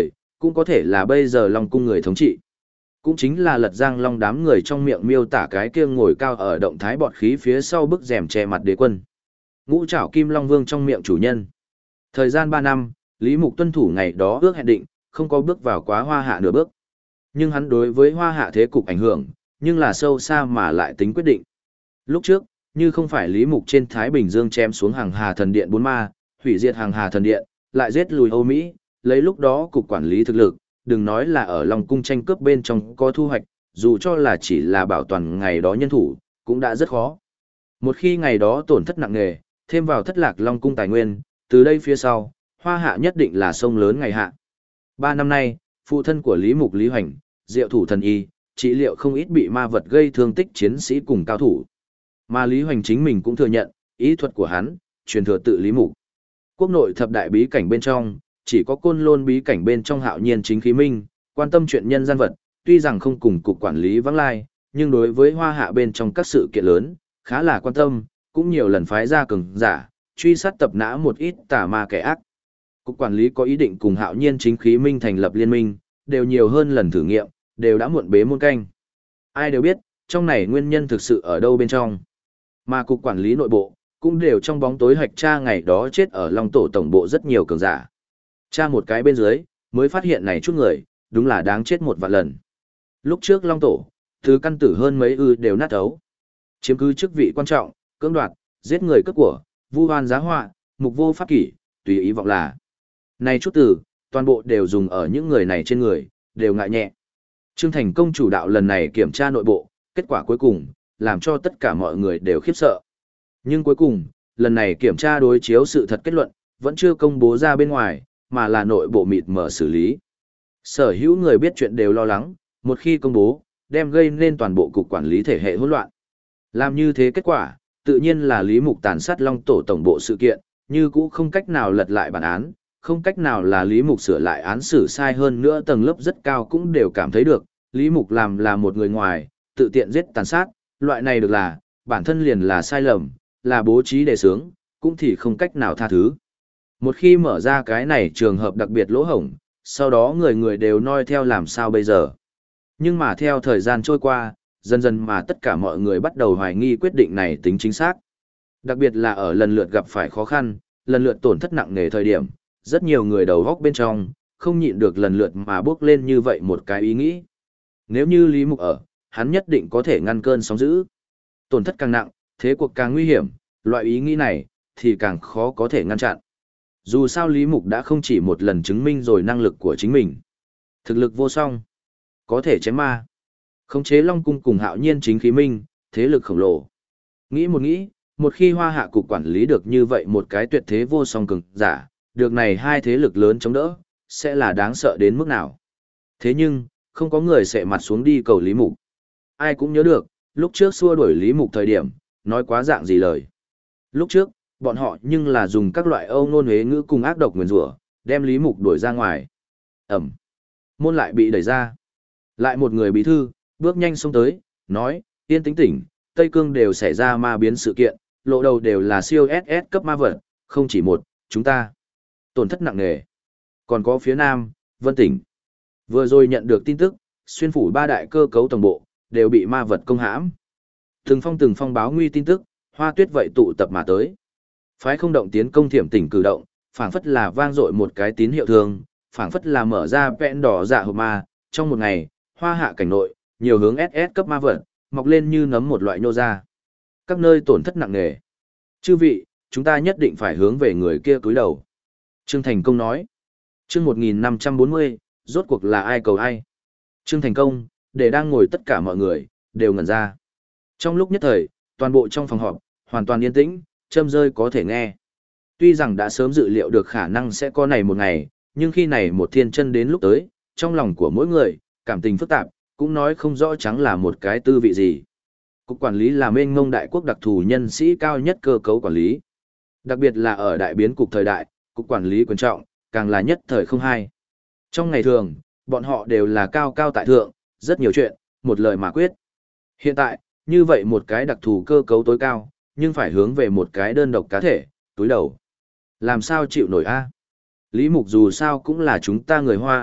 cũng có thể là bây giờ Long cung người thống trị. Cũng chính là Lật Giang Long đám người trong miệng miêu tả cái kia ngồi cao ở động thái bọt khí phía sau bức rèm che mặt đế quân. Ngũ trảo Kim Long Vương trong miệng chủ nhân. Thời gian ba năm, Lý Mục tuân thủ ngày đó ước hẹn định, không có bước vào quá Hoa Hạ nửa bước. Nhưng hắn đối với Hoa Hạ thế cục ảnh hưởng, nhưng là sâu xa mà lại tính quyết định. Lúc trước, như không phải Lý Mục trên Thái Bình Dương chém xuống hàng Hà Thần Điện bốn ma, hủy diệt hàng Hà Thần Điện, lại giết lùi Âu Mỹ, lấy lúc đó cục quản lý thực lực, đừng nói là ở Long cung tranh cướp bên trong có thu hoạch, dù cho là chỉ là bảo toàn ngày đó nhân thủ, cũng đã rất khó. Một khi ngày đó tổn thất nặng nề, thêm vào thất lạc Long cung tài nguyên, từ đây phía sau, Hoa Hạ nhất định là sông lớn ngày hạ. Ba năm nay, phụ thân của Lý Mục Lý Hoành, diệu thủ thần y, trị liệu không ít bị ma vật gây thương tích chiến sĩ cùng cao thủ. Mà Lý Hoành chính mình cũng thừa nhận, ý thuật của hắn, truyền thừa tự Lý Mục. Quốc nội thập đại bí cảnh bên trong, chỉ có Côn Lôn bí cảnh bên trong Hạo Nhiên Chính Khí Minh, quan tâm chuyện nhân gian vật, tuy rằng không cùng cục quản lý vắng lai, nhưng đối với Hoa Hạ bên trong các sự kiện lớn, khá là quan tâm, cũng nhiều lần phái ra cường giả, truy sát tập nã một ít tà ma kẻ ác. Cục quản lý có ý định cùng Hạo Nhiên Chính Khí Minh thành lập liên minh, đều nhiều hơn lần thử nghiệm, đều đã muộn bế muôn canh. Ai đều biết, trong này nguyên nhân thực sự ở đâu bên trong. Mà cục quản lý nội bộ, cũng đều trong bóng tối hạch tra ngày đó chết ở Long Tổ tổng bộ rất nhiều cường giả. Tra một cái bên dưới, mới phát hiện này chút người, đúng là đáng chết một vạn lần. Lúc trước Long Tổ, thứ căn tử hơn mấy ư đều nát ấu. Chiếm cứ chức vị quan trọng, cưỡng đoạt, giết người cướp của, vu oan giá họa, mục vô pháp kỷ, tùy ý vọng là. Này chút từ, toàn bộ đều dùng ở những người này trên người, đều ngại nhẹ. Trương Thành Công chủ đạo lần này kiểm tra nội bộ, kết quả cuối cùng, làm cho tất cả mọi người đều khiếp sợ. Nhưng cuối cùng, lần này kiểm tra đối chiếu sự thật kết luận, vẫn chưa công bố ra bên ngoài, mà là nội bộ mịt mở xử lý. Sở hữu người biết chuyện đều lo lắng, một khi công bố, đem gây nên toàn bộ cục quản lý thể hệ hỗn loạn. Làm như thế kết quả, tự nhiên là Lý Mục tàn sát Long Tổ tổng bộ sự kiện, như cũ không cách nào lật lại bản án, không cách nào là Lý Mục sửa lại án xử sai hơn nữa tầng lớp rất cao cũng đều cảm thấy được, Lý Mục làm là một người ngoài, tự tiện giết tàn sát, loại này được là, bản thân liền là sai lầm, là bố trí đề sướng, cũng thì không cách nào tha thứ. Một khi mở ra cái này trường hợp đặc biệt lỗ hổng, sau đó người người đều noi theo làm sao bây giờ. Nhưng mà theo thời gian trôi qua, dần dần mà tất cả mọi người bắt đầu hoài nghi quyết định này tính chính xác. Đặc biệt là ở lần lượt gặp phải khó khăn, lần lượt tổn thất nặng nề thời điểm, rất nhiều người đầu góc bên trong, không nhịn được lần lượt mà bước lên như vậy một cái ý nghĩ. Nếu như Lý Mục ở, hắn nhất định có thể ngăn cơn sóng dữ. Tổn thất càng nặng, thế cuộc càng nguy hiểm, loại ý nghĩ này, thì càng khó có thể ngăn chặn. Dù sao Lý Mục đã không chỉ một lần chứng minh rồi năng lực của chính mình. Thực lực vô song, có thể chém ma. Khống chế Long cung cùng Hạo Nhiên Chính Khí Minh, thế lực khổng lồ. Nghĩ một nghĩ, một khi Hoa Hạ cục quản lý được như vậy một cái tuyệt thế vô song cường giả, được này hai thế lực lớn chống đỡ, sẽ là đáng sợ đến mức nào. Thế nhưng, không có người sẽ mặt xuống đi cầu Lý Mục. Ai cũng nhớ được, lúc trước xua đuổi Lý Mục thời điểm, nói quá dạng gì lời. Lúc trước, bọn họ nhưng là dùng các loại âu nôn huế ngữ cùng ác độc nguyền rủa, đem Lý Mục đuổi ra ngoài. Ẩm. Môn lại bị đẩy ra. Lại một người bí thư, bước nhanh xông tới, nói, yên tĩnh tỉnh, Tây Cương đều xảy ra ma biến sự kiện, lộ đầu đều là siêu ét ét cấp ma vật, không chỉ một, chúng ta. Tổn thất nặng nề. Còn có phía Nam, Vân tỉnh. Vừa rồi nhận được tin tức, xuyên phủ ba đại cơ cấu tổng bộ, đều bị ma vật công hãm. Từng phong từng phong báo nguy tin tức, Hoa Tuyết vậy tụ tập mà tới. Phái không động tiến công thiểm tỉnh cử động, phảng phất là vang dội một cái tín hiệu thường, phảng phất là mở ra vẹn đỏ dạ hộp ma, trong một ngày, Hoa Hạ cảnh nội, nhiều hướng ét ét cấp ma vật, mọc lên như nấm một loại nô ra. Các nơi tổn thất nặng nề. Chư vị, chúng ta nhất định phải hướng về người kia cúi đầu. Trương Thành Công nói. Chương một nghìn năm trăm bốn mươi, rốt cuộc là ai cầu ai? Trương Thành Công, để đang ngồi tất cả mọi người, đều ngẩn ra. Trong lúc nhất thời, toàn bộ trong phòng họp, hoàn toàn yên tĩnh, châm rơi có thể nghe. Tuy rằng đã sớm dự liệu được khả năng sẽ có này một ngày, nhưng khi này một thiên chân đến lúc tới, trong lòng của mỗi người, cảm tình phức tạp, cũng nói không rõ trắng là một cái tư vị gì. Cục quản lý là mênh mông đại quốc đặc thù nhân sĩ cao nhất cơ cấu quản lý. Đặc biệt là ở đại biến cục thời đại, cục quản lý quan trọng, càng là nhất thời không hai. Trong ngày thường, bọn họ đều là cao cao tại thượng, rất nhiều chuyện, một lời mà quyết. Hiện tại, như vậy một cái đặc thù cơ cấu tối cao, nhưng phải hướng về một cái đơn độc cá thể, túi đầu. Làm sao chịu nổi a? Lý Mục dù sao cũng là chúng ta người Hoa,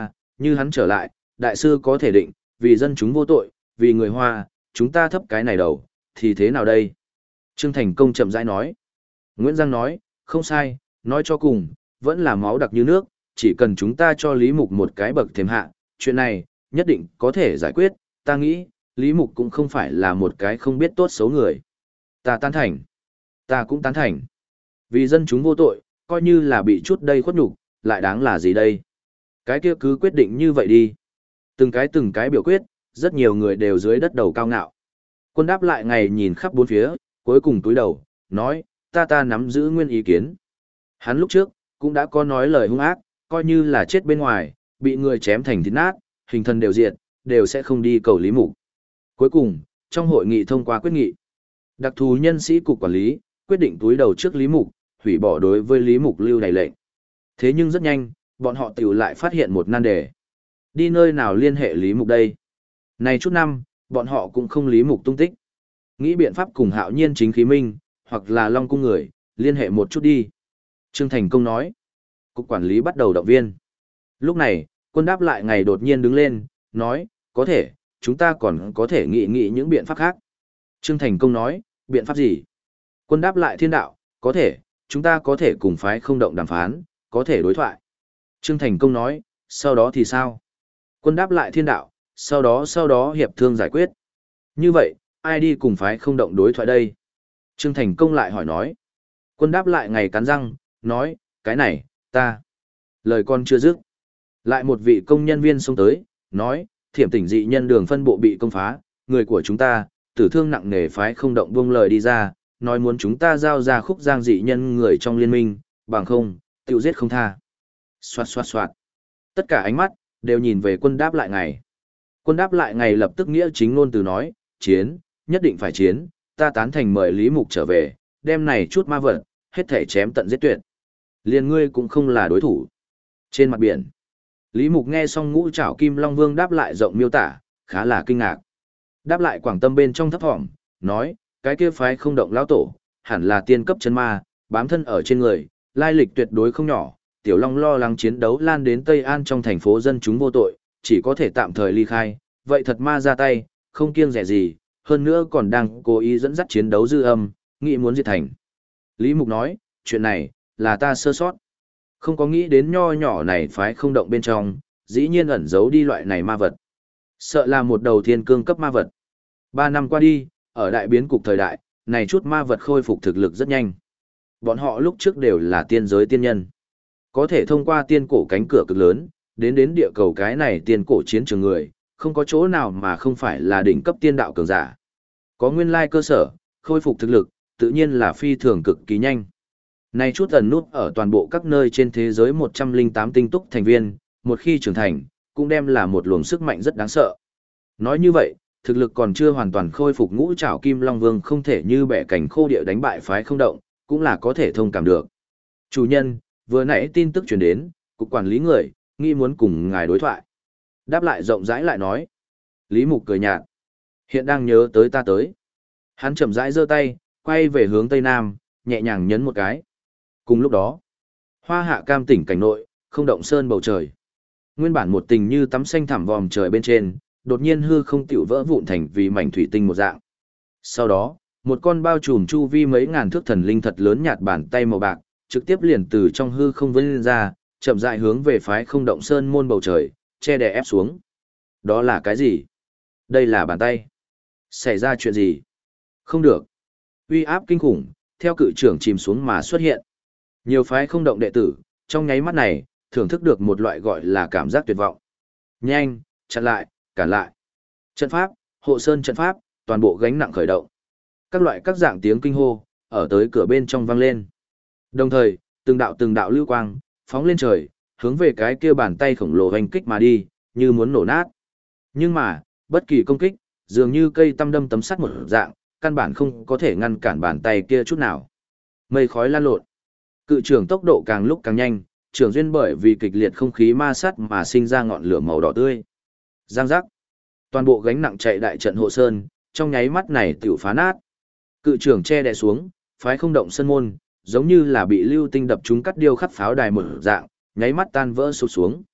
Như hắn trở lại, đại sư có thể định, vì dân chúng vô tội, vì người Hoa, chúng ta thấp cái này đầu, thì thế nào đây? Trương Thành Công chậm rãi nói. Nguyễn Giang nói, không sai, nói cho cùng, vẫn là máu đặc như nước, chỉ cần chúng ta cho Lý Mục một cái bậc thềm hạ, chuyện này, nhất định có thể giải quyết, ta nghĩ, Lý Mục cũng không phải là một cái không biết tốt xấu người. Ta tán thành. Ta cũng tán thành. Vì dân chúng vô tội, coi như là bị chút đây khuất nhục, lại đáng là gì đây? Cái kia cứ quyết định như vậy đi. Từng cái từng cái biểu quyết, rất nhiều người đều dưới đất đầu cao ngạo. Quân đáp lại ngày nhìn khắp bốn phía, cuối cùng túi đầu, nói, ta ta nắm giữ nguyên ý kiến. Hắn lúc trước, cũng đã có nói lời hung ác, coi như là chết bên ngoài, bị người chém thành thịt nát, hình thân đều diệt, đều sẽ không đi cầu Lý Mục. Cuối cùng, trong hội nghị thông qua quyết nghị, đặc thù nhân sĩ cục quản lý, quyết định túi đầu trước Lý Mục, hủy bỏ đối với Lý Mục lưu đày lệnh. Thế nhưng rất nhanh, bọn họ tiểu lại phát hiện một nan đề. Đi nơi nào liên hệ Lý Mục đây? Này chút năm, bọn họ cũng không Lý Mục tung tích. Nghĩ biện pháp cùng Hạo Nhiên chính khí minh, hoặc là Long cung người, liên hệ một chút đi. Trương Thành Công nói. Cục quản lý bắt đầu động viên. Lúc này, quân đáp lại ngày đột nhiên đứng lên, nói, có thể, chúng ta còn có thể nghĩ nghĩ những biện pháp khác. Trương Thành Công nói, biện pháp gì? Quân đáp lại thiên đạo, có thể, chúng ta có thể cùng phái không động đàm phán, có thể đối thoại. Trương Thành Công nói, sau đó thì sao? Quân đáp lại thiên đạo, sau đó sau đó hiệp thương giải quyết. Như vậy, ai đi cùng phái không động đối thoại đây? Trương Thành Công lại hỏi nói. Quân đáp lại ngày cắn răng, nói, cái này, ta. Lời con chưa dứt. Lại một vị công nhân viên xông tới, nói, thiểm tỉnh dị nhân đường phân bộ bị công phá, người của chúng ta, tử thương nặng nề phái không động buông lời đi ra, nói muốn chúng ta giao ra khúc giang dị nhân người trong liên minh, bằng không, tiêu giết không tha. Xoạt xoạt xoạt. Tất cả ánh mắt, đều nhìn về quân đáp lại ngày. Quân đáp lại ngày lập tức nghĩa chính ngôn từ nói, chiến, nhất định phải chiến, ta tán thành mời Lý Mục trở về, đem này chút ma vật, hết thể chém tận giết tuyệt. Liền ngươi cũng không là đối thủ. Trên mặt biển, Lý Mục nghe xong Ngũ Trảo Kim Long Vương đáp lại rộng miêu tả, khá là kinh ngạc. Đáp lại quảng tâm bên trong thấp thỏm, nói, cái kia phái không động lão tổ, hẳn là tiên cấp chân ma, bám thân ở trên người, lai lịch tuyệt đối không nhỏ. Tiểu Long lo lắng chiến đấu lan đến Tây An trong thành phố dân chúng vô tội, chỉ có thể tạm thời ly khai, vậy thật ma ra tay, không kiêng rẻ gì, hơn nữa còn đang cố ý dẫn dắt chiến đấu dư âm, nghĩ muốn diệt thành. Lý Mục nói, chuyện này, là ta sơ sót. Không có nghĩ đến nho nhỏ này phái không động bên trong, dĩ nhiên ẩn giấu đi loại này ma vật. Sợ là một đầu thiên cương cấp ma vật. Ba năm qua đi, ở đại biến cục thời đại, này chút ma vật khôi phục thực lực rất nhanh. Bọn họ lúc trước đều là tiên giới tiên nhân. Có thể thông qua tiên cổ cánh cửa cực lớn, đến đến địa cầu cái này tiên cổ chiến trường người, không có chỗ nào mà không phải là đỉnh cấp tiên đạo cường giả. Có nguyên lai cơ sở, khôi phục thực lực, tự nhiên là phi thường cực kỳ nhanh. Này chút ẩn nút ở toàn bộ các nơi trên thế giới một trăm lẻ tám tinh túc thành viên, một khi trưởng thành, cũng đem là một luồng sức mạnh rất đáng sợ. Nói như vậy, thực lực còn chưa hoàn toàn khôi phục Ngũ Trảo Kim Long Vương không thể như bẻ cảnh khô địa đánh bại phái không động, cũng là có thể thông cảm được. Chủ nhân, vừa nãy tin tức truyền đến, cục quản lý người, nghĩ muốn cùng ngài đối thoại. Đáp lại rộng rãi lại nói. Lý Mục cười nhạt. Hiện đang nhớ tới ta tới. Hắn chậm rãi giơ tay, quay về hướng tây nam, nhẹ nhàng nhấn một cái. Cùng lúc đó, hoa hạ cam tỉnh cảnh nội, không động sơn bầu trời. Nguyên bản một tình như tắm xanh thẳm vòm trời bên trên, đột nhiên hư không tiểu vỡ vụn thành vì mảnh thủy tinh một dạng. Sau đó, một con bao trùm chu vi mấy ngàn thước thần linh thật lớn nhạt bàn tay màu bạc, trực tiếp liền từ trong hư không vươn lên ra, chậm rãi hướng về phái không động sơn môn bầu trời, che đè ép xuống. Đó là cái gì? Đây là bàn tay. Xảy ra chuyện gì? Không được. Uy áp kinh khủng, theo cự trưởng chìm xuống mà xuất hiện. Nhiều phái không động đệ tử, trong nháy mắt này, thưởng thức được một loại gọi là cảm giác tuyệt vọng. Nhanh, chặn lại, cản lại. Trận pháp, hộ sơn trận pháp, toàn bộ gánh nặng khởi động. Các loại các dạng tiếng kinh hô, ở tới cửa bên trong vang lên. Đồng thời, từng đạo từng đạo lưu quang, phóng lên trời, hướng về cái kia bàn tay khổng lồ hoành kích mà đi, như muốn nổ nát. Nhưng mà, bất kỳ công kích, dường như cây tăm đâm tấm sắt một dạng, căn bản không có thể ngăn cản bàn tay kia chút nào. Mây khói lan lộn. Cự trưởng tốc độ càng lúc càng nhanh, trưởng duyên bởi vì kịch liệt không khí ma sát mà sinh ra ngọn lửa màu đỏ tươi. Giang giác. Toàn bộ gánh nặng chạy đại trận hộ sơn, trong nháy mắt này tiểu phá nát. Cự trưởng che đè xuống, phái không động sân môn, giống như là bị lưu tinh đập trúng cắt điêu khắc pháo đài một dạng, nháy mắt tan vỡ sụp xuống.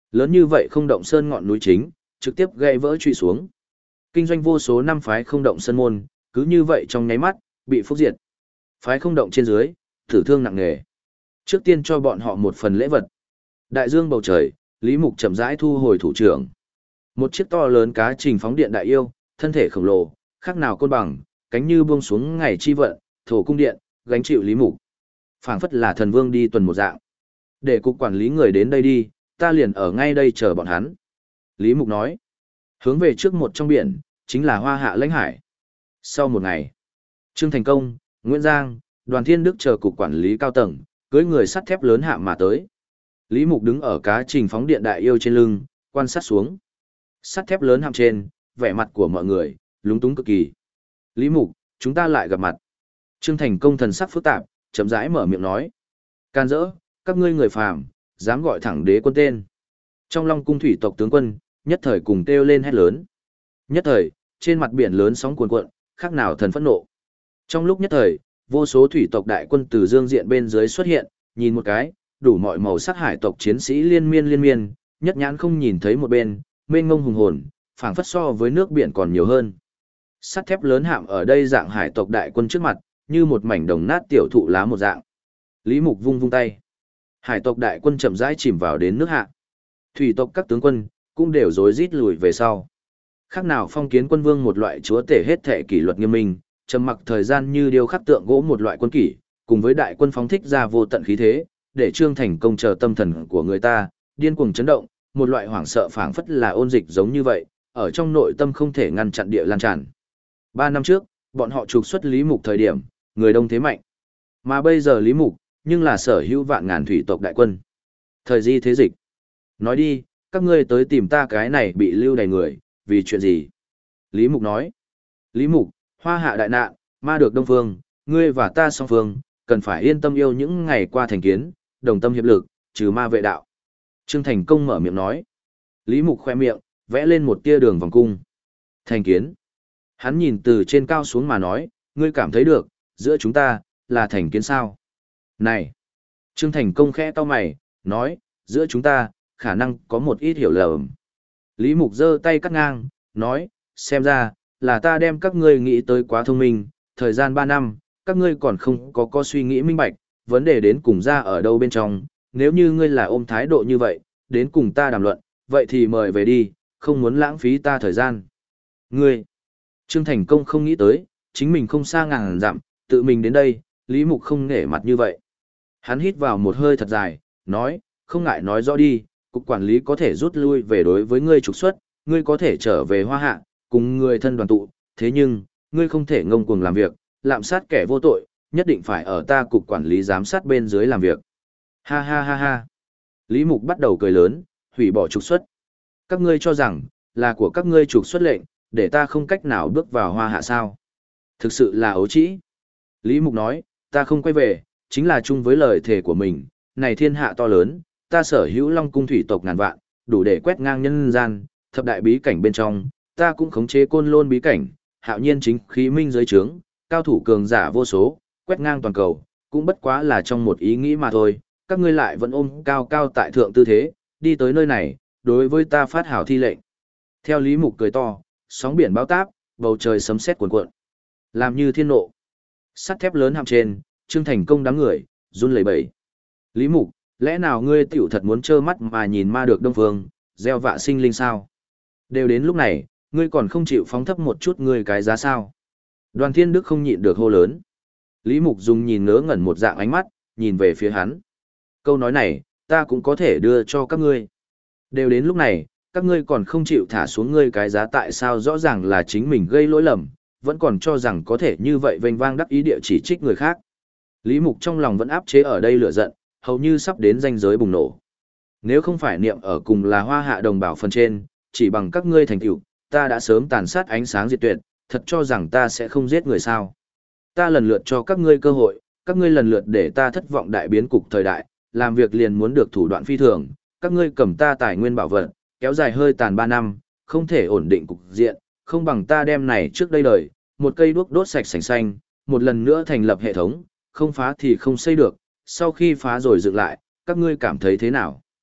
Lớn như vậy không động sơn ngọn núi chính, trực tiếp gãy vỡ trụy xuống. Kinh doanh vô số năm phái không động sơn môn, cứ như vậy trong nháy mắt, bị phúc diệt. Phái không động trên dưới, tử thương nặng nề. Trước tiên cho bọn họ một phần lễ vật. Đại dương bầu trời, Lý Mục chậm rãi thu hồi thủ trưởng. Một chiếc to lớn cá trình phóng điện đại yêu, thân thể khổng lồ, khác nào côn bằng, cánh như buông xuống ngày chi vận, thổ cung điện, gánh chịu Lý Mục. Phảng phất là thần vương đi tuần một dạng. Để cục quản lý người đến đây đi, ta liền ở ngay đây chờ bọn hắn. Lý Mục nói. Hướng về trước một trong biển, chính là Hoa Hạ lãnh hải. Sau một ngày, Trương Thành Công, Nguyễn Giang, Đoàn Thiên Đức chờ cục quản lý cao tầng, cưỡi người sắt thép lớn hạ mà tới. Lý Mục đứng ở cá trình phóng điện đại yêu trên lưng, quan sát xuống. Sắt thép lớn hạm trên, vẻ mặt của mọi người, lúng túng cực kỳ. Lý Mục, chúng ta lại gặp mặt. Trương Thành Công thần sắc phức tạp, chậm rãi mở miệng nói. Can dỡ, các ngươi người phàm, dám gọi thẳng đế quân tên. Trong Long cung thủy tộc tướng quân, nhất thời cùng kêu lên hét lớn. Nhất thời, trên mặt biển lớn sóng cuồn cuộn, khác nào thần phẫn nộ. Trong lúc nhất thời, vô số thủy tộc đại quân từ dương diện bên dưới xuất hiện, nhìn một cái, đủ mọi màu sắc hải tộc chiến sĩ liên miên liên miên, nhất nhãn không nhìn thấy một bên, mênh ngông hùng hồn, phảng phất so với nước biển còn nhiều hơn. Sắt thép lớn hạm ở đây dạng hải tộc đại quân trước mặt, như một mảnh đồng nát tiểu thụ lá một dạng. Lý Mục vung vung tay. Hải tộc đại quân chậm rãi chìm vào đến nước hạ. Thủy tộc các tướng quân cũng đều rối rít lùi về sau. Khác nào phong kiến quân vương một loại chúa tể hết thể kỷ luật nghiêm minh, trầm mặc thời gian như điêu khắc tượng gỗ một loại quân kỷ, cùng với đại quân phóng thích ra vô tận khí thế, để Trương Thành Công chờ tâm thần của người ta, điên cuồng chấn động, một loại hoảng sợ phảng phất là ôn dịch giống như vậy, ở trong nội tâm không thể ngăn chặn địa lan tràn. Ba năm trước, bọn họ trục xuất Lý Mục thời điểm, người đông thế mạnh. Mà bây giờ Lý Mục, nhưng là sở hữu vạn ngàn thủy tộc đại quân. Thời di thế dịch. Nói đi, các ngươi tới tìm ta cái này bị lưu đầy người, vì chuyện gì? Lý Mục nói. Lý Mục, hoa hạ đại nạn, ma được đông phương, ngươi và ta song phương, cần phải yên tâm yêu những ngày qua thành kiến, đồng tâm hiệp lực, trừ ma vệ đạo. Trương Thành Công mở miệng nói. Lý Mục khoe miệng, vẽ lên một tia đường vòng cung. Thành kiến. Hắn nhìn từ trên cao xuống mà nói, ngươi cảm thấy được, giữa chúng ta, là thành kiến sao? Này! Trương Thành Công khẽ cau mày, nói, giữa chúng ta, khả năng có một ít hiểu lầm. Lý Mục giơ tay cắt ngang, nói, xem ra, là ta đem các ngươi nghĩ tới quá thông minh, thời gian ba năm, các ngươi còn không có có suy nghĩ minh bạch, vấn đề đến cùng ra ở đâu bên trong, nếu như ngươi là ôm thái độ như vậy, đến cùng ta đàm luận, vậy thì mời về đi, không muốn lãng phí ta thời gian. Ngươi! Trương Thành Công không nghĩ tới, chính mình không xa ngàn dặm, tự mình đến đây, Lý Mục không nể mặt như vậy. Hắn hít vào một hơi thật dài, nói, không ngại nói rõ đi, cục quản lý có thể rút lui về đối với ngươi trục xuất, ngươi có thể trở về Hoa Hạ, cùng người thân đoàn tụ, thế nhưng, ngươi không thể ngông cuồng làm việc, lạm sát kẻ vô tội, nhất định phải ở ta cục quản lý giám sát bên dưới làm việc. Ha ha ha ha. Lý Mục bắt đầu cười lớn, hủy bỏ trục xuất. Các ngươi cho rằng, là của các ngươi trục xuất lệnh, để ta không cách nào bước vào Hoa Hạ sao? Thực sự là ấu trĩ. Lý Mục nói, ta không quay về, chính là chung với lời thề của mình, này thiên hạ to lớn, ta sở hữu Long cung thủy tộc ngàn vạn, đủ để quét ngang nhân gian, thập đại bí cảnh bên trong, ta cũng khống chế côn lôn bí cảnh, hạo nhiên chính khí minh giới trướng, cao thủ cường giả vô số, quét ngang toàn cầu, cũng bất quá là trong một ý nghĩ mà thôi, các ngươi lại vẫn ôm cao cao tại thượng tư thế, đi tới nơi này, đối với ta phát hảo thi lệnh. Theo Lý Mục cười to, sóng biển bao táp, bầu trời sấm sét cuồn cuộn, làm như thiên nộ. Sắt thép lớn hạm trên, Trương Thành Công đám người, run lẩy bẩy. Lý Mục, lẽ nào ngươi tiểu thật muốn trơ mắt mà nhìn ma được đông phương, gieo vạ sinh linh sao? Đều đến lúc này, ngươi còn không chịu phóng thấp một chút ngươi cái giá sao? Đoàn Thiên Đức không nhịn được hô lớn. Lý Mục dùng nhìn ngớ ngẩn một dạng ánh mắt, nhìn về phía hắn. Câu nói này, ta cũng có thể đưa cho các ngươi. Đều đến lúc này, các ngươi còn không chịu thả xuống ngươi cái giá tại sao rõ ràng là chính mình gây lỗi lầm, vẫn còn cho rằng có thể như vậy vênh vang đắc ý địa chỉ trích người khác. Lý Mục trong lòng vẫn áp chế ở đây lửa giận, hầu như sắp đến ranh giới bùng nổ. Nếu không phải niệm ở cùng là Hoa Hạ đồng bào phần trên, chỉ bằng các ngươi thành tựu, ta đã sớm tàn sát ánh sáng diệt tuyệt, thật cho rằng ta sẽ không giết người sao? Ta lần lượt cho các ngươi cơ hội, các ngươi lần lượt để ta thất vọng đại biến cục thời đại, làm việc liền muốn được thủ đoạn phi thường, các ngươi cầm ta tài nguyên bảo vật, kéo dài hơi tàn ba năm, không thể ổn định cục diện, không bằng ta đem này trước đây đời, một cây đuốc đốt sạch sành xanh, một lần nữa thành lập hệ thống, không phá thì không xây được, sau khi phá rồi dựng lại, các ngươi cảm thấy thế nào?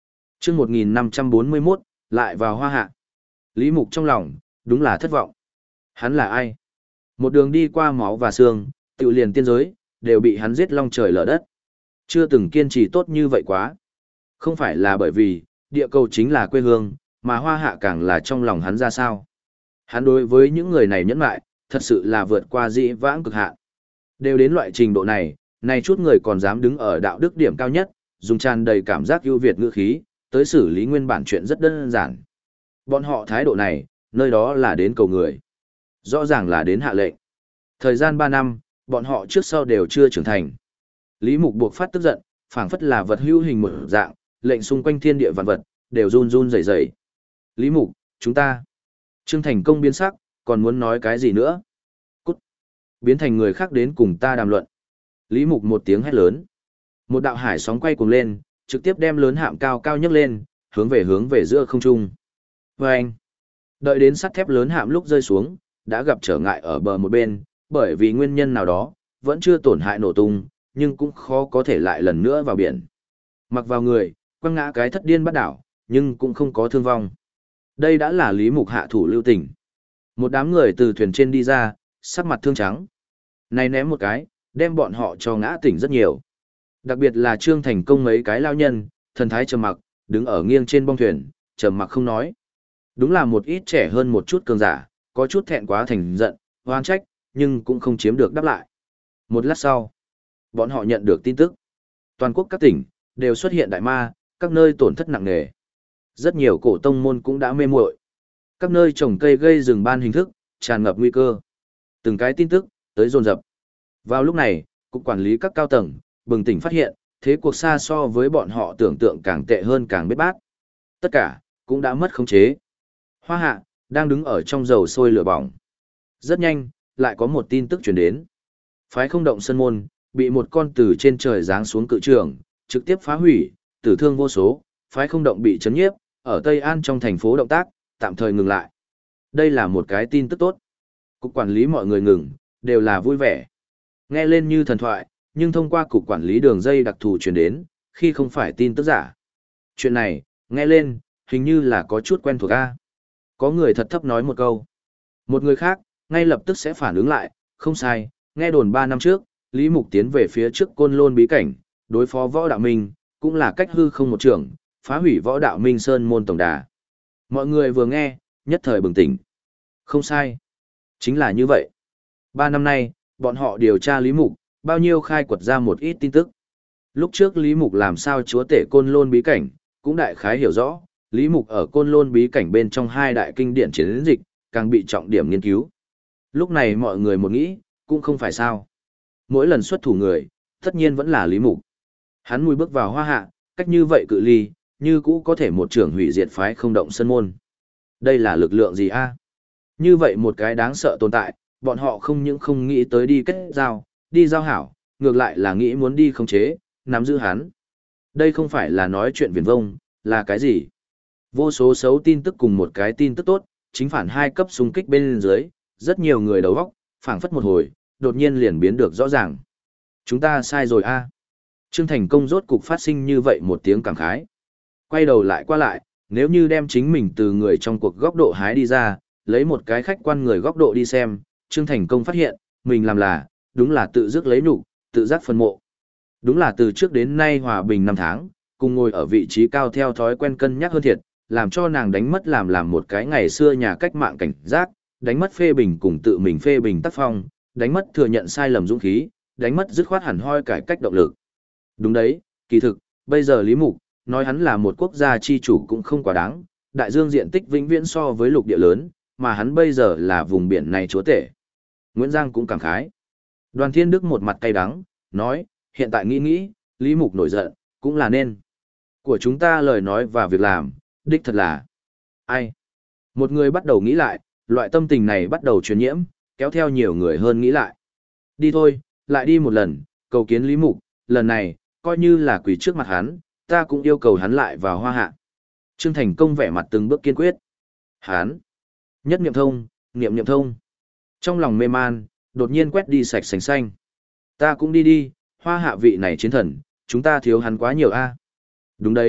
chương một nghìn năm trăm bốn mươi mốt, lại vào hoa hạ. Lý Mục trong lòng, đúng là thất vọng. Hắn là ai? Một đường đi qua máu và xương, tự liền tiên giới, đều bị hắn giết long trời lở đất. Chưa từng kiên trì tốt như vậy quá. Không phải là bởi vì, địa cầu chính là quê hương, mà hoa hạ càng là trong lòng hắn ra sao. Hắn đối với những người này nhẫn mại, thật sự là vượt qua dĩ vãng cực hạn. Đều đến loại trình độ này, này chút người còn dám đứng ở đạo đức điểm cao nhất, dùng tràn đầy cảm giác ưu việt ngữ khí, tới xử lý nguyên bản chuyện rất đơn giản. Bọn họ thái độ này, nơi đó là đến cầu người. Rõ ràng là đến hạ lệnh. Thời gian ba năm, bọn họ trước sau đều chưa trưởng thành. Lý Mục buộc phát tức giận, phảng phất là vật hữu hình một dạng, lệnh xung quanh thiên địa vạn vật, đều run run rẩy rẩy. Lý Mục, chúng ta. Trương Thành Công biến sắc, còn muốn nói cái gì nữa? Cút. Biến thành người khác đến cùng ta đàm luận. Lý Mục một tiếng hét lớn. Một đạo hải sóng quay cuồng lên, trực tiếp đem lớn hạm cao cao nhấc lên, hướng về hướng về giữa không trung. Và anh. Đợi đến sắt thép lớn hạm lúc rơi xuống, đã gặp trở ngại ở bờ một bên, bởi vì nguyên nhân nào đó, vẫn chưa tổn hại nổ tung, nhưng cũng khó có thể lại lần nữa vào biển. Mặc vào người, quăng ngã cái thất điên bắt đảo, nhưng cũng không có thương vong. Đây đã là Lý Mục hạ thủ lưu tình. Một đám người từ thuyền trên đi ra, sắc mặt thương trắng. Này ném một cái, đem bọn họ cho ngã tỉnh rất nhiều. Đặc biệt là Trương Thành Công mấy cái lao nhân, thần thái trầm mặc, đứng ở nghiêng trên bong thuyền, trầm mặc không nói. Đúng là một ít trẻ hơn một chút cường giả, có chút thẹn quá thành giận, oan trách, nhưng cũng không chiếm được đáp lại. Một lát sau, bọn họ nhận được tin tức. Toàn quốc các tỉnh, đều xuất hiện đại ma, các nơi tổn thất nặng nề. Rất nhiều cổ tông môn cũng đã mê muội. Các nơi trồng cây gây rừng ban hình thức, tràn ngập nguy cơ. Từng cái tin tức, tới dồn dập. Vào lúc này, cục quản lý các cao tầng, bừng tỉnh phát hiện, thế cuộc xa so với bọn họ tưởng tượng càng tệ hơn càng bết bát. Tất cả, cũng đã mất khống chế. Hoa hạ, đang đứng ở trong dầu sôi lửa bỏng. Rất nhanh, lại có một tin tức truyền đến. Phái không động sân môn, bị một con từ trên trời giáng xuống cự trường, trực tiếp phá hủy, tử thương vô số, phái không động bị chấn nhiếp, ở Tây An trong thành phố động tác, tạm thời ngừng lại. Đây là một cái tin tức tốt. Cục quản lý mọi người ngừng, đều là vui vẻ. Nghe lên như thần thoại, nhưng thông qua cục quản lý đường dây đặc thù truyền đến, khi không phải tin tức giả. Chuyện này, nghe lên, hình như là có chút quen thuộc a. Có người thật thấp nói một câu. Một người khác, ngay lập tức sẽ phản ứng lại, không sai, nghe đồn ba năm trước, Lý Mục tiến về phía trước Côn Lôn bí cảnh, đối phó Võ Đạo Minh, cũng là cách hư không một trường, phá hủy Võ Đạo Minh Sơn môn tổng đà. Mọi người vừa nghe, nhất thời bừng tỉnh. Không sai. Chính là như vậy. Ba năm nay, bọn họ điều tra Lý Mục, bao nhiêu khai quật ra một ít tin tức. Lúc trước Lý Mục làm sao chúa tể Côn Lôn bí cảnh, cũng đại khái hiểu rõ, Lý Mục ở Côn Lôn bí cảnh bên trong hai đại kinh điển chiến dịch, càng bị trọng điểm nghiên cứu. Lúc này mọi người một nghĩ, cũng không phải sao. Mỗi lần xuất thủ người, tất nhiên vẫn là Lý Mục. Hắn mùi bước vào hoa hạ, cách như vậy cự ly, như cũ có thể một trưởng hủy diệt phái không động sân môn. Đây là lực lượng gì a? Như vậy một cái đáng sợ tồn tại, bọn họ không những không nghĩ tới đi kết giao, đi giao hảo, ngược lại là nghĩ muốn đi khống chế, nắm giữ hắn. Đây không phải là nói chuyện viển vông, là cái gì? Vô số xấu tin tức cùng một cái tin tức tốt, chính phản hai cấp xung kích bên dưới, rất nhiều người đầu óc, phảng phất một hồi, đột nhiên liền biến được rõ ràng. Chúng ta sai rồi a. Trương Thành Công rốt cục phát sinh như vậy một tiếng cảm khái. Quay đầu lại qua lại, nếu như đem chính mình từ người trong cuộc góc độ hái đi ra, lấy một cái khách quan người góc độ đi xem, Trương Thành Công phát hiện, mình làm là, đúng là tự dứt lấy nhục, tự giác phân mộ. Đúng là từ trước đến nay hòa bình năm tháng, cùng ngồi ở vị trí cao theo thói quen cân nhắc hơn thiệt, làm cho nàng đánh mất làm làm một cái ngày xưa nhà cách mạng cảnh giác, đánh mất phê bình cùng tự mình phê bình tác phong, đánh mất thừa nhận sai lầm dũng khí, đánh mất dứt khoát hẳn hoi cải cách động lực. Đúng đấy, kỳ thực, bây giờ Lý Mục, nói hắn là một quốc gia chi chủ cũng không quá đáng, đại dương diện tích vĩnh viễn so với lục địa lớn, mà hắn bây giờ là vùng biển này chúa tể. Nguyễn Giang cũng cảm khái. Đoàn Thiên Đức một mặt cay đắng, nói, hiện tại nghĩ nghĩ, Lý Mục nổi giận, cũng là nên. Của chúng ta lời nói và việc làm, đích thật là. Ai? Một người bắt đầu nghĩ lại, loại tâm tình này bắt đầu truyền nhiễm, kéo theo nhiều người hơn nghĩ lại. Đi thôi, lại đi một lần, cầu kiến Lý Mục, lần này, coi như là quỳ trước mặt hắn, ta cũng yêu cầu hắn lại vào hoa hạ. Trương Thành Công vẻ mặt từng bước kiên quyết. Hắn. Nhất niệm thông, niệm niệm thông. Trong lòng mê man, đột nhiên quét đi sạch sành xanh. Ta cũng đi đi, hoa hạ vị này chiến thần, chúng ta thiếu hắn quá nhiều a. Đúng đấy,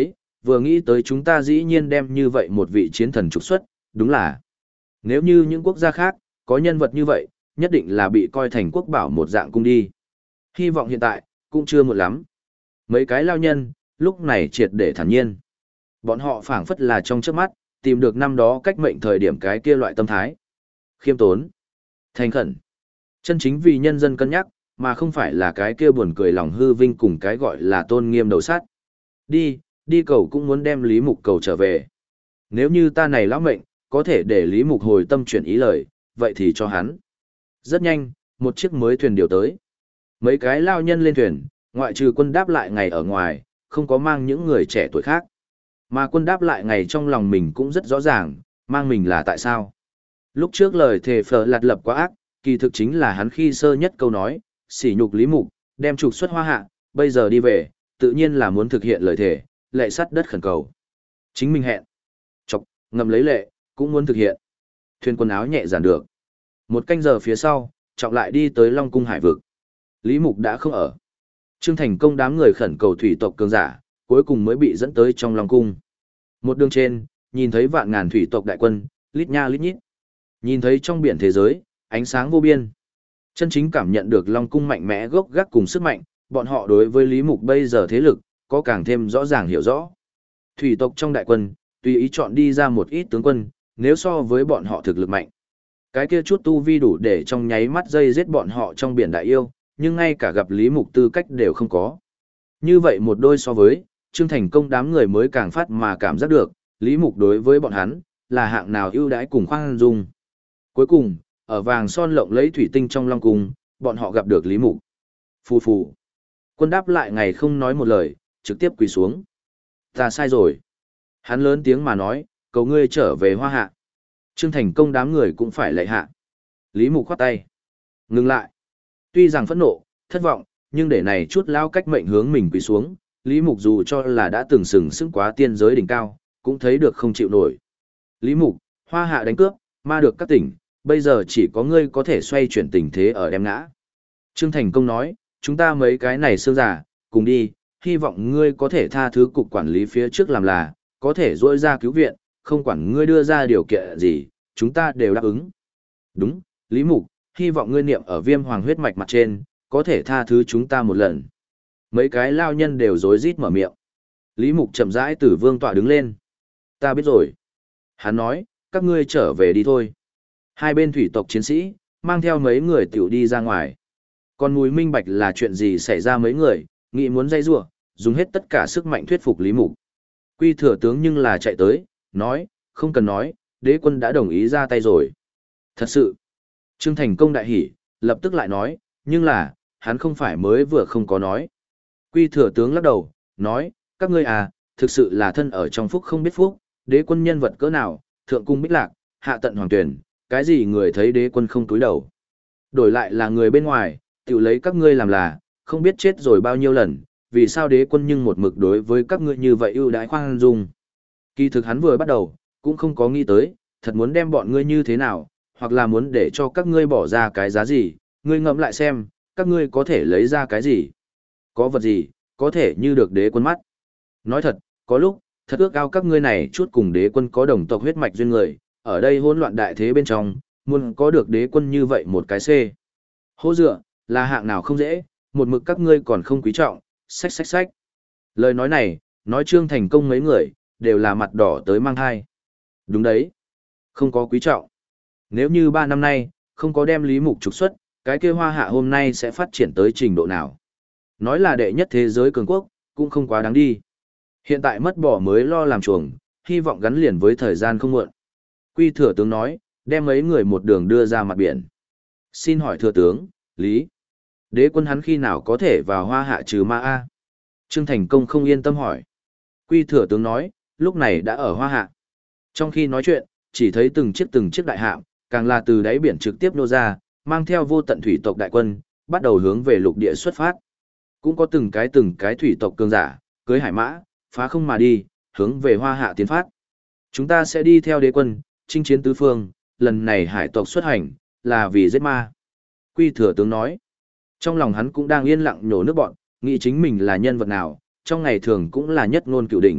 Vừa nghĩ tới chúng ta dĩ nhiên đem như vậy một vị chiến thần trục xuất, đúng là nếu như những quốc gia khác có nhân vật như vậy, nhất định là bị coi thành quốc bảo một dạng cung đi. Hy vọng hiện tại cũng chưa muộn lắm. Mấy cái lao nhân lúc này triệt để thản nhiên. Bọn họ phảng phất là trong chớp mắt tìm được năm đó cách mệnh thời điểm cái kia loại tâm thái. Khiêm tốn, thành khẩn, chân chính vì nhân dân cân nhắc, mà không phải là cái kia buồn cười lòng hư vinh cùng cái gọi là tôn nghiêm đầu sát. Đi, đi cầu cũng muốn đem Lý Mục cầu trở về. Nếu như ta này lão mệnh, có thể để Lý Mục hồi tâm chuyển ý lời, vậy thì cho hắn. Rất nhanh, một chiếc mới thuyền điều tới. Mấy cái lao nhân lên thuyền, ngoại trừ quân đáp lại ngày ở ngoài, không có mang những người trẻ tuổi khác. Mà quân đáp lại ngày trong lòng mình cũng rất rõ ràng, mang mình là tại sao. Lúc trước lời thề phở lạt lập quá ác, kỳ thực chính là hắn khi sơ nhất câu nói, sỉ nhục Lý Mục, đem trục xuất Hoa Hạ, bây giờ đi về, tự nhiên là muốn thực hiện lời thề, lệ sắt đất khẩn cầu. Chính mình hẹn, chọc, ngầm lấy lệ, cũng muốn thực hiện. Thuyền quần áo nhẹ giản được. Một canh giờ phía sau, trọng lại đi tới Long Cung Hải Vực. Lý Mục đã không ở. Trương Thành Công đám người khẩn cầu thủy tộc cường giả, cuối cùng mới bị dẫn tới trong Long Cung. Một đường trên, nhìn thấy vạn ngàn thủy tộc đại quân, lít nha lít nhít. Nhìn thấy trong biển thế giới, ánh sáng vô biên. Chân chính cảm nhận được Long Cung mạnh mẽ gốc gác cùng sức mạnh, bọn họ đối với Lý Mục bây giờ thế lực, có càng thêm rõ ràng hiểu rõ. Thủy tộc trong đại quân, tùy ý chọn đi ra một ít tướng quân, nếu so với bọn họ thực lực mạnh. Cái kia chút tu vi đủ để trong nháy mắt dây giết bọn họ trong biển đại yêu, nhưng ngay cả gặp Lý Mục tư cách đều không có. Như vậy một đôi so với, Trương Thành Công đám người mới càng phát mà cảm giác được, Lý Mục đối với bọn hắn, là hạng nào ưu đãi cùng khoan dung. Cuối cùng, ở vàng son lộng lấy thủy tinh trong Long Cung, bọn họ gặp được Lý Mục. Phù phù. Quân đáp lại ngày không nói một lời, trực tiếp quỳ xuống. Ta sai rồi. Hắn lớn tiếng mà nói, cầu ngươi trở về Hoa Hạ. Trương Thành Công đám người cũng phải lạy hạ. Lý Mục khoát tay. Ngừng lại. Tuy rằng phẫn nộ, thất vọng, nhưng để này chút lao cách mệnh hướng mình quỳ xuống, Lý Mục dù cho là đã từng sừng sững quá tiên giới đỉnh cao, cũng thấy được không chịu nổi. Lý Mục, Hoa Hạ đánh cướp, ma được các tỉnh, bây giờ chỉ có ngươi có thể xoay chuyển tình thế ở đem ngã. Trương Thành Công nói, chúng ta mấy cái này xương giả, cùng đi, hy vọng ngươi có thể tha thứ cục quản lý phía trước làm là, có thể rỗi ra cứu viện, không quản ngươi đưa ra điều kiện gì, chúng ta đều đáp ứng. Đúng, Lý Mục, hy vọng ngươi niệm ở viêm hoàng huyết mạch mặt trên, có thể tha thứ chúng ta một lần. Mấy cái lao nhân đều rối rít mở miệng. Lý Mục chậm rãi từ vương tọa đứng lên. Ta biết rồi. Hắn nói, các ngươi trở về đi thôi. Hai bên thủy tộc chiến sĩ, mang theo mấy người tiểu đi ra ngoài. Còn mùi minh bạch là chuyện gì xảy ra mấy người, nghĩ muốn dây rủa, dùng hết tất cả sức mạnh thuyết phục Lý Mục. Quy thừa tướng nhưng là chạy tới, nói, không cần nói, đế quân đã đồng ý ra tay rồi. Thật sự, Trương Thành Công đại hỉ, lập tức lại nói, nhưng là, hắn không phải mới vừa không có nói. Quy thừa tướng lắc đầu, nói, các ngươi à, thực sự là thân ở trong phúc không biết phúc, đế quân nhân vật cỡ nào, thượng cung bích lạc, hạ tận hoàng tuyển, cái gì người thấy đế quân không túi đầu. Đổi lại là người bên ngoài, tự lấy các ngươi làm là, không biết chết rồi bao nhiêu lần, vì sao đế quân nhưng một mực đối với các ngươi như vậy ưu đãi khoan dung. Kỳ thực hắn vừa bắt đầu, cũng không có nghĩ tới, thật muốn đem bọn ngươi như thế nào, hoặc là muốn để cho các ngươi bỏ ra cái giá gì, ngươi ngẫm lại xem, các ngươi có thể lấy ra cái gì. Có vật gì, có thể như được đế quân mắt. Nói thật, có lúc, thật ước ao các ngươi này chút cùng đế quân có đồng tộc huyết mạch duyên người, ở đây hỗn loạn đại thế bên trong, muốn có được đế quân như vậy một cái C. Hô dựa, là hạng nào không dễ, một mực các ngươi còn không quý trọng, xách xách xách. Lời nói này, nói Trương Thành Công mấy người, đều là mặt đỏ tới mang hai. Đúng đấy, không có quý trọng. Nếu như ba năm nay, không có đem Lý Mục trục xuất, cái kia Hoa Hạ hôm nay sẽ phát triển tới trình độ nào. Nói là đệ nhất thế giới cường quốc, cũng không quá đáng đi. Hiện tại mất bỏ mới lo làm chuồng, hy vọng gắn liền với thời gian không muộn. Quy thừa tướng nói, đem mấy người một đường đưa ra mặt biển. Xin hỏi thừa tướng, Lý, đế quân hắn khi nào có thể vào Hoa Hạ trừ ma A? Trương Thành Công không yên tâm hỏi. Quy thừa tướng nói, lúc này đã ở Hoa Hạ. Trong khi nói chuyện, chỉ thấy từng chiếc từng chiếc đại hạm, càng là từ đáy biển trực tiếp nô ra, mang theo vô tận thủy tộc đại quân, bắt đầu hướng về lục địa xuất phát. Cũng có từng cái từng cái thủy tộc cường giả, cưới hải mã, phá không mà đi, hướng về Hoa Hạ tiến phát. Chúng ta sẽ đi theo đế quân, chinh chiến tứ phương, lần này hải tộc xuất hành, là vì giết ma. Quy thừa tướng nói, trong lòng hắn cũng đang yên lặng nhổ nước bọn, nghĩ chính mình là nhân vật nào, trong ngày thường cũng là nhất ngôn cửu đỉnh,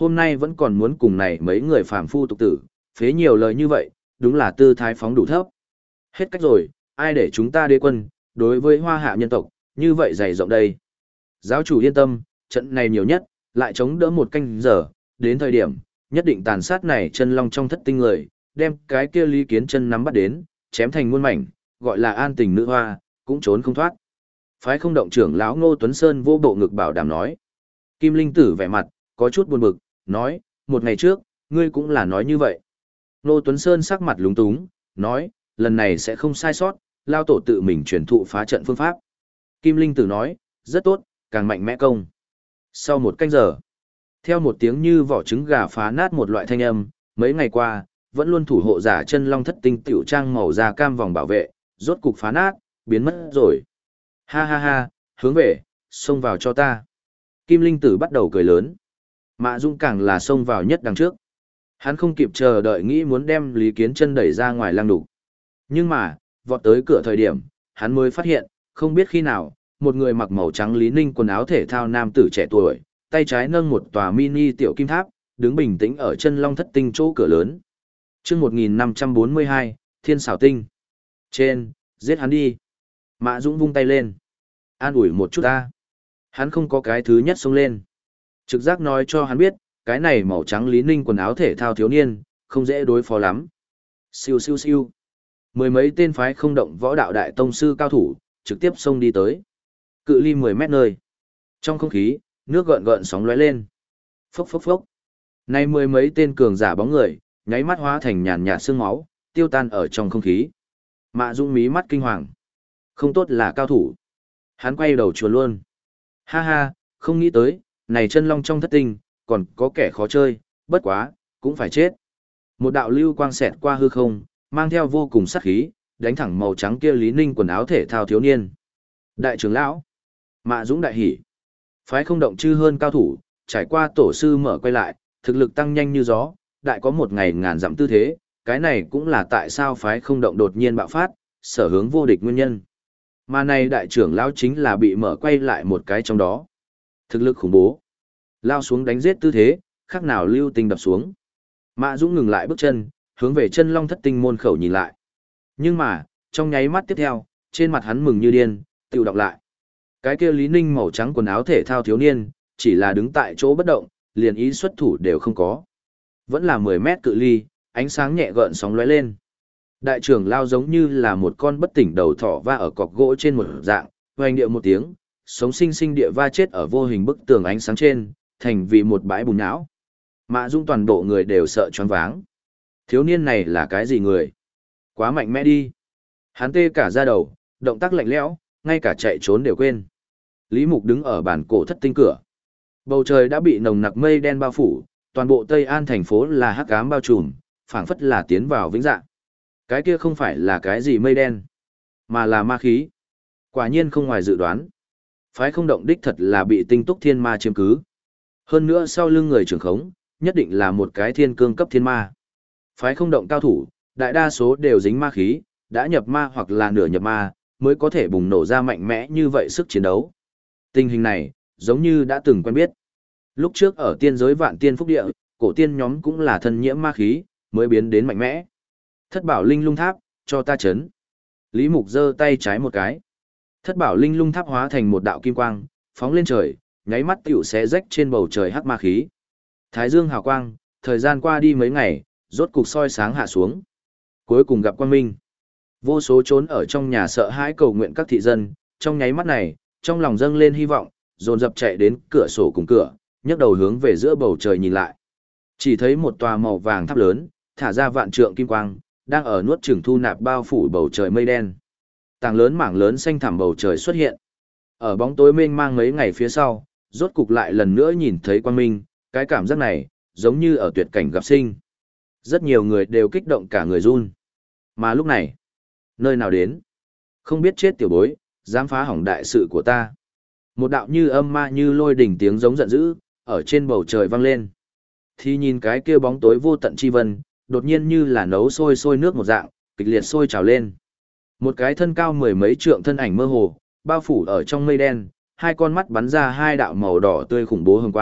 hôm nay vẫn còn muốn cùng này mấy người phàm phu tục tử, phế nhiều lời như vậy, đúng là tư thái phóng đủ thấp. Hết cách rồi, ai để chúng ta đế quân, đối với hoa hạ nhân tộc, như vậy dày rộng đây. Giáo chủ yên tâm, trận này nhiều nhất, lại chống đỡ một canh giờ, đến thời điểm, nhất định tàn sát này chân long trong thất tinh người, đem cái kia Lý Kiến Chân nắm bắt đến, chém thành muôn mảnh, gọi là an tình nữ hoa, cũng trốn không thoát. Phái không động trưởng lão Ngô Tuấn Sơn vô bộ ngực bảo đảm nói. Kim Linh Tử vẻ mặt, có chút buồn bực, nói, một ngày trước, ngươi cũng là nói như vậy. Ngô Tuấn Sơn sắc mặt lúng túng, nói, lần này sẽ không sai sót, lao tổ tự mình truyền thụ phá trận phương pháp. Kim Linh Tử nói, rất tốt, càng mạnh mẽ công. Sau một canh giờ, theo một tiếng như vỏ trứng gà phá nát một loại thanh âm, mấy ngày qua, vẫn luôn thủ hộ giả chân long thất tinh tiểu trang màu da cam vòng bảo vệ, rốt cục phá nát, biến mất rồi. Ha ha ha, hướng về, xông vào cho ta. Kim Linh Tử bắt đầu cười lớn. Mạ Dung càng là xông vào nhất đằng trước. Hắn không kịp chờ đợi nghĩ muốn đem Lý Kiến Chân đẩy ra ngoài lang đục. Nhưng mà, vọt tới cửa thời điểm, hắn mới phát hiện, không biết khi nào, một người mặc màu trắng Lý Ninh quần áo thể thao nam tử trẻ tuổi, tay trái nâng một tòa mini tiểu kim tháp, đứng bình tĩnh ở chân long thất tinh chỗ cửa lớn. Chương một nghìn năm trăm bốn mươi hai, Thiên Xảo Tinh. Trên, giết hắn đi. Mạ Dũng vung tay lên. An ủi một chút ta. Hắn không có cái thứ nhất xông lên. Trực giác nói cho hắn biết, cái này màu trắng Lý Ninh quần áo thể thao thiếu niên, không dễ đối phó lắm. Siêu siêu siêu. Mười mấy tên phái không động võ đạo đại tông sư cao thủ, trực tiếp xông đi tới. Cự ly mười mét nơi. Trong không khí, nước gợn gợn sóng lóe lên. Phốc phốc phốc. Nay mười mấy tên cường giả bóng người, nháy mắt hóa thành nhàn nhạt sương máu, tiêu tan ở trong không khí. Mạ Dung mí mắt kinh hoàng. Không tốt là cao thủ. Hắn quay đầu chuồn luôn. Ha ha, không nghĩ tới, này chân long trong thất tinh, còn có kẻ khó chơi, bất quá, cũng phải chết. Một đạo lưu quang xẹt qua hư không, mang theo vô cùng sát khí, đánh thẳng màu trắng kia Lý Ninh quần áo thể thao thiếu niên. Đại trưởng lão, Mạ Dũng đại hỉ. Phái không động chư hơn cao thủ, trải qua tổ sư mở quay lại, thực lực tăng nhanh như gió, đại có một ngày ngàn dặm tư thế, cái này cũng là tại sao phái không động đột nhiên bạo phát, sở hướng vô địch nguyên nhân. Mà này đại trưởng lão chính là bị mở quay lại một cái trong đó. Thực lực khủng bố. Lao xuống đánh giết tư thế, khác nào lưu tinh đập xuống. Mạ Dũng ngừng lại bước chân, hướng về chân long thất tinh môn khẩu nhìn lại. Nhưng mà, trong nháy mắt tiếp theo, trên mặt hắn mừng như điên, tiêu đọc lại. Cái kia Lý Ninh màu trắng quần áo thể thao thiếu niên, chỉ là đứng tại chỗ bất động, liền ý xuất thủ đều không có. Vẫn là mười mét cự ly, ánh sáng nhẹ gợn sóng lóe lên. Đại trưởng lao giống như là một con bất tỉnh đầu thỏ va ở cọc gỗ trên một dạng, hoành điệu một tiếng, sống sinh sinh địa va chết ở vô hình bức tường ánh sáng trên, thành vì một bãi bùn nhão. Mạ Dung toàn bộ người đều sợ choáng váng. Thiếu niên này là cái gì người? Quá mạnh mẽ đi. Hắn tê cả da đầu, động tác lạnh lẽo, ngay cả chạy trốn đều quên. Lý Mục đứng ở bản cổ thất tinh cửa. Bầu trời đã bị nồng nặc mây đen bao phủ, toàn bộ Tây An thành phố là hắc ám bao trùm, phảng phất là tiến vào vĩnh dạng. Cái kia không phải là cái gì mây đen, mà là ma khí. Quả nhiên không ngoài dự đoán. Phái không động đích thật là bị tinh túc thiên ma chiếm cứ. Hơn nữa sau lưng người trưởng khống, nhất định là một cái thiên cương cấp thiên ma. Phái không động cao thủ, đại đa số đều dính ma khí, đã nhập ma hoặc là nửa nhập ma, mới có thể bùng nổ ra mạnh mẽ như vậy sức chiến đấu. Tình hình này, giống như đã từng quen biết. Lúc trước ở tiên giới vạn tiên phúc địa, cổ tiên nhóm cũng là thân nhiễm ma khí, mới biến đến mạnh mẽ. Thất bảo linh lung tháp, cho ta chấn. Lý Mục giơ tay trái một cái. Thất bảo linh lung tháp hóa thành một đạo kim quang, phóng lên trời, nháy mắt tiểu xé rách trên bầu trời hắc ma khí. Thái dương hào quang, thời gian qua đi mấy ngày, rốt cục soi sáng hạ xuống. Cuối cùng gặp quang minh. Vô số trốn ở trong nhà sợ hãi cầu nguyện các thị dân, trong nháy mắt này, trong lòng dâng lên hy vọng, dồn dập chạy đến cửa sổ cùng cửa, nhấc đầu hướng về giữa bầu trời nhìn lại. Chỉ thấy một tòa màu vàng tháp lớn, thả ra vạn trượng kim quang, đang ở nuốt chửng thu nạp bao phủ bầu trời mây đen. Tảng lớn mảng lớn xanh thẳm bầu trời xuất hiện. Ở bóng tối mênh mang mấy ngày phía sau, rốt cục lại lần nữa nhìn thấy quang minh, cái cảm giác này, giống như ở tuyệt cảnh gặp sinh. Rất nhiều người đều kích động cả người run. Mà lúc này, nơi nào đến? Không biết chết tiểu bối, dám phá hỏng đại sự của ta. Một đạo như âm ma như lôi đỉnh tiếng giống giận dữ, ở trên bầu trời vang lên. Thì nhìn cái kia bóng tối vô tận chi vân, đột nhiên như là nấu sôi sôi nước một dạng, kịch liệt sôi trào lên. Một cái thân cao mười mấy trượng thân ảnh mơ hồ, bao phủ ở trong mây đen, hai con mắt bắn ra hai đạo màu đỏ tươi khủng bố hồng quang,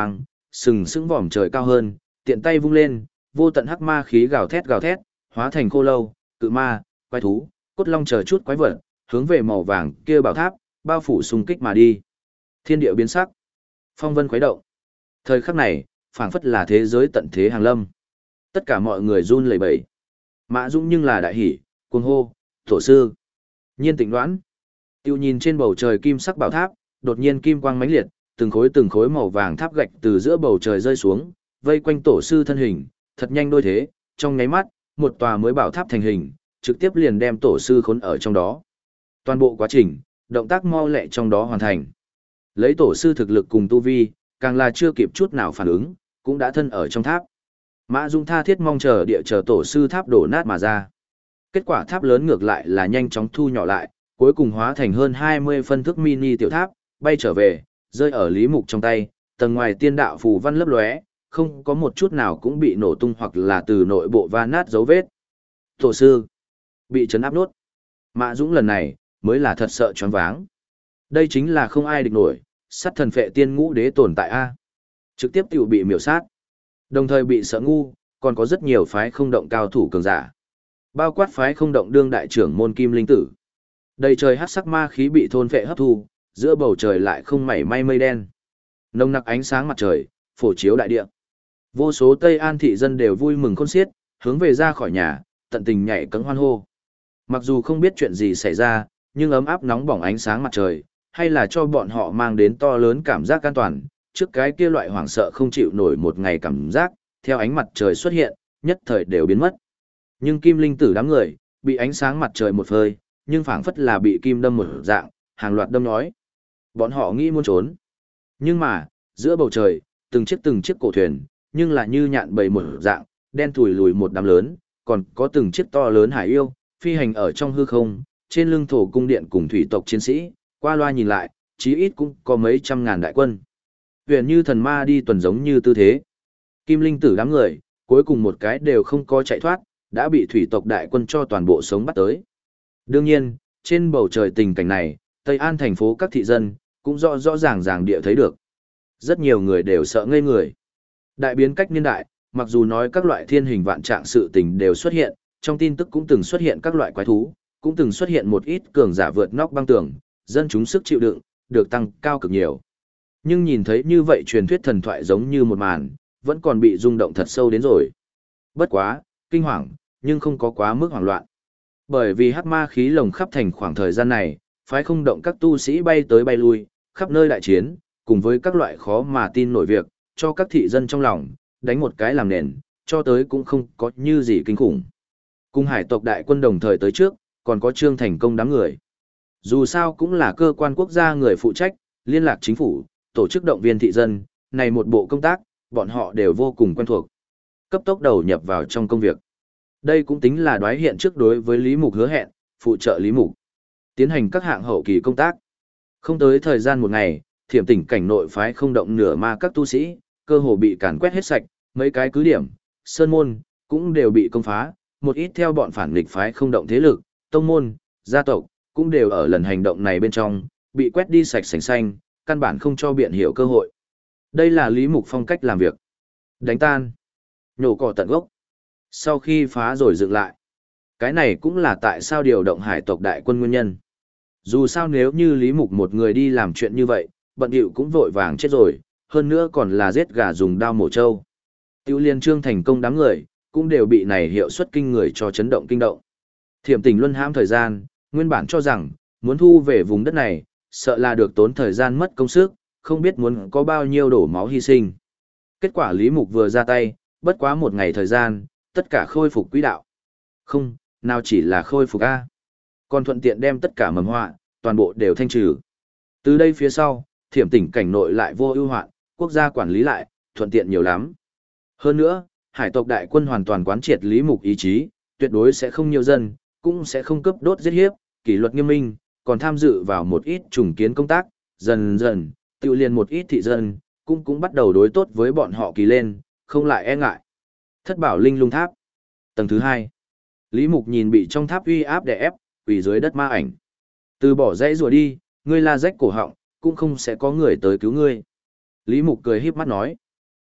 sừng sững vòm trời cao hơn, tiện tay vung lên, vô tận hắc ma khí gào thét gào thét, hóa thành khô lâu, cự ma, quái thú, cốt long chờ chút quái vật, hướng về màu vàng kia bảo tháp, bao phủ xung kích mà đi. Thiên địa biến sắc, phong vân khuấy động. Thời khắc này, phảng phất là thế giới tận thế hàng lâm. Tất cả mọi người run lẩy bẩy. Mã Dũng nhưng là đại hỉ, cuồng hô, "Tổ sư!" Nhiên Tịnh Đoán. Tiêu nhìn trên bầu trời kim sắc bảo tháp, đột nhiên kim quang mãnh liệt, từng khối từng khối màu vàng tháp gạch từ giữa bầu trời rơi xuống, vây quanh tổ sư thân hình, thật nhanh đôi thế, trong nháy mắt, một tòa mới bảo tháp thành hình, trực tiếp liền đem tổ sư khốn ở trong đó. Toàn bộ quá trình, động tác mau lẹ trong đó hoàn thành. Lấy tổ sư thực lực cùng tu vi, càng là chưa kịp chút nào phản ứng, cũng đã thân ở trong tháp. Mã Dung tha thiết mong chờ địa chờ tổ sư tháp đổ nát mà ra. Kết quả tháp lớn ngược lại là nhanh chóng thu nhỏ lại, cuối cùng hóa thành hơn hai mươi phân thước mini tiểu tháp, bay trở về, rơi ở Lý Mục trong tay, tầng ngoài tiên đạo phù văn lấp lóe, không có một chút nào cũng bị nổ tung hoặc là từ nội bộ va nát dấu vết. Tổ sư bị chấn áp nốt. Mã Dũng lần này mới là thật sợ choáng váng. Đây chính là không ai địch nổi, sát thần phệ tiên ngũ đế tồn tại a. Trực tiếp tiểu bị miểu sát. Đồng thời bị sợ ngu, còn có rất nhiều phái không động cao thủ cường giả. Bao quát phái không động đương đại trưởng môn Kim Linh Tử. Đầy trời hắc sắc ma khí bị thôn phệ hấp thu, giữa bầu trời lại không mảy may mây đen. Nồng nặc ánh sáng mặt trời, phổ chiếu đại địa. Vô số Tây An thị dân đều vui mừng khôn xiết, hướng về ra khỏi nhà, tận tình nhảy cẫng hoan hô. Mặc dù không biết chuyện gì xảy ra, nhưng ấm áp nóng bỏng ánh sáng mặt trời, hay là cho bọn họ mang đến to lớn cảm giác an toàn, trước cái kia loại hoảng sợ không chịu nổi một ngày cảm giác, theo ánh mặt trời xuất hiện, nhất thời đều biến mất. Nhưng Kim Linh Tử đám người, bị ánh sáng mặt trời một phơi, nhưng phảng phất là bị kim đâm một dạng, hàng loạt đâm nhói. Bọn họ nghĩ muốn trốn. Nhưng mà, giữa bầu trời, từng chiếc từng chiếc cổ thuyền, nhưng là như nhạn bầy một dạng, đen thùi lùi một đám lớn, còn có từng chiếc to lớn hải yêu, phi hành ở trong hư không, trên lưng thổ cung điện cùng thủy tộc chiến sĩ, qua loa nhìn lại, chí ít cũng có mấy trăm ngàn đại quân. Huyền như thần ma đi tuần giống như tư thế. Kim Linh Tử đám người, cuối cùng một cái đều không có chạy thoát, đã bị thủy tộc đại quân cho toàn bộ sống bắt tới. Đương nhiên, trên bầu trời tình cảnh này, Tây An thành phố các thị dân, cũng rõ rõ ràng ràng địa thấy được. Rất nhiều người đều sợ ngây người. Đại biến cách niên đại, mặc dù nói các loại thiên hình vạn trạng sự tình đều xuất hiện, trong tin tức cũng từng xuất hiện các loại quái thú, cũng từng xuất hiện một ít cường giả vượt nóc băng tường, dân chúng sức chịu đựng, được tăng cao cực nhiều. Nhưng nhìn thấy như vậy truyền thuyết thần thoại giống như một màn, vẫn còn bị rung động thật sâu đến rồi. Bất quá, kinh hoàng, nhưng không có quá mức hoảng loạn. Bởi vì hắc ma khí lồng khắp thành khoảng thời gian này, phái không động các tu sĩ bay tới bay lui, khắp nơi đại chiến, cùng với các loại khó mà tin nổi việc, cho các thị dân trong lòng, đánh một cái làm nền, cho tới cũng không có như gì kinh khủng. Cùng hải tộc đại quân đồng thời tới trước, còn có Trương Thành Công đám người. Dù sao cũng là cơ quan quốc gia người phụ trách, liên lạc chính phủ, tổ chức động viên thị dân, này một bộ công tác, bọn họ đều vô cùng quen thuộc. Cấp tốc đầu nhập vào trong công việc. Đây cũng tính là đoái hiện trước đối với Lý Mục hứa hẹn, phụ trợ Lý Mục. Tiến hành các hạng hậu kỳ công tác. Không tới thời gian một ngày, Thiểm Tỉnh cảnh nội phái không động nửa ma các tu sĩ, cơ hồ bị càn quét hết sạch, mấy cái cứ điểm, sơn môn, cũng đều bị công phá, một ít theo bọn phản nghịch phái không động thế lực, tông môn, gia tộc, cũng đều ở lần hành động này bên trong, bị quét đi sạch sành xanh, căn bản không cho biện hiểu cơ hội. Đây là Lý Mục phong cách làm việc. Đánh tan, nhổ cỏ tận gốc. Sau khi phá rồi dựng lại. Cái này cũng là tại sao điều động hải tộc đại quân nguyên nhân. Dù sao nếu như Lý Mục một người đi làm chuyện như vậy, bận điệu cũng vội vàng chết rồi, hơn nữa còn là giết gà dùng dao mổ trâu. Tiêu Liên Trương Thành Công đám người, cũng đều bị này hiệu suất kinh người cho chấn động kinh động. Thiểm Tỉnh luân hãm thời gian, nguyên bản cho rằng, muốn thu về vùng đất này, sợ là được tốn thời gian mất công sức, không biết muốn có bao nhiêu đổ máu hy sinh. Kết quả Lý Mục vừa ra tay, bất quá một ngày thời gian, tất cả khôi phục quỹ đạo. Không, nào chỉ là khôi phục A. Còn thuận tiện đem tất cả mầm họa, toàn bộ đều thanh trừ. Từ đây phía sau, Thiểm Tỉnh cảnh nội lại vô ưu hoạn, quốc gia quản lý lại, thuận tiện nhiều lắm. Hơn nữa, hải tộc đại quân hoàn toàn quán triệt Lý Mục ý chí, tuyệt đối sẽ không nhiều dân, cũng sẽ không cướp đốt giết hiếp, kỷ luật nghiêm minh, còn tham dự vào một ít trùng kiến công tác, dần dần, tự liền một ít thị dân, cũng cũng bắt đầu đối tốt với bọn họ kỳ lên, không lại e ngại. Thất bảo linh lung tháp. Tầng thứ hai. Lý Mục nhìn bị trong tháp uy áp đè ép, quỳ dưới đất ma ảnh. Từ bỏ dãy rùa đi, ngươi la rách cổ họng, cũng không sẽ có người tới cứu ngươi. Lý Mục cười híp mắt nói.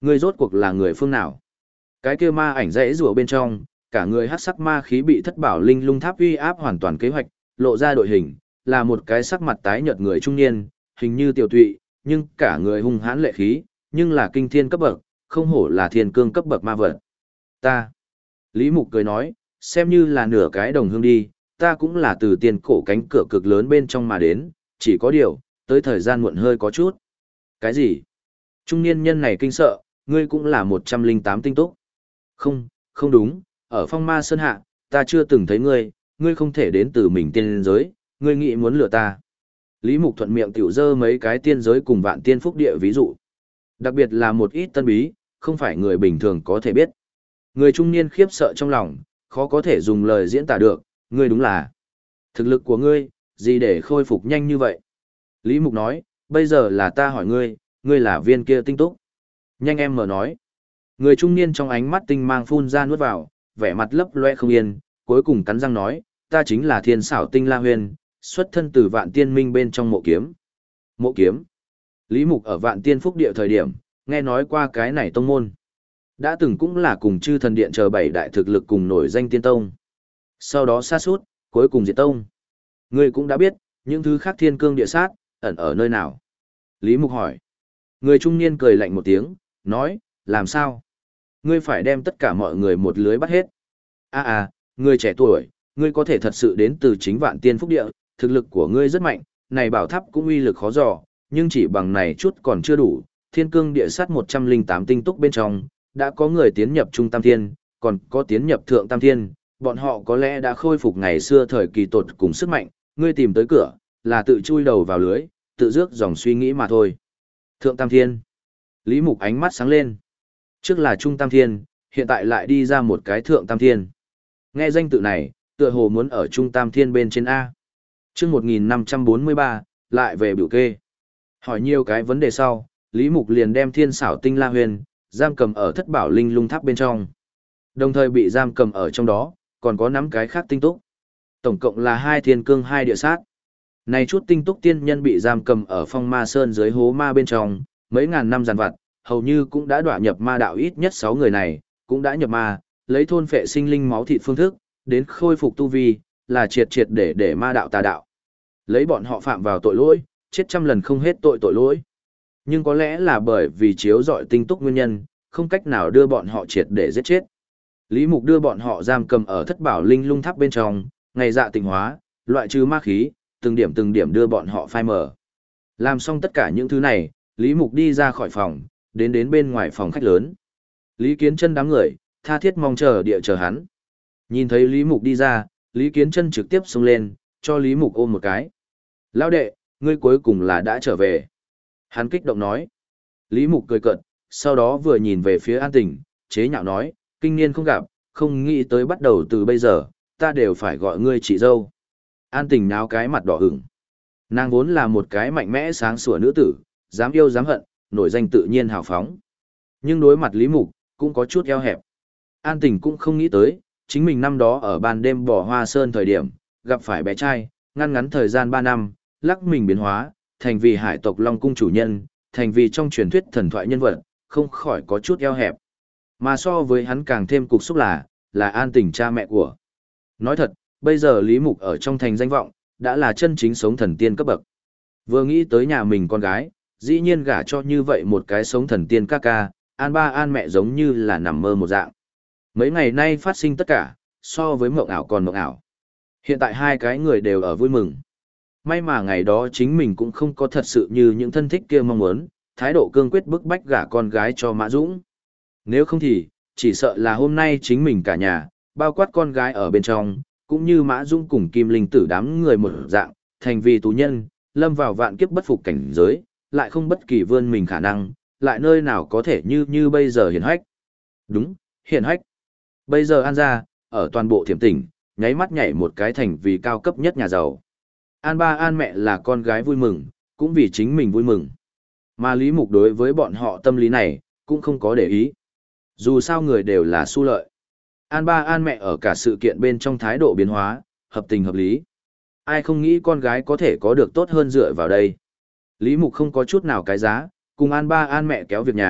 Ngươi rốt cuộc là người phương nào? Cái kia ma ảnh rẽ rùa bên trong, cả người hắc sắc ma khí bị thất bảo linh lung tháp uy áp hoàn toàn kế hoạch, lộ ra đội hình, là một cái sắc mặt tái nhợt người trung niên, hình như tiểu tụy, nhưng cả người hung hãn lệ khí, nhưng là kinh thiên cấp bậc, không hổ là thiên cương cấp bậc ma vật. Ta. Lý Mục cười nói, xem như là nửa cái đồng hương đi, ta cũng là từ tiền cổ cánh cửa cực lớn bên trong mà đến, chỉ có điều, tới thời gian muộn hơi có chút. Cái gì? Trung niên nhân này kinh sợ, ngươi cũng là một trăm linh tám tinh túc. Không, không đúng, ở phong ma sơn hạ, ta chưa từng thấy ngươi, ngươi không thể đến từ mình tiên giới, ngươi nghĩ muốn lừa ta. Lý Mục thuận miệng tiểu dơ mấy cái tiên giới cùng vạn tiên phúc địa ví dụ. Đặc biệt là một ít tân bí, không phải người bình thường có thể biết. Người trung niên khiếp sợ trong lòng, khó có thể dùng lời diễn tả được, ngươi đúng là. Thực lực của ngươi, gì để khôi phục nhanh như vậy? Lý Mục nói, bây giờ là ta hỏi ngươi, ngươi là viên kia tinh túc. Nhanh em mở nói. Người trung niên trong ánh mắt tinh mang phun ra nuốt vào, vẻ mặt lấp loe không yên, cuối cùng cắn răng nói, ta chính là thiên xảo tinh la huyền, xuất thân từ vạn tiên minh bên trong mộ kiếm. Mộ kiếm. Lý Mục ở vạn tiên phúc địa thời điểm, nghe nói qua cái này tông môn. Đã từng cũng là cùng chư thần điện chờ bảy đại thực lực cùng nổi danh tiên tông. Sau đó sa sút cuối cùng diệt tông. Ngươi cũng đã biết, những thứ khác thiên cương địa sát, ẩn ở nơi nào. Lý Mục hỏi. Người trung niên cười lạnh một tiếng, nói, làm sao? Ngươi phải đem tất cả mọi người một lưới bắt hết. À à, ngươi trẻ tuổi, ngươi có thể thật sự đến từ chính vạn tiên phúc địa, thực lực của ngươi rất mạnh, này bảo tháp cũng uy lực khó dò, nhưng chỉ bằng này chút còn chưa đủ, thiên cương địa sát một trăm linh tám tinh túc bên trong, đã có người tiến nhập trung tam thiên, còn có tiến nhập thượng tam thiên, bọn họ có lẽ đã khôi phục ngày xưa thời kỳ tột cùng sức mạnh, ngươi tìm tới cửa, là tự chui đầu vào lưới, tự rước dòng suy nghĩ mà thôi. Thượng tam thiên. Lý Mục ánh mắt sáng lên. Trước là trung tam thiên, hiện tại lại đi ra một cái thượng tam thiên. Nghe danh tự này, tựa hồ muốn ở trung tam thiên bên trên A. Trước một nghìn năm trăm bốn mươi ba, lại về biểu kê. Hỏi nhiều cái vấn đề sau, Lý Mục liền đem thiên xảo tinh la huyền, giam cầm ở thất bảo linh lung tháp bên trong. Đồng thời bị giam cầm ở trong đó, còn có năm cái khác tinh túc. Tổng cộng là hai thiên cương hai địa sát. Này chút tinh túc tiên nhân bị giam cầm ở phong ma sơn dưới hố ma bên trong, mấy ngàn năm giàn vặt, hầu như cũng đã đọa nhập ma đạo ít nhất sáu người này, cũng đã nhập ma, lấy thôn phệ sinh linh máu thịt phương thức, đến khôi phục tu vi, là triệt triệt để để ma đạo tà đạo. Lấy bọn họ phạm vào tội lỗi, chết trăm lần không hết tội tội lỗi. Nhưng có lẽ là bởi vì chiếu dọi tinh túc nguyên nhân, không cách nào đưa bọn họ triệt để giết chết. Lý Mục đưa bọn họ giam cầm ở thất bảo linh lung tháp bên trong, ngày dạ tịnh hóa, loại trừ ma khí, từng điểm từng điểm đưa bọn họ phai mở. Làm xong tất cả những thứ này, Lý Mục đi ra khỏi phòng, đến đến bên ngoài phòng khách lớn. Lý Kiến Chân đám người, tha thiết mong chờ địa chờ hắn. Nhìn thấy Lý Mục đi ra, Lý Kiến Chân trực tiếp xông lên, cho Lý Mục ôm một cái. Lão đệ, ngươi cuối cùng là đã trở về. Hắn kích động nói. Lý Mục cười cợt, sau đó vừa nhìn về phía An Tình, chế nhạo nói, kinh niên không gặp, không nghĩ tới bắt đầu từ bây giờ, ta đều phải gọi ngươi chị dâu. An Tình náo cái mặt đỏ ửng. Nàng vốn là một cái mạnh mẽ sáng sủa nữ tử, dám yêu dám hận, nổi danh tự nhiên hào phóng. Nhưng đối mặt Lý Mục, cũng có chút eo hẹp. An Tình cũng không nghĩ tới, chính mình năm đó ở ban đêm bỏ hoa sơn thời điểm, gặp phải bé trai, ngăn ngắn thời gian ba năm, lắc mình biến hóa, thành vì hải tộc Long Cung chủ nhân, thành vì trong truyền thuyết thần thoại nhân vật, không khỏi có chút eo hẹp. Mà so với hắn càng thêm cục xúc là, là An Tình cha mẹ của. Nói thật, bây giờ Lý Mục ở trong thành danh vọng, đã là chân chính sống thần tiên cấp bậc. Vừa nghĩ tới nhà mình con gái, dĩ nhiên gả cho như vậy một cái sống thần tiên ca ca, An ba An mẹ giống như là nằm mơ một dạng. Mấy ngày nay phát sinh tất cả, so với mộng ảo còn mộng ảo. Hiện tại hai cái người đều ở vui mừng. May mà ngày đó chính mình cũng không có thật sự như những thân thích kia mong muốn, thái độ cương quyết bức bách gả con gái cho Mã Dũng. Nếu không thì, chỉ sợ là hôm nay chính mình cả nhà, bao quát con gái ở bên trong, cũng như Mã Dũng cùng Kim Linh Tử đám người một dạng, thành vì tù nhân, lâm vào vạn kiếp bất phục cảnh giới, lại không bất kỳ vươn mình khả năng, lại nơi nào có thể như như bây giờ hiển hách. Đúng, hiển hách. Bây giờ An gia, ở toàn bộ Thiểm tỉnh, nháy mắt nhảy một cái thành vì cao cấp nhất nhà giàu. An ba An mẹ là con gái vui mừng, cũng vì chính mình vui mừng. Mà Lý Mục đối với bọn họ tâm lý này, cũng không có để ý. Dù sao người đều là su lợi. An ba An mẹ ở cả sự kiện bên trong thái độ biến hóa, hợp tình hợp lý. Ai không nghĩ con gái có thể có được tốt hơn dựa vào đây. Lý Mục không có chút nào cái giá, cùng An ba An mẹ kéo việc nhà,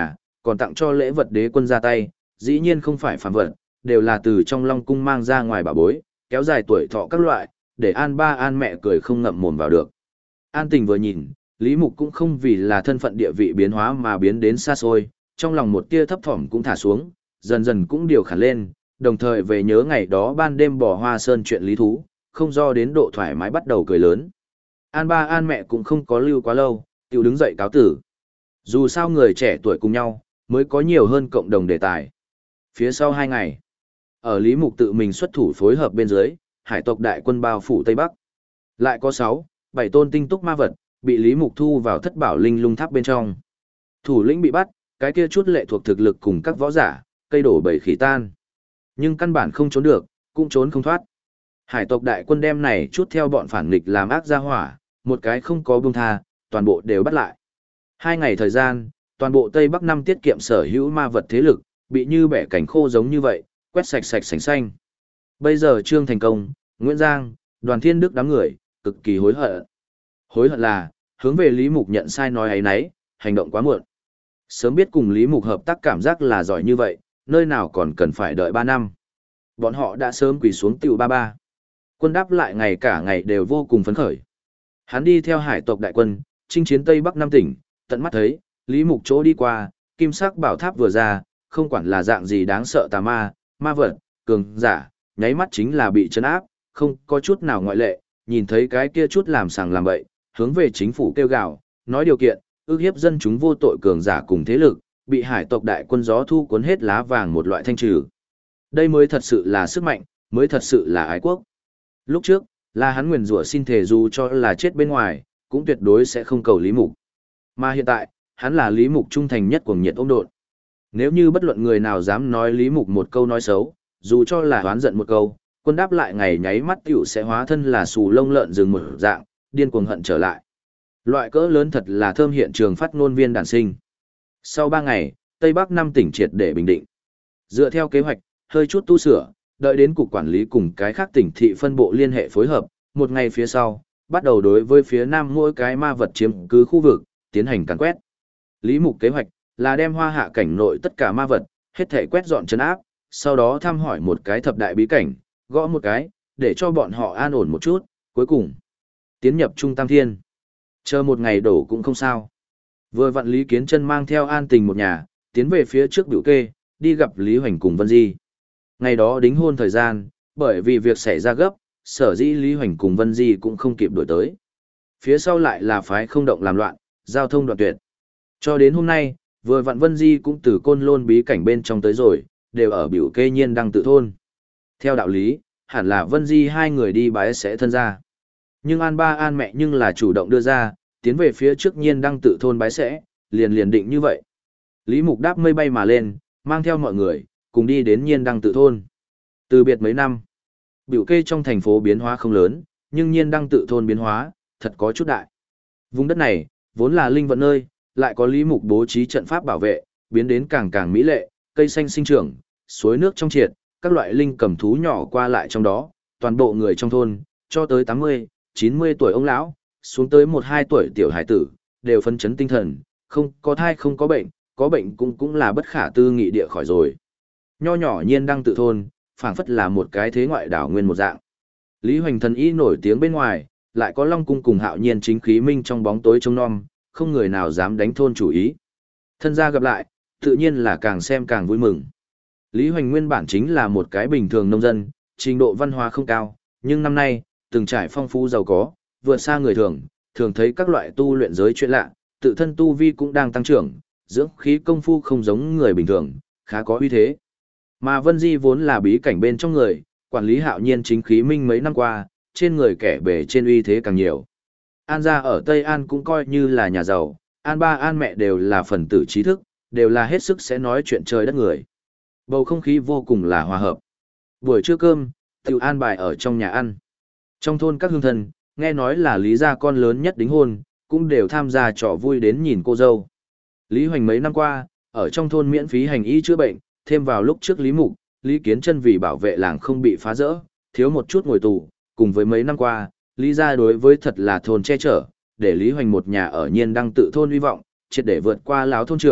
còn tặng cho lễ vật đế quân ra tay, dĩ nhiên không phải phàm vật, đều là từ trong Long cung mang ra ngoài bảo bối, kéo dài tuổi thọ các loại, để An ba An mẹ cười không ngậm mồm vào được. An Tình vừa nhìn, Lý Mục cũng không vì là thân phận địa vị biến hóa mà biến đến xa xôi, trong lòng một tia thấp thỏm cũng thả xuống, dần dần cũng điều khản lên, đồng thời về nhớ ngày đó ban đêm bỏ hoa sơn chuyện lý thú, không do đến độ thoải mái bắt đầu cười lớn. An ba An mẹ cũng không có lưu quá lâu, tiểu đứng dậy cáo tử. Dù sao người trẻ tuổi cùng nhau, mới có nhiều hơn cộng đồng đề tài. Phía sau hai ngày, ở Lý Mục tự mình xuất thủ phối hợp bên dưới, hải tộc đại quân bao phủ Tây Bắc. Lại có sáu, bảy tôn tinh túc ma vật, bị Lý Mục thu vào thất bảo linh lung tháp bên trong. Thủ lĩnh bị bắt, cái kia chút lệ thuộc thực lực cùng các võ giả, cây đổ bầy khỉ tan. Nhưng căn bản không trốn được, cũng trốn không thoát. Hải tộc đại quân đem này chút theo bọn phản nghịch làm ác ra hỏa, một cái không có buông tha, toàn bộ đều bắt lại. Hai ngày thời gian, toàn bộ Tây Bắc năm tiết kiệm sở hữu ma vật thế lực, bị như bẻ cảnh khô giống như vậy, quét sạch sạch sành xanh. Bây giờ Trương Thành Công, Nguyễn Giang, Đoàn Thiên Đức đám người, cực kỳ hối hận. Hối hận là, hướng về Lý Mục nhận sai nói ấy nấy, hành động quá muộn. Sớm biết cùng Lý Mục hợp tác cảm giác là giỏi như vậy, nơi nào còn cần phải đợi ba năm. Bọn họ đã sớm quỳ xuống tiểu ba ba. Quân đáp lại ngày cả ngày đều vô cùng phấn khởi. Hắn đi theo hải tộc đại quân, chinh chiến Tây Bắc năm tỉnh, tận mắt thấy, Lý Mục chỗ đi qua, kim sắc bảo tháp vừa ra, không quản là dạng gì đáng sợ tà ma, ma vật, cường giả, nháy mắt chính là bị trấn áp, không có chút nào ngoại lệ, nhìn thấy cái kia chút làm sàng làm bậy, hướng về chính phủ kêu gào, nói điều kiện, ước hiếp dân chúng vô tội cường giả cùng thế lực, bị hải tộc đại quân gió thu cuốn hết lá vàng một loại thanh trừ. Đây mới thật sự là sức mạnh, mới thật sự là ái quốc. Lúc trước, là hắn nguyền rủa xin thề dù cho là chết bên ngoài, cũng tuyệt đối sẽ không cầu Lý Mục. Mà hiện tại, hắn là Lý Mục trung thành nhất cuồng nhiệt ôm độn. Nếu như bất luận người nào dám nói Lý Mục một câu nói xấu, dù cho là oán giận một câu, quân đáp lại ngày nháy mắt tiểu sẽ hóa thân là xù lông lợn rừng một dạng, điên cuồng hận trở lại. Loại cỡ lớn thật là thơm hiện trường phát ngôn viên đản sinh. Sau ba ngày, Tây Bắc năm tỉnh triệt để bình định. Dựa theo kế hoạch, hơi chút tu sửa, đợi đến cục quản lý cùng cái khác tỉnh thị phân bộ liên hệ phối hợp, một ngày phía sau, bắt đầu đối với phía nam mỗi cái ma vật chiếm cứ khu vực, tiến hành càn quét. Lý Mục kế hoạch là đem hoa hạ cảnh nội tất cả ma vật, hết thể quét dọn trấn áp, sau đó thăm hỏi một cái thập đại bí cảnh, gõ một cái, để cho bọn họ an ổn một chút, cuối cùng tiến nhập Trung Tam Thiên. Chờ một ngày đổ cũng không sao. Vừa vặn Lý Kiến Chân mang theo An Tình một nhà, tiến về phía trước biểu kê, đi gặp Lý Hoành cùng Vân Di. Ngày đó đính hôn thời gian, bởi vì việc xảy ra gấp, sở dĩ Lý Hoành cùng Vân Di cũng không kịp đuổi tới. Phía sau lại là phái không động làm loạn, giao thông đoạn tuyệt. Cho đến hôm nay, vừa vặn Vân Di cũng từ côn lôn bí cảnh bên trong tới rồi, đều ở biểu kê nhiên đăng tự thôn. Theo đạo lý, hẳn là Vân Di hai người đi bái sẽ thân ra. Nhưng An ba An mẹ nhưng là chủ động đưa ra, tiến về phía trước nhiên đăng tự thôn bái sẽ, liền liền định như vậy. Lý Mục đáp mây bay mà lên, mang theo mọi người, cùng đi đến nhiên đăng tự thôn. Từ biệt mấy năm, biểu kê trong thành phố biến hóa không lớn, nhưng nhiên đăng tự thôn biến hóa, thật có chút đại. Vùng đất này, vốn là linh vận nơi, lại có Lý Mục bố trí trận pháp bảo vệ, biến đến càng càng mỹ lệ, cây xanh sinh trưởng, suối nước trong triệt, các loại linh cầm thú nhỏ qua lại trong đó, toàn bộ người trong thôn, cho tới tám mươi, chín mươi tuổi ông lão, xuống tới một hai tuổi tiểu hải tử, đều phấn chấn tinh thần, không có thai không có bệnh, có bệnh cũng cũng là bất khả tư nghị địa khỏi rồi. Nho nhỏ nhiên đăng tự thôn, phảng phất là một cái thế ngoại đảo nguyên một dạng. Lý Hoành thần y nổi tiếng bên ngoài, lại có Long cung cùng Hạo Nhiên chính khí minh trong bóng tối trông nom, không người nào dám đánh thôn chủ ý. Thân gia gặp lại, tự nhiên là càng xem càng vui mừng. Lý Hoành nguyên bản chính là một cái bình thường nông dân, trình độ văn hóa không cao, nhưng năm nay, từng trải phong phú giàu có, vượt xa người thường, thường thấy các loại tu luyện giới chuyện lạ, tự thân tu vi cũng đang tăng trưởng, dưỡng khí công phu không giống người bình thường, khá có uy thế. Mà Vân Di vốn là bí cảnh bên trong người, quản lý Hạo Nhiên chính khí minh mấy năm qua, trên người kẻ bề trên uy thế càng nhiều. An gia ở Tây An cũng coi như là nhà giàu, An ba An mẹ đều là phần tử trí thức, đều là hết sức sẽ nói chuyện trời đất người. Bầu không khí vô cùng là hòa hợp. Buổi trưa cơm, tiểu an bài ở trong nhà ăn. Trong thôn các hương thân, nghe nói là Lý gia con lớn nhất đính hôn, cũng đều tham gia trò vui đến nhìn cô dâu. Lý Hoành mấy năm qua, ở trong thôn miễn phí hành y chữa bệnh, thêm vào lúc trước Lý Mục, Lý Kiến Chân vì bảo vệ làng không bị phá rỡ, thiếu một chút ngồi tù, cùng với mấy năm qua, Lý gia đối với thật là thôn che chở, để Lý Hoành một nhà ở nhiên đăng tự thôn hy vọng, triệt để vượt qua lão thôn trưởng,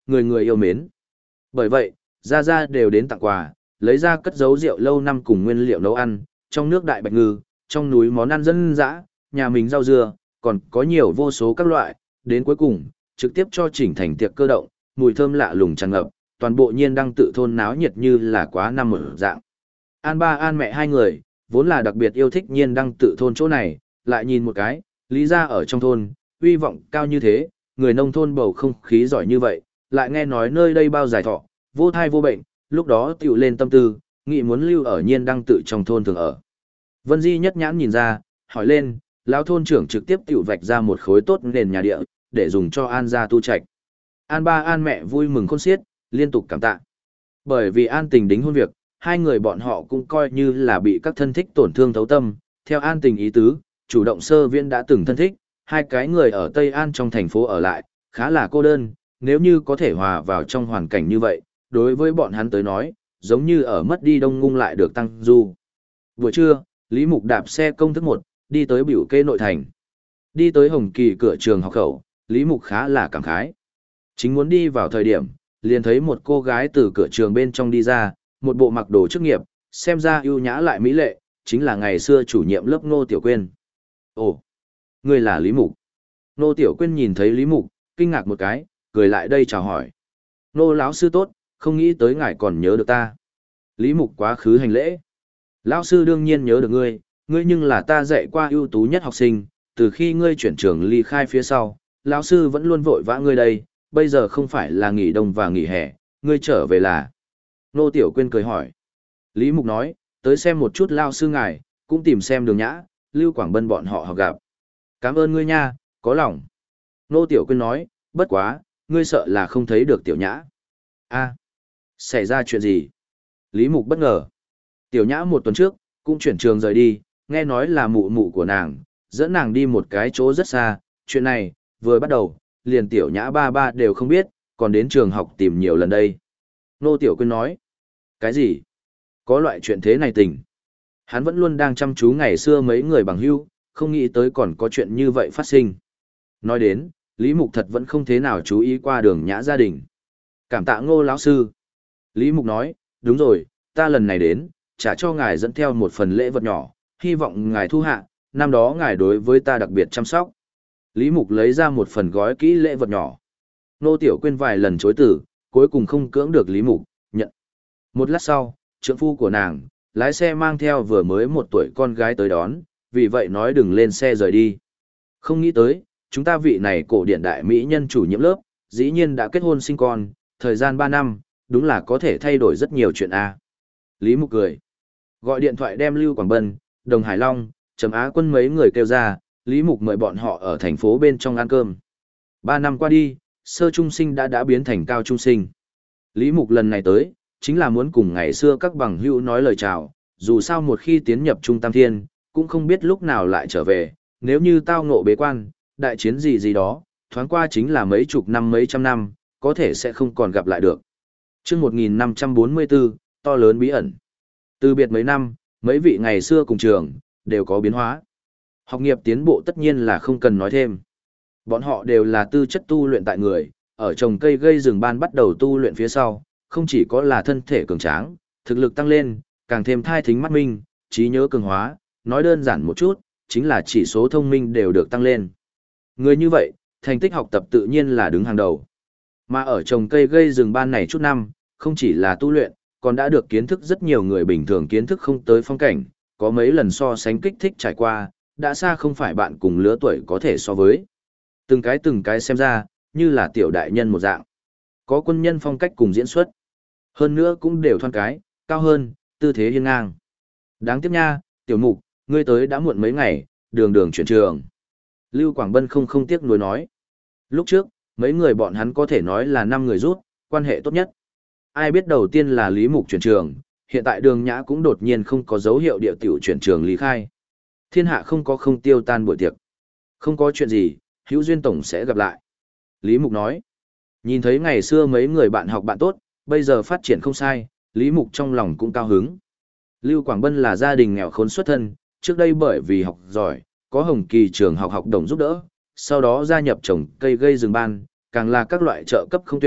người người yêu mến. Bởi vậy, gia gia đều đến tặng quà, lấy ra cất giấu rượu lâu năm cùng nguyên liệu nấu ăn, trong nước đại bạch ngư, trong núi món ăn dân dã, nhà mình rau dưa, còn có nhiều vô số các loại, đến cuối cùng, trực tiếp cho chỉnh thành tiệc cơ động, mùi thơm lạ lùng tràn ngập, toàn bộ Nhiên Đăng tự thôn náo nhiệt như là quá năm mở dạng. An ba an mẹ hai người, vốn là đặc biệt yêu thích Nhiên Đăng tự thôn chỗ này, lại nhìn một cái, lý ra ở trong thôn, uy vọng cao như thế, người nông thôn bầu không khí giỏi như vậy, lại nghe nói nơi đây bao dài thọ, vô thai vô bệnh, lúc đó tiểu lên tâm tư, nghĩ muốn lưu ở Nhiên Đăng tự trong thôn thường ở. Vân Di nhất nhãn nhìn ra, hỏi lên, lão thôn trưởng trực tiếp tiểu vạch ra một khối tốt nền nhà địa, để dùng cho An gia tu trạch. An ba an mẹ vui mừng khôn xiết, liên tục cảm tạ. Bởi vì An Tình đính hôn việc, hai người bọn họ cũng coi như là bị các thân thích tổn thương thấu tâm, theo An Tình ý tứ, chủ động sơ viễn đã từng thân thích, hai cái người ở Tây An trong thành phố ở lại, khá là cô đơn, nếu như có thể hòa vào trong hoàn cảnh như vậy, đối với bọn hắn tới nói, giống như ở mất đi đông ngung lại được tăng du. Buổi trưa, Lý Mục đạp xe công thức một, đi tới biểu kê nội thành. Đi tới Hồng Kỳ cửa trường học khẩu, Lý Mục khá là cảm khái. Chính muốn đi vào thời điểm, liền thấy một cô gái từ cửa trường bên trong đi ra, một bộ mặc đồ chức nghiệp, xem ra ưu nhã lại mỹ lệ, chính là ngày xưa chủ nhiệm lớp Ngô Tiểu Quyên. Ồ, ngươi là Lý Mục. Ngô Tiểu Quyên nhìn thấy Lý Mục, kinh ngạc một cái, cười lại đây chào hỏi. Ngô lão sư tốt, không nghĩ tới ngài còn nhớ được ta. Lý Mục quá khứ hành lễ. Lão sư đương nhiên nhớ được ngươi, ngươi nhưng là ta dạy qua ưu tú nhất học sinh, từ khi ngươi chuyển trường ly khai phía sau, lão sư vẫn luôn vội vã ngươi đây, bây giờ không phải là nghỉ đông và nghỉ hè, ngươi trở về là. Nô Tiểu Quyên cười hỏi. Lý Mục nói, tới xem một chút lão sư ngài, cũng tìm xem Đường Nhã, Lưu Quảng Bân bọn họ học gặp. Cảm ơn ngươi nha, có lòng. Nô Tiểu Quyên nói, bất quá, ngươi sợ là không thấy được Tiểu Nhã. A, xảy ra chuyện gì? Lý Mục bất ngờ. Tiểu Nhã một tuần trước, cũng chuyển trường rời đi, nghe nói là mụ mụ của nàng, dẫn nàng đi một cái chỗ rất xa, chuyện này, vừa bắt đầu, liền Tiểu Nhã ba ba đều không biết, còn đến trường học tìm nhiều lần đây. Nô Tiểu Quyên nói, cái gì? Có loại chuyện thế này tình. Hắn vẫn luôn đang chăm chú ngày xưa mấy người bằng hữu, không nghĩ tới còn có chuyện như vậy phát sinh. Nói đến, Lý Mục thật vẫn không thế nào chú ý qua Đường Nhã gia đình. Cảm tạ Ngô lão sư. Lý Mục nói, đúng rồi, ta lần này đến, trả cho ngài dẫn theo một phần lễ vật nhỏ, hy vọng ngài thu hạ, năm đó ngài đối với ta đặc biệt chăm sóc. Lý Mục lấy ra một phần gói kỹ lễ vật nhỏ. Nô Tiểu Quyên vài lần chối từ, cuối cùng không cưỡng được Lý Mục, nhận. Một lát sau, trượng phu của nàng, lái xe mang theo vừa mới một tuổi con gái tới đón, vì vậy nói đừng lên xe rời đi. Không nghĩ tới, chúng ta vị này cổ điển đại mỹ nhân chủ nhiệm lớp, dĩ nhiên đã kết hôn sinh con, thời gian ba năm, đúng là có thể thay đổi rất nhiều chuyện a. Lý Mục cười. Gọi điện thoại đem Lưu Quảng Bân, Đồng Hải Long, Trầm Á Quân mấy người kêu ra, Lý Mục mời bọn họ ở thành phố bên trong ăn cơm. Ba năm qua đi, sơ trung sinh đã đã biến thành cao trung sinh. Lý Mục lần này tới, chính là muốn cùng ngày xưa các bằng hữu nói lời chào, dù sao một khi tiến nhập Trung Tam Thiên, cũng không biết lúc nào lại trở về, nếu như tao ngộ bế quan, đại chiến gì gì đó, thoáng qua chính là mấy chục năm mấy trăm năm, có thể sẽ không còn gặp lại được. Chương một nghìn năm trăm bốn mươi tư, to lớn bí ẩn. Từ biệt mấy năm, mấy vị ngày xưa cùng trường, đều có biến hóa. Học nghiệp tiến bộ tất nhiên là không cần nói thêm. Bọn họ đều là tư chất tu luyện tại người, ở trồng cây gây rừng ban bắt đầu tu luyện phía sau, không chỉ có là thân thể cường tráng, thực lực tăng lên, càng thêm thai thính mắt minh, trí nhớ cường hóa, nói đơn giản một chút, chính là chỉ số thông minh đều được tăng lên. Người như vậy, thành tích học tập tự nhiên là đứng hàng đầu. Mà ở trồng cây gây rừng ban này chút năm, không chỉ là tu luyện, còn đã được kiến thức rất nhiều người bình thường kiến thức không tới phong cảnh, có mấy lần so sánh kích thích trải qua, đã xa không phải bạn cùng lứa tuổi có thể so với. Từng cái từng cái xem ra, như là tiểu đại nhân một dạng. Có quân nhân phong cách cùng diễn xuất. Hơn nữa cũng đều thoăn cái, cao hơn, tư thế hiên ngang. Đáng tiếc nha, tiểu mục, ngươi tới đã muộn mấy ngày, đường đường chuyển trường. Lưu Quảng Bân không không tiếc nuối nói. Lúc trước, mấy người bọn hắn có thể nói là năm người rút, quan hệ tốt nhất. Ai biết đầu tiên là Lý Mục chuyển trường, hiện tại Đường Nhã cũng đột nhiên không có dấu hiệu địa tiểu chuyển trường lý khai. Thiên hạ không có không tiêu tan buổi tiệc. Không có chuyện gì, hữu duyên tổng sẽ gặp lại. Lý Mục nói. Nhìn thấy ngày xưa mấy người bạn học bạn tốt, bây giờ phát triển không sai, Lý Mục trong lòng cũng cao hứng. Lưu Quảng Bân là gia đình nghèo khốn xuất thân, trước đây bởi vì học giỏi, có Hồng Kỳ trường học học đồng giúp đỡ, sau đó gia nhập trồng cây gây rừng ban, càng là các loại trợ cấp không tuyệt,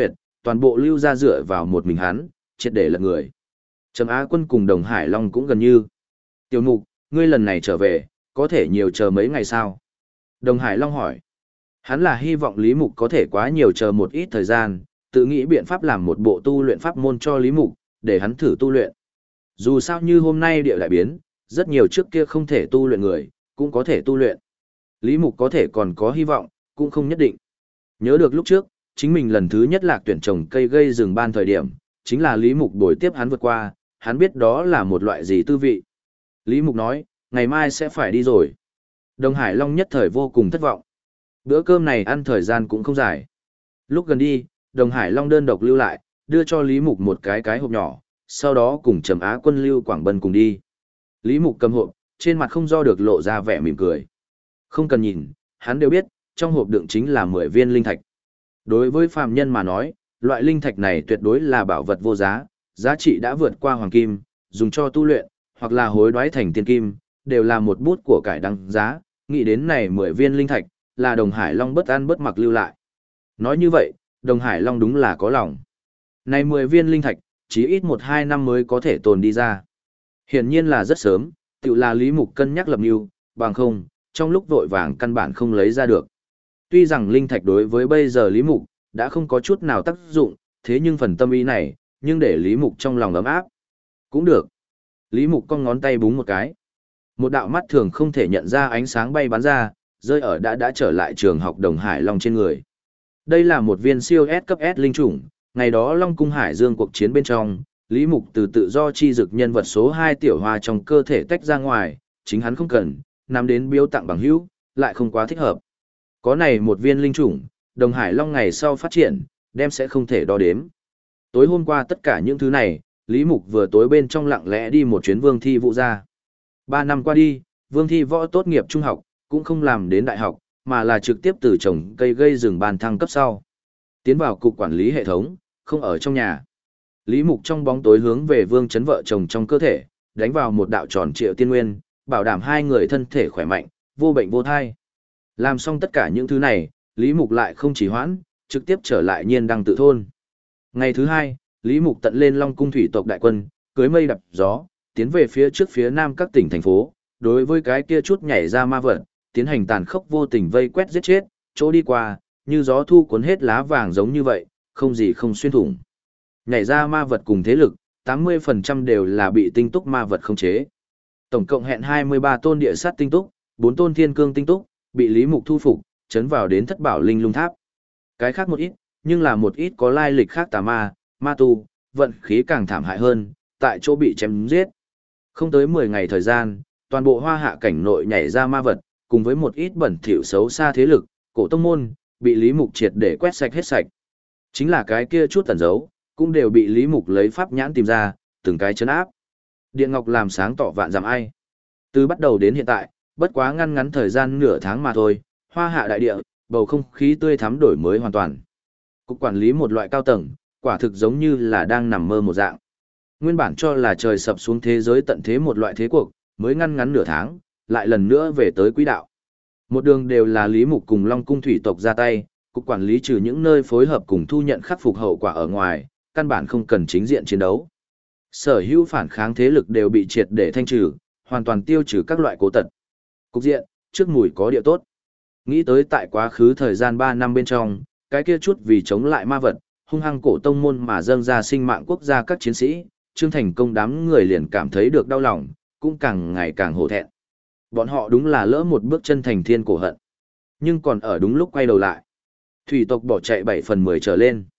toàn bộ lưu ra dựa vào một mình hắn, triệt để lật người. Trầm Á Quân cùng Đồng Hải Long cũng gần như. Tiểu Mục, ngươi lần này trở về, có thể nhiều chờ mấy ngày sao? Đồng Hải Long hỏi. Hắn là hy vọng Lý Mục có thể quá nhiều chờ một ít thời gian, tự nghĩ biện pháp làm một bộ tu luyện pháp môn cho Lý Mục, để hắn thử tu luyện. Dù sao như hôm nay địa lại biến, rất nhiều trước kia không thể tu luyện người, cũng có thể tu luyện. Lý Mục có thể còn có hy vọng, cũng không nhất định. Nhớ được lúc trước, chính mình lần thứ nhất lạc tuyển trồng cây gây rừng ban thời điểm, chính là Lý Mục bồi tiếp hắn vượt qua, hắn biết đó là một loại gì tư vị. Lý Mục nói, ngày mai sẽ phải đi rồi. Đồng Hải Long nhất thời vô cùng thất vọng. Bữa cơm này ăn thời gian cũng không dài. Lúc gần đi, Đồng Hải Long đơn độc lưu lại, đưa cho Lý Mục một cái cái hộp nhỏ, sau đó cùng Trầm Á Quân Lưu Quảng Bân cùng đi. Lý Mục cầm hộp, trên mặt không do được lộ ra vẻ mỉm cười. Không cần nhìn, hắn đều biết, trong hộp đựng chính là mười viên linh thạch. Đối với phàm nhân mà nói, loại linh thạch này tuyệt đối là bảo vật vô giá, giá trị đã vượt qua hoàng kim, dùng cho tu luyện, hoặc là hối đoái thành tiên kim, đều là một bút của cải đăng giá, nghĩ đến này mười viên linh thạch, là Đồng Hải Long bất an bất mặc lưu lại. Nói như vậy, Đồng Hải Long đúng là có lòng. Này mười viên linh thạch, chỉ ít một hai năm mới có thể tồn đi ra. Hiển nhiên là rất sớm, tự là Lý Mục cân nhắc lập mưu, bằng không, trong lúc vội vàng căn bản không lấy ra được. Tuy rằng linh thạch đối với bây giờ Lý Mục, đã không có chút nào tác dụng, thế nhưng phần tâm ý này, nhưng để Lý Mục trong lòng ấm áp. Cũng được. Lý Mục cong ngón tay búng một cái. Một đạo mắt thường không thể nhận ra ánh sáng bay bắn ra, rơi ở đã đã trở lại trường học Đồng Hải Long trên người. Đây là một viên siêu S cấp S linh chủng, ngày đó Long Cung Hải Dương cuộc chiến bên trong, Lý Mục từ tự do chi dực nhân vật số hai tiểu hoa trong cơ thể tách ra ngoài, chính hắn không cần, nắm đến biếu tặng bằng hữu, lại không quá thích hợp. Có này một viên linh chủng, Đồng Hải Long ngày sau phát triển, đem sẽ không thể đo đếm. Tối hôm qua tất cả những thứ này, Lý Mục vừa tối bên trong lặng lẽ đi một chuyến Vương Thi Vũ ra. Ba năm qua đi, Vương Thi Võ tốt nghiệp trung học, cũng không làm đến đại học, mà là trực tiếp từ trồng cây gây rừng ban thăng cấp sau. Tiến vào cục quản lý hệ thống, không ở trong nhà. Lý Mục trong bóng tối hướng về Vương Chấn vợ chồng trong cơ thể, đánh vào một đạo tròn triệu tiên nguyên, bảo đảm hai người thân thể khỏe mạnh, vô bệnh vô thai. Làm xong tất cả những thứ này, Lý Mục lại không chỉ hoãn, trực tiếp trở lại Nhiên Đăng tự thôn. Ngày thứ hai, Lý Mục tận lên Long Cung thủy tộc đại quân, cưới mây đập gió, tiến về phía trước phía nam các tỉnh thành phố, đối với cái kia chút nhảy ra ma vật, tiến hành tàn khốc vô tình vây quét giết chết, chỗ đi qua, như gió thu cuốn hết lá vàng giống như vậy, không gì không xuyên thủng. Nhảy ra ma vật cùng thế lực, tám mươi phần trăm đều là bị tinh túc ma vật khống chế. Tổng cộng hẹn hai mươi ba tôn địa sát tinh túc, bốn tôn thiên cương tinh túc, bị Lý Mục thu phục, chấn vào đến thất bảo linh lung tháp. Cái khác một ít, nhưng là một ít có lai lịch khác tà ma, ma tu, vận khí càng thảm hại hơn, tại chỗ bị chém giết. Không tới mười ngày thời gian, toàn bộ hoa hạ cảnh nội nhảy ra ma vật, cùng với một ít bẩn thỉu xấu xa thế lực, cổ tông môn, bị Lý Mục triệt để quét sạch hết sạch. Chính là cái kia chút tẩn giấu, cũng đều bị Lý Mục lấy pháp nhãn tìm ra, từng cái chấn áp. Điện Ngọc làm sáng tỏ vạn giảm ai. Từ bắt đầu đến hiện tại, bất quá ngăn ngắn thời gian nửa tháng mà thôi, hoa hạ đại địa, bầu không khí tươi thắm đổi mới hoàn toàn. Cục quản lý một loại cao tầng, quả thực giống như là đang nằm mơ một dạng. Nguyên bản cho là trời sập xuống thế giới tận thế một loại thế cuộc, mới ngăn ngắn nửa tháng, lại lần nữa về tới quỹ đạo. Một đường đều là Lý Mục cùng Long Cung thủy tộc ra tay, cục quản lý trừ những nơi phối hợp cùng thu nhận khắc phục hậu quả ở ngoài, căn bản không cần chính diện chiến đấu. Sở hữu phản kháng thế lực đều bị triệt để thanh trừ, hoàn toàn tiêu trừ các loại cố tật. Cục diện, trước mùi có địa tốt. Nghĩ tới tại quá khứ thời gian ba năm bên trong, cái kia chút vì chống lại ma vật, hung hăng cổ tông môn mà dâng ra sinh mạng quốc gia các chiến sĩ, Trương Thành Công đám người liền cảm thấy được đau lòng, cũng càng ngày càng hổ thẹn. Bọn họ đúng là lỡ một bước chân thành thiên cổ hận. Nhưng còn ở đúng lúc quay đầu lại. Thủy tộc bỏ chạy bảy phần mười trở lên.